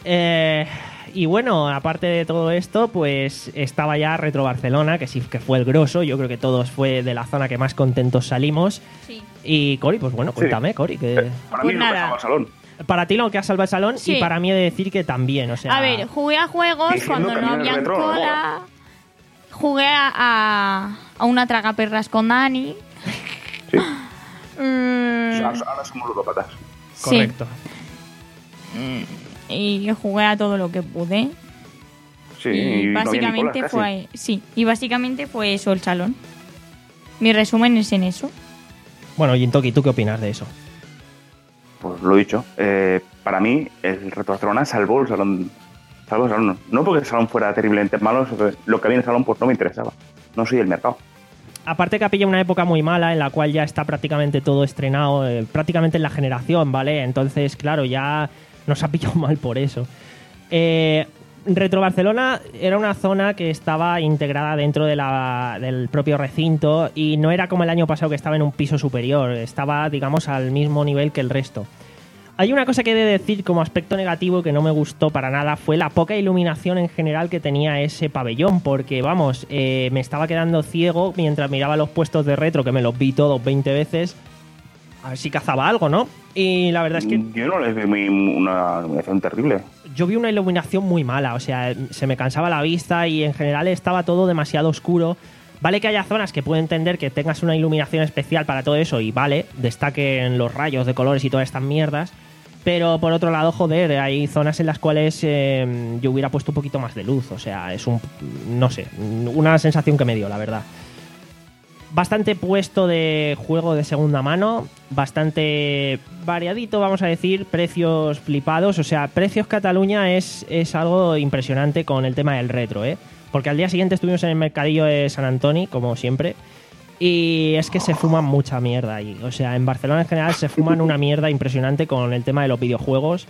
[SPEAKER 1] Eh, y bueno, aparte de todo esto, pues estaba ya Retro Barcelona, que sí que fue el grosso. Yo creo que todos fue de la zona que más contentos salimos.
[SPEAKER 2] Sí.
[SPEAKER 1] Y Cori, pues bueno, cuéntame,
[SPEAKER 11] Sí.
[SPEAKER 1] Cori. Que...
[SPEAKER 11] Para
[SPEAKER 2] Pues
[SPEAKER 11] mí
[SPEAKER 2] nada.
[SPEAKER 11] no pasaba al salón.
[SPEAKER 1] Para ti lo que ha salvado el salón
[SPEAKER 2] Sí.
[SPEAKER 1] y para mí he de decir que también, o sea...
[SPEAKER 2] A ver, jugué a juegos
[SPEAKER 11] Diciendo
[SPEAKER 2] cuando
[SPEAKER 11] que
[SPEAKER 2] no
[SPEAKER 11] a mí el
[SPEAKER 2] habían
[SPEAKER 11] retro no me
[SPEAKER 2] cola. Jugué a, a, a una tragaperras con Dani.
[SPEAKER 11] Sí.
[SPEAKER 2] Mm,
[SPEAKER 11] Ahora, ahora somos ludópatas.
[SPEAKER 2] sí.
[SPEAKER 1] Correcto.
[SPEAKER 2] Y jugué a todo lo que pude.
[SPEAKER 11] Sí,
[SPEAKER 2] y
[SPEAKER 11] no había ni
[SPEAKER 2] básicamente
[SPEAKER 11] colas,
[SPEAKER 2] fue sí, y básicamente fue eso el salón. Mi resumen es en eso.
[SPEAKER 1] Bueno, Jintoki, ¿tú qué opinas de eso?
[SPEAKER 11] Pues lo he dicho. Eh, para mí, el Retro Barcelona salvó el salón. Salvó el salón. No porque el salón fuera terriblemente malo, sino que lo que había en el salón pues no me interesaba. No soy el mercado.
[SPEAKER 1] Aparte que ha pillado una época muy mala en la cual ya está prácticamente todo estrenado, eh, prácticamente en la generación, ¿vale? Entonces, claro, ya nos ha pillado mal por eso. Eh, Retro Barcelona era una zona que estaba integrada dentro de la, del propio recinto y no era como el año pasado que estaba en un piso superior, estaba, digamos, al mismo nivel que el resto. Hay una cosa que he de decir como aspecto negativo que no me gustó para nada, fue la poca iluminación en general que tenía ese pabellón, porque vamos, eh, me estaba quedando ciego mientras miraba los puestos de retro, que me los vi todos veinte veces, a ver si cazaba algo, ¿no? Y la verdad es que
[SPEAKER 11] Yo no les vi muy- una iluminación terrible.
[SPEAKER 1] yo vi una iluminación muy mala, o sea, se me cansaba la vista y en general estaba todo demasiado oscuro. Vale que haya zonas que puedo entender que tengas una iluminación especial para todo eso y vale, destaquen los rayos de colores y todas estas mierdas, pero por otro lado, joder, hay zonas en las cuales eh, yo hubiera puesto un poquito más de luz, o sea, es un, no sé, una sensación que me dio, la verdad. Bastante puesto de juego de segunda mano, bastante variadito, vamos a decir, precios flipados, o sea, Precios Cataluña es, es algo impresionante con el tema del retro, ¿eh? Porque al día siguiente estuvimos en el mercadillo de San Antoni, como siempre, y es que se fuman mucha mierda ahí, o sea, en Barcelona en general se fuman una mierda impresionante con el tema de los videojuegos.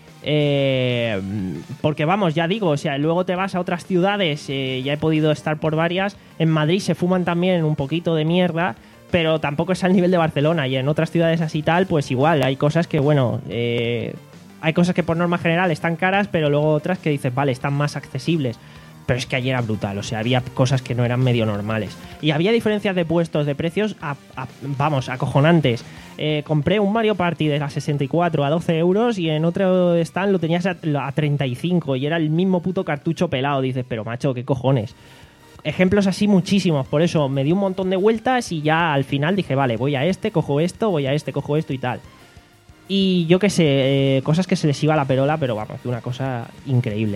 [SPEAKER 1] Eh, porque vamos, ya digo, o sea, luego te vas a otras ciudades, eh, ya he podido estar por varias. En Madrid se fuman también un poquito de mierda, pero tampoco es al nivel de Barcelona. Y en otras ciudades así tal, pues igual, hay cosas que, bueno, eh, hay cosas que por norma general están caras, pero luego otras que dices, vale, están más accesibles. Pero es que ayer era brutal, o sea, había cosas que no eran medio normales. Y había diferencias de puestos, de precios, a, a, vamos, acojonantes. Eh, compré un Mario Party de la sesenta y cuatro a doce euros y en otro stand lo tenías a, a treinta y cinco y era el mismo puto cartucho pelado. Dices, pero macho, ¿qué cojones? Ejemplos así muchísimos, por eso me di un montón de vueltas y ya al final dije, vale, voy a este, cojo esto, voy a este, cojo esto y tal. Y yo qué sé, eh, cosas que se les iba la perola, pero vamos, una cosa increíble.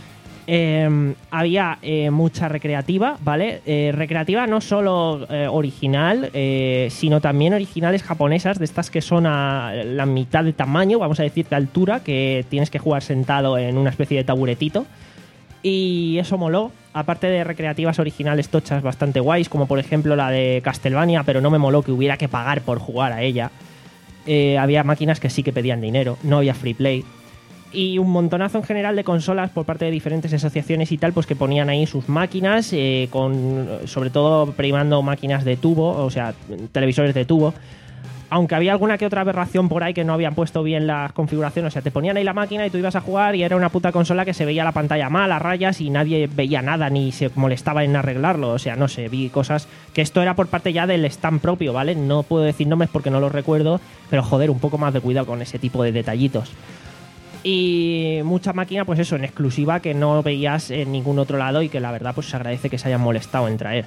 [SPEAKER 1] Eh, había eh, mucha recreativa, ¿vale? Eh, recreativa no solo eh, original, eh, sino también originales japonesas, de estas que son a la mitad de tamaño, vamos a decir, de altura, que tienes que jugar sentado en una especie de taburetito. Y eso moló, aparte de recreativas originales tochas bastante guays, como por ejemplo la de Castlevania, pero no me moló que hubiera que pagar por jugar a ella. Eh, había máquinas que sí que pedían dinero, no había free play. Y un montonazo en general de consolas por parte de diferentes asociaciones y tal, pues que ponían ahí sus máquinas, eh, con sobre todo primando máquinas de tubo, o sea, televisores de tubo. Aunque había alguna que otra aberración por ahí que no habían puesto bien las configuraciones, o sea, te ponían ahí la máquina y tú ibas a jugar y era una puta consola que se veía la pantalla mal, a rayas, y nadie veía nada ni se molestaba en arreglarlo, o sea, no sé, vi cosas que esto era por parte ya del stand propio, ¿vale? No puedo decir nombres porque no los recuerdo, pero joder, un poco más de cuidado con ese tipo de detallitos. Y mucha máquina, pues eso, en exclusiva que no veías en ningún otro lado y que la verdad pues se agradece que se hayan molestado en traer.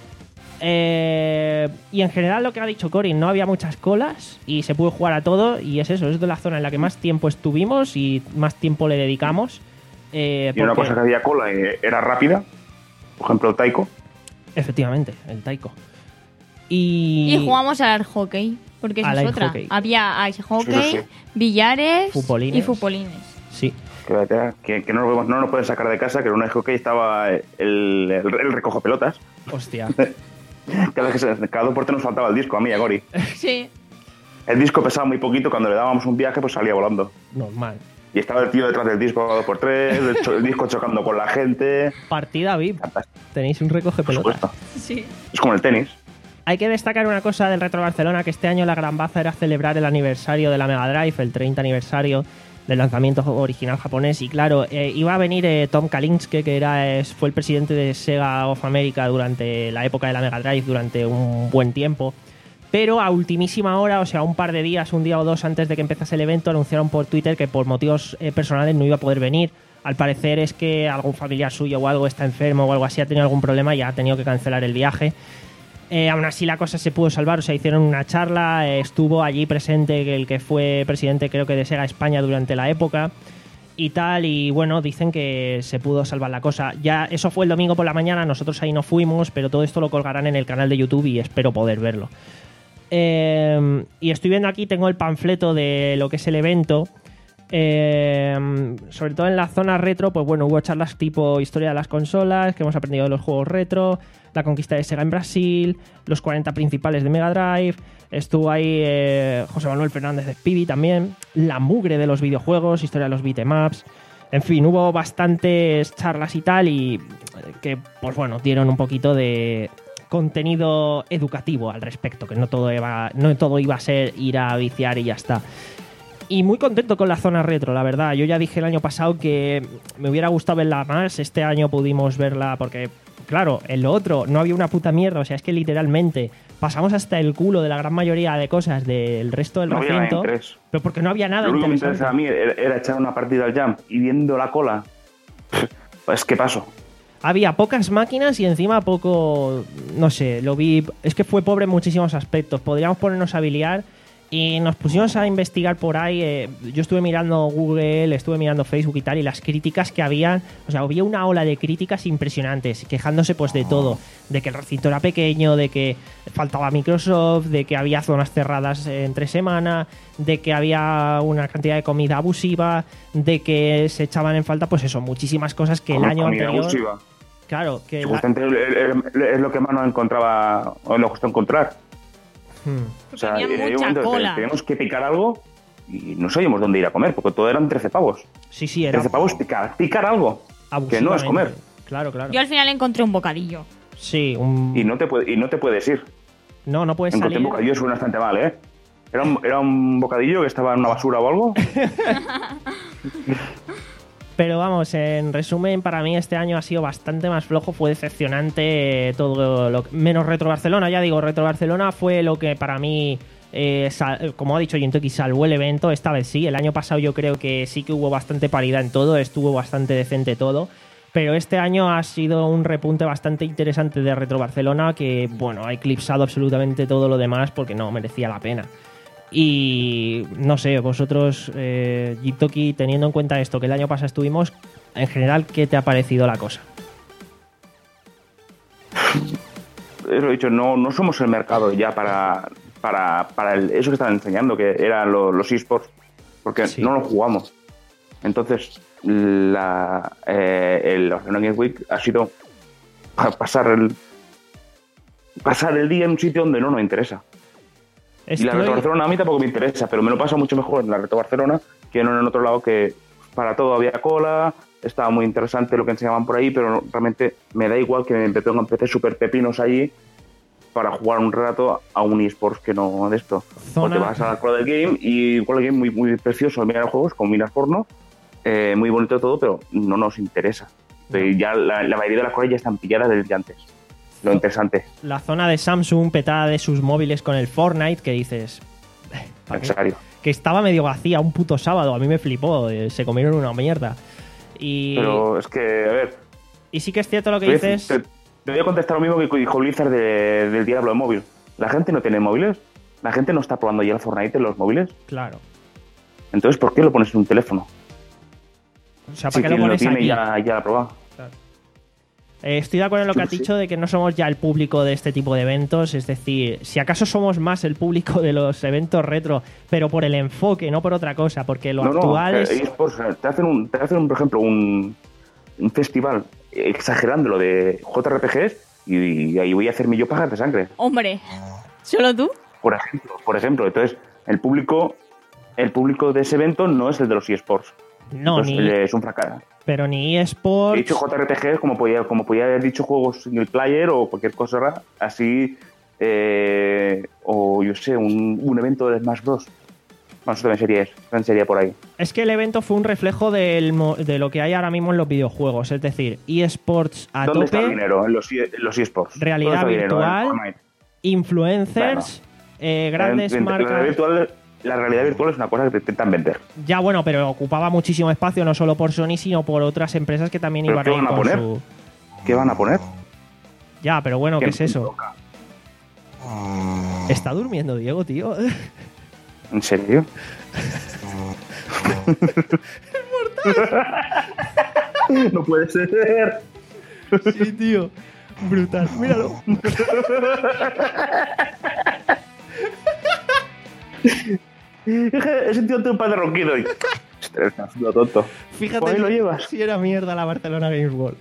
[SPEAKER 1] Eh, y en general lo que ha dicho Cory, no había muchas colas y se pudo jugar a todo y es eso, es de la zona en la que más tiempo estuvimos y más tiempo le dedicamos. Eh,
[SPEAKER 11] Y una
[SPEAKER 1] porque-
[SPEAKER 11] cosa que había cola y era rápida, por ejemplo el taiko.
[SPEAKER 1] Efectivamente, el taiko. Y,
[SPEAKER 2] Y jugamos al hockey, porque esa
[SPEAKER 1] Al
[SPEAKER 2] es
[SPEAKER 1] ice
[SPEAKER 2] otra.
[SPEAKER 1] hockey.
[SPEAKER 2] Había ice hockey,
[SPEAKER 11] Sí, sí, sí.
[SPEAKER 2] billares
[SPEAKER 1] Fupolines.
[SPEAKER 2] y fupolines.
[SPEAKER 1] Sí,
[SPEAKER 11] Que, que, que no, nos, no nos pueden sacar de casa, que en un hockey estaba el, el, el recojo pelotas.
[SPEAKER 1] hostia.
[SPEAKER 11] Cada vez que se, cada dos por tres nos faltaba el disco, a mí y a Gori.
[SPEAKER 2] Sí.
[SPEAKER 11] El disco pesaba muy poquito, cuando le dábamos un viaje pues salía volando.
[SPEAKER 1] Normal.
[SPEAKER 11] Y estaba el tío detrás del disco cada dos por tres, el, cho- el disco chocando con la gente.
[SPEAKER 1] Partida V I P.
[SPEAKER 11] Fantástico,
[SPEAKER 1] Tenéis un recoge
[SPEAKER 11] por
[SPEAKER 1] pelotas.
[SPEAKER 11] supuesto.
[SPEAKER 2] Sí.
[SPEAKER 11] Es como el tenis.
[SPEAKER 1] Hay que destacar una cosa del Retro Barcelona, que este año la gran baza era celebrar el aniversario de la Mega Drive, el treinta aniversario, del lanzamiento original japonés. Y claro, eh, iba a venir eh, Tom Kalinske, que era es, fue el presidente de Sega of America durante la época de la Mega Drive, durante un buen tiempo. Pero a ultimísima hora, o sea, un par de días, un día o dos antes de que empezase el evento, anunciaron por Twitter que por motivos eh, personales no iba a poder venir. Al parecer es que algún familiar suyo o algo está enfermo o algo así, ha tenido algún problema y ha tenido que cancelar el viaje. Eh, aún así la cosa se pudo salvar, o sea, hicieron una charla, eh, estuvo allí presente el que fue presidente, creo que de Sega España durante la época y tal, y bueno, dicen que se pudo salvar la cosa. Ya eso fue el domingo por la mañana, nosotros ahí no fuimos, pero todo esto lo colgarán en el canal de YouTube y espero poder verlo. Eh, y estoy viendo aquí, tengo el panfleto de lo que es el evento. Eh, sobre todo en la zona retro, pues bueno, hubo charlas tipo historia de las consolas, que hemos aprendido de los juegos retro, la conquista de Sega en Brasil, los cuarenta principales de Mega Drive, estuvo ahí eh, José Manuel Fernández de Speedy también, la mugre de los videojuegos, historia de los beatemaps, en fin, hubo bastantes charlas y tal, y que pues bueno, dieron un poquito de contenido educativo al respecto, que no todo iba, no todo iba a ser ir a viciar y ya está. Y muy contento con la zona retro, la verdad. Yo ya dije el año pasado que me hubiera gustado verla más. Este año pudimos verla porque, claro, en lo otro no había una puta mierda. O sea, es que literalmente pasamos hasta el culo de la gran mayoría de cosas del resto del
[SPEAKER 11] no
[SPEAKER 1] recinto.
[SPEAKER 11] Había
[SPEAKER 1] pero porque no había nada
[SPEAKER 11] lo único
[SPEAKER 1] interesante.
[SPEAKER 11] que me interesaba a mí era, era echar una partida al Jump y viendo la cola. Pues, ¿qué pasó?
[SPEAKER 1] Había pocas máquinas y encima poco... No sé, lo vi... Es que fue pobre en muchísimos aspectos. Podríamos ponernos a biliar y nos pusimos a investigar por ahí. Eh, yo estuve mirando Google, estuve mirando Facebook y tal, y las críticas que habían... O sea, había una ola de críticas impresionantes, quejándose pues de todo. De que el recinto era pequeño, de que faltaba Microsoft, de que había zonas cerradas entre semana, de que había una cantidad de comida abusiva, de que se echaban en falta, pues eso, muchísimas cosas que el año anterior...
[SPEAKER 11] Abusiva.
[SPEAKER 1] Claro, que...
[SPEAKER 11] Justamente la... es lo que más no encontraba, o lo costó encontrar.
[SPEAKER 1] Hmm.
[SPEAKER 11] O sea,
[SPEAKER 2] Tenía
[SPEAKER 11] hay
[SPEAKER 2] mucha
[SPEAKER 11] un momento
[SPEAKER 2] cola.
[SPEAKER 11] que teníamos que picar algo y no sabíamos dónde ir a comer, porque todo eran trece pavos.
[SPEAKER 1] Sí, sí, era...
[SPEAKER 11] trece pavos picar, picar algo, que no es comer.
[SPEAKER 1] Claro, claro.
[SPEAKER 2] Yo al final encontré un bocadillo.
[SPEAKER 1] Sí, un...
[SPEAKER 11] Y no te, puede, y no te puedes ir.
[SPEAKER 1] No, no puedes
[SPEAKER 11] Encontré
[SPEAKER 1] salir...
[SPEAKER 11] un bocadillo, suena bastante mal, ¿eh? Era un, era un bocadillo que estaba en una basura o algo.
[SPEAKER 1] Pero vamos, en resumen, para mí este año ha sido bastante más flojo, fue decepcionante todo lo menos Retro Barcelona, ya digo, Retro Barcelona fue lo que para mí, eh, sal, como ha dicho Jintoki, salvó el evento, esta vez sí, el año pasado yo creo que sí que hubo bastante paridad en todo, estuvo bastante decente todo, pero este año ha sido un repunte bastante interesante de Retro Barcelona que, bueno, ha eclipsado absolutamente todo lo demás porque no merecía la pena. Y no sé, vosotros, eh, Jintoki, teniendo en cuenta esto, que el año pasado estuvimos, en general, ¿qué te ha parecido la cosa?
[SPEAKER 11] Lo he dicho, no, no somos el mercado ya para, para, para el, eso que estaban enseñando, que eran los, los eSports, porque sí. no lo jugamos. Entonces, la, eh, el Barcelona Games Week ha sido pasar el, pasar el día en un sitio donde no nos interesa. Estoy... Y la Retro Barcelona a mí tampoco me interesa, pero me lo pasa mucho mejor en la Retro Barcelona que no en otro lado, que para todo había cola, estaba muy interesante lo que enseñaban por ahí, pero no, realmente me da igual que me pongan P C super pepinos allí para jugar un rato a un eSports que no de esto. Zona... O te vas a la cola del game y cola del game muy, muy precioso, mirar juegos como miras porno, eh, muy bonito todo, pero no nos interesa. No. Ya la, la mayoría de las cosas ya están pilladas desde antes. Lo interesante.
[SPEAKER 1] La zona de Samsung petada de sus móviles con el Fortnite, que dices...
[SPEAKER 11] ¿En serio?
[SPEAKER 1] Que estaba medio vacía un puto sábado, a mí me flipó, se comieron una mierda. Y...
[SPEAKER 11] Pero es que, a ver...
[SPEAKER 1] Y sí que es cierto lo que
[SPEAKER 11] te,
[SPEAKER 1] dices...
[SPEAKER 11] Te, te voy a contestar lo mismo que dijo Blizzard de, del Diablo de móvil. ¿La gente no tiene móviles? ¿La gente no está probando ya el Fortnite en los móviles?
[SPEAKER 1] Claro.
[SPEAKER 11] Entonces, ¿por qué lo pones en un teléfono?
[SPEAKER 1] O sea, ¿para
[SPEAKER 11] si
[SPEAKER 1] qué lo pones
[SPEAKER 11] lo tiene
[SPEAKER 1] aquí?
[SPEAKER 11] ya, ya lo ha probado.
[SPEAKER 1] Claro. Eh, estoy de acuerdo en lo que has dicho de que no somos ya el público de este tipo de eventos, es decir, si acaso somos más el público de los eventos retro, pero por el enfoque, no por otra cosa, porque lo
[SPEAKER 11] no,
[SPEAKER 1] actual
[SPEAKER 11] no,
[SPEAKER 1] es...
[SPEAKER 11] eSports, te hacen, un, te hacen, por ejemplo, un, un festival exagerándolo de J R P Gs y, y ahí voy a hacer mi yo pajas de sangre.
[SPEAKER 2] Hombre, ¿solo tú?
[SPEAKER 11] Por ejemplo, por ejemplo, entonces el público, el público de ese evento no es el de los eSports.
[SPEAKER 1] No,
[SPEAKER 11] entonces,
[SPEAKER 1] ni...
[SPEAKER 11] es un fracaso.
[SPEAKER 1] Pero ni eSports...
[SPEAKER 11] He dicho J R P Gs como podía, como podía haber dicho juegos single player o cualquier cosa así, eh, o yo sé, un, un evento de Smash Bros. Bueno, eso también sería, eso también sería por ahí.
[SPEAKER 1] Es que el evento fue un reflejo del, mo- de lo que hay ahora mismo en los videojuegos. Es decir, eSports a
[SPEAKER 11] ¿Dónde está el
[SPEAKER 1] tope,
[SPEAKER 11] dinero? En los, en los eSports.
[SPEAKER 1] realidad
[SPEAKER 11] ¿Dónde está el dinero?
[SPEAKER 1] virtual,
[SPEAKER 11] En Fortnite.
[SPEAKER 1] influencers, eh, grandes
[SPEAKER 11] En- en- La realidad,
[SPEAKER 1] marcas.
[SPEAKER 11] virtual, la realidad virtual es una cosa que te intentan vender.
[SPEAKER 1] Ya bueno, pero ocupaba muchísimo espacio no solo por Sony, sino por otras empresas que también
[SPEAKER 11] ¿Pero
[SPEAKER 1] iban
[SPEAKER 11] qué
[SPEAKER 1] a ir
[SPEAKER 11] van a
[SPEAKER 1] con
[SPEAKER 11] poner?
[SPEAKER 1] su...
[SPEAKER 11] ¿Qué van a poner?
[SPEAKER 1] Ya, pero bueno, ¿qué es
[SPEAKER 11] ¿Quién
[SPEAKER 1] eso?
[SPEAKER 11] toca?
[SPEAKER 1] Está durmiendo Diego, tío.
[SPEAKER 11] ¿En serio? No puede ser.
[SPEAKER 1] Sí, tío. Brutal. Míralo.
[SPEAKER 11] He sentido un par de ronquidos y... Ostras, me has sido tonto.
[SPEAKER 1] Fíjate
[SPEAKER 11] Por ahí lo llevas.
[SPEAKER 1] si era mierda la Barcelona Games World.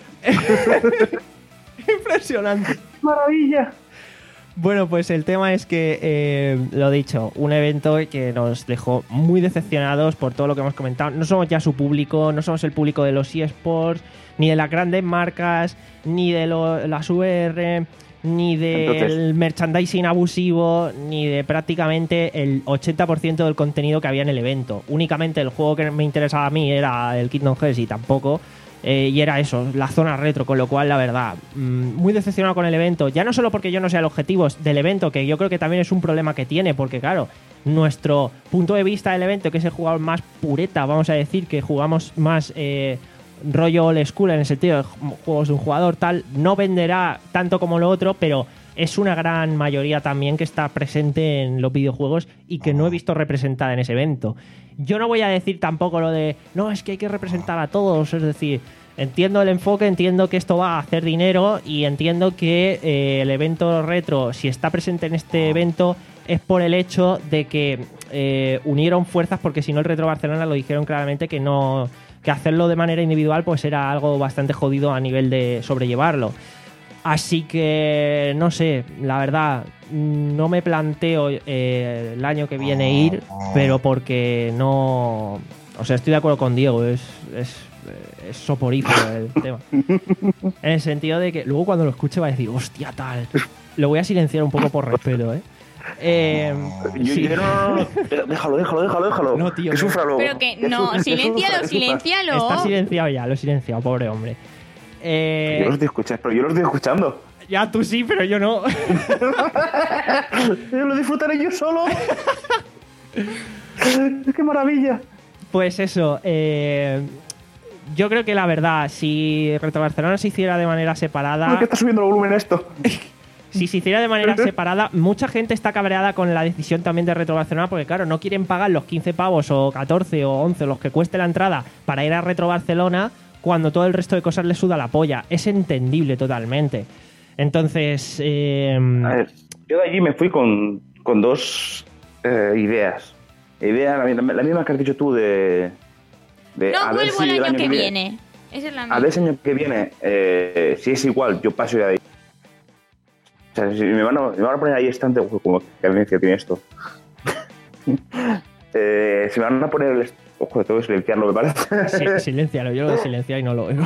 [SPEAKER 1] Impresionante.
[SPEAKER 11] ¡Maravilla!
[SPEAKER 1] Bueno, pues el tema es que, eh, lo dicho, un evento que nos dejó muy decepcionados por todo lo que hemos comentado. No somos ya su público, no somos el público de los eSports, ni de las grandes marcas, ni de lo- las V R, ni del
[SPEAKER 11] Entonces-
[SPEAKER 1] merchandising abusivo, ni de prácticamente el ochenta por ciento del contenido que había en el evento. Únicamente el juego que me interesaba a mí era el Kingdom Hearts y tampoco... Eh, y era eso, la zona retro, con lo cual, la verdad, mmm, muy decepcionado con el evento. Ya no solo porque yo no sea el objetivo del evento, que yo creo que también es un problema que tiene, porque claro, nuestro punto de vista del evento, que es el jugador más pureta, vamos a decir, que jugamos más eh, rollo old school en el sentido de juegos de un jugador tal, no venderá tanto como lo otro, pero es una gran mayoría también que está presente en los videojuegos y que no he visto representada en ese evento. Yo no voy a decir tampoco lo de, no, es que hay que representar a todos, es decir, entiendo el enfoque, entiendo que esto va a hacer dinero y entiendo que eh, el evento retro, si está presente en este evento, es por el hecho de que eh, unieron fuerzas, porque si no el Retro Barcelona lo dijeron claramente que no, que hacerlo de manera individual pues era algo bastante jodido a nivel de sobrellevarlo. Así que, no sé, la verdad, no me planteo eh, el año que viene ir, pero porque no... O sea, estoy de acuerdo con Diego, es, es, es soporífero el tema. En el sentido de que luego cuando lo escuche va a decir, hostia, tal. Lo voy a silenciar un poco por respeto, ¿eh? Eh,
[SPEAKER 11] Yo,
[SPEAKER 1] sí.
[SPEAKER 11] yo no, no, no, déjalo, déjalo, déjalo, déjalo.
[SPEAKER 1] No, tío,
[SPEAKER 11] que
[SPEAKER 1] no.
[SPEAKER 11] sufra luego.
[SPEAKER 2] Pero que
[SPEAKER 11] Que
[SPEAKER 2] no,
[SPEAKER 11] sufra, que
[SPEAKER 2] siléncialo,
[SPEAKER 11] sufra, que sufra.
[SPEAKER 2] siléncialo.
[SPEAKER 1] Está silenciado ya, lo he silenciado, pobre hombre. Eh,
[SPEAKER 11] Yo los estoy escuchando, pero yo los estoy escuchando.
[SPEAKER 1] ya tú sí, pero yo no.
[SPEAKER 11] Yo lo disfrutaré yo solo. ¡Qué maravilla!
[SPEAKER 1] Pues eso, eh, yo creo que la verdad, si Retro Barcelona se hiciera de manera separada,
[SPEAKER 11] ¿Por qué está subiendo el volumen esto?
[SPEAKER 1] si se hiciera de manera separada, mucha gente está cabreada con la decisión también de Retro Barcelona, porque claro, no quieren pagar los quince pavos o catorce o once, los que cueste la entrada para ir a Retro Barcelona, cuando todo el resto de cosas les suda la polla. Es entendible totalmente. Entonces, eh,
[SPEAKER 11] A ver, yo de allí me fui con, con dos eh, ideas. Idea, la, la- la misma que has dicho tú de... de
[SPEAKER 2] No
[SPEAKER 11] a ver
[SPEAKER 2] vuelvo
[SPEAKER 11] si
[SPEAKER 2] el año que viene. Esa es la
[SPEAKER 11] A ver
[SPEAKER 2] mía.
[SPEAKER 11] ese año que viene, eh, si es igual, yo paso ya de ahí. O sea, si me van a, me van a poner ahí estante, ojo, como que a mí que tiene esto. eh, si me van a poner el... est- Ojo, tengo que silenciarlo, me parece.
[SPEAKER 1] sí, siléncialo, yo lo de silenciar y no lo oigo.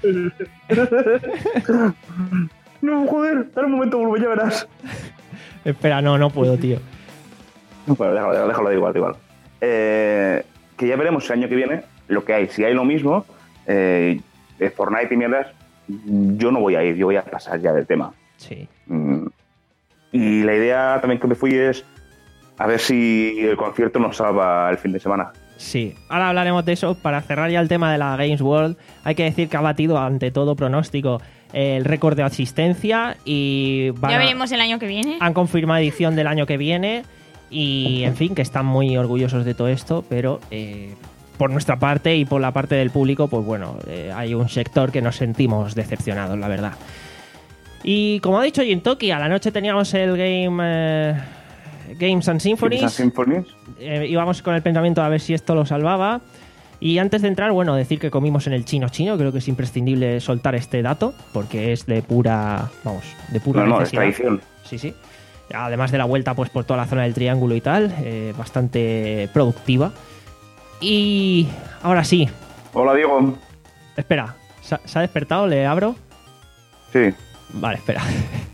[SPEAKER 11] No, joder, dale un momento, vuelvo, ya verás.
[SPEAKER 1] Espera, no, no puedo, tío.
[SPEAKER 11] Bueno, déjalo, déjalo, déjalo de igual, de igual. Eh, que ya veremos el año que viene lo que hay. Si hay lo mismo, eh, de Fortnite y mierdas, yo no voy a ir, yo voy a pasar ya del tema.
[SPEAKER 1] Sí.
[SPEAKER 11] Mm. Y la idea también que me fui es a ver si el concierto nos salva el fin de semana.
[SPEAKER 1] Sí, ahora hablaremos de eso. Para cerrar ya el tema de la Games World, hay que decir que ha batido ante todo pronóstico el récord de asistencia y van
[SPEAKER 2] Ya
[SPEAKER 1] a-
[SPEAKER 2] veremos el año que viene.
[SPEAKER 1] han confirmado edición del año que viene y, en fin, que están muy orgullosos de todo esto, pero eh, por nuestra parte y por la parte del público, pues bueno, eh, hay un sector que nos sentimos decepcionados, la verdad. Y como ha dicho Jintoki, a la noche teníamos el Game eh, Games and Symphonies.
[SPEAKER 11] Games and Symphonies.
[SPEAKER 1] Eh, íbamos con el pensamiento a ver si esto lo salvaba. Y antes de entrar, bueno, decir que comimos en el chino chino. Creo que es imprescindible soltar este dato, porque es de pura, vamos, de pura
[SPEAKER 11] No, no, es
[SPEAKER 1] necesidad.
[SPEAKER 11] tradición.
[SPEAKER 1] Sí, sí. Además de la vuelta pues por toda la zona del triángulo y tal, eh, bastante productiva. Y ahora sí.
[SPEAKER 11] Hola, Diego.
[SPEAKER 1] Espera, ¿se ha- ¿se ha despertado? ¿Le abro?
[SPEAKER 11] Sí.
[SPEAKER 1] Vale, espera.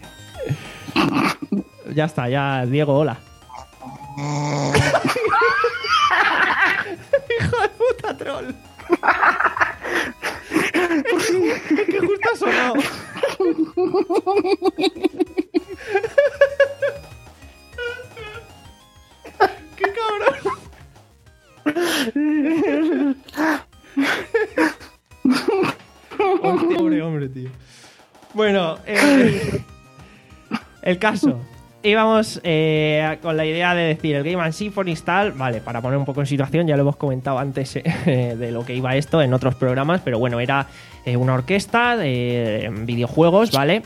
[SPEAKER 1] Ya está, ya, Diego, hola. ¡Hijo de puta troll! es, que, es que justo ha sonado. ¡Qué cabrón! Hostia, pobre hombre, tío. Bueno, eh, el caso. Íbamos eh, con la idea de decir el Game and Symphony tal, vale, para poner un poco en situación, ya lo hemos comentado antes eh, de lo que iba esto en otros programas, pero bueno, era eh, una orquesta de videojuegos, ¿vale?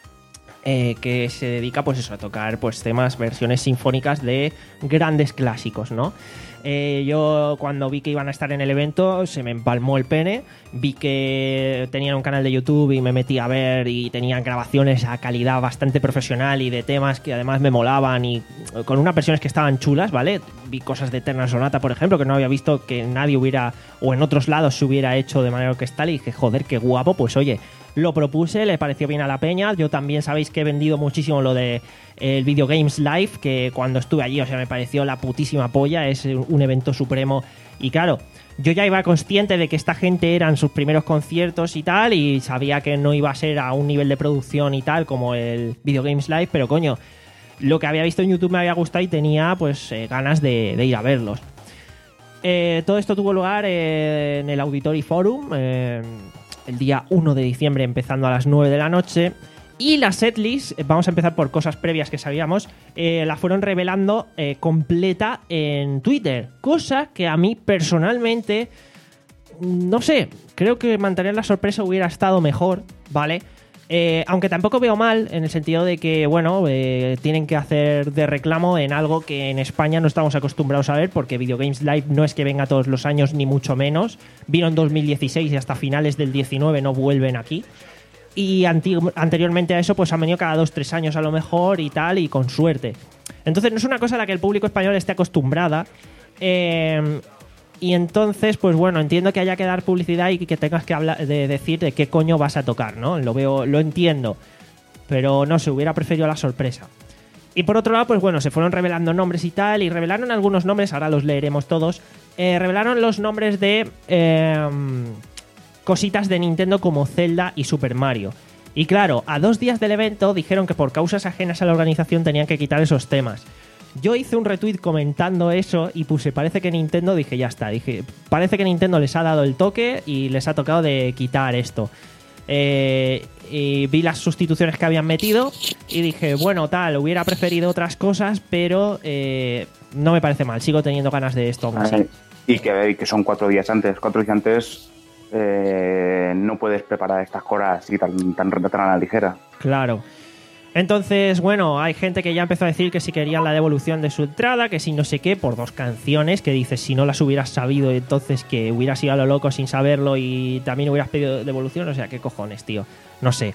[SPEAKER 1] Eh, que se dedica pues eso, a tocar pues temas, versiones sinfónicas de grandes clásicos, ¿no? Eh, yo cuando vi que iban a estar en el evento se me empalmó el pene, vi que tenían un canal de YouTube y me metí a ver y tenían grabaciones a calidad bastante profesional y de temas que además me molaban y con unas versiones que estaban chulas, ¿vale? Vi cosas de Eternal Sonata, por ejemplo, que no había visto que nadie hubiera o en otros lados se hubiera hecho de manera orquestal y dije, joder, qué guapo, pues oye, lo propuse, le pareció bien a la peña. Yo también sabéis que he vendido muchísimo lo de el Video Games Live, que cuando estuve allí, o sea, me pareció la putísima polla, es un evento supremo. Y claro, yo ya iba consciente de que esta gente eran sus primeros conciertos y tal, y sabía que no iba a ser a un nivel de producción y tal como el Video Games Live, pero coño, lo que había visto en YouTube me había gustado y tenía pues eh, ganas de, de ir a verlos. Eh, todo esto tuvo lugar eh, en el Auditory Forum, eh, el día uno de diciembre, empezando a las nueve de la noche. Y la setlist, vamos a empezar por cosas previas que sabíamos, eh, la fueron revelando eh, completa en Twitter. Cosa que a mí personalmente, no sé, creo que mantener la sorpresa hubiera estado mejor, ¿vale? Eh, aunque tampoco veo mal, en el sentido de que, bueno, eh, tienen que hacer de reclamo en algo que en España no estamos acostumbrados a ver, porque Video Games Live no es que venga todos los años, ni mucho menos. Vino en dos mil dieciséis y hasta finales del diecinueve no vuelven aquí. Y anti- anteriormente a eso, pues han venido cada dos, tres años a lo mejor y tal, y con suerte. Entonces no es una cosa a la que el público español esté acostumbrada. Eh... Y entonces, pues bueno, entiendo que haya que dar publicidad y que tengas que hablar de decir de qué coño vas a tocar, ¿no? Lo veo, lo entiendo. Pero no sé, hubiera preferido la sorpresa. Y por otro lado, pues bueno, se fueron revelando nombres y tal, y revelaron algunos nombres, ahora los leeremos todos. Eh, revelaron los nombres de eh, cositas de Nintendo como Zelda y Super Mario. Y claro, a dos días del evento dijeron que por causas ajenas a la organización tenían que quitar esos temas. Yo hice un retweet comentando eso y puse, parece que Nintendo, dije, ya está, dije, parece que Nintendo les ha dado el toque y les ha tocado de quitar esto. Eh, y vi las sustituciones que habían metido y dije, bueno, tal, hubiera preferido otras cosas, pero eh, no me parece mal, sigo teniendo ganas de esto aún así.
[SPEAKER 11] Y que, que son cuatro días antes, cuatro días antes eh, no puedes preparar estas cosas así tan, tan, tan a la ligera.
[SPEAKER 1] Claro. Entonces, bueno, hay gente que ya empezó a decir que si querían la devolución de su entrada, que si no sé qué, por dos canciones, que dices, si no las hubieras sabido, entonces que hubieras ido a lo loco sin saberlo y también hubieras pedido devolución, o sea, qué cojones, tío, no sé.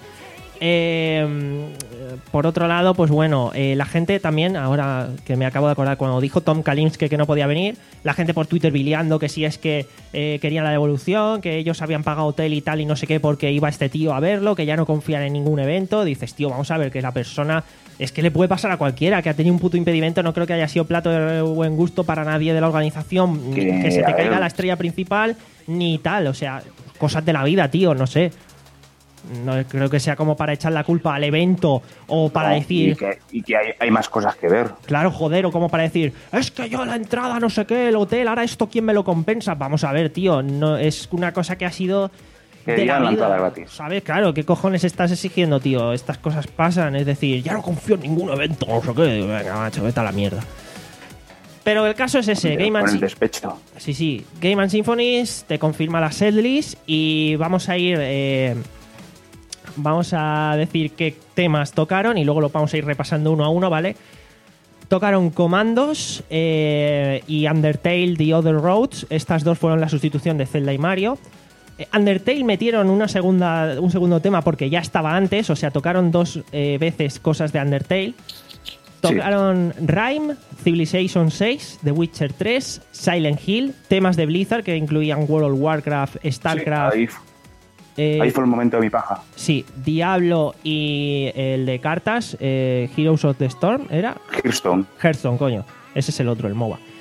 [SPEAKER 1] Eh, por otro lado, pues bueno, eh, la gente también, ahora que me acabo de acordar, cuando dijo Tom Kalinske que no podía venir, la gente por Twitter biliando que si es que eh, querían la devolución, que ellos habían pagado hotel y tal y no sé qué porque iba este tío a verlo, que ya no confían en ningún evento. Dices, tío, vamos a ver que la persona, es que le puede pasar a cualquiera, que ha tenido un puto impedimento, no creo que haya sido plato de buen gusto para nadie de la organización, que, ni que se te caiga la estrella principal, ni tal, o sea, cosas de la vida, tío, no sé. No creo que sea como para echar la culpa al evento o para no, decir...
[SPEAKER 11] Y que, y que hay, hay más cosas que ver.
[SPEAKER 1] Claro, joder, o como para decir, es que yo la entrada, no sé qué, el hotel, ahora esto, ¿quién me lo compensa? Vamos a ver, tío, no es una cosa que ha sido...
[SPEAKER 11] Que de la vida, la entrada gratis.
[SPEAKER 1] ¿Sabes? Claro, ¿qué cojones estás exigiendo, tío? Estas cosas pasan, es decir, ya no confío en ningún evento, no sé qué, venga, macho, vete a la mierda. Pero el caso es ese, Game and
[SPEAKER 11] despecho.
[SPEAKER 1] Sí, sí, Game and Symphonies te confirma la setlist y vamos a ir... Eh, Vamos a decir qué temas tocaron y luego lo vamos a ir repasando uno a uno, ¿vale? Tocaron Commandos eh, y Undertale The Other Roads. Estas dos fueron la sustitución de Zelda y Mario. Eh, Undertale metieron una segunda, un segundo tema porque ya estaba antes, o sea, tocaron dos eh, veces cosas de Undertale. Tocaron sí. Rime, Civilization seis, The Witcher tres, Silent Hill, temas de Blizzard que incluían World of Warcraft, StarCraft...
[SPEAKER 11] Sí, Eh, Ahí fue el momento de mi paja.
[SPEAKER 1] Sí, Diablo y el de cartas, eh, Heroes of the Storm, ¿era?
[SPEAKER 11] Hearthstone.
[SPEAKER 1] Hearthstone, coño. Ese es el otro, el MOBA.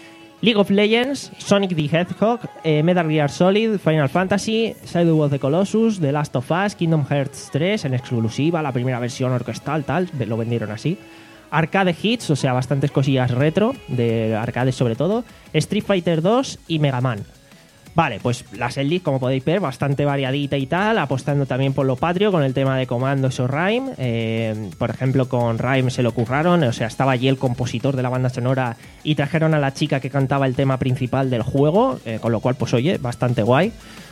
[SPEAKER 1] League of Legends, Sonic the Hedgehog, eh, Metal Gear Solid, Final Fantasy, Shadow of the Colossus, The Last of Us, Kingdom Hearts tres en exclusiva, la primera versión orquestal, tal, lo vendieron así. Arcade Hits, o sea, bastantes cosillas retro, de arcades sobre todo, Street Fighter dos y Mega Man. Vale, pues la setlist, como podéis ver, bastante variadita y tal, apostando también por lo patrio con el tema de comandos o Rhyme. Eh, por ejemplo, con Rhyme se lo curraron, o sea, estaba allí el compositor de la banda sonora y trajeron a la chica que cantaba el tema principal del juego, eh, con lo cual, pues oye, bastante guay.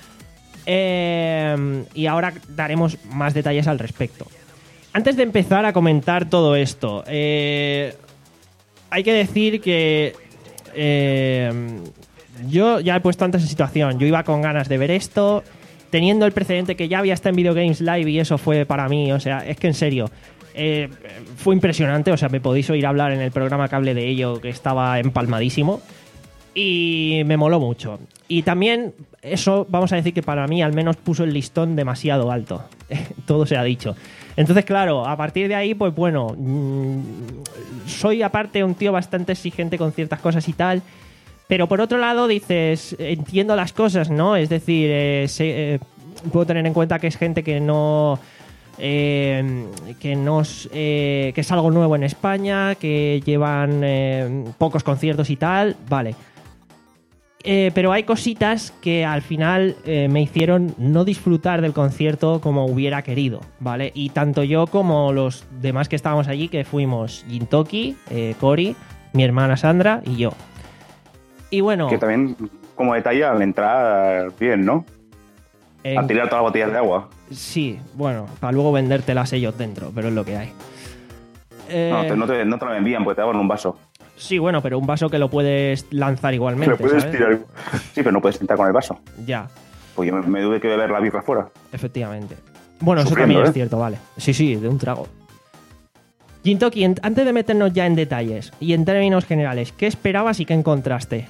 [SPEAKER 1] Eh, y ahora daremos más detalles al respecto. Antes de empezar a comentar todo esto, eh, hay que decir que... Eh, Yo ya he puesto antes en situación. Yo iba con ganas de ver esto, teniendo el precedente que ya había estado en Video Games Live y eso fue para mí, o sea, es que en serio, eh, fue impresionante. O sea, me podéis oír hablar en el programa que hablé de ello, que estaba empalmadísimo. Y me moló mucho. Y también eso, vamos a decir que para mí al menos puso el listón demasiado alto. Todo se ha dicho. Entonces, claro, a partir de ahí, pues bueno, mmm, soy aparte un tío bastante exigente con ciertas cosas y tal. Pero por otro lado dices, entiendo las cosas, ¿no? Es decir, eh, se, eh, puedo tener en cuenta que es gente que no... Eh, que, no eh, que es algo nuevo en España, que llevan eh, pocos conciertos y tal, vale. Eh, pero hay cositas que al final eh, me hicieron no disfrutar del concierto como hubiera querido, ¿vale? Y tanto yo como los demás que estábamos allí, que fuimos Gintoki, eh, Cory, mi hermana Sandra y yo. Y bueno...
[SPEAKER 11] Que también, como detalle, al entrar bien, ¿no? En... A tirar todas las botellas de agua.
[SPEAKER 1] Sí, bueno, para luego vendértelas ellos dentro, pero es lo que hay.
[SPEAKER 11] Eh... No, te, no, te, no te lo envían, porque te daban un vaso.
[SPEAKER 1] Sí, bueno, pero un vaso que lo puedes lanzar igualmente,
[SPEAKER 11] lo puedes
[SPEAKER 1] ¿sabes?
[SPEAKER 11] Tirar. Sí, pero no puedes entrar con el vaso.
[SPEAKER 1] Ya.
[SPEAKER 11] Pues yo me, me tuve que beber la birra fuera.
[SPEAKER 1] Efectivamente. Bueno, Sufriendo, eso también ¿eh? Es cierto, vale. Sí, sí, de un trago. Gintoki, antes de meternos ya en detalles y en términos generales, ¿qué esperabas y qué encontraste?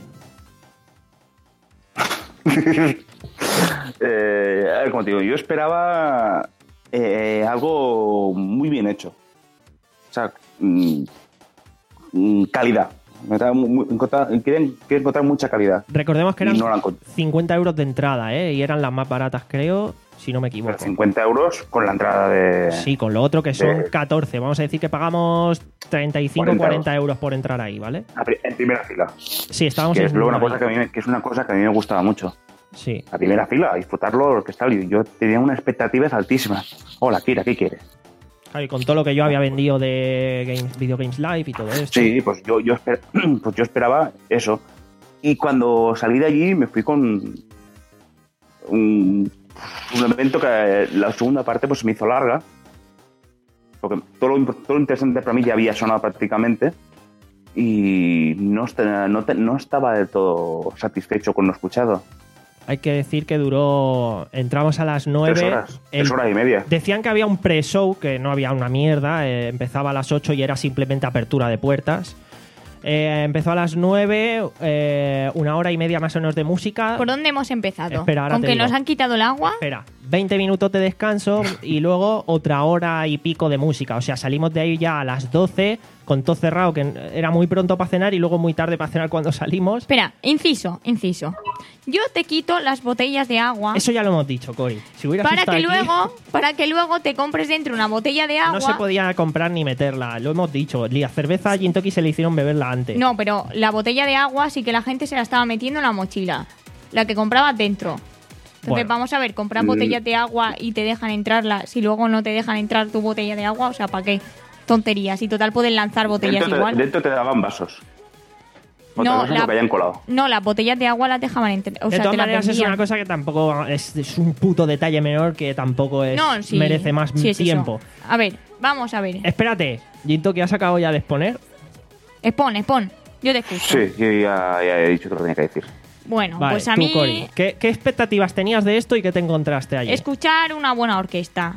[SPEAKER 11] eh, a ver, como te digo, yo esperaba eh, algo muy bien hecho. O sea, mmm, calidad. Quieren encontrar mucha calidad.
[SPEAKER 1] Recordemos que eran no cincuenta euros de entrada, ¿eh? Y eran las más baratas, creo, si no me equivoco.
[SPEAKER 11] Pero cincuenta euros con la entrada de...
[SPEAKER 1] Sí, con lo otro que son de... catorce. Vamos a decir que pagamos treinta y cinco, cuarenta euros por entrar ahí, ¿vale?
[SPEAKER 11] En primera fila.
[SPEAKER 1] Sí, estábamos
[SPEAKER 11] que
[SPEAKER 1] en
[SPEAKER 11] es luego una cosa que, a mí, que es una cosa que a mí me gustaba mucho.
[SPEAKER 1] Sí.
[SPEAKER 11] La primera fila, disfrutarlo, lo que está. Yo tenía unas expectativas altísimas. Hola, Kira, ¿qué quieres?
[SPEAKER 1] Claro, y con todo lo que yo había vendido de Games, Video Games Live y todo esto.
[SPEAKER 11] Sí, pues yo, yo, esper, pues yo esperaba eso. Y cuando salí de allí me fui con un, un evento que la segunda parte pues se me hizo larga. Porque todo lo, todo lo interesante para mí ya había sonado prácticamente. Y no, no, no estaba del todo satisfecho con lo escuchado.
[SPEAKER 1] Hay que decir que duró... Entramos a las nueve.
[SPEAKER 11] Tres horas. El, tres horas y media.
[SPEAKER 1] Decían que había un pre-show, que no había una mierda. Eh, empezaba a las ocho y era simplemente apertura de puertas. Eh, empezó a las nueve, eh, una hora y media más o menos de música.
[SPEAKER 2] ¿Por dónde hemos empezado?
[SPEAKER 1] Espera,
[SPEAKER 2] ¿Con que nos han quitado el agua?
[SPEAKER 1] Espera, veinte minutos de descanso y luego otra hora y pico de música. O sea, salimos de ahí ya a las doce, con todo cerrado, que era muy pronto para cenar y luego muy tarde para cenar cuando salimos.
[SPEAKER 2] Espera, inciso, inciso. Yo te quito las botellas de agua.
[SPEAKER 1] Eso ya lo hemos dicho, Cory. Si hubieras
[SPEAKER 2] para que
[SPEAKER 1] aquí,
[SPEAKER 2] luego, para que luego te compres dentro una botella de agua.
[SPEAKER 1] No se podía comprar ni meterla, lo hemos dicho. La cerveza a Gintoki se le hicieron beberla antes.
[SPEAKER 2] No, pero la botella de agua sí que la gente se la estaba metiendo en la mochila. La que comprabas dentro. Entonces, bueno, vamos a ver, comprar botellas de agua y te dejan entrarla. Si luego no te dejan entrar tu botella de agua, o sea, ¿para qué? Tonterías. Y total pueden lanzar botellas
[SPEAKER 11] dentro
[SPEAKER 2] igual.
[SPEAKER 11] Te, dentro te daban vasos. Otra
[SPEAKER 2] no,
[SPEAKER 11] cosa
[SPEAKER 2] la,
[SPEAKER 11] es lo que hayan colado.
[SPEAKER 2] No, las botellas de agua las dejaban entrar. O
[SPEAKER 1] de
[SPEAKER 2] sea,
[SPEAKER 1] todas
[SPEAKER 2] te
[SPEAKER 1] maneras
[SPEAKER 2] las
[SPEAKER 1] es una cosa que tampoco es, es un puto detalle menor que tampoco es
[SPEAKER 2] no, sí,
[SPEAKER 1] merece más
[SPEAKER 2] sí es
[SPEAKER 1] tiempo.
[SPEAKER 2] Eso. A ver, vamos a ver.
[SPEAKER 1] Espérate, Gintoki, ¿has acabado ya de exponer?
[SPEAKER 2] Expon, expon. Yo te escucho.
[SPEAKER 11] Sí, yo ya, ya he dicho lo que tenía que decir.
[SPEAKER 2] Bueno,
[SPEAKER 1] vale,
[SPEAKER 2] pues a
[SPEAKER 1] tú,
[SPEAKER 2] mí...
[SPEAKER 1] Cory, ¿qué, ¿qué expectativas tenías de esto y qué te encontraste ayer?
[SPEAKER 2] Escuchar una buena orquesta.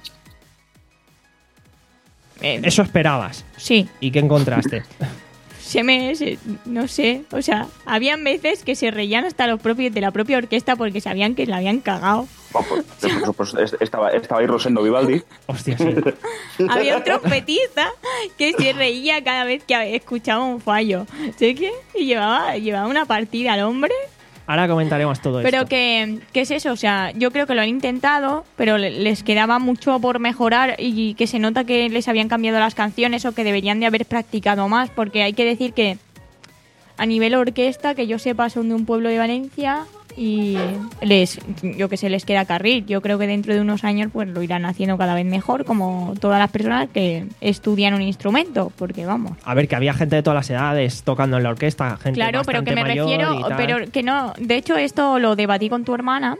[SPEAKER 1] Eh, Eso esperabas.
[SPEAKER 2] Sí.
[SPEAKER 1] ¿Y qué encontraste?
[SPEAKER 2] Se me... Se, no sé, o sea, habían veces que se reían hasta los propios de la propia orquesta porque sabían que la habían cagado.
[SPEAKER 11] Bueno, pues, por supuesto, estaba, estaba ahí Rosendo Vivaldi.
[SPEAKER 1] Hostia, sí.
[SPEAKER 2] Había un trompetista que se reía cada vez que escuchaba un fallo. ¿Sí qué? Y llevaba, llevaba una partida al hombre.
[SPEAKER 1] Ahora comentaremos todo
[SPEAKER 2] Pero
[SPEAKER 1] esto.
[SPEAKER 2] que, ¿qué es eso? O sea, yo creo que lo han intentado, pero le- les quedaba mucho por mejorar y que se nota que les habían cambiado las canciones o que deberían de haber practicado más, porque hay que decir que a nivel orquesta, que yo sepa, son de un pueblo de Valencia y les, yo que sé, les queda carril. Yo creo que dentro de unos años pues lo irán haciendo cada vez mejor, como todas las personas que estudian un instrumento, porque vamos.
[SPEAKER 1] A ver, que había gente de todas las edades tocando en la orquesta, gente
[SPEAKER 2] Claro, pero
[SPEAKER 1] bastante
[SPEAKER 2] que me
[SPEAKER 1] mayor
[SPEAKER 2] refiero,
[SPEAKER 1] y tal.
[SPEAKER 2] pero que no, de hecho esto lo debatí con tu hermana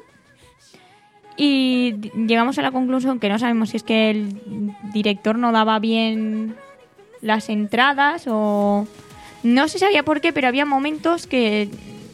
[SPEAKER 2] y d- llegamos a la conclusión que no sabemos si es que el director no daba bien las entradas o no se sabía por qué, pero había momentos que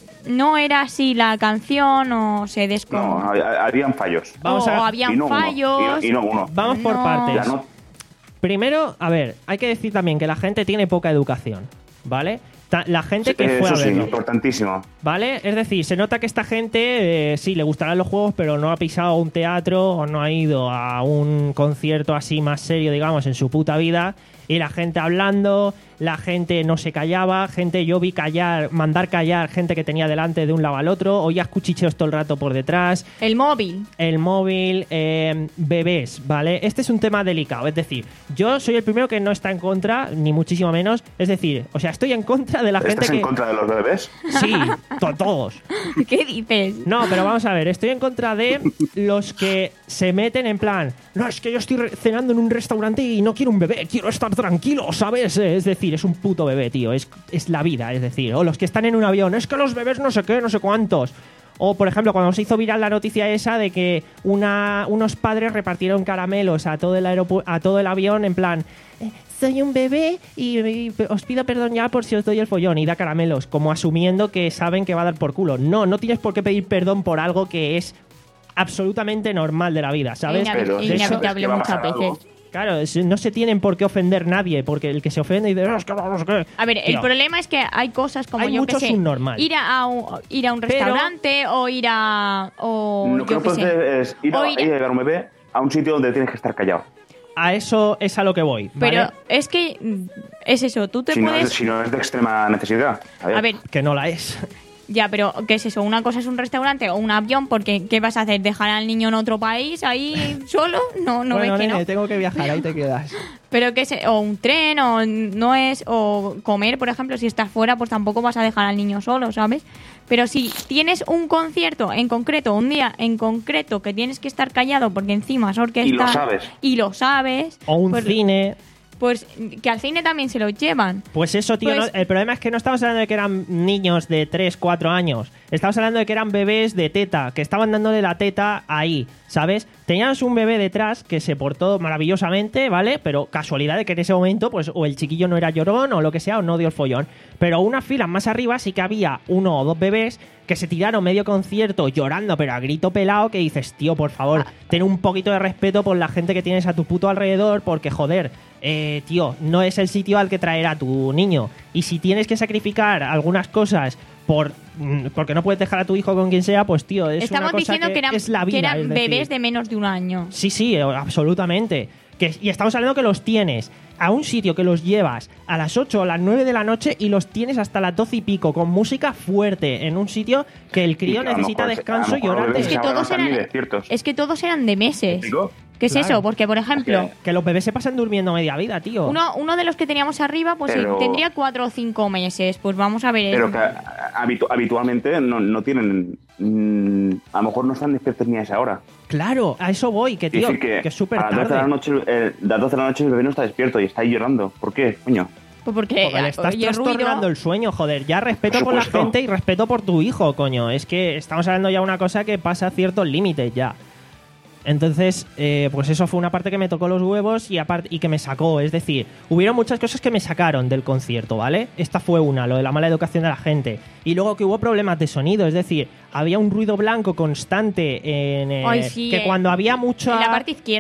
[SPEAKER 2] no era así la canción o se
[SPEAKER 11] No,
[SPEAKER 2] descon...
[SPEAKER 11] había- habían fallos.
[SPEAKER 1] Vamos
[SPEAKER 2] o
[SPEAKER 1] a-
[SPEAKER 2] habían
[SPEAKER 11] Y no uno,
[SPEAKER 2] fallos.
[SPEAKER 11] y no- y no uno.
[SPEAKER 1] Vamos por
[SPEAKER 2] No.
[SPEAKER 1] partes.
[SPEAKER 11] La no-
[SPEAKER 1] Primero, a ver, hay que decir también que la gente tiene poca educación, ¿vale? Ta- La gente que fue
[SPEAKER 11] Eso
[SPEAKER 1] a
[SPEAKER 11] sí,
[SPEAKER 1] verlo,
[SPEAKER 11] importantísimo.
[SPEAKER 1] ¿vale? Es decir, se nota que esta gente eh, sí le gustarán los juegos, pero no ha pisado un teatro o no ha ido a un concierto así más serio, digamos, en su puta vida. Y la gente hablando, la gente no se callaba, gente yo vi callar, mandar callar gente que tenía delante de un lado al otro, oías cuchicheos todo el rato por detrás.
[SPEAKER 2] El móvil.
[SPEAKER 1] El móvil, eh, bebés, ¿vale? Este es un tema delicado, es decir, yo soy el primero que no está en contra, ni muchísimo menos, es decir, o sea, estoy en contra de la gente
[SPEAKER 11] ¿Estás
[SPEAKER 1] que...
[SPEAKER 11] en contra de los bebés?
[SPEAKER 1] Sí, to- todos.
[SPEAKER 2] ¿Qué dices?
[SPEAKER 1] No, pero vamos a ver, estoy en contra de los que se meten en plan, no, es que yo estoy re- cenando en un restaurante y no quiero un bebé, quiero estar tranquilo, ¿sabes? Es decir, es un puto bebé, tío, es, es la vida, es decir, o los que están en un avión, es que los bebés no sé qué, no sé cuántos. O, por ejemplo, cuando se hizo viral la noticia esa de que una, unos padres repartieron caramelos a todo el aeropu- a todo el avión en plan, eh, soy un bebé y, y os pido perdón ya por si os doy el follón, y da caramelos, como asumiendo que saben que va a dar por culo. No, no tienes por qué pedir perdón por algo que es absolutamente normal de la vida, ¿sabes?
[SPEAKER 2] Inavi-
[SPEAKER 11] Pero
[SPEAKER 1] eso-
[SPEAKER 2] inevitable
[SPEAKER 11] es que va a
[SPEAKER 2] muchas
[SPEAKER 11] pasar algo.
[SPEAKER 2] veces.
[SPEAKER 1] Claro, es- no se tienen por qué ofender nadie, porque el que se ofende dice, "No, es que no, no sé qué".
[SPEAKER 2] A ver, el
[SPEAKER 1] Tío,
[SPEAKER 2] problema es que hay cosas como
[SPEAKER 1] Hay
[SPEAKER 2] yo que
[SPEAKER 1] mucho
[SPEAKER 2] sé,
[SPEAKER 1] subnormal.
[SPEAKER 2] ir a un, ir a un
[SPEAKER 1] Pero-
[SPEAKER 2] restaurante o ir a o
[SPEAKER 11] Lo que
[SPEAKER 2] yo
[SPEAKER 11] no
[SPEAKER 2] qué
[SPEAKER 11] puedes
[SPEAKER 2] sé.
[SPEAKER 11] hacer es ir
[SPEAKER 2] O
[SPEAKER 11] a,
[SPEAKER 2] ir-
[SPEAKER 11] ir a llevar un bebé a un sitio donde tienes que estar callado.
[SPEAKER 1] A eso es a lo que voy, ¿vale?
[SPEAKER 2] Pero es que mm, es eso, tú te
[SPEAKER 11] Si no,
[SPEAKER 2] puedes
[SPEAKER 11] es, si no es de extrema necesidad.
[SPEAKER 2] a ver,
[SPEAKER 1] Que no la es.
[SPEAKER 2] ya, pero ¿qué es eso? Una cosa es un restaurante o un avión, porque ¿qué vas a hacer? ¿Dejar al niño en otro país ahí solo? No, no
[SPEAKER 1] bueno,
[SPEAKER 2] ves que
[SPEAKER 1] nene,
[SPEAKER 2] no.
[SPEAKER 1] tengo que viajar, ahí te quedas.
[SPEAKER 2] Pero que es, o un tren, o no es, o comer, por ejemplo, si estás fuera, pues tampoco vas a dejar al niño solo, ¿sabes? Pero si tienes un concierto en concreto, un día en concreto, que tienes que estar callado porque encima es orquesta...
[SPEAKER 11] Y lo sabes.
[SPEAKER 2] Y lo sabes.
[SPEAKER 1] O un
[SPEAKER 2] pues,
[SPEAKER 1] cine.
[SPEAKER 2] Pues que al cine también se lo llevan.
[SPEAKER 1] Pues eso, tío,
[SPEAKER 2] Pues-
[SPEAKER 1] no- el problema es que no estamos hablando de que eran niños de tres, cuatro años. Estamos hablando de que eran bebés de teta, que estaban dándole la teta ahí, ¿sabes? Teníamos un bebé detrás que se portó maravillosamente, ¿vale? Pero casualidad de que en ese momento, pues, o el chiquillo no era llorón o lo que sea, o no dio el follón. Pero unas filas más arriba sí que había uno o dos bebés que se tiraron medio concierto llorando, pero a grito pelado, que dices, tío, por favor, ten un poquito de respeto por la gente que tienes a tu puto alrededor, porque, joder, eh, tío, no es el sitio al que traer a tu niño. Y si tienes que sacrificar algunas cosas por mm, porque no puedes dejar a tu hijo con quien sea, pues, tío, es
[SPEAKER 2] Estamos
[SPEAKER 1] una cosa
[SPEAKER 2] diciendo
[SPEAKER 1] que,
[SPEAKER 2] que eran,
[SPEAKER 1] es la vida.
[SPEAKER 2] que eran
[SPEAKER 1] es decir,
[SPEAKER 2] bebés de menos de un año.
[SPEAKER 1] Sí, sí, eh, absolutamente. Que, y estamos hablando que los tienes a un sitio que los llevas a las ocho o las nueve de la noche y los tienes hasta las doce y pico con música fuerte en un sitio que el
[SPEAKER 11] Y
[SPEAKER 1] crío
[SPEAKER 11] que a lo
[SPEAKER 1] necesita
[SPEAKER 11] mejor-
[SPEAKER 1] descanso
[SPEAKER 11] a
[SPEAKER 1] y
[SPEAKER 11] lo mejor los
[SPEAKER 1] órate.
[SPEAKER 2] Es que
[SPEAKER 11] ahora
[SPEAKER 2] todos
[SPEAKER 11] están ni
[SPEAKER 2] eran,
[SPEAKER 11] despiertos.
[SPEAKER 2] es que todos eran de meses.
[SPEAKER 11] ¿Digo?
[SPEAKER 2] ¿Qué es
[SPEAKER 1] Claro.
[SPEAKER 2] eso? Porque, por ejemplo,
[SPEAKER 1] Que los bebés se pasan durmiendo media vida, tío.
[SPEAKER 2] uno, uno de los que teníamos arriba, pues
[SPEAKER 11] Pero-
[SPEAKER 2] eh, tendría cuatro o cinco meses. Pues vamos a ver.
[SPEAKER 11] Pero
[SPEAKER 2] eh,
[SPEAKER 11] que a- habitu- habitualmente no, no tienen. mm, a lo mejor no están despiertos ni a esa hora.
[SPEAKER 1] Claro, a eso voy, que
[SPEAKER 11] Es
[SPEAKER 1] tío,
[SPEAKER 11] decir,
[SPEAKER 1] que,
[SPEAKER 11] que,
[SPEAKER 1] es súper
[SPEAKER 11] a las doce de la
[SPEAKER 1] tarde.
[SPEAKER 11] noche, eh, a las doce de la noche el bebé no está despierto y está ahí llorando. ¿Por qué, coño?
[SPEAKER 2] pues porque,
[SPEAKER 1] Porque le estás
[SPEAKER 2] oye,
[SPEAKER 1] trastornando
[SPEAKER 2] ruido,
[SPEAKER 1] el sueño, joder. Ya respeto
[SPEAKER 11] Por
[SPEAKER 1] por la
[SPEAKER 11] supuesto.
[SPEAKER 1] gente y respeto por tu hijo, coño. Es que estamos hablando ya de una cosa que pasa ciertos límites ya. Entonces, eh, pues eso fue una parte que me tocó los huevos y, aparte, y que me sacó. Es decir, hubieron muchas cosas que me sacaron del concierto, ¿vale? Esta fue una, lo de la mala educación de la gente. Y luego que hubo problemas de sonido, es decir, había un ruido blanco constante en, eh,
[SPEAKER 2] Ay, sí,
[SPEAKER 1] que
[SPEAKER 2] eh,
[SPEAKER 1] cuando había mucho...
[SPEAKER 2] en la parte izquierda.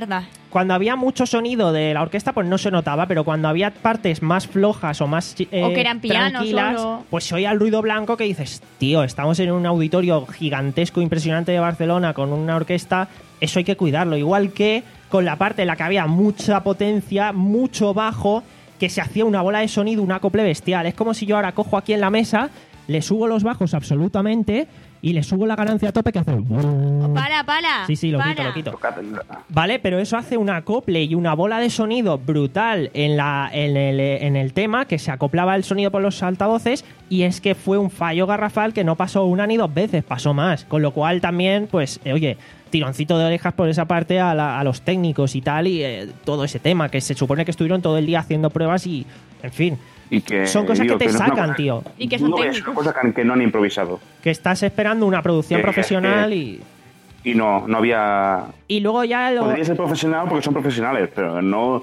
[SPEAKER 1] cuando había mucho sonido de la orquesta, pues no se notaba, pero cuando había partes más flojas o más eh,
[SPEAKER 2] O que eran pianos
[SPEAKER 1] tranquilas,
[SPEAKER 2] solo.
[SPEAKER 1] pues se oía el ruido blanco que dices, tío, estamos en un auditorio gigantesco, impresionante de Barcelona con una orquesta, eso hay que cuidarlo. Igual que con la parte en la que había mucha potencia, mucho bajo, que se hacía una bola de sonido, un acople bestial. Es como si yo ahora cojo aquí en la mesa, le subo los bajos absolutamente y le subo la ganancia a tope que hace...
[SPEAKER 2] Para, para.
[SPEAKER 1] Sí, sí, lo
[SPEAKER 2] para.
[SPEAKER 1] quito, lo quito. Vale, pero eso hace un acople y una bola de sonido brutal en, la, en, el, en el tema, que se acoplaba el sonido por los altavoces, y es que fue un fallo garrafal que no pasó una ni dos veces, pasó más. Con lo cual también, pues, eh, oye, tironcito de orejas por esa parte a, la, a los técnicos y tal, y eh, todo ese tema, que se supone que estuvieron todo el día haciendo pruebas y, en fin...
[SPEAKER 11] Y que,
[SPEAKER 1] son cosas
[SPEAKER 11] digo,
[SPEAKER 1] que te
[SPEAKER 11] que no es una
[SPEAKER 1] sacan,
[SPEAKER 11] cosa-
[SPEAKER 1] tío.
[SPEAKER 2] Y que son
[SPEAKER 11] no, es
[SPEAKER 2] técnicos.
[SPEAKER 11] una cosa que, que no han improvisado.
[SPEAKER 1] Que estás esperando una producción
[SPEAKER 11] Que-
[SPEAKER 1] profesional
[SPEAKER 11] que-
[SPEAKER 1] y...
[SPEAKER 11] Y no, no había...
[SPEAKER 1] Y luego ya lo...
[SPEAKER 11] Podría ser profesional porque son profesionales, pero no,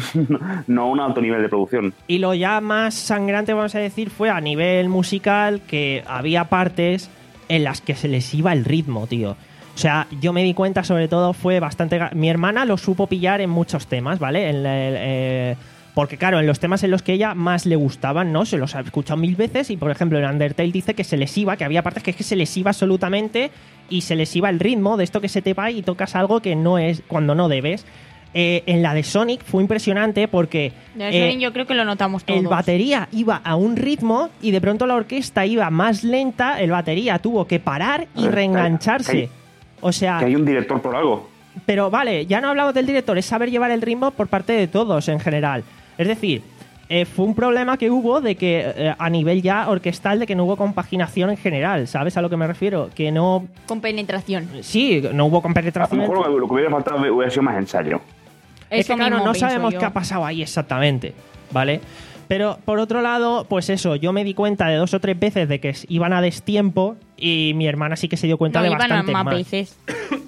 [SPEAKER 11] no un alto nivel de producción.
[SPEAKER 1] Y lo ya más sangrante, vamos a decir, fue a nivel musical, que había partes en las que se les iba el ritmo, tío. O sea, yo me di cuenta, sobre todo, fue bastante... ga- Mi hermana lo supo pillar en muchos temas, ¿vale? En la- el, eh, porque, claro, en los temas en los que ella más le gustaban, ¿no? Se los ha escuchado mil veces y, por ejemplo, en Undertale dice que se les iba, que había partes que es que se les iba absolutamente y se les iba el ritmo de esto que se te va y tocas algo que no es cuando no debes. Eh, en la de Sonic fue impresionante porque...
[SPEAKER 2] De
[SPEAKER 1] eh,
[SPEAKER 2] Sonic yo creo que lo notamos todos.
[SPEAKER 1] el batería iba a un ritmo y de pronto la orquesta iba más lenta, el batería tuvo que parar y
[SPEAKER 11] A ver,
[SPEAKER 1] reengancharse.
[SPEAKER 11] que hay-
[SPEAKER 1] O sea,
[SPEAKER 11] Que hay un director por algo.
[SPEAKER 1] pero vale, ya no hablamos del director, es saber llevar el ritmo por parte de todos en general. Es decir, eh, fue un problema que hubo de que eh, a nivel ya orquestal, de que no hubo compaginación en general, ¿sabes a lo que me refiero? Que no...
[SPEAKER 2] Con penetración.
[SPEAKER 1] Sí, no hubo
[SPEAKER 11] A lo
[SPEAKER 1] compenetración.
[SPEAKER 11] mejor lo, lo que hubiera faltado hubiera sido más ensayo.
[SPEAKER 1] Es que
[SPEAKER 2] Eso
[SPEAKER 1] claro,
[SPEAKER 2] mismo
[SPEAKER 1] no
[SPEAKER 2] pienso
[SPEAKER 1] sabemos
[SPEAKER 2] yo.
[SPEAKER 1] qué ha pasado ahí exactamente, ¿vale? Pero por otro lado, pues eso, yo me di cuenta de dos o tres veces de que s- iban a destiempo y mi hermana sí que se dio cuenta
[SPEAKER 2] No,
[SPEAKER 1] de
[SPEAKER 2] iban a
[SPEAKER 1] bastante
[SPEAKER 2] más
[SPEAKER 1] más.
[SPEAKER 2] veces.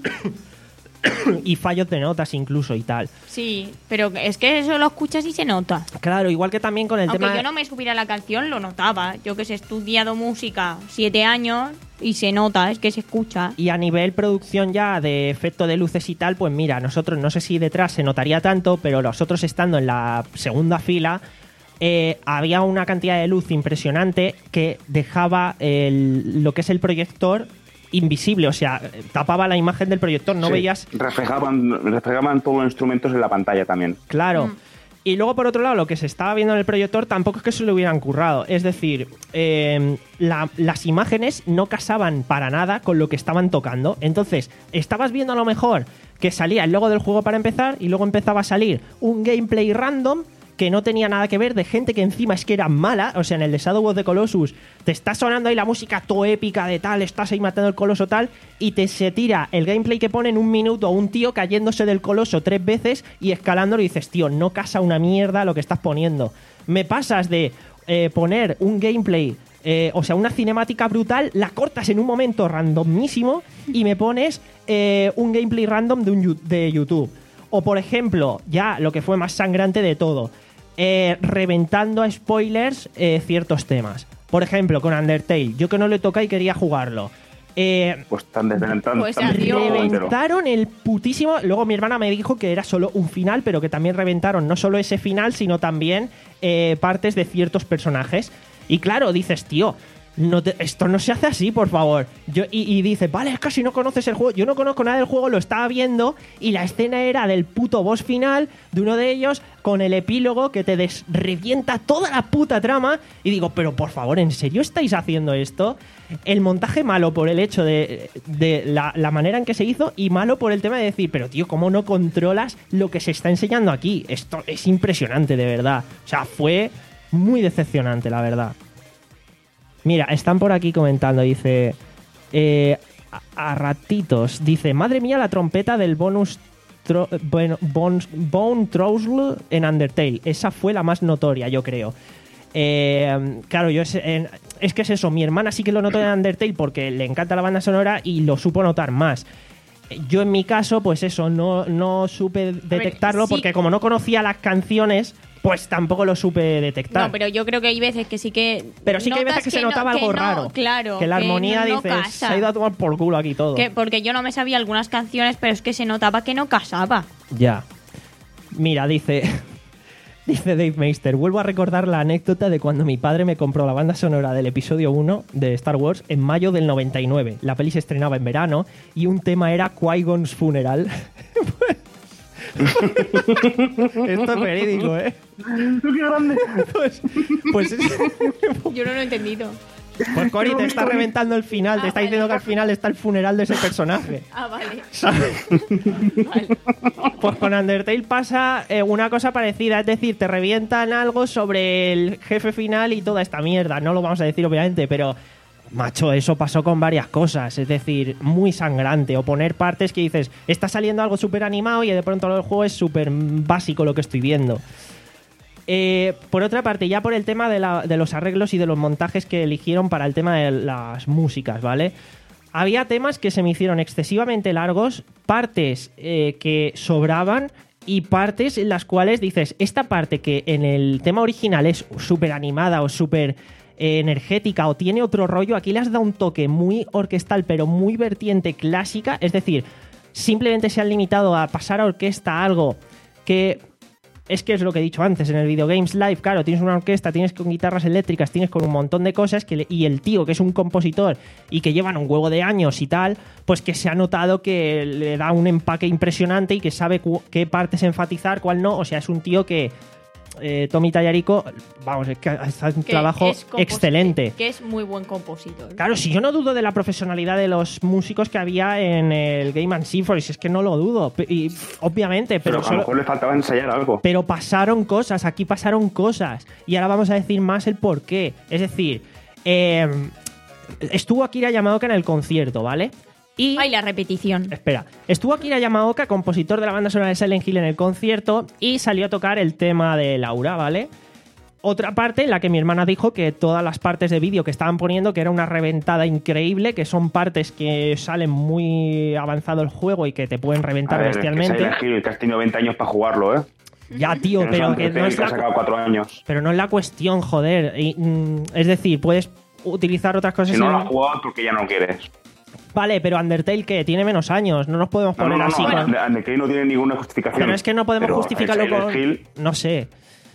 [SPEAKER 1] Y fallos de notas incluso y tal.
[SPEAKER 2] Sí, pero es que eso lo escuchas y se nota.
[SPEAKER 1] Claro, igual que también con el
[SPEAKER 2] Aunque
[SPEAKER 1] tema...
[SPEAKER 2] yo no me supiera la canción, lo notaba. Yo que sé, he estudiado música siete años y se nota, es que se escucha.
[SPEAKER 1] Y a nivel producción ya de efecto de luces y tal, pues mira, nosotros no sé si detrás se notaría tanto, pero nosotros estando en la segunda fila, eh, había una cantidad de luz impresionante que dejaba el- lo que es el proyector invisible, o sea, tapaba la imagen del proyector, no
[SPEAKER 11] Sí,
[SPEAKER 1] veías...
[SPEAKER 11] Reflejaban, reflejaban todos los instrumentos en la pantalla también.
[SPEAKER 1] Claro.
[SPEAKER 2] Mm.
[SPEAKER 1] Y luego, por otro lado, lo que se estaba viendo en el proyector tampoco es que se lo hubieran currado. Es decir, eh, la- las imágenes no casaban para nada con lo que estaban tocando. Entonces, estabas viendo a lo mejor que salía el logo del juego para empezar y luego empezaba a salir un gameplay random que no tenía nada que ver, de gente que encima es que era mala. O sea, en el de Shadow of the Colossus te está sonando ahí la música todo épica de tal, estás ahí matando al coloso tal, y te se tira el gameplay que pone en un minuto un tío cayéndose del coloso tres veces y escalándolo, y dices, tío, no casa una mierda lo que estás poniendo. Me pasas de eh, poner un gameplay, eh, o sea, una cinemática brutal, la cortas en un momento randomísimo y me pones eh, un gameplay random de, un, yu- de YouTube. O, por ejemplo, ya lo que fue más sangrante de todo, eh, reventando a spoilers eh, ciertos temas. Por ejemplo, con Undertale, yo que no le toca y quería jugarlo. Eh,
[SPEAKER 11] Pues tan desventando.
[SPEAKER 2] Pues adiós.
[SPEAKER 1] reventaron el putísimo... Luego mi hermana me dijo que era solo un final, pero que también reventaron no solo ese final, sino también eh, partes de ciertos personajes. Y claro, dices, tío, no te- esto no se hace así, por favor. Yo, y, y dice, vale, es que si no conoces el juego. Yo no conozco nada del juego, lo estaba viendo y la escena era del puto boss final de uno de ellos con el epílogo que te desrevienta toda la puta trama. Y digo, pero por favor, ¿en serio estáis haciendo esto? El montaje malo por el hecho de, de la, la manera en que se hizo, y malo por el tema de decir, pero tío, ¿cómo no controlas lo que se está enseñando aquí? Esto es impresionante, de verdad. O sea, fue muy decepcionante, la verdad. Mira, están por aquí comentando, dice... eh, a, a ratitos, dice, madre mía, la trompeta del bonus... tro- bueno, Bones- Bone Trousle en Undertale. Esa fue la más notoria, yo creo. Eh, claro, yo es, en- es que es eso, mi hermana sí que lo notó en Undertale porque le encanta la banda sonora y lo supo notar más. Yo en mi caso, pues eso, no, no supe detectarlo
[SPEAKER 2] sí.
[SPEAKER 1] porque como no conocía las canciones, pues tampoco lo supe detectar.
[SPEAKER 2] No, pero yo creo que hay veces que sí que...
[SPEAKER 1] Pero sí que hay
[SPEAKER 2] notas
[SPEAKER 1] veces que, se
[SPEAKER 2] no-
[SPEAKER 1] notaba algo
[SPEAKER 2] no,
[SPEAKER 1] raro.
[SPEAKER 2] Claro.
[SPEAKER 1] Que la armonía,
[SPEAKER 2] no- no
[SPEAKER 1] dices,
[SPEAKER 2] casa.
[SPEAKER 1] se ha ido a tomar por culo aquí todo.
[SPEAKER 2] Que- porque yo no me sabía algunas canciones, pero es que se notaba que no casaba.
[SPEAKER 1] Ya. Mira, dice... Dice Dave Meister, vuelvo a recordar la anécdota de cuando mi padre me compró la banda sonora del episodio uno de Star Wars en mayo del noventa y nueve. La peli se estrenaba en verano y un tema era Qui-Gon's Funeral. Esto es verídico, ¿eh?
[SPEAKER 11] ¡Qué grande!
[SPEAKER 1] Pues, pues es...
[SPEAKER 2] Yo no lo he entendido.
[SPEAKER 1] Pues Cory te está reventando el final,
[SPEAKER 2] Ah,
[SPEAKER 1] te está
[SPEAKER 2] vale.
[SPEAKER 1] diciendo que al final está el funeral de ese personaje.
[SPEAKER 2] Ah, vale.
[SPEAKER 1] ¿Sabes?
[SPEAKER 2] Vale.
[SPEAKER 1] Pues con Undertale pasa eh, una cosa parecida, es decir, te revientan algo sobre el jefe final y toda esta mierda. No lo vamos a decir, obviamente, pero macho, eso pasó con varias cosas. Es decir, muy sangrante. O poner partes que dices, está saliendo algo súper animado y de pronto el juego es súper básico lo que estoy viendo. Eh, por otra parte, ya por el tema de, la, de los arreglos y de los montajes que eligieron para el tema de las músicas, ¿vale? Había temas que se me hicieron excesivamente largos, partes eh, que sobraban y partes en las cuales dices, esta parte que en el tema original es súper animada o súper eh, energética o tiene otro rollo, aquí le has dado un toque muy orquestal pero muy vertiente clásica, es decir, simplemente se han limitado a pasar a orquesta algo que... Es que es lo que he dicho antes, en el Video Games Live, claro, tienes una orquesta, tienes con guitarras eléctricas, tienes con un montón de cosas, que le, y el tío, que es un compositor y que llevan un huevo de años y tal, pues que se ha notado que le da un empaque impresionante y que sabe cu- qué partes enfatizar, cuál no. O sea, es un tío que, eh, Tommy Tallarico, vamos, es que está un
[SPEAKER 2] Que
[SPEAKER 1] trabajo
[SPEAKER 2] es compos-
[SPEAKER 1] excelente.
[SPEAKER 2] Que es muy buen compositor.
[SPEAKER 1] Claro, si yo no dudo de la profesionalidad de los músicos que había en el Game and Symphony, es que no lo dudo, P- y, obviamente, pero,
[SPEAKER 11] Pero a lo
[SPEAKER 1] solo-
[SPEAKER 11] mejor le faltaba ensayar algo.
[SPEAKER 1] pero pasaron cosas, aquí pasaron cosas, y ahora vamos a decir más el por qué. Es decir, eh, estuvo Akira Yamaoka en el concierto, ¿vale? Y...
[SPEAKER 2] Ay, la repetición.
[SPEAKER 1] Espera, estuvo Akira Yamaoka, compositor de la banda sonora de Silent Hill, en el concierto y salió a tocar el tema de Laura, ¿vale? Otra parte en la que mi hermana dijo que todas las partes de vídeo que estaban poniendo, que era una reventada increíble, que son partes que salen muy avanzado el juego y que te pueden
[SPEAKER 11] A
[SPEAKER 1] reventar
[SPEAKER 11] ver, es que
[SPEAKER 1] bestialmente.
[SPEAKER 11] Silent Hill, que has tenido veinte años para jugarlo, ¿eh?
[SPEAKER 1] Ya, tío,
[SPEAKER 11] Que no
[SPEAKER 1] pero
[SPEAKER 11] es
[SPEAKER 1] que no
[SPEAKER 11] Undertale,
[SPEAKER 1] es
[SPEAKER 11] que ha
[SPEAKER 1] la,
[SPEAKER 11] sacado cuatro años.
[SPEAKER 1] pero no es la cuestión, joder. Y, mm, es decir, puedes utilizar otras cosas.
[SPEAKER 11] Si no
[SPEAKER 1] en-
[SPEAKER 11] lo has jugado es porque ya no quieres.
[SPEAKER 1] Vale, pero Undertale, que tiene menos años, no nos podemos
[SPEAKER 11] No,
[SPEAKER 1] poner
[SPEAKER 11] no, no,
[SPEAKER 1] así.
[SPEAKER 11] no,
[SPEAKER 1] con-
[SPEAKER 11] Undertale no tiene ninguna justificación.
[SPEAKER 1] Pero es que no podemos
[SPEAKER 11] Pero
[SPEAKER 1] justificarlo
[SPEAKER 11] el Silent
[SPEAKER 1] con...
[SPEAKER 11] Hill,
[SPEAKER 1] No sé.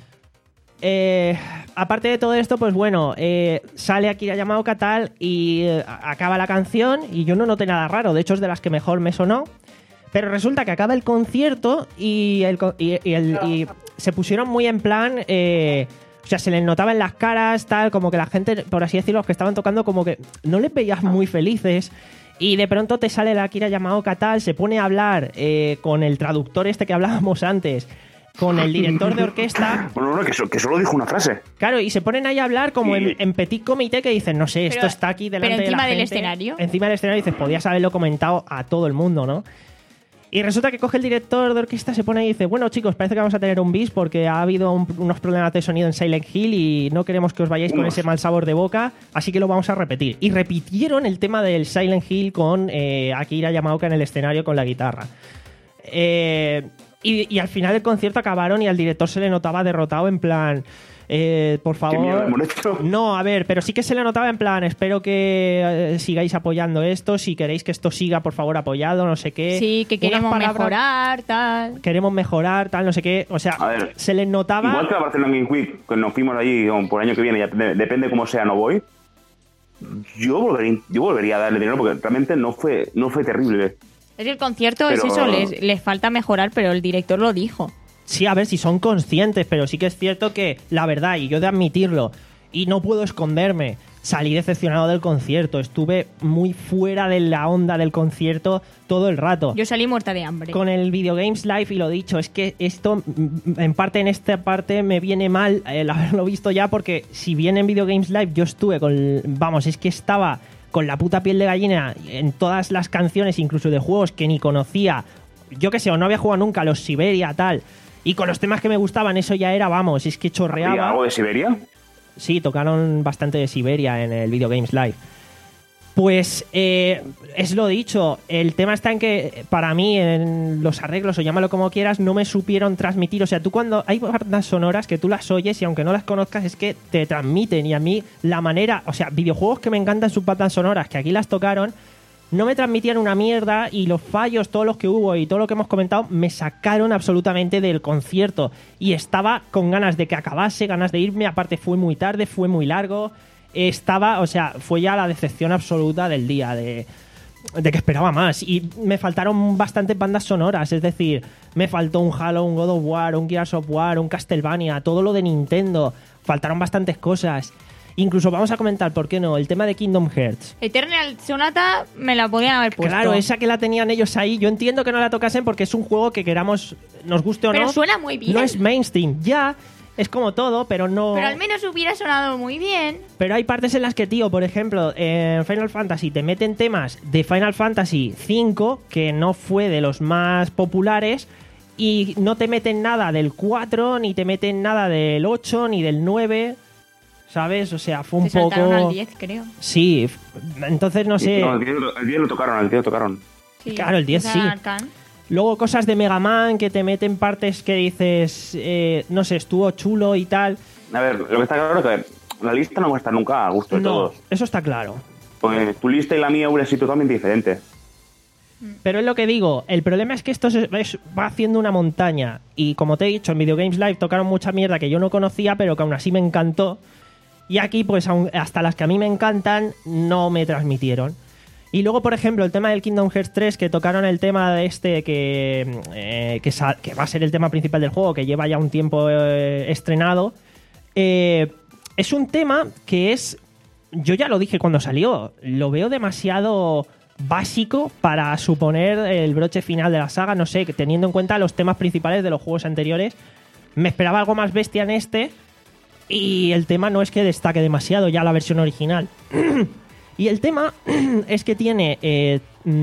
[SPEAKER 1] Eh, aparte de todo esto, pues bueno, eh, sale Akira Yamaoka tal y eh, acaba la canción y yo no noté nada raro, de hecho es de las que mejor me sonó. Pero resulta que acaba el concierto y, el, co- y, y el- y se pusieron muy en plan... eh, o sea, se les notaba en las caras, tal, como que la gente, por así decirlo, los que estaban tocando, como que no les veías muy felices. Y de pronto te sale la Akira Yamaoka tal, se pone a hablar eh, con el traductor este que hablábamos antes, con el director de orquesta.
[SPEAKER 11] Bueno, no, que, so- que solo dijo una frase.
[SPEAKER 1] Claro, y se ponen ahí a hablar como
[SPEAKER 11] Sí.
[SPEAKER 1] en, en petit comité que dicen, no sé, esto
[SPEAKER 2] Pero-
[SPEAKER 1] está aquí delante
[SPEAKER 2] pero encima
[SPEAKER 1] de la
[SPEAKER 2] del
[SPEAKER 1] gente.
[SPEAKER 2] escenario.
[SPEAKER 1] Encima del escenario dices, podías haberlo comentado a todo el mundo, ¿no? Y resulta que coge el director de orquesta, se pone y dice, bueno chicos, parece que vamos a tener un bis porque ha habido un- unos problemas de sonido en Silent Hill y no queremos que os vayáis con
[SPEAKER 11] Unos.
[SPEAKER 1] ese mal sabor de boca, así que lo vamos a repetir. Y repitieron el tema del Silent Hill con eh, Akira Yamaoka en el escenario con la guitarra. Eh, y, y al final del concierto acabaron y al director se le notaba derrotado en plan... eh, por
[SPEAKER 11] ¿Qué mierda,
[SPEAKER 1] favor...
[SPEAKER 11] molesto?
[SPEAKER 1] No, a ver, pero sí que se le notaba en plan, espero que eh, sigáis apoyando esto, si queréis que esto siga, por favor, apoyado, no sé qué.
[SPEAKER 2] Sí, que
[SPEAKER 1] Unas
[SPEAKER 2] queremos
[SPEAKER 1] palabras-
[SPEAKER 2] mejorar, tal.
[SPEAKER 1] Queremos mejorar, tal, no sé qué. O sea,
[SPEAKER 11] A ver,
[SPEAKER 1] se les notaba...
[SPEAKER 11] Igual que la Barcelona Game Week, que nos fuimos allí o por el año que viene, ya de- depende cómo sea, no voy. Yo volvería, yo volvería a darle dinero porque realmente no fue, no fue terrible.
[SPEAKER 2] Es el concierto, es
[SPEAKER 11] Pero-
[SPEAKER 2] eso, les, les falta mejorar, pero el director lo dijo.
[SPEAKER 1] Sí, a ver si son conscientes, pero sí que es cierto que la verdad, y yo de admitirlo, y no puedo esconderme, salí decepcionado del concierto. Estuve muy fuera de la onda del concierto todo el rato.
[SPEAKER 2] Yo salí muerta de hambre.
[SPEAKER 1] Con el Video Games Live, y lo dicho, es que esto, mm, en parte, en esta parte, me viene mal el haberlo visto ya, porque si bien en Video Games Live yo estuve con. Vamos, es que estaba con la puta piel de gallina en todas las canciones, incluso de juegos que ni conocía. Yo qué sé, o no había jugado nunca, los Siberia, tal. Y con los temas que me gustaban, eso ya era, vamos, es que
[SPEAKER 11] ¿Había
[SPEAKER 1] chorreaba.
[SPEAKER 11] algo de Siberia?
[SPEAKER 1] Sí, tocaron bastante de Siberia en el Video Games Live. Pues eh, es lo dicho, el tema está en que para mí en los arreglos, o llámalo como quieras, no me supieron transmitir. O sea, tú cuando hay bandas sonoras que tú las oyes y aunque no las conozcas es que te transmiten. Y a mí la manera, o sea, videojuegos que me encantan sus bandas sonoras, que aquí las tocaron, no me transmitían una mierda y los fallos, todos los que hubo y todo lo que hemos comentado, me sacaron absolutamente del concierto. Y estaba con ganas de que acabase, ganas de irme. Aparte fue muy tarde, fue muy largo. Estaba, o sea, fue ya la decepción absoluta del día, de, de que esperaba más. Y me faltaron bastantes bandas sonoras, es decir, me faltó un Halo, un God of War, un Gears of War, un Castlevania, todo lo de Nintendo. Faltaron bastantes cosas. Incluso vamos a comentar, ¿por qué no? El tema de Kingdom Hearts.
[SPEAKER 2] Eternal Sonata me la podían haber puesto.
[SPEAKER 1] Claro, esa que la tenían ellos ahí. Yo entiendo que no la tocasen porque es un juego que queramos, nos guste o
[SPEAKER 2] Pero
[SPEAKER 1] no.
[SPEAKER 2] Pero suena muy bien.
[SPEAKER 1] No es mainstream. Ya, es como todo, pero no...
[SPEAKER 2] Pero al menos hubiera sonado muy bien.
[SPEAKER 1] Pero hay partes en las que, tío, por ejemplo, en Final Fantasy te meten temas de Final Fantasy cinco, que no fue de los más populares, y no te meten nada del cuatro, ni te meten nada del ocho, ni del nueve... ¿Sabes? O sea, fue un
[SPEAKER 2] Te
[SPEAKER 1] poco...
[SPEAKER 2] saltaron al diez, creo.
[SPEAKER 1] Sí, entonces no sé...
[SPEAKER 11] No, el diez, el diez lo tocaron, el diez lo tocaron.
[SPEAKER 2] Sí,
[SPEAKER 1] claro, el diez sí.
[SPEAKER 2] Arcan.
[SPEAKER 1] Luego cosas de Mega Man que te meten partes que dices, eh, no sé, estuvo chulo y tal.
[SPEAKER 11] A ver, lo que está claro es que la lista no va a estar nunca a gusto de
[SPEAKER 1] no,
[SPEAKER 11] todos.
[SPEAKER 1] Eso está claro.
[SPEAKER 11] Pues tu lista y la mía hubiera sido totalmente diferente.
[SPEAKER 1] Pero es lo que digo, el problema es que esto se, es, va haciendo una montaña. Y como te he dicho, en Video Games Live tocaron mucha mierda que yo no conocía, pero que aún así me encantó. Y aquí, pues, aun, hasta las que a mí me encantan, no me transmitieron. Y luego, por ejemplo, el tema del Kingdom Hearts tres, que tocaron el tema de este, que, eh, que, sa- que va a ser el tema principal del juego, que lleva ya un tiempo eh, estrenado. Eh, es un tema que es... Yo ya lo dije cuando salió, lo veo demasiado básico para suponer el broche final de la saga, no sé, teniendo en cuenta los temas principales de los juegos anteriores. Me esperaba algo más bestia en este... Y el tema no es que destaque demasiado ya la versión original. Y el tema es que tiene eh,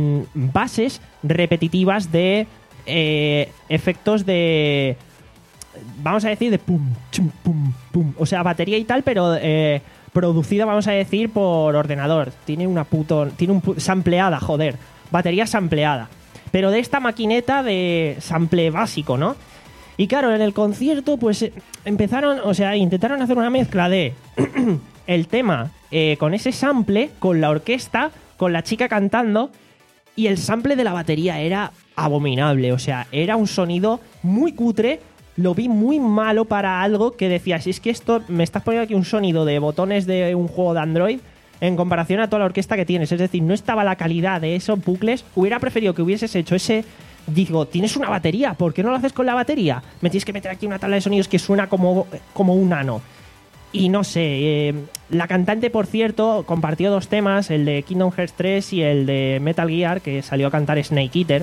[SPEAKER 1] bases repetitivas de eh, efectos de... Vamos a decir de pum, chum, pum, pum. O sea, batería y tal, pero eh, producida, vamos a decir, por ordenador. Tiene una puto... Tiene un pu- sampleada, joder. Batería sampleada. Pero de esta maquineta de sample básico, ¿no? Y claro, en el concierto, pues eh, empezaron, o sea, intentaron hacer una mezcla de el tema eh, con ese sample, con la orquesta, con la chica cantando, y el sample de la batería era abominable, o sea, era un sonido muy cutre, lo vi muy malo para algo que decía, si es que esto, me estás poniendo aquí un sonido de botones de un juego de Android en comparación a toda la orquesta que tienes, es decir, no estaba la calidad de esos bucles, hubiera preferido que hubieses hecho ese... Digo, tienes una batería, ¿por qué no lo haces con la batería? Me tienes que meter aquí una tabla de sonidos que suena como, como un nano. Y no sé, eh, la cantante, por cierto, compartió dos temas, el de Kingdom Hearts tres y el de Metal Gear, que salió a cantar Snake Eater.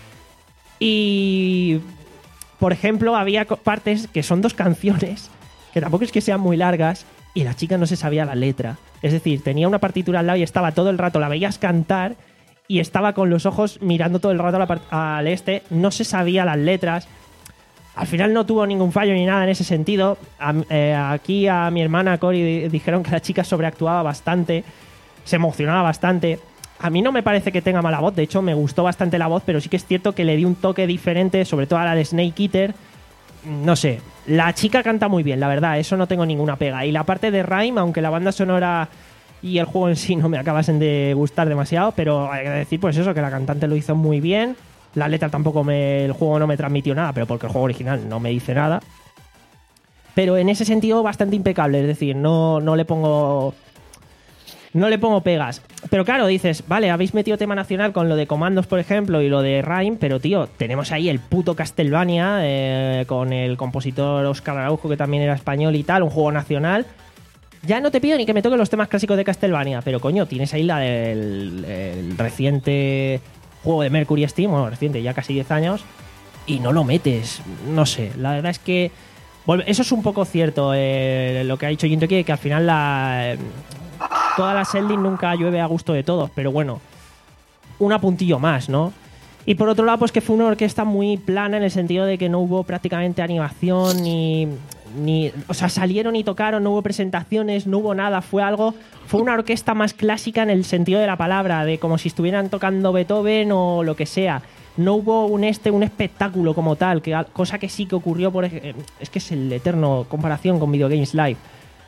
[SPEAKER 1] Y, por ejemplo, había partes que son dos canciones, que tampoco es que sean muy largas, y la chica no se sabía la letra. Es decir, tenía una partitura al lado y estaba todo el rato, la veías cantar... Y estaba con los ojos mirando todo el rato a la part- al este, no se sabía las letras. Al final no tuvo ningún fallo ni nada en ese sentido. A, eh, aquí a mi hermana Cori dijeron que la chica sobreactuaba bastante, se emocionaba bastante. A mí no me parece que tenga mala voz, de hecho me gustó bastante la voz, pero sí que es cierto que le di un toque diferente, sobre todo a la de Snake Eater. No sé, la chica canta muy bien, la verdad, eso no tengo ninguna pega. Y la parte de Rhyme, aunque la banda sonora... Y el juego en sí no me acabasen de gustar demasiado, pero hay que decir pues eso, que la cantante lo hizo muy bien. La letra tampoco me... El juego no me transmitió nada, pero porque el juego original no me dice nada. Pero en ese sentido bastante impecable, es decir, no, no le pongo... No le pongo pegas. Pero claro, dices, vale, habéis metido tema nacional con lo de Comandos, por ejemplo, y lo de Rhyme, pero tío, tenemos ahí el puto Castlevania, eh, con el compositor Óscar Araujo, que también era español y tal, un juego nacional... Ya no te pido ni que me toquen los temas clásicos de Castlevania, pero coño, tienes ahí la del el reciente juego de Mercury Steam, bueno, reciente, ya casi diez años, y no lo metes. No sé, la verdad es que... Bueno, eso es un poco cierto, eh, lo que ha dicho Jintoki, que al final la, eh, toda la Seldin nunca llueve a gusto de todos, pero bueno, un apuntillo más, ¿no? Y por otro lado, pues que fue una orquesta muy plana en el sentido de que no hubo prácticamente animación ni... Ni, o sea, salieron y tocaron, no hubo presentaciones, no hubo nada, fue algo, fue una orquesta más clásica en el sentido de la palabra, de como si estuvieran tocando Beethoven o lo que sea. No hubo un este un espectáculo como tal, que cosa que sí que ocurrió, por ej- es que es el eterno comparación con Video Games Live.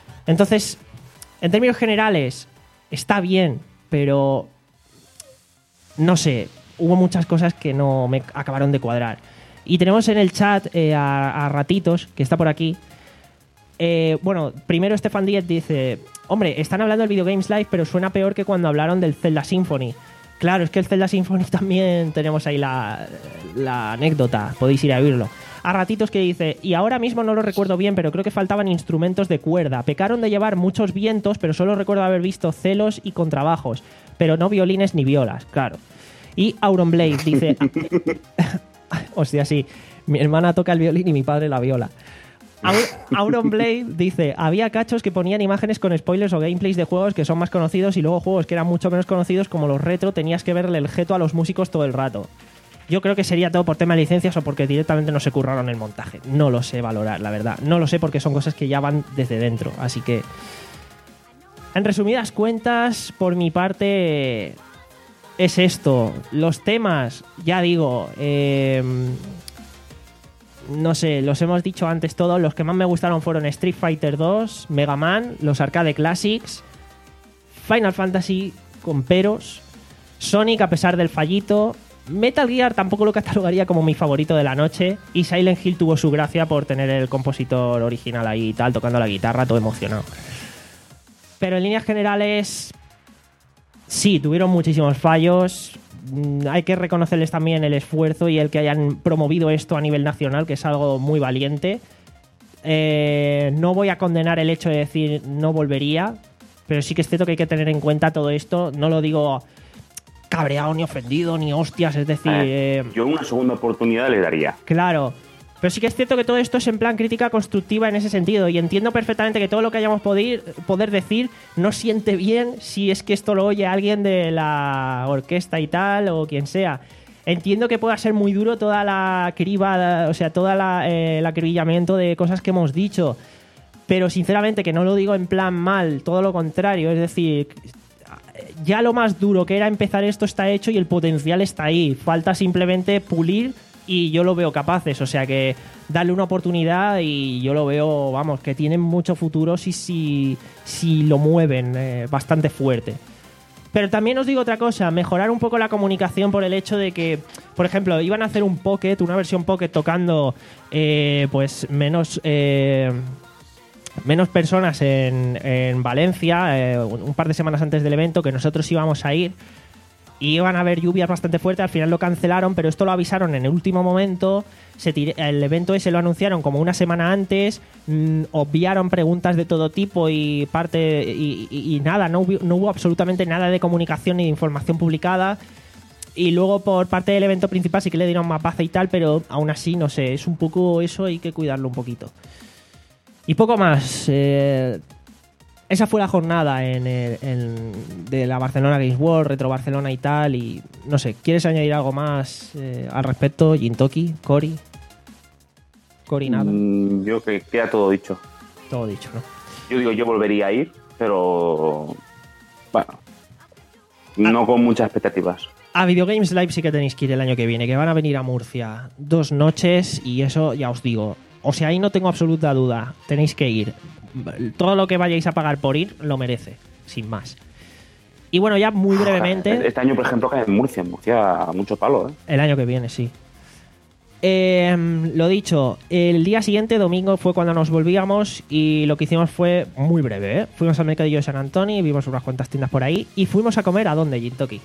[SPEAKER 1] Entonces, en términos generales, está bien, pero no sé, hubo muchas cosas que no me acabaron de cuadrar. Y tenemos en el chat eh, a, a Ratitos, que está por aquí. Eh, bueno, primero Stefan Díez dice: hombre, están hablando del Video Games Live, pero suena peor que cuando hablaron del Zelda Symphony. Claro, es que el Zelda Symphony también tenemos ahí la, la anécdota, podéis ir a oírlo. A Ratitos que dice: y ahora mismo no lo recuerdo bien, pero creo que faltaban instrumentos de cuerda. Pecaron de llevar muchos vientos, pero solo recuerdo haber visto celos y contrabajos, pero no violines ni violas, claro. Y Auron Blade dice: hostia, sí, mi hermana toca el violín y mi padre la viola. Auron Blade dice: había cachos que ponían imágenes con spoilers o gameplays de juegos que son más conocidos y luego juegos que eran mucho menos conocidos, como los retro, tenías que verle el jeto a los músicos todo el rato. Yo creo que sería todo por tema de licencias o porque directamente no se curraron el montaje. No lo sé valorar, la verdad. No lo sé porque son cosas que ya van desde dentro. Así que, en resumidas cuentas, por mi parte, es esto. Los temas, ya digo, eh, no sé, los hemos dicho antes todos. Los que más me gustaron fueron Street Fighter dos, Mega Man, los Arcade Classics, Final Fantasy con peros, Sonic a pesar del fallito, Metal Gear tampoco lo catalogaría como mi favorito de la noche, y Silent Hill tuvo su gracia por tener el compositor original ahí y tal, tocando la guitarra, todo emocionado. Pero en líneas generales, sí, tuvieron muchísimos fallos. Hay que reconocerles también el esfuerzo y el que hayan promovido esto a nivel nacional, que es algo muy valiente. Eh, no voy a condenar el hecho de decir no volvería, pero sí que es cierto que hay que tener en cuenta todo esto. No lo digo cabreado, ni ofendido, ni hostias, es decir...
[SPEAKER 11] Eh,
[SPEAKER 1] eh,
[SPEAKER 11] yo una segunda oportunidad le daría.
[SPEAKER 1] Claro, pero sí que es cierto que todo esto es en plan crítica constructiva en ese sentido, y entiendo perfectamente que todo lo que hayamos poder, poder decir no siente bien si es que esto lo oye alguien de la orquesta y tal, o quien sea. Entiendo que pueda ser muy duro toda la criba, o sea, toda la, eh, el acribillamiento de cosas que hemos dicho, pero sinceramente que no lo digo en plan mal, todo lo contrario, es decir... Ya lo más duro que era empezar esto está hecho y el potencial está ahí. Falta simplemente pulir y yo lo veo capaces. O sea que darle una oportunidad y yo lo veo, vamos, que tienen mucho futuro si, si, si lo mueven eh, bastante fuerte. Pero también os digo otra cosa, mejorar un poco la comunicación por el hecho de que, por ejemplo, iban a hacer un Pocket, una versión Pocket tocando eh, pues menos... Eh, menos personas en, en Valencia, eh, un par de semanas antes del evento, que nosotros íbamos a ir, y iban a haber lluvias bastante fuertes. Al final lo cancelaron, pero esto lo avisaron en el último momento. Se tir- el evento ese lo anunciaron como una semana antes, mmm, obviaron preguntas de todo tipo y parte y, y, y nada, no hubo, no hubo absolutamente nada de comunicación ni de información publicada. Y luego por parte del evento principal sí que le dieron más baza y tal, pero aún así, no sé, es un poco eso, hay que cuidarlo un poquito. Y poco más. Eh, esa fue la jornada en, el, en de la Barcelona Games World, Retro Barcelona y tal. Y no sé, ¿quieres añadir algo más eh, al respecto, Jintoki, Cory? Cory, nada.
[SPEAKER 11] Mm, yo creo que queda todo dicho.
[SPEAKER 1] Todo dicho, ¿no?
[SPEAKER 11] Yo digo, yo volvería a ir, pero bueno, no ah. con muchas expectativas.
[SPEAKER 1] A Video Games Live sí que tenéis que ir el año que viene, que van a venir a Murcia dos noches y eso ya os digo. O sea, ahí no tengo absoluta duda. Tenéis que ir. Todo lo que vayáis a pagar por ir lo merece, sin más. Y bueno, ya muy brevemente...
[SPEAKER 11] Este año, por ejemplo, cae en Murcia. En Murcia, mucho palo, ¿eh?
[SPEAKER 1] El año que viene, sí. Eh, lo dicho, el día siguiente, domingo, fue cuando nos volvíamos y lo que hicimos fue muy breve, ¿eh? Fuimos al mercadillo de San Antonio, vimos unas cuantas tiendas por ahí y fuimos a comer. ¿A dónde, Jintoki?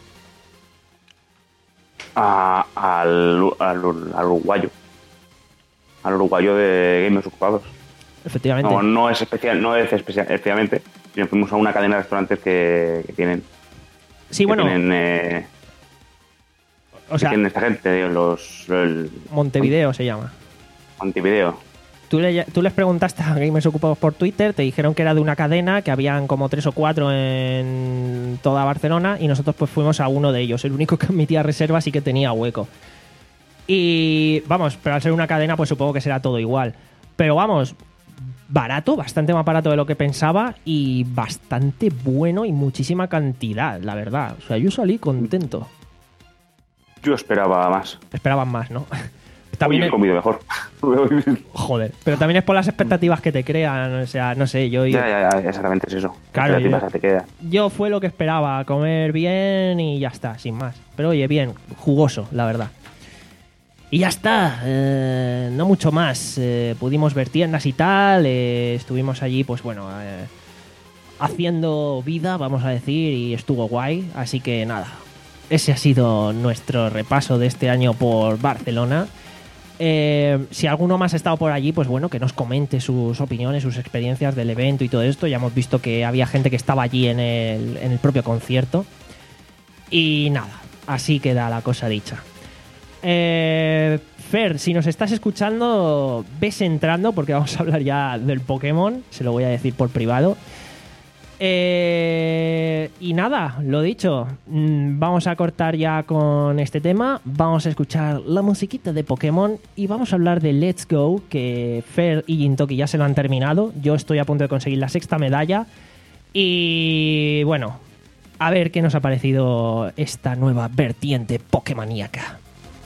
[SPEAKER 11] A, al, al, al uruguayo. Al uruguayo de Gamers Ocupados.
[SPEAKER 1] Efectivamente.
[SPEAKER 11] No, no es especial, no es especial, efectivamente, sino fuimos a una cadena de restaurantes que, que tienen.
[SPEAKER 1] Sí,
[SPEAKER 11] que
[SPEAKER 1] bueno.
[SPEAKER 11] Tienen, eh,
[SPEAKER 1] o sea,
[SPEAKER 11] tienen esta gente, los. El,
[SPEAKER 1] Montevideo se llama.
[SPEAKER 11] Montevideo.
[SPEAKER 1] Tú, le, tú les preguntaste a Gamers Ocupados por Twitter, te dijeron que era de una cadena, que habían como tres o cuatro en toda Barcelona, y nosotros pues fuimos a uno de ellos, el único que admitía reservas y que tenía hueco. Y vamos, pero al ser una cadena pues supongo que será todo igual. Pero vamos, barato, bastante más barato de lo que pensaba y bastante bueno y muchísima cantidad, la verdad. O sea, yo salí contento.
[SPEAKER 11] Yo esperaba más.
[SPEAKER 1] Esperaban más, ¿no? también
[SPEAKER 11] Hoy he
[SPEAKER 1] es-
[SPEAKER 11] comido mejor.
[SPEAKER 1] Joder, pero también es por las expectativas que te crean, o sea, no sé, yo...
[SPEAKER 11] ya, ya, ya, exactamente es eso.
[SPEAKER 1] Claro,
[SPEAKER 11] Las expectativas
[SPEAKER 1] yo-
[SPEAKER 11] que te quedan.
[SPEAKER 1] Yo fue lo que esperaba, comer bien y ya está, sin más. Pero oye, bien, jugoso, la verdad. Y ya está, eh, no mucho más. Eh, pudimos ver tiendas y tal, eh, estuvimos allí, pues bueno, eh, haciendo vida, vamos a decir, y estuvo guay. Así que nada, ese ha sido nuestro repaso de este año por Barcelona. Eh, si alguno más ha estado por allí, pues bueno, que nos comente sus opiniones, sus experiencias del evento y todo esto. Ya hemos visto que había gente que estaba allí en el, en el propio concierto. Y nada, así queda la cosa dicha. Eh, Fer, si nos estás escuchando, ves entrando, porque vamos a hablar ya del Pokémon, se lo voy a decir por privado. Eh, y nada, lo dicho, mm, vamos a cortar ya con este tema, vamos a escuchar la musiquita de Pokémon y vamos a hablar de Let's Go, que Fer y Jintoki ya se lo han terminado, yo estoy a punto de conseguir la sexta medalla y bueno, a ver qué nos ha parecido esta nueva vertiente pokémoníaca.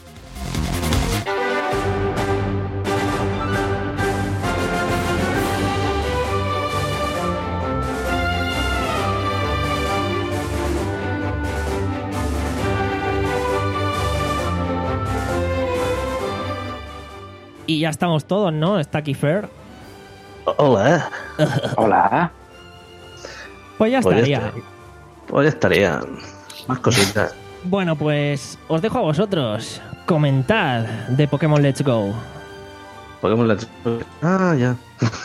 [SPEAKER 1] Y ya estamos todos, ¿no? Está aquí Fer.
[SPEAKER 5] Hola.
[SPEAKER 11] Hola.
[SPEAKER 1] Pues ya
[SPEAKER 5] Pues ya
[SPEAKER 1] estaría.
[SPEAKER 5] estaría. Pues ya estaría. Más cositas.
[SPEAKER 1] Bueno, pues os dejo a vosotros. Comentad de Pokémon Let's Go.
[SPEAKER 5] Pokémon Let's Go. Ah, ya.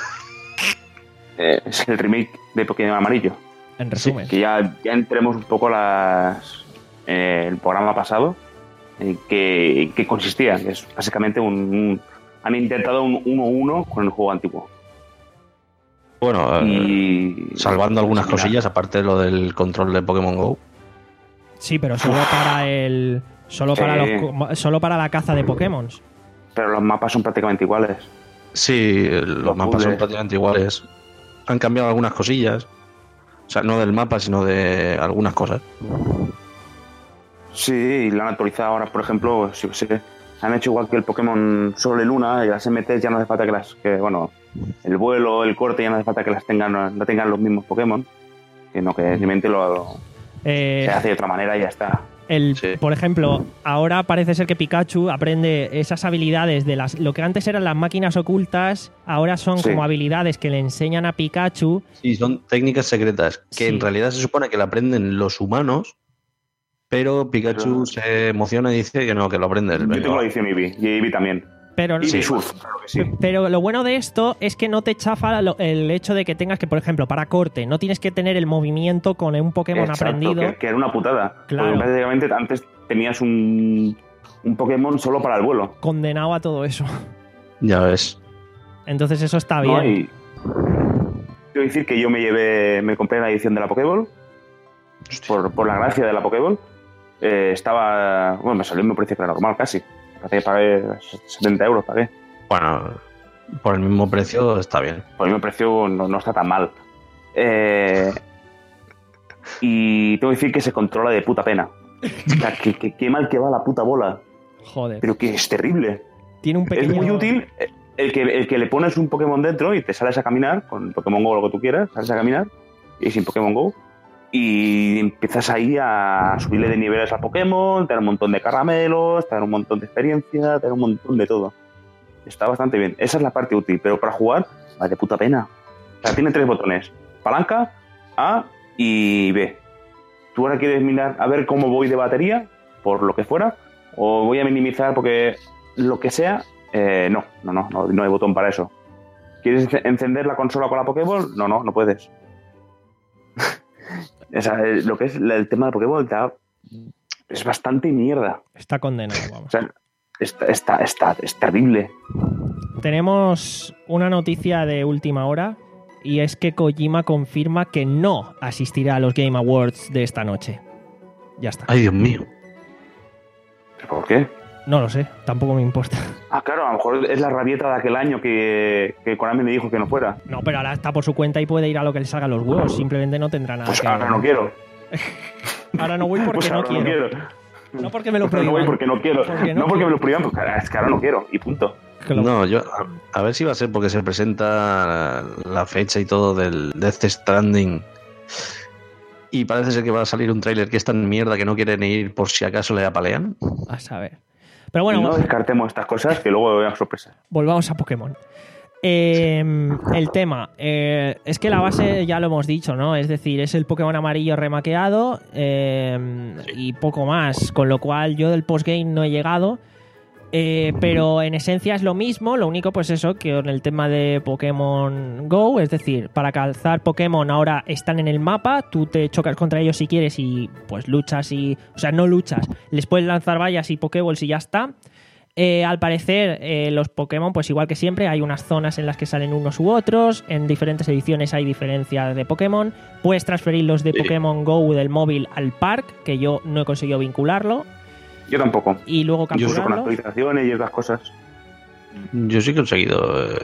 [SPEAKER 11] Eh, es el remake de Pokémon Amarillo.
[SPEAKER 1] En resumen.
[SPEAKER 11] Que ya, ya entremos un poco las eh, el programa pasado en que, en qué consistía. Que es básicamente un, un- han intentado un uno uno con el juego antiguo.
[SPEAKER 5] Bueno, eh,
[SPEAKER 11] Y
[SPEAKER 5] salvando algunas
[SPEAKER 11] Mira,
[SPEAKER 5] cosillas, aparte de lo del control de Pokémon Go.
[SPEAKER 1] Sí, pero solo para el. Solo para
[SPEAKER 11] Sí.
[SPEAKER 1] los solo para la caza de Pokémon.
[SPEAKER 11] pero los mapas son prácticamente iguales.
[SPEAKER 5] Sí, los,
[SPEAKER 11] Los
[SPEAKER 5] mapas son
[SPEAKER 11] puzzles.
[SPEAKER 5] prácticamente iguales. Han cambiado algunas cosillas. O sea, no del mapa, sino de algunas cosas.
[SPEAKER 11] Sí, y lo han actualizado ahora, por ejemplo, sí, sí, han hecho igual que el Pokémon Sol y Luna, y las M Ts ya no hace falta que las, que bueno, el vuelo, el corte ya no hace falta que las tengan, no tengan los mismos Pokémon, sino que simplemente lo
[SPEAKER 1] Eh,
[SPEAKER 11] se hace de otra manera y ya está.
[SPEAKER 1] el,
[SPEAKER 5] Sí.
[SPEAKER 1] Por ejemplo, ahora parece ser que Pikachu aprende esas habilidades de las. Lo que antes eran las máquinas ocultas, ahora son
[SPEAKER 11] Sí.
[SPEAKER 1] como habilidades que le enseñan a Pikachu.
[SPEAKER 5] Sí, son técnicas secretas que
[SPEAKER 1] Sí.
[SPEAKER 5] en realidad se supone que la aprenden los humanos, pero Pikachu
[SPEAKER 11] Pero-
[SPEAKER 5] se emociona y dice que no, que lo aprende él.
[SPEAKER 11] Yo
[SPEAKER 5] Venga,
[SPEAKER 11] tengo la
[SPEAKER 5] va.
[SPEAKER 11] edición Eevee, y Eevee también.
[SPEAKER 1] Pero,
[SPEAKER 11] Y Surf, claro que sí.
[SPEAKER 1] pero lo bueno de esto es que no te chafa lo- el hecho de que tengas que, por ejemplo, para corte, no tienes que tener el movimiento con un Pokémon
[SPEAKER 11] Exacto,
[SPEAKER 1] aprendido.
[SPEAKER 11] Que, que era una putada.
[SPEAKER 1] Claro.
[SPEAKER 11] Porque prácticamente antes tenías un, un Pokémon solo para el vuelo.
[SPEAKER 1] Condenado a todo eso.
[SPEAKER 5] Ya ves.
[SPEAKER 1] Entonces eso está
[SPEAKER 11] ¿no?
[SPEAKER 1] bien.
[SPEAKER 11] Y quiero decir que yo me llevé, me compré la edición de la Pokéball por, por la gracia de la Pokéball. Eh, estaba, bueno, me salió en un precio que era normal casi. Parece que pagué setenta euros, pagué.
[SPEAKER 5] Bueno, por el mismo precio está bien.
[SPEAKER 11] Por el mismo precio no, no está tan mal. Eh, y tengo que decir que se controla de puta pena. O sea, que, que- qué mal que va la puta bola.
[SPEAKER 1] Joder.
[SPEAKER 11] Pero que es terrible.
[SPEAKER 1] Tiene un pequeño.
[SPEAKER 11] Es muy útil el que, el que le pones un Pokémon dentro y te sales a caminar, con Pokémon Go o lo que tú quieras, sales a caminar y sin Pokémon Go. Y empiezas ahí a subirle de niveles a Pokémon, te dan un montón de caramelos, te dan un montón de experiencia, te dan un montón de todo. Está bastante bien. Esa es la parte útil, pero para jugar, va de puta pena. O sea, tiene tres botones. Palanca, A y B. Tú ahora quieres mirar a ver cómo voy de batería, por lo que fuera, o voy a minimizar porque lo que sea, eh, no, no, no, no, no hay botón para eso. ¿Quieres encender la consola con la Pokéball? No, no, no puedes. O sea, lo que es el tema de Pokéball está- es bastante mierda.
[SPEAKER 1] Está condenado, vamos.
[SPEAKER 11] O sea, está, está, está, es terrible.
[SPEAKER 1] Tenemos una noticia de última hora y es que Kojima confirma que no asistirá a los Game Awards de esta noche. Ya está.
[SPEAKER 5] Ay, Dios mío.
[SPEAKER 11] ¿Pero por qué?
[SPEAKER 1] No lo sé, tampoco me importa.
[SPEAKER 11] Ah, claro, a lo mejor es la rabieta de aquel año que, que Konami me dijo que no fuera.
[SPEAKER 1] No, pero ahora está por su cuenta y puede ir a lo que le salga a los huevos. Simplemente no tendrá nada
[SPEAKER 11] Pues
[SPEAKER 1] que
[SPEAKER 11] ahora
[SPEAKER 1] ver.
[SPEAKER 11] no quiero.
[SPEAKER 1] Ahora no voy porque
[SPEAKER 11] Pues
[SPEAKER 1] no
[SPEAKER 11] ahora
[SPEAKER 1] quiero.
[SPEAKER 11] no quiero.
[SPEAKER 1] No porque me lo
[SPEAKER 11] No
[SPEAKER 1] prohíban.
[SPEAKER 11] voy porque no quiero.
[SPEAKER 1] Porque no
[SPEAKER 11] no porque me lo prohíban, porque es que ahora no quiero. Y punto.
[SPEAKER 12] No, yo a, a ver si va a ser porque se presenta la fecha y todo del Death Stranding y parece ser que va a salir un tráiler que es tan mierda que no quieren ir por si acaso le apalean.
[SPEAKER 1] A saber. Pero bueno,
[SPEAKER 11] no descartemos estas cosas que luego vean sorpresas.
[SPEAKER 1] Volvamos a Pokémon. Eh, el tema eh, es que la base ya lo hemos dicho, ¿no? Es decir, es el Pokémon amarillo remaqueado eh, y poco más, con lo cual yo del postgame no he llegado. Eh, pero en esencia es lo mismo, lo único pues eso, que en el tema de Pokémon Go, es decir, para cazar Pokémon ahora están en el mapa, tú te chocas contra ellos si quieres y pues luchas y... O sea, no luchas, les puedes lanzar vallas y Pokéballs y ya está. Eh, al parecer eh, los Pokémon, pues igual que siempre, hay unas zonas en las que salen unos u otros, en diferentes ediciones hay diferencias de Pokémon, puedes transferirlos de Pokémon Go del móvil al park, que yo no he conseguido vincularlo.
[SPEAKER 11] Yo tampoco.
[SPEAKER 1] Y luego capturarlo.
[SPEAKER 11] Yo uso con actualizaciones y esas cosas.
[SPEAKER 12] Yo sí que he conseguido. Eh,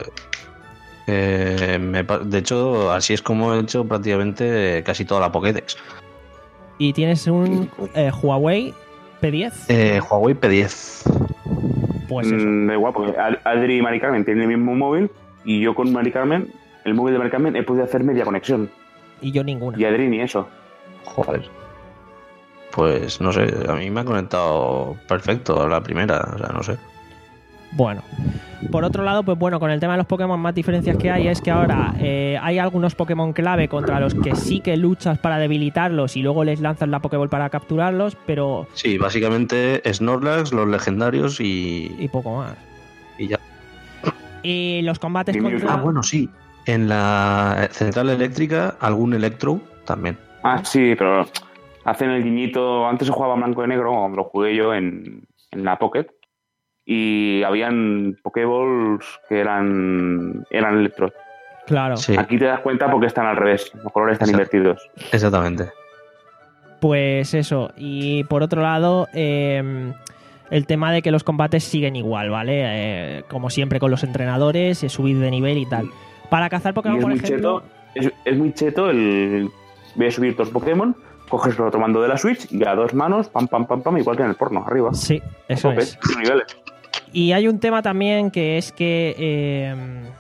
[SPEAKER 12] eh, me, de hecho, así es como he hecho prácticamente casi toda la Pokédex.
[SPEAKER 1] ¿Y tienes un eh, Huawei P diez?
[SPEAKER 12] Eh, Huawei P diez.
[SPEAKER 11] Pues eso. Mm, da igual, porque Adri y Mari Carmen tienen el mismo móvil y yo con Mari Carmen, el móvil de Mari Carmen, he podido hacer media conexión.
[SPEAKER 1] Y yo ninguna.
[SPEAKER 11] Y Adri ni eso.
[SPEAKER 12] Joder. Pues no sé, a mí me ha conectado perfecto a la primera, o sea, no sé.
[SPEAKER 1] Bueno, por otro lado, pues bueno, con el tema de los Pokémon, más diferencias que hay es que ahora eh, hay algunos Pokémon clave contra los que sí que luchas para debilitarlos y luego les lanzas la Pokéball para capturarlos, pero...
[SPEAKER 12] Sí, básicamente Snorlax, los legendarios y...
[SPEAKER 1] Y poco más.
[SPEAKER 12] Y ya.
[SPEAKER 1] Y los combates
[SPEAKER 12] y
[SPEAKER 1] contra...
[SPEAKER 12] Ah, bueno, sí. En la central eléctrica, algún Electro también.
[SPEAKER 11] Ah, sí, pero... Hacen el guiñito, antes se jugaba blanco y negro, cuando lo jugué yo en, en la Pocket, y habían Pokéballs que eran eran electros.
[SPEAKER 1] Claro.
[SPEAKER 12] Sí.
[SPEAKER 11] Aquí te das cuenta porque están al revés, los colores están
[SPEAKER 12] Exact-
[SPEAKER 11] invertidos.
[SPEAKER 12] Exactamente.
[SPEAKER 1] Pues eso, y por otro lado, eh, el tema de que los combates siguen igual, ¿vale? Eh, como siempre con los entrenadores, eh, subir de nivel y tal. Para cazar Pokémon,
[SPEAKER 11] Y es
[SPEAKER 1] por
[SPEAKER 11] muy
[SPEAKER 1] ejemplo...
[SPEAKER 11] cheto, es, es muy cheto el... Voy a subir dos Pokémon, coges el otro mando de la Switch y a dos manos, pam, pam, pam, pam, igual que en el porno, arriba.
[SPEAKER 1] Sí, eso
[SPEAKER 11] Tope,
[SPEAKER 1] es.
[SPEAKER 11] niveles.
[SPEAKER 1] Y hay un tema también que es que... Eh,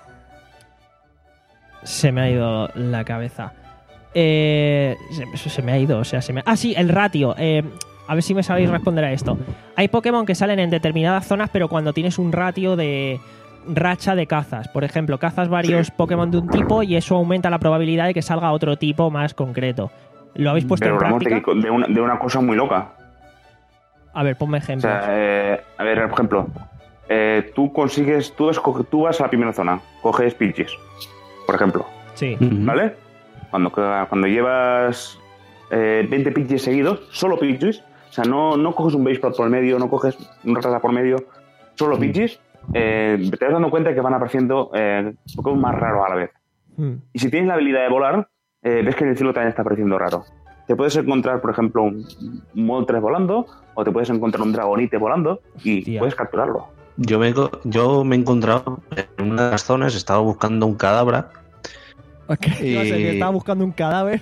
[SPEAKER 1] se me ha ido la cabeza. Eh, se, se me ha ido, o sea, se me... Ah, sí, el ratio. Eh, a ver si me sabéis responder a esto. Hay Pokémon que salen en determinadas zonas, pero cuando tienes un ratio de racha de cazas. Por ejemplo, cazas varios Pokémon de un tipo y eso aumenta la probabilidad de que salga otro tipo más concreto. ¿Lo habéis puesto
[SPEAKER 11] Pero
[SPEAKER 1] en
[SPEAKER 11] hablamos
[SPEAKER 1] práctica?
[SPEAKER 11] de, de, una, de una cosa muy loca.
[SPEAKER 1] A ver, ponme
[SPEAKER 11] O
[SPEAKER 1] ejemplos.
[SPEAKER 11] sea, eh, a ver, por ejemplo, eh, tú consigues, tú, escoge, tú vas a la primera zona, coges Pidgeys, por ejemplo.
[SPEAKER 1] Sí.
[SPEAKER 11] ¿Vale? Cuando, cuando llevas eh, veinte Pidgeys seguidos, solo Pidgeys, o sea, no, no coges un Baseplat por el medio, no coges un Rattata por medio, solo Pidgeys, eh, te vas dando cuenta que van apareciendo eh, Pokémon más raros a la vez.
[SPEAKER 1] Mm.
[SPEAKER 11] Y si tienes la habilidad de volar, eh, ves que en el cielo también está apareciendo raro. Te puedes encontrar, por ejemplo, un, un Moltres volando, o te puedes encontrar un Dragonite volando y
[SPEAKER 1] Hostia.
[SPEAKER 11] puedes capturarlo.
[SPEAKER 12] Yo me, co- yo me he encontrado en una de las zonas, estaba buscando un cadáver.
[SPEAKER 1] Iba a ser que estaba buscando un cadáver.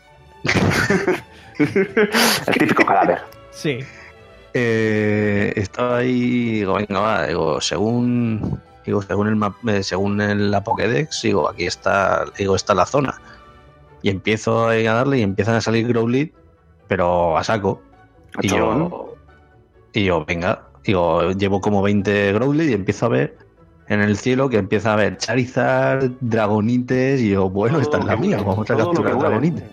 [SPEAKER 11] El típico cadáver.
[SPEAKER 1] Sí.
[SPEAKER 12] Eh, estaba ahí, digo, venga, va, digo, según digo, según el map, eh, según el, la Pokédex, digo, aquí está, digo, está la zona. Y empiezo ahí a darle y empiezan a salir Growlithe, pero a saco. Y yo, y yo, venga, digo, llevo como veinte Growlithe y empiezo a ver en el cielo que empieza a ver Charizard, Dragonites, y yo, bueno, esta es la mía, vamos a capturar Dragonite.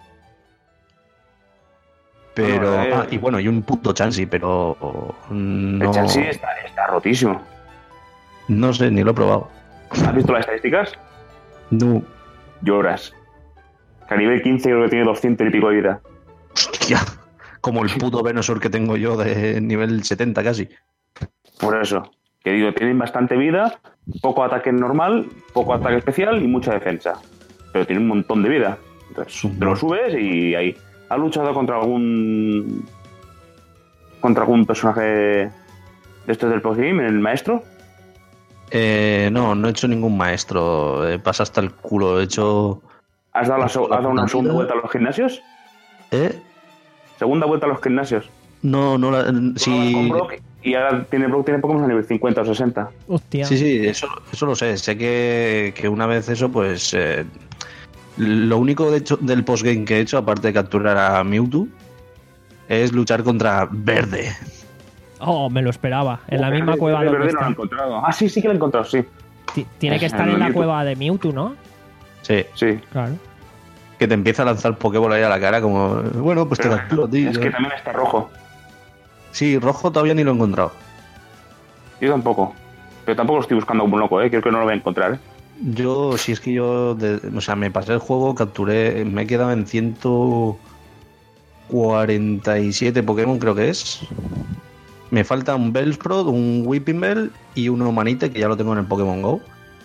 [SPEAKER 12] Pero,
[SPEAKER 11] Bueno, eh,
[SPEAKER 12] ah, y bueno, y un puto Chansey, pero no,
[SPEAKER 11] El Chansey está, está rotísimo.
[SPEAKER 12] no sé, ni lo he probado.
[SPEAKER 11] ¿Has visto las estadísticas?
[SPEAKER 12] No.
[SPEAKER 11] Lloras. Que a nivel quince creo que tiene doscientos y pico de vida.
[SPEAKER 12] Hostia, como el puto Venusaur que tengo yo de nivel setenta casi.
[SPEAKER 11] Por eso. Que digo, tienen bastante vida, poco ataque normal, poco ataque especial y mucha defensa. Pero tienen un montón de vida. Entonces, te lo subes y ahí. ¿Has luchado contra algún contra algún personaje de estos del postgame, el maestro?
[SPEAKER 12] Eh, no, no he hecho ningún maestro. Eh, pasa hasta el culo. He hecho.
[SPEAKER 11] ¿Has dado, la, has dado una segunda vuelta a los gimnasios?
[SPEAKER 12] ¿Eh?
[SPEAKER 11] ¿Segunda vuelta a los gimnasios?
[SPEAKER 12] No, no la, si...
[SPEAKER 11] Con Brock, y ahora tiene Brock tiene Pokémon a nivel cincuenta o sesenta.
[SPEAKER 1] Hostia.
[SPEAKER 12] Sí, sí, eso, eso lo sé. Sé que, que una vez eso, pues... Eh, lo único de hecho del postgame que he hecho, aparte de capturar a Mewtwo, es luchar contra Verde.
[SPEAKER 1] Oh, me lo esperaba. En la
[SPEAKER 11] Oh,
[SPEAKER 1] misma
[SPEAKER 11] Verde,
[SPEAKER 1] cueva
[SPEAKER 11] Verde
[SPEAKER 1] donde
[SPEAKER 11] no lo he
[SPEAKER 1] está.
[SPEAKER 11] encontrado. Ah, sí, sí que lo he encontrado, sí.
[SPEAKER 1] Ti- Tiene que
[SPEAKER 11] Es
[SPEAKER 1] estar
[SPEAKER 11] el
[SPEAKER 1] en la
[SPEAKER 11] Mewtwo.
[SPEAKER 1] cueva de Mewtwo, ¿no?
[SPEAKER 12] Sí,
[SPEAKER 11] Sí.
[SPEAKER 1] Claro.
[SPEAKER 12] que te empieza a lanzar Pokéball ahí a la cara como... Bueno, pues
[SPEAKER 11] Pero
[SPEAKER 12] te capturo, tío.
[SPEAKER 11] es que también está rojo.
[SPEAKER 12] Sí, rojo todavía ni lo he encontrado.
[SPEAKER 11] Yo tampoco. Pero tampoco lo estoy buscando como un loco, ¿eh? Creo que no lo voy a encontrar, ¿eh?
[SPEAKER 12] Yo, si es que yo, de- o sea, me pasé el juego, capturé, me he quedado en ciento cuarenta y siete Pokémon, creo que es. Me falta un Bellsprout, un Weeping Bell y un Humanite, que ya lo tengo en el Pokémon Go.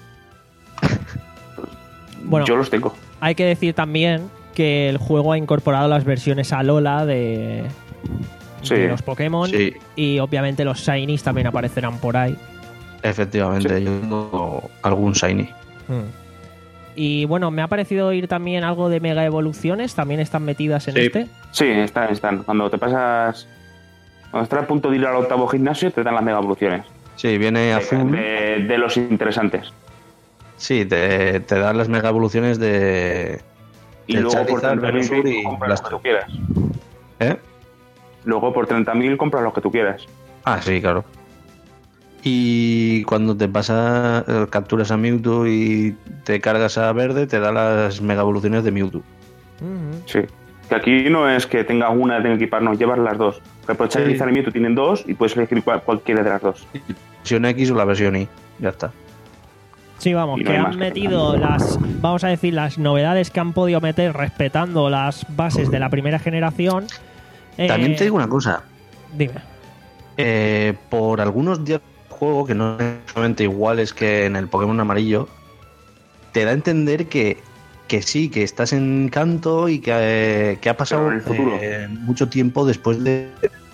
[SPEAKER 1] Bueno,
[SPEAKER 11] Yo los tengo.
[SPEAKER 1] hay que decir también que el juego ha incorporado las versiones Alola de,
[SPEAKER 11] Sí.
[SPEAKER 1] de los Pokémon
[SPEAKER 12] Sí.
[SPEAKER 1] y obviamente los Shinies también aparecerán por ahí.
[SPEAKER 12] Efectivamente, yo tengo algún Shiny.
[SPEAKER 1] Hmm. Y bueno, me ha parecido oír también algo de mega evoluciones, también están metidas en
[SPEAKER 11] Sí.
[SPEAKER 1] este.
[SPEAKER 11] Sí, están, están. Cuando te pasas... Cuando estás a punto de ir al octavo gimnasio, te dan las mega evoluciones.
[SPEAKER 12] Sí, viene azul.
[SPEAKER 11] De, de los interesantes.
[SPEAKER 12] Sí, te, te dan las mega evoluciones de...
[SPEAKER 11] Y
[SPEAKER 12] del
[SPEAKER 11] luego por
[SPEAKER 12] Charizard,
[SPEAKER 11] treinta mil
[SPEAKER 12] Venusaur y
[SPEAKER 11] compras lo que tú quieras.
[SPEAKER 12] ¿Eh?
[SPEAKER 11] Luego por treinta mil compras lo que tú quieras.
[SPEAKER 12] Ah, sí, claro. Y cuando te pasa, eh, capturas a Mewtwo y te cargas a Verde, te da las mega evoluciones de Mewtwo.
[SPEAKER 1] Ujú.
[SPEAKER 11] Sí. Que aquí no es que tengas una de equipar, no, llevas las dos. Porque por Charizard y Mewtwo tienen dos y puedes elegir cual- cualquiera de las dos.
[SPEAKER 12] La versión X o la versión Y, ya está.
[SPEAKER 1] Sí, vamos,
[SPEAKER 11] Y no
[SPEAKER 1] que
[SPEAKER 11] hay
[SPEAKER 1] han
[SPEAKER 11] más que
[SPEAKER 1] metido las, vamos a decir, las novedades que han podido meter respetando las bases de la primera generación. Eh,
[SPEAKER 12] También te digo una cosa.
[SPEAKER 1] Dime.
[SPEAKER 12] Eh, por algunos días de juego, que no son exactamente iguales que en el Pokémon amarillo, te da a entender que, que sí, que estás en Kanto y que, eh, que ha pasado
[SPEAKER 11] Pero en el futuro.
[SPEAKER 12] eh, mucho tiempo después de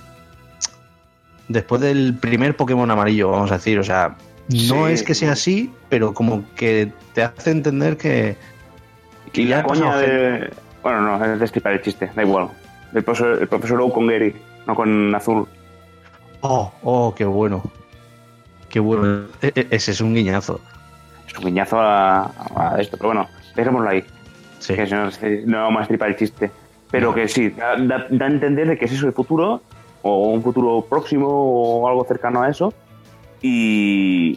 [SPEAKER 12] después del primer Pokémon amarillo, vamos a decir. O sea, no
[SPEAKER 11] Sí.
[SPEAKER 12] es que sea así, pero como que te hace entender que, que
[SPEAKER 11] Y
[SPEAKER 12] ya
[SPEAKER 11] la
[SPEAKER 12] ha pasado
[SPEAKER 11] coña
[SPEAKER 12] gente.
[SPEAKER 11] de... Bueno, no, es destripar el chiste, da igual. El profesor, el profesor Oak con Gary, no con Azul.
[SPEAKER 12] Oh, oh, qué bueno. Qué bueno. E- e- ese es un guiñazo.
[SPEAKER 11] Es un guiñazo a, a esto, pero bueno, dejémoslo ahí.
[SPEAKER 12] Sí.
[SPEAKER 11] Que si no, no vamos a destripar el chiste. Pero
[SPEAKER 12] No.
[SPEAKER 11] que sí, da, da- da a entender de que es eso el futuro, o un futuro próximo, o algo cercano a eso. Y...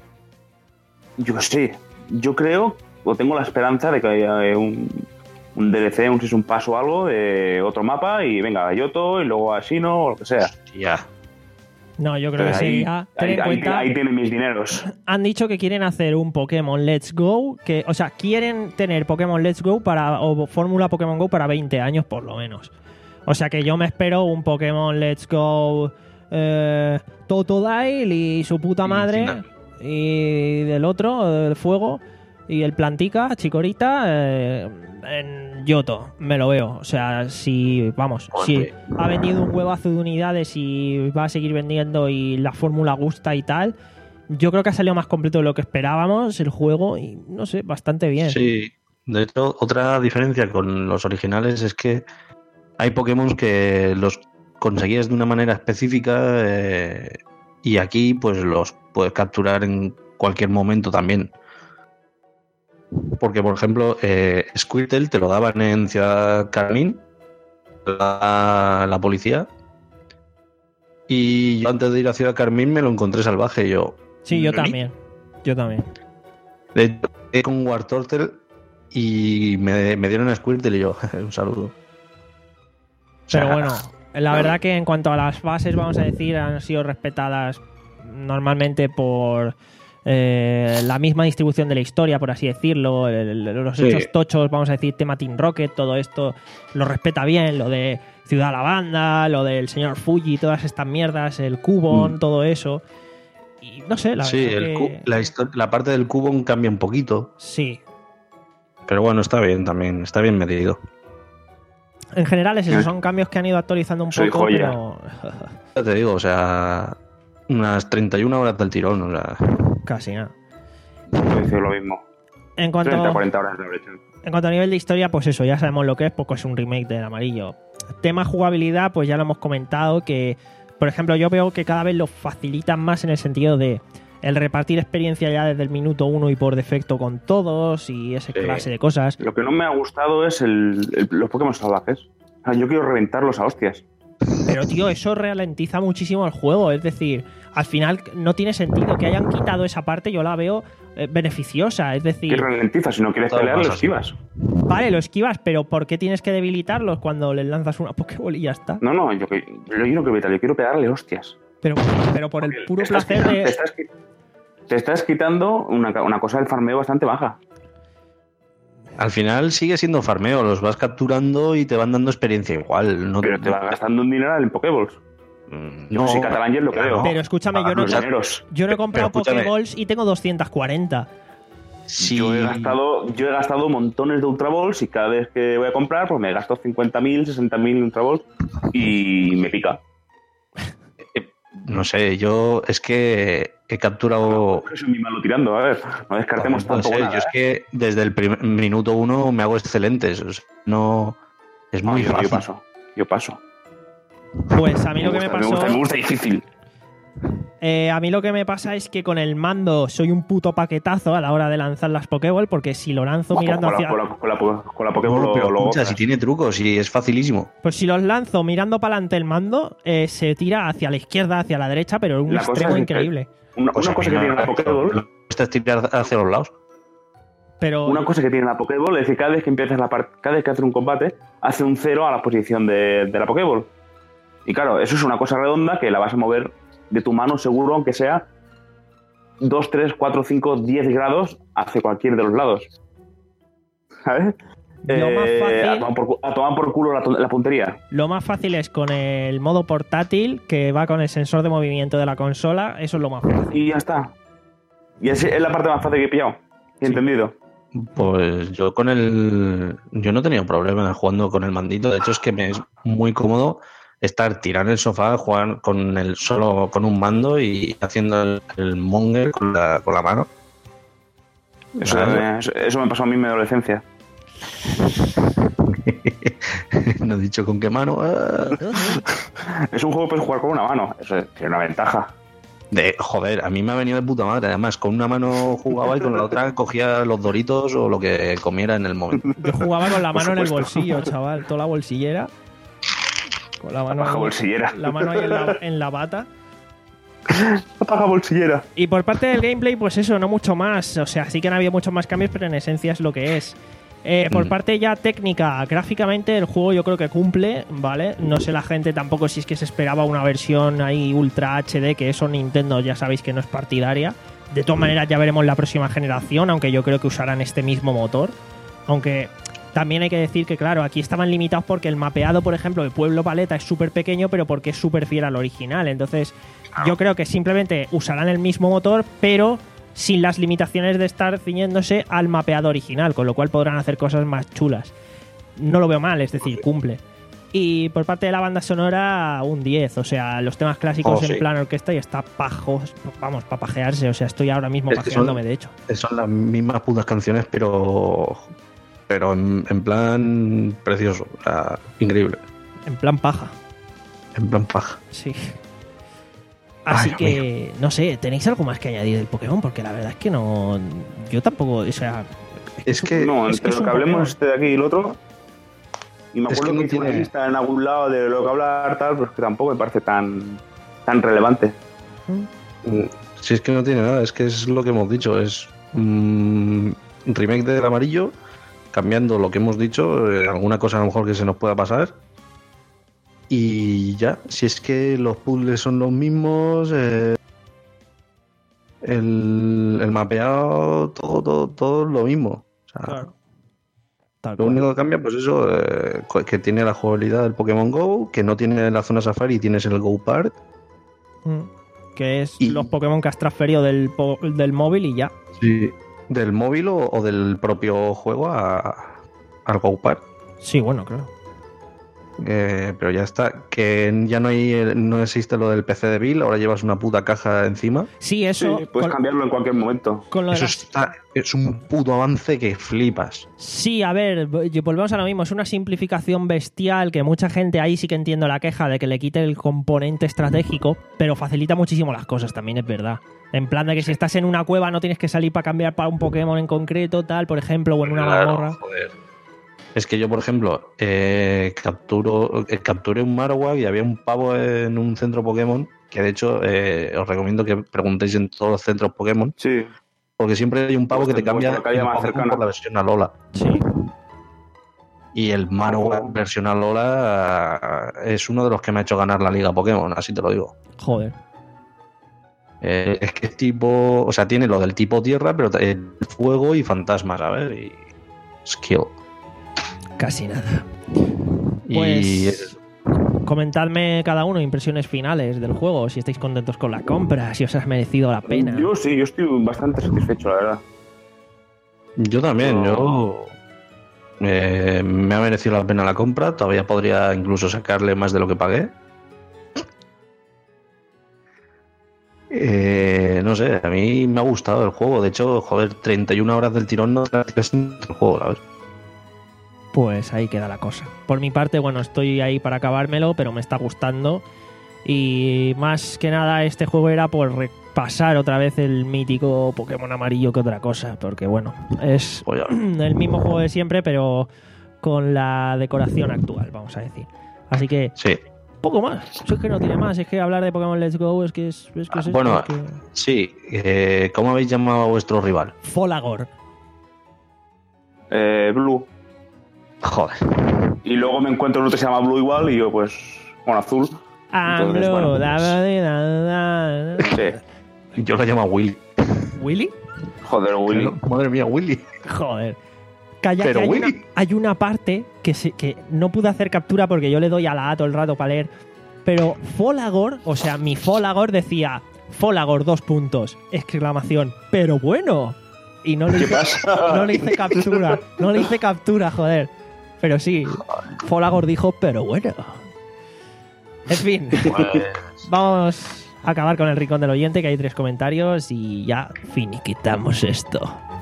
[SPEAKER 11] Yo qué sé, yo creo, o tengo la esperanza de que haya eh, un, un D L C, un Season Pass o algo, de otro mapa, y venga a Yoto, y luego a Shino, o lo que sea.
[SPEAKER 12] Ya.
[SPEAKER 1] No, yo creo que
[SPEAKER 11] Entonces, ahí,
[SPEAKER 1] sería. Ten
[SPEAKER 11] ahí,
[SPEAKER 1] en
[SPEAKER 11] ahí,
[SPEAKER 1] cuenta,
[SPEAKER 11] ahí tienen mis dineros.
[SPEAKER 1] han dicho que quieren hacer un Pokémon Let's Go, que, o sea, quieren tener Pokémon Let's Go para o Fórmula Pokémon Go para veinte años por lo menos. O sea que yo me espero un Pokémon Let's Go eh, Totodile y su puta
[SPEAKER 12] Y
[SPEAKER 1] madre
[SPEAKER 12] China.
[SPEAKER 1] y del otro, el fuego y el Plantica, Chikorita eh, en Yoto, me lo veo. O sea, si, vamos, si
[SPEAKER 12] Joder.
[SPEAKER 1] ha vendido un huevazo de unidades y va a seguir vendiendo y la fórmula gusta y tal, yo creo que ha salido más completo de lo que esperábamos el juego y no sé, bastante bien.
[SPEAKER 12] Sí, de hecho, otra diferencia con los originales es que hay Pokémon que los conseguías de una manera específica eh, y aquí pues los puedes capturar en cualquier momento también. Porque, por ejemplo, eh, Squirtle te lo daban en Ciudad Carmín, la, la policía, y yo antes de ir a Ciudad Carmín me lo encontré salvaje y yo...
[SPEAKER 1] Sí, yo
[SPEAKER 12] ¿Nani?
[SPEAKER 1] también. Yo también.
[SPEAKER 12] De hecho, llegué con Wartortle y me, me dieron a Squirtle y yo, un saludo. O sea,
[SPEAKER 1] Pero bueno, la verdad que en cuanto a las bases, vamos a decir, han sido respetadas normalmente por eh, la misma distribución de la historia, por así decirlo. El- el- los
[SPEAKER 12] Sí.
[SPEAKER 1] hechos tochos, vamos a decir, tema Team Rocket, todo esto lo respeta bien. Lo de Ciudad Lavanda, lo del señor Fuji, todas estas mierdas, el Cubon,
[SPEAKER 12] Mm.
[SPEAKER 1] todo eso. Y no sé, la
[SPEAKER 12] sí,
[SPEAKER 1] verdad
[SPEAKER 12] el
[SPEAKER 1] que...
[SPEAKER 12] cu- la, histo- la parte del cubo cambia un poquito,
[SPEAKER 1] Sí.
[SPEAKER 12] pero bueno, está bien también, está bien medido.
[SPEAKER 1] En general es eso, son cambios que han ido actualizando un
[SPEAKER 11] Soy
[SPEAKER 1] poco,
[SPEAKER 11] joya.
[SPEAKER 1] pero
[SPEAKER 12] Ya te digo, o sea, unas treinta y una horas del tirón, o sea,
[SPEAKER 1] casi nada.
[SPEAKER 11] Yo hice lo mismo.
[SPEAKER 1] En
[SPEAKER 11] treinta,
[SPEAKER 1] cuanto,
[SPEAKER 11] cuarenta horas de brecha.
[SPEAKER 1] en cuanto a nivel de historia, pues eso, ya sabemos lo que es, poco es un remake del amarillo. tema jugabilidad, pues ya lo hemos comentado, que por ejemplo yo veo que cada vez lo facilitan más en el sentido de el repartir experiencia ya desde el minuto uno y por defecto con todos y esa
[SPEAKER 11] Sí.
[SPEAKER 1] clase de cosas.
[SPEAKER 11] Lo que no me ha gustado es el, el- los Pokémon salvajes. O sea, yo quiero reventarlos a hostias.
[SPEAKER 1] Pero tío, eso ralentiza muchísimo el juego, es decir, al final no tiene sentido que hayan quitado esa parte, yo la veo eh, beneficiosa, es
[SPEAKER 11] Que
[SPEAKER 1] decir,
[SPEAKER 11] ralentiza, si no quieres
[SPEAKER 12] Todo
[SPEAKER 11] pelear,
[SPEAKER 12] pasa
[SPEAKER 11] lo
[SPEAKER 12] así.
[SPEAKER 11] esquivas.
[SPEAKER 1] vale, lo esquivas, pero ¿por qué tienes que debilitarlos cuando les lanzas una Pokéball y ya está?
[SPEAKER 11] No, no, yo, que- yo, yo no quiero evitar, yo quiero pegarle hostias.
[SPEAKER 1] Pero, pero por el puro
[SPEAKER 11] Te estás
[SPEAKER 1] placer
[SPEAKER 11] quitando- te
[SPEAKER 1] de...
[SPEAKER 11] estás, qui- te estás quitando una, una cosa del farmeo bastante baja.
[SPEAKER 12] Al final sigue siendo farmeo, los vas capturando y te van dando experiencia igual. No,
[SPEAKER 11] Pero te vas gastando un dinero en Pokéballs.
[SPEAKER 12] Mm,
[SPEAKER 11] Yo
[SPEAKER 12] no,
[SPEAKER 11] si Catalanger lo creo.
[SPEAKER 1] Pero escúchame, yo no,
[SPEAKER 11] Los dineros.
[SPEAKER 1] yo no he comprado
[SPEAKER 12] pero escúchame.
[SPEAKER 1] Pokéballs y tengo doscientos cuarenta.
[SPEAKER 12] si-
[SPEAKER 11] Yo he gastado, yo he gastado montones de Ultra Balls y cada vez que voy a comprar, pues me gasto cincuenta mil, sesenta mil Ultra Balls y me pica.
[SPEAKER 12] No sé, yo es que he capturado...
[SPEAKER 11] Yo soy muy malo tirando, a ver, no descartemos
[SPEAKER 12] Puede
[SPEAKER 11] tanto.
[SPEAKER 12] ser,
[SPEAKER 11] nada,
[SPEAKER 12] yo es que desde el primer minuto uno me hago excelentes. O sea, no... Es
[SPEAKER 11] ¿eh? No,
[SPEAKER 12] muy
[SPEAKER 11] yo,
[SPEAKER 12] fácil.
[SPEAKER 11] yo paso, yo paso.
[SPEAKER 1] Pues a mí lo que me
[SPEAKER 11] gusta,
[SPEAKER 1] pasó...
[SPEAKER 11] gusta, me gusta difícil.
[SPEAKER 1] Eh, a mí lo que me pasa es que con el mando soy un puto paquetazo a la hora de lanzar las Pokéball, porque si lo lanzo
[SPEAKER 11] Con
[SPEAKER 1] mirando
[SPEAKER 11] la,
[SPEAKER 1] hacia...
[SPEAKER 11] con la, con la, con la Pokéball
[SPEAKER 12] No,
[SPEAKER 11] lo,
[SPEAKER 12] pero
[SPEAKER 11] lo
[SPEAKER 12] escucha,
[SPEAKER 11] gozas.
[SPEAKER 12] si tiene trucos y es facilísimo.
[SPEAKER 1] Pues si los lanzo mirando para adelante el mando, eh, se tira hacia la izquierda, hacia la derecha, pero en un
[SPEAKER 11] La cosa
[SPEAKER 1] extremo
[SPEAKER 11] es que-
[SPEAKER 1] increíble.
[SPEAKER 11] Una,
[SPEAKER 12] Pues
[SPEAKER 11] una
[SPEAKER 12] a
[SPEAKER 11] cosa
[SPEAKER 12] mí
[SPEAKER 11] que
[SPEAKER 12] no-
[SPEAKER 11] tiene la Pokéball,
[SPEAKER 12] Esta es tirar hacia los lados.
[SPEAKER 1] Pero
[SPEAKER 11] una cosa que tiene la Pokéball es que cada vez que empiezas la part- cada vez que haces un combate, hace un cero a la posición de, de la Pokéball. Y claro, eso es una cosa redonda que la vas a mover de tu mano seguro, aunque sea dos, tres, cuatro, cinco, diez grados hacia cualquier de los lados. ¿Sabes?
[SPEAKER 1] Lo más fácil-
[SPEAKER 11] a, tomar por, cu- a tomar por culo la, la puntería.
[SPEAKER 1] lo más fácil es con el modo portátil, que va con el sensor de movimiento de la consola, eso es lo más fácil.
[SPEAKER 11] Y ya está. Y esa es la parte más fácil que he pillado. He entendido.
[SPEAKER 12] Pues yo con el... Yo no he tenido problema jugando con el mandito. De hecho es que me es muy cómodo estar tirado en el sofá, jugar con el solo con un mando y haciendo el, el monger con la, con la mano.
[SPEAKER 11] Eso,
[SPEAKER 12] Ah.
[SPEAKER 11] eso, eso me pasó a mí en mi adolescencia.
[SPEAKER 12] No he dicho con qué mano. Ah.
[SPEAKER 11] Es un juego que puedes jugar con una mano. Eso es- tiene una ventaja.
[SPEAKER 12] De, joder, a mí me ha venido de puta madre. Además, con una mano jugaba y con la otra cogía los doritos o lo que comiera en el momento.
[SPEAKER 1] Yo jugaba con la
[SPEAKER 11] Por
[SPEAKER 1] mano en el
[SPEAKER 11] supuesto.
[SPEAKER 1] bolsillo, chaval, toda la bolsillera. Con la mano,
[SPEAKER 11] paja
[SPEAKER 1] ahí-
[SPEAKER 11] bolsillera.
[SPEAKER 1] la mano ahí en la, en la bata.
[SPEAKER 11] La paja bolsillera.
[SPEAKER 1] Y por parte del gameplay, pues eso, no mucho más. O sea, sí que han habido muchos más cambios, pero en esencia es lo que es. Eh, por
[SPEAKER 12] Mm.
[SPEAKER 1] parte ya técnica, gráficamente, el juego yo creo que cumple, ¿vale? No sé la gente tampoco si es que se esperaba una versión ahí Ultra H D, que eso Nintendo ya sabéis que no es partidaria. De todas maneras, ya veremos la próxima generación, aunque yo creo que usarán este mismo motor. Aunque también hay que decir que, claro, aquí estaban limitados porque el mapeado, por ejemplo, de Pueblo Paleta es súper pequeño, pero porque es súper fiel al original. Entonces, yo creo que simplemente usarán el mismo motor, pero sin las limitaciones de estar ciñéndose al mapeado original, con lo cual podrán hacer cosas más chulas. No lo veo mal, es decir, cumple. Y por parte de la banda sonora, un diez. O sea, los temas clásicos
[SPEAKER 12] Oh,
[SPEAKER 1] en
[SPEAKER 12] sí.
[SPEAKER 1] plan orquesta y está pajos, vamos, para pajearse. O sea, estoy ahora mismo
[SPEAKER 12] Es que son-
[SPEAKER 1] pajeándome, de hecho.
[SPEAKER 12] Son las mismas putas canciones, pero pero en, en plan precioso. O sea, increíble.
[SPEAKER 1] En plan paja.
[SPEAKER 12] En plan paja.
[SPEAKER 1] Sí. Así
[SPEAKER 12] Ay,
[SPEAKER 1] que, no sé, ¿tenéis algo más que añadir del Pokémon? Porque la verdad es que no. Yo tampoco, o sea.
[SPEAKER 12] Es que
[SPEAKER 11] No,
[SPEAKER 1] es que
[SPEAKER 11] entre
[SPEAKER 1] es
[SPEAKER 11] lo
[SPEAKER 1] un
[SPEAKER 11] que hablemos
[SPEAKER 1] Pokémon.
[SPEAKER 11] este de aquí y el otro. Y me
[SPEAKER 12] Es
[SPEAKER 11] acuerdo
[SPEAKER 12] que
[SPEAKER 11] que,
[SPEAKER 12] no
[SPEAKER 11] hice una
[SPEAKER 12] tiene-
[SPEAKER 11] lista en algún lado de lo que hablar, tal, pero es que tampoco me parece tan, tan relevante.
[SPEAKER 12] si es que no tiene nada, es que es lo que hemos dicho. Es un remake del amarillo, cambiando lo que hemos dicho, eh, alguna cosa a lo mejor que se nos pueda pasar. Y ya, si es que los puzzles son los mismos, eh, el, el mapeado, todo, todo, todo es lo mismo. O sea,
[SPEAKER 1] Claro. Tal
[SPEAKER 12] lo
[SPEAKER 1] cual.
[SPEAKER 12] único que cambia, pues eso, eh, que tiene la jugabilidad del Pokémon Go, que no tiene la zona Safari y tienes el Go Park.
[SPEAKER 1] Mm. Que es
[SPEAKER 12] Y-
[SPEAKER 1] los Pokémon que has transferido del, po- del móvil y ya.
[SPEAKER 12] Sí. Del móvil o, o del propio juego a, al Go Park.
[SPEAKER 1] Sí, bueno, claro.
[SPEAKER 12] Eh, pero ya está. Que ya no hay, no existe lo del P C de Bill, ahora llevas una puta caja encima.
[SPEAKER 1] Sí, eso.
[SPEAKER 11] Sí, puedes
[SPEAKER 1] con,
[SPEAKER 11] cambiarlo en cualquier momento.
[SPEAKER 1] Con lo de
[SPEAKER 12] Eso
[SPEAKER 1] las-
[SPEAKER 12] está, es un puto avance que flipas.
[SPEAKER 1] Sí, a ver, vo- volvemos a lo mismo. Es una simplificación bestial que mucha gente ahí sí que entiendo la queja de que le quite el componente estratégico, pero facilita muchísimo las cosas, también es verdad. En plan de que si estás en una cueva no tienes que salir para cambiar para un Pokémon en concreto, tal, por ejemplo, o en una
[SPEAKER 12] Claro,
[SPEAKER 1] mazmorra.
[SPEAKER 12] joder. Es que yo, por ejemplo, eh, capturo, eh, capturé un Marowak y había un pavo en un centro Pokémon que, de hecho, eh, os recomiendo que preguntéis en todos los centros Pokémon.
[SPEAKER 11] Sí.
[SPEAKER 12] Porque siempre hay un pavo
[SPEAKER 11] Vuestra-
[SPEAKER 12] que te cambia
[SPEAKER 11] vuestra localidad
[SPEAKER 12] el
[SPEAKER 11] más
[SPEAKER 12] Pokémon
[SPEAKER 11] cercana.
[SPEAKER 12] por la versión Alola.
[SPEAKER 1] Sí.
[SPEAKER 12] Y el Marowak versión Alola eh, es uno de los que me ha hecho ganar la Liga Pokémon, así te lo digo.
[SPEAKER 1] Joder.
[SPEAKER 12] Eh, es que es tipo... O sea, tiene lo del tipo tierra, pero eh, fuego y fantasma, ¿sabes? Y skill.
[SPEAKER 1] Casi nada.
[SPEAKER 12] Y
[SPEAKER 1] Pues
[SPEAKER 12] es-
[SPEAKER 1] comentadme cada uno impresiones finales del juego, si estáis contentos con la compra, si os has merecido la pena.
[SPEAKER 11] Yo sí, yo estoy bastante satisfecho, la verdad.
[SPEAKER 12] yo también, yo... eh, me ha merecido la pena la compra. Todavía podría incluso sacarle más de lo que pagué. Eh, no sé, a mí me ha gustado el juego. De hecho, joder, treinta y una horas del tirón no te haces el juego, ¿sabes?
[SPEAKER 1] Pues ahí queda la cosa. Por mi parte, bueno, estoy ahí para acabármelo, pero me está gustando. Y más que nada, este juego era por repasar otra vez el mítico Pokémon amarillo que otra cosa. Porque, bueno, es
[SPEAKER 12] Pues ya.
[SPEAKER 1] el mismo juego de siempre, pero con la decoración actual, vamos a decir. Así que,
[SPEAKER 12] Sí.
[SPEAKER 1] poco más. Si es que no tiene más. Es que hablar de Pokémon Let's Go es que es, es, que es esto,
[SPEAKER 12] Bueno,
[SPEAKER 1] es que...
[SPEAKER 12] sí. Eh, ¿Cómo habéis llamado a vuestro rival?
[SPEAKER 1] Folagor.
[SPEAKER 11] Eh, Blue.
[SPEAKER 12] Joder.
[SPEAKER 11] Y luego me encuentro uno que se llama Blue igual y yo, pues, bueno, azul.
[SPEAKER 1] I'm
[SPEAKER 11] Entonces,
[SPEAKER 1] blue,
[SPEAKER 11] bueno,
[SPEAKER 1] da,
[SPEAKER 11] pues-
[SPEAKER 1] da, da, da.
[SPEAKER 11] Sí.
[SPEAKER 12] Yo lo llamo Willy.
[SPEAKER 1] ¿Willy?
[SPEAKER 11] Joder, Willy.
[SPEAKER 12] Madre mía, Willy.
[SPEAKER 1] Joder. Calla,
[SPEAKER 12] Pero
[SPEAKER 1] que hay,
[SPEAKER 12] Willy.
[SPEAKER 1] una, hay una parte que, se- que no pude hacer captura porque yo le doy a la A todo el rato para leer. Pero Folagor, o sea, mi Folagor decía Folagor, dos puntos, exclamación. Pero bueno. Y no le,
[SPEAKER 11] ¿Qué
[SPEAKER 1] hice,
[SPEAKER 11] pasa?
[SPEAKER 1] no le hice captura. No le hice captura, joder. Pero sí, Folagor dijo, pero bueno. En fin,
[SPEAKER 12] Pues,
[SPEAKER 1] vamos a acabar con el rincón del oyente, que hay tres comentarios y ya finiquitamos esto.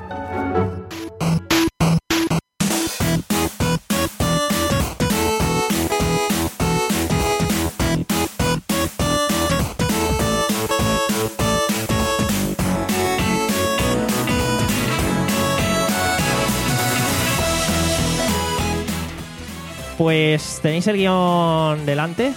[SPEAKER 1] Pues, ¿tenéis el guión delante?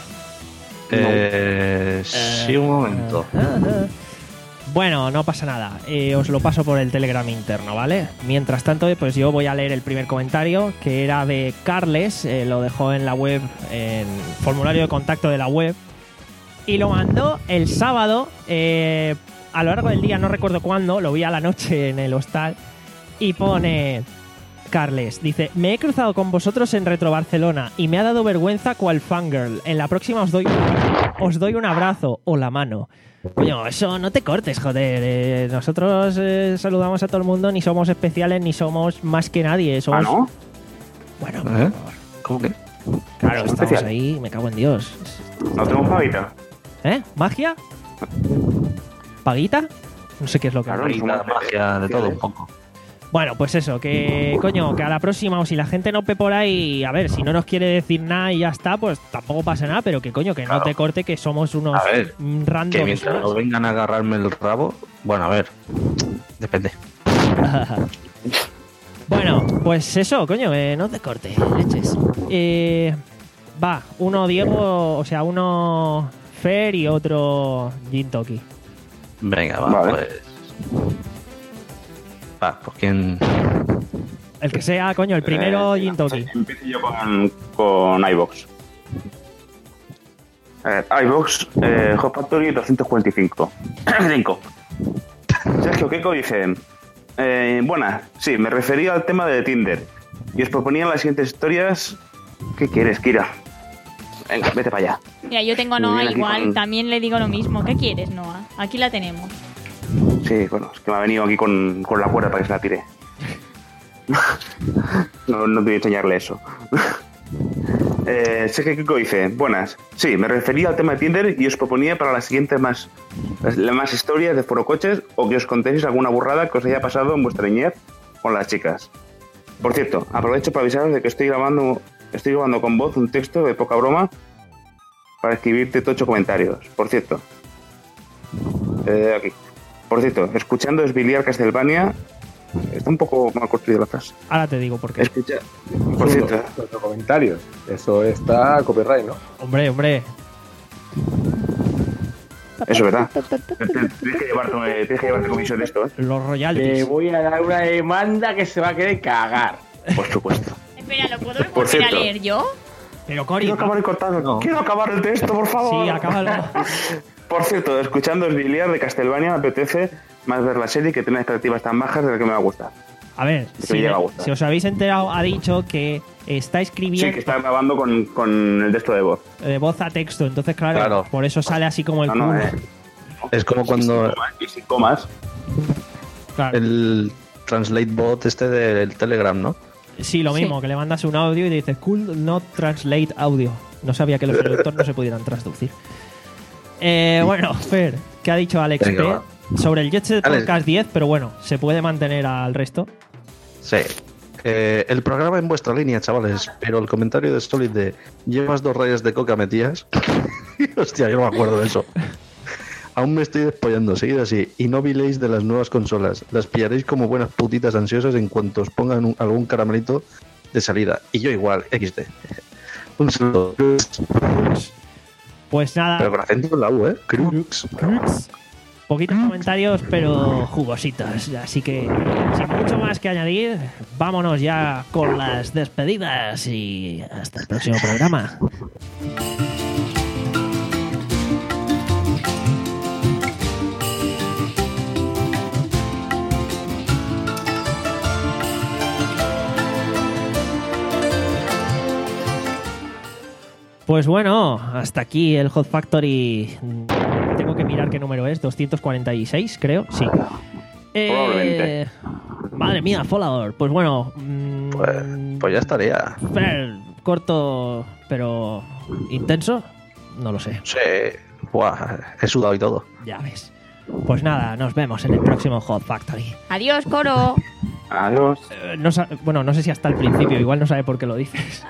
[SPEAKER 12] eh, sí, un momento.
[SPEAKER 1] Bueno, no pasa nada. Eh, os lo paso por el Telegram interno, ¿vale? Mientras tanto, pues yo voy a leer el primer comentario, que era de Carles. Eh, lo dejó en la web, en formulario de contacto de la web. Y lo mandó el sábado, eh, a lo largo del día, no recuerdo cuándo, lo vi a la noche en el hostal. Y pone... Carles, dice, me he cruzado con vosotros en Retro Barcelona y me ha dado vergüenza cual fangirl. En la próxima os doy, os doy un abrazo o la mano. Coño, eso no te cortes, joder. Eh, nosotros eh, saludamos a todo el mundo, ni somos especiales, ni somos más que nadie. Somos...
[SPEAKER 11] Ah, ¿no?
[SPEAKER 1] Bueno,
[SPEAKER 12] ¿Eh? ¿Cómo que?
[SPEAKER 1] claro,
[SPEAKER 11] ¿Somos
[SPEAKER 1] estamos
[SPEAKER 11] especiales?
[SPEAKER 1] ahí, me cago en Dios.
[SPEAKER 11] No tenemos paguita.
[SPEAKER 1] ¿Eh? ¿Magia? ¿Paguita? No sé qué es lo que
[SPEAKER 11] Claro,
[SPEAKER 1] hay.
[SPEAKER 11] no
[SPEAKER 12] La magia de todo un poco.
[SPEAKER 1] Bueno, pues eso, que coño, que a la próxima, o si la gente no pe por ahí, a ver, si no nos quiere decir nada y ya está, pues tampoco pasa nada, pero que coño, que no
[SPEAKER 12] Claro.
[SPEAKER 1] te corte, que somos unos
[SPEAKER 12] A ver,
[SPEAKER 1] randoms.
[SPEAKER 12] Que mientras no vengan a agarrarme el rabo. Bueno, a ver. Depende.
[SPEAKER 1] Bueno, pues eso, coño, que no te corte, leches. Eh, va, uno Diego, o sea, uno Fer y otro Jintoki.
[SPEAKER 12] Venga, va,
[SPEAKER 11] Vale.
[SPEAKER 12] pues. Va, pues quién.
[SPEAKER 1] El que sea, coño, el primero
[SPEAKER 11] Eh,
[SPEAKER 1] Jintoki.
[SPEAKER 11] Empiezo yo con, con iVox. Eh, iVox, eh, Hot Factory doscientos cuarenta y cinco. cinco. Sergio Keiko dice: eh, buenas, sí, me refería al tema de Tinder. Y os proponía las siguientes historias. ¿Qué quieres, Kira? Venga, vete para allá.
[SPEAKER 2] Mira, yo tengo a
[SPEAKER 11] Muy
[SPEAKER 2] Noah
[SPEAKER 11] bien, aquí
[SPEAKER 2] igual,
[SPEAKER 11] con-
[SPEAKER 2] también le digo lo mismo. ¿Qué quieres, Noah? Aquí la tenemos.
[SPEAKER 11] Sí, bueno, es que me ha venido aquí con, con la cuerda para que se la tire. No, no te voy a enseñarle eso. Eh, sé que Kiko dice, buenas. Sí, me refería al tema de Tinder y os proponía para las siguientes más, las, más historias de forocoches o que os contéis alguna burrada que os haya pasado en vuestra niñez con las chicas. Por cierto, aprovecho para avisaros de que estoy grabando, estoy grabando con voz un texto de poca broma para escribirte ocho comentarios. Por cierto, eh, aquí. Por cierto, escuchando Esbiliar Castlevania, está un poco mal construida la frase.
[SPEAKER 1] Ahora te digo por qué.
[SPEAKER 11] Escucha, por cierto,
[SPEAKER 3] Los comentarios. Eso está copyright, ¿no?
[SPEAKER 1] Hombre, hombre.
[SPEAKER 11] eso es verdad. Tienes que llevarte, tienes que llevarte comisión de esto, ¿eh?
[SPEAKER 1] Los
[SPEAKER 3] Te
[SPEAKER 1] royalties.
[SPEAKER 3] voy a dar una demanda que se va a querer cagar.
[SPEAKER 11] Por supuesto.
[SPEAKER 2] Espera, ¿lo puedo
[SPEAKER 11] Por
[SPEAKER 2] volver a
[SPEAKER 11] cierto.
[SPEAKER 2] leer yo?
[SPEAKER 1] Pero Cori,
[SPEAKER 11] Quiero acabar de cortarlo. No. Quiero acabar el texto, por favor.
[SPEAKER 1] sí, acábalo.
[SPEAKER 11] Por cierto, escuchando Esbiliar de Castlevania, me apetece más ver la serie que tiene expectativas tan bajas de la que me va a gustar.
[SPEAKER 1] A ver,
[SPEAKER 11] Que
[SPEAKER 1] si,
[SPEAKER 11] me llega a gustar.
[SPEAKER 1] si os habéis enterado, ha dicho que está
[SPEAKER 11] Sí,
[SPEAKER 1] escribiendo
[SPEAKER 11] que está grabando con, con el texto de voz.
[SPEAKER 1] de voz a texto. Entonces, claro,
[SPEAKER 12] Claro.
[SPEAKER 1] por eso sale así como el
[SPEAKER 11] No, no,
[SPEAKER 1] culo.
[SPEAKER 11] eh.
[SPEAKER 12] Es como cuando
[SPEAKER 11] Y sin comas.
[SPEAKER 1] Claro.
[SPEAKER 12] el Translate Bot este del Telegram, ¿no?
[SPEAKER 1] Sí, lo mismo,
[SPEAKER 2] Sí.
[SPEAKER 1] que le mandas un audio y dices, cool not translate audio. No sabía que los traductores no se pudieran traducir. Eh, bueno, Fer, ¿qué ha dicho Alex
[SPEAKER 12] Venga,
[SPEAKER 1] P?
[SPEAKER 12] va.
[SPEAKER 1] Sobre el Jet Set
[SPEAKER 12] Alex.
[SPEAKER 1] Podcast diez, pero bueno, se puede mantener al resto.
[SPEAKER 12] Sí. Eh, el programa en vuestra línea, chavales, pero el comentario de Solid de llevas dos rayas de coca metidas. Hostia, yo no me acuerdo de eso. Aún me estoy despollando, seguid así. Y no viléis de las nuevas consolas. Las pillaréis como buenas putitas ansiosas en cuanto os pongan un- algún caramelito de salida. Y yo igual, equis de. Un saludo.
[SPEAKER 1] Pues nada,
[SPEAKER 12] Pero con acento en la U, ¿eh? Crux.
[SPEAKER 1] poquitos comentarios, pero jugositos. Así que, sin mucho más que añadir, vámonos ya con las despedidas y hasta el próximo programa. Pues bueno, hasta aquí el Hot Factory. Tengo que mirar qué número es, doscientos cuarenta y seis, creo. Sí. Eh,
[SPEAKER 11] Probablemente.
[SPEAKER 1] Madre mía, Fallout. Pues bueno. mm,
[SPEAKER 12] Pues, pues ya estaría.
[SPEAKER 1] Fer, corto, pero intenso. No lo sé.
[SPEAKER 12] Sí. Buah, he sudado y todo.
[SPEAKER 1] Ya ves. Pues nada, nos vemos en el próximo Hot Factory.
[SPEAKER 2] Adiós, Coro.
[SPEAKER 11] Adiós.
[SPEAKER 1] Eh, no sa- bueno, no sé si hasta el principio, igual no sabe por qué lo dices.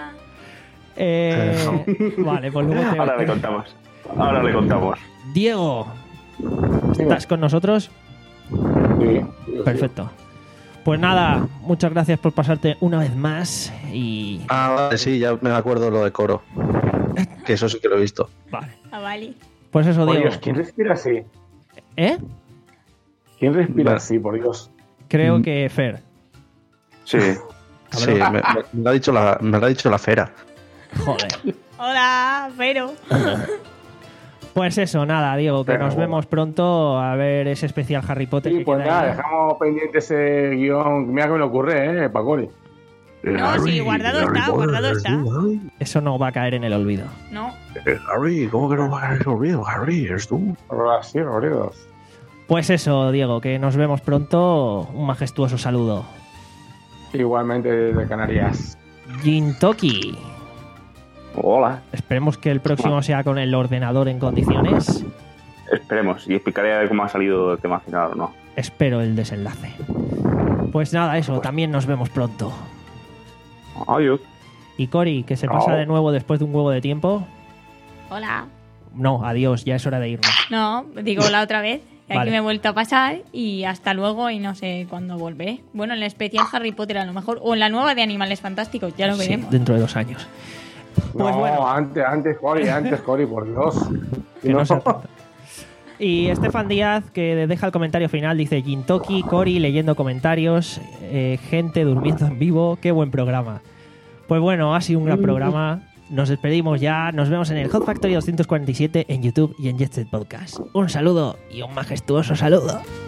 [SPEAKER 1] Eh, vale, pues luego te...
[SPEAKER 11] Ahora le contamos. Ahora le contamos.
[SPEAKER 1] Diego, ¿estás con nosotros?
[SPEAKER 3] Sí.
[SPEAKER 1] Perfecto. Pues nada, muchas gracias por pasarte una vez más y...
[SPEAKER 12] Ah, vale, sí, ya me acuerdo lo de coro. Que eso sí que lo he visto.
[SPEAKER 1] Vale.
[SPEAKER 2] Ah, vale.
[SPEAKER 1] Pues eso,
[SPEAKER 3] Por
[SPEAKER 1] Diego.
[SPEAKER 3] Dios, ¿quién respira así?
[SPEAKER 1] ¿Eh?
[SPEAKER 3] ¿Quién respira
[SPEAKER 12] Va.
[SPEAKER 3] así, por Dios?
[SPEAKER 1] Creo que Fer.
[SPEAKER 11] Sí.
[SPEAKER 12] Sí, me, me- me lo ha dicho la, me lo ha dicho la fera.
[SPEAKER 1] Joder.
[SPEAKER 2] Hola, pero.
[SPEAKER 1] Pues eso, nada, Diego, que
[SPEAKER 3] Pero
[SPEAKER 1] nos
[SPEAKER 3] bueno.
[SPEAKER 1] vemos pronto a ver ese especial Harry Potter.
[SPEAKER 3] Sí,
[SPEAKER 1] que
[SPEAKER 3] pues
[SPEAKER 1] queda
[SPEAKER 3] nada,
[SPEAKER 1] ahí.
[SPEAKER 3] dejamos pendiente ese guión. Mira que me lo ocurre, ¿eh? Pacori.
[SPEAKER 2] No, sí, guardado está, guardado está.
[SPEAKER 1] Eso no va a caer en el olvido.
[SPEAKER 2] No.
[SPEAKER 12] Harry, ¿cómo que no va a caer olvido? Harry, eres tú.
[SPEAKER 3] Así, Rodrigo.
[SPEAKER 1] Pues eso, Diego, que nos vemos pronto. Un majestuoso saludo.
[SPEAKER 3] Igualmente desde Canarias.
[SPEAKER 1] Gintoki.
[SPEAKER 11] Hola.
[SPEAKER 1] Esperemos que el próximo sea con el ordenador en condiciones.
[SPEAKER 11] Esperemos. Y explicaré a ver cómo ha salido el tema final o no.
[SPEAKER 1] Espero el desenlace. Pues nada, eso, también nos vemos pronto.
[SPEAKER 11] Adiós.
[SPEAKER 1] Y Cori, que se pasa de nuevo después de un huevo de tiempo.
[SPEAKER 2] Hola.
[SPEAKER 1] No, adiós, ya es hora de irnos.
[SPEAKER 2] No, digo la otra vez. Que
[SPEAKER 1] Vale.
[SPEAKER 2] aquí me he vuelto a pasar y hasta luego y no sé cuándo volveré. Bueno, en el especial Harry Potter a lo mejor. O en la nueva de Animales Fantásticos, ya lo
[SPEAKER 1] Sí,
[SPEAKER 2] veremos.
[SPEAKER 1] dentro de dos años. Pues
[SPEAKER 3] no,
[SPEAKER 1] bueno.
[SPEAKER 3] antes, antes, Cori, antes, Cori, por Dios.
[SPEAKER 1] Que no sea tanto. Y Estefan Díaz, que deja el comentario final, dice: Gintoki, Cori leyendo comentarios, eh, gente durmiendo en vivo, qué buen programa. Pues bueno, ha sido un gran programa. Nos despedimos ya. Nos vemos en el Hot Factory doscientos cuarenta y siete en YouTube y en Jet Set Podcast. Un saludo y un majestuoso saludo.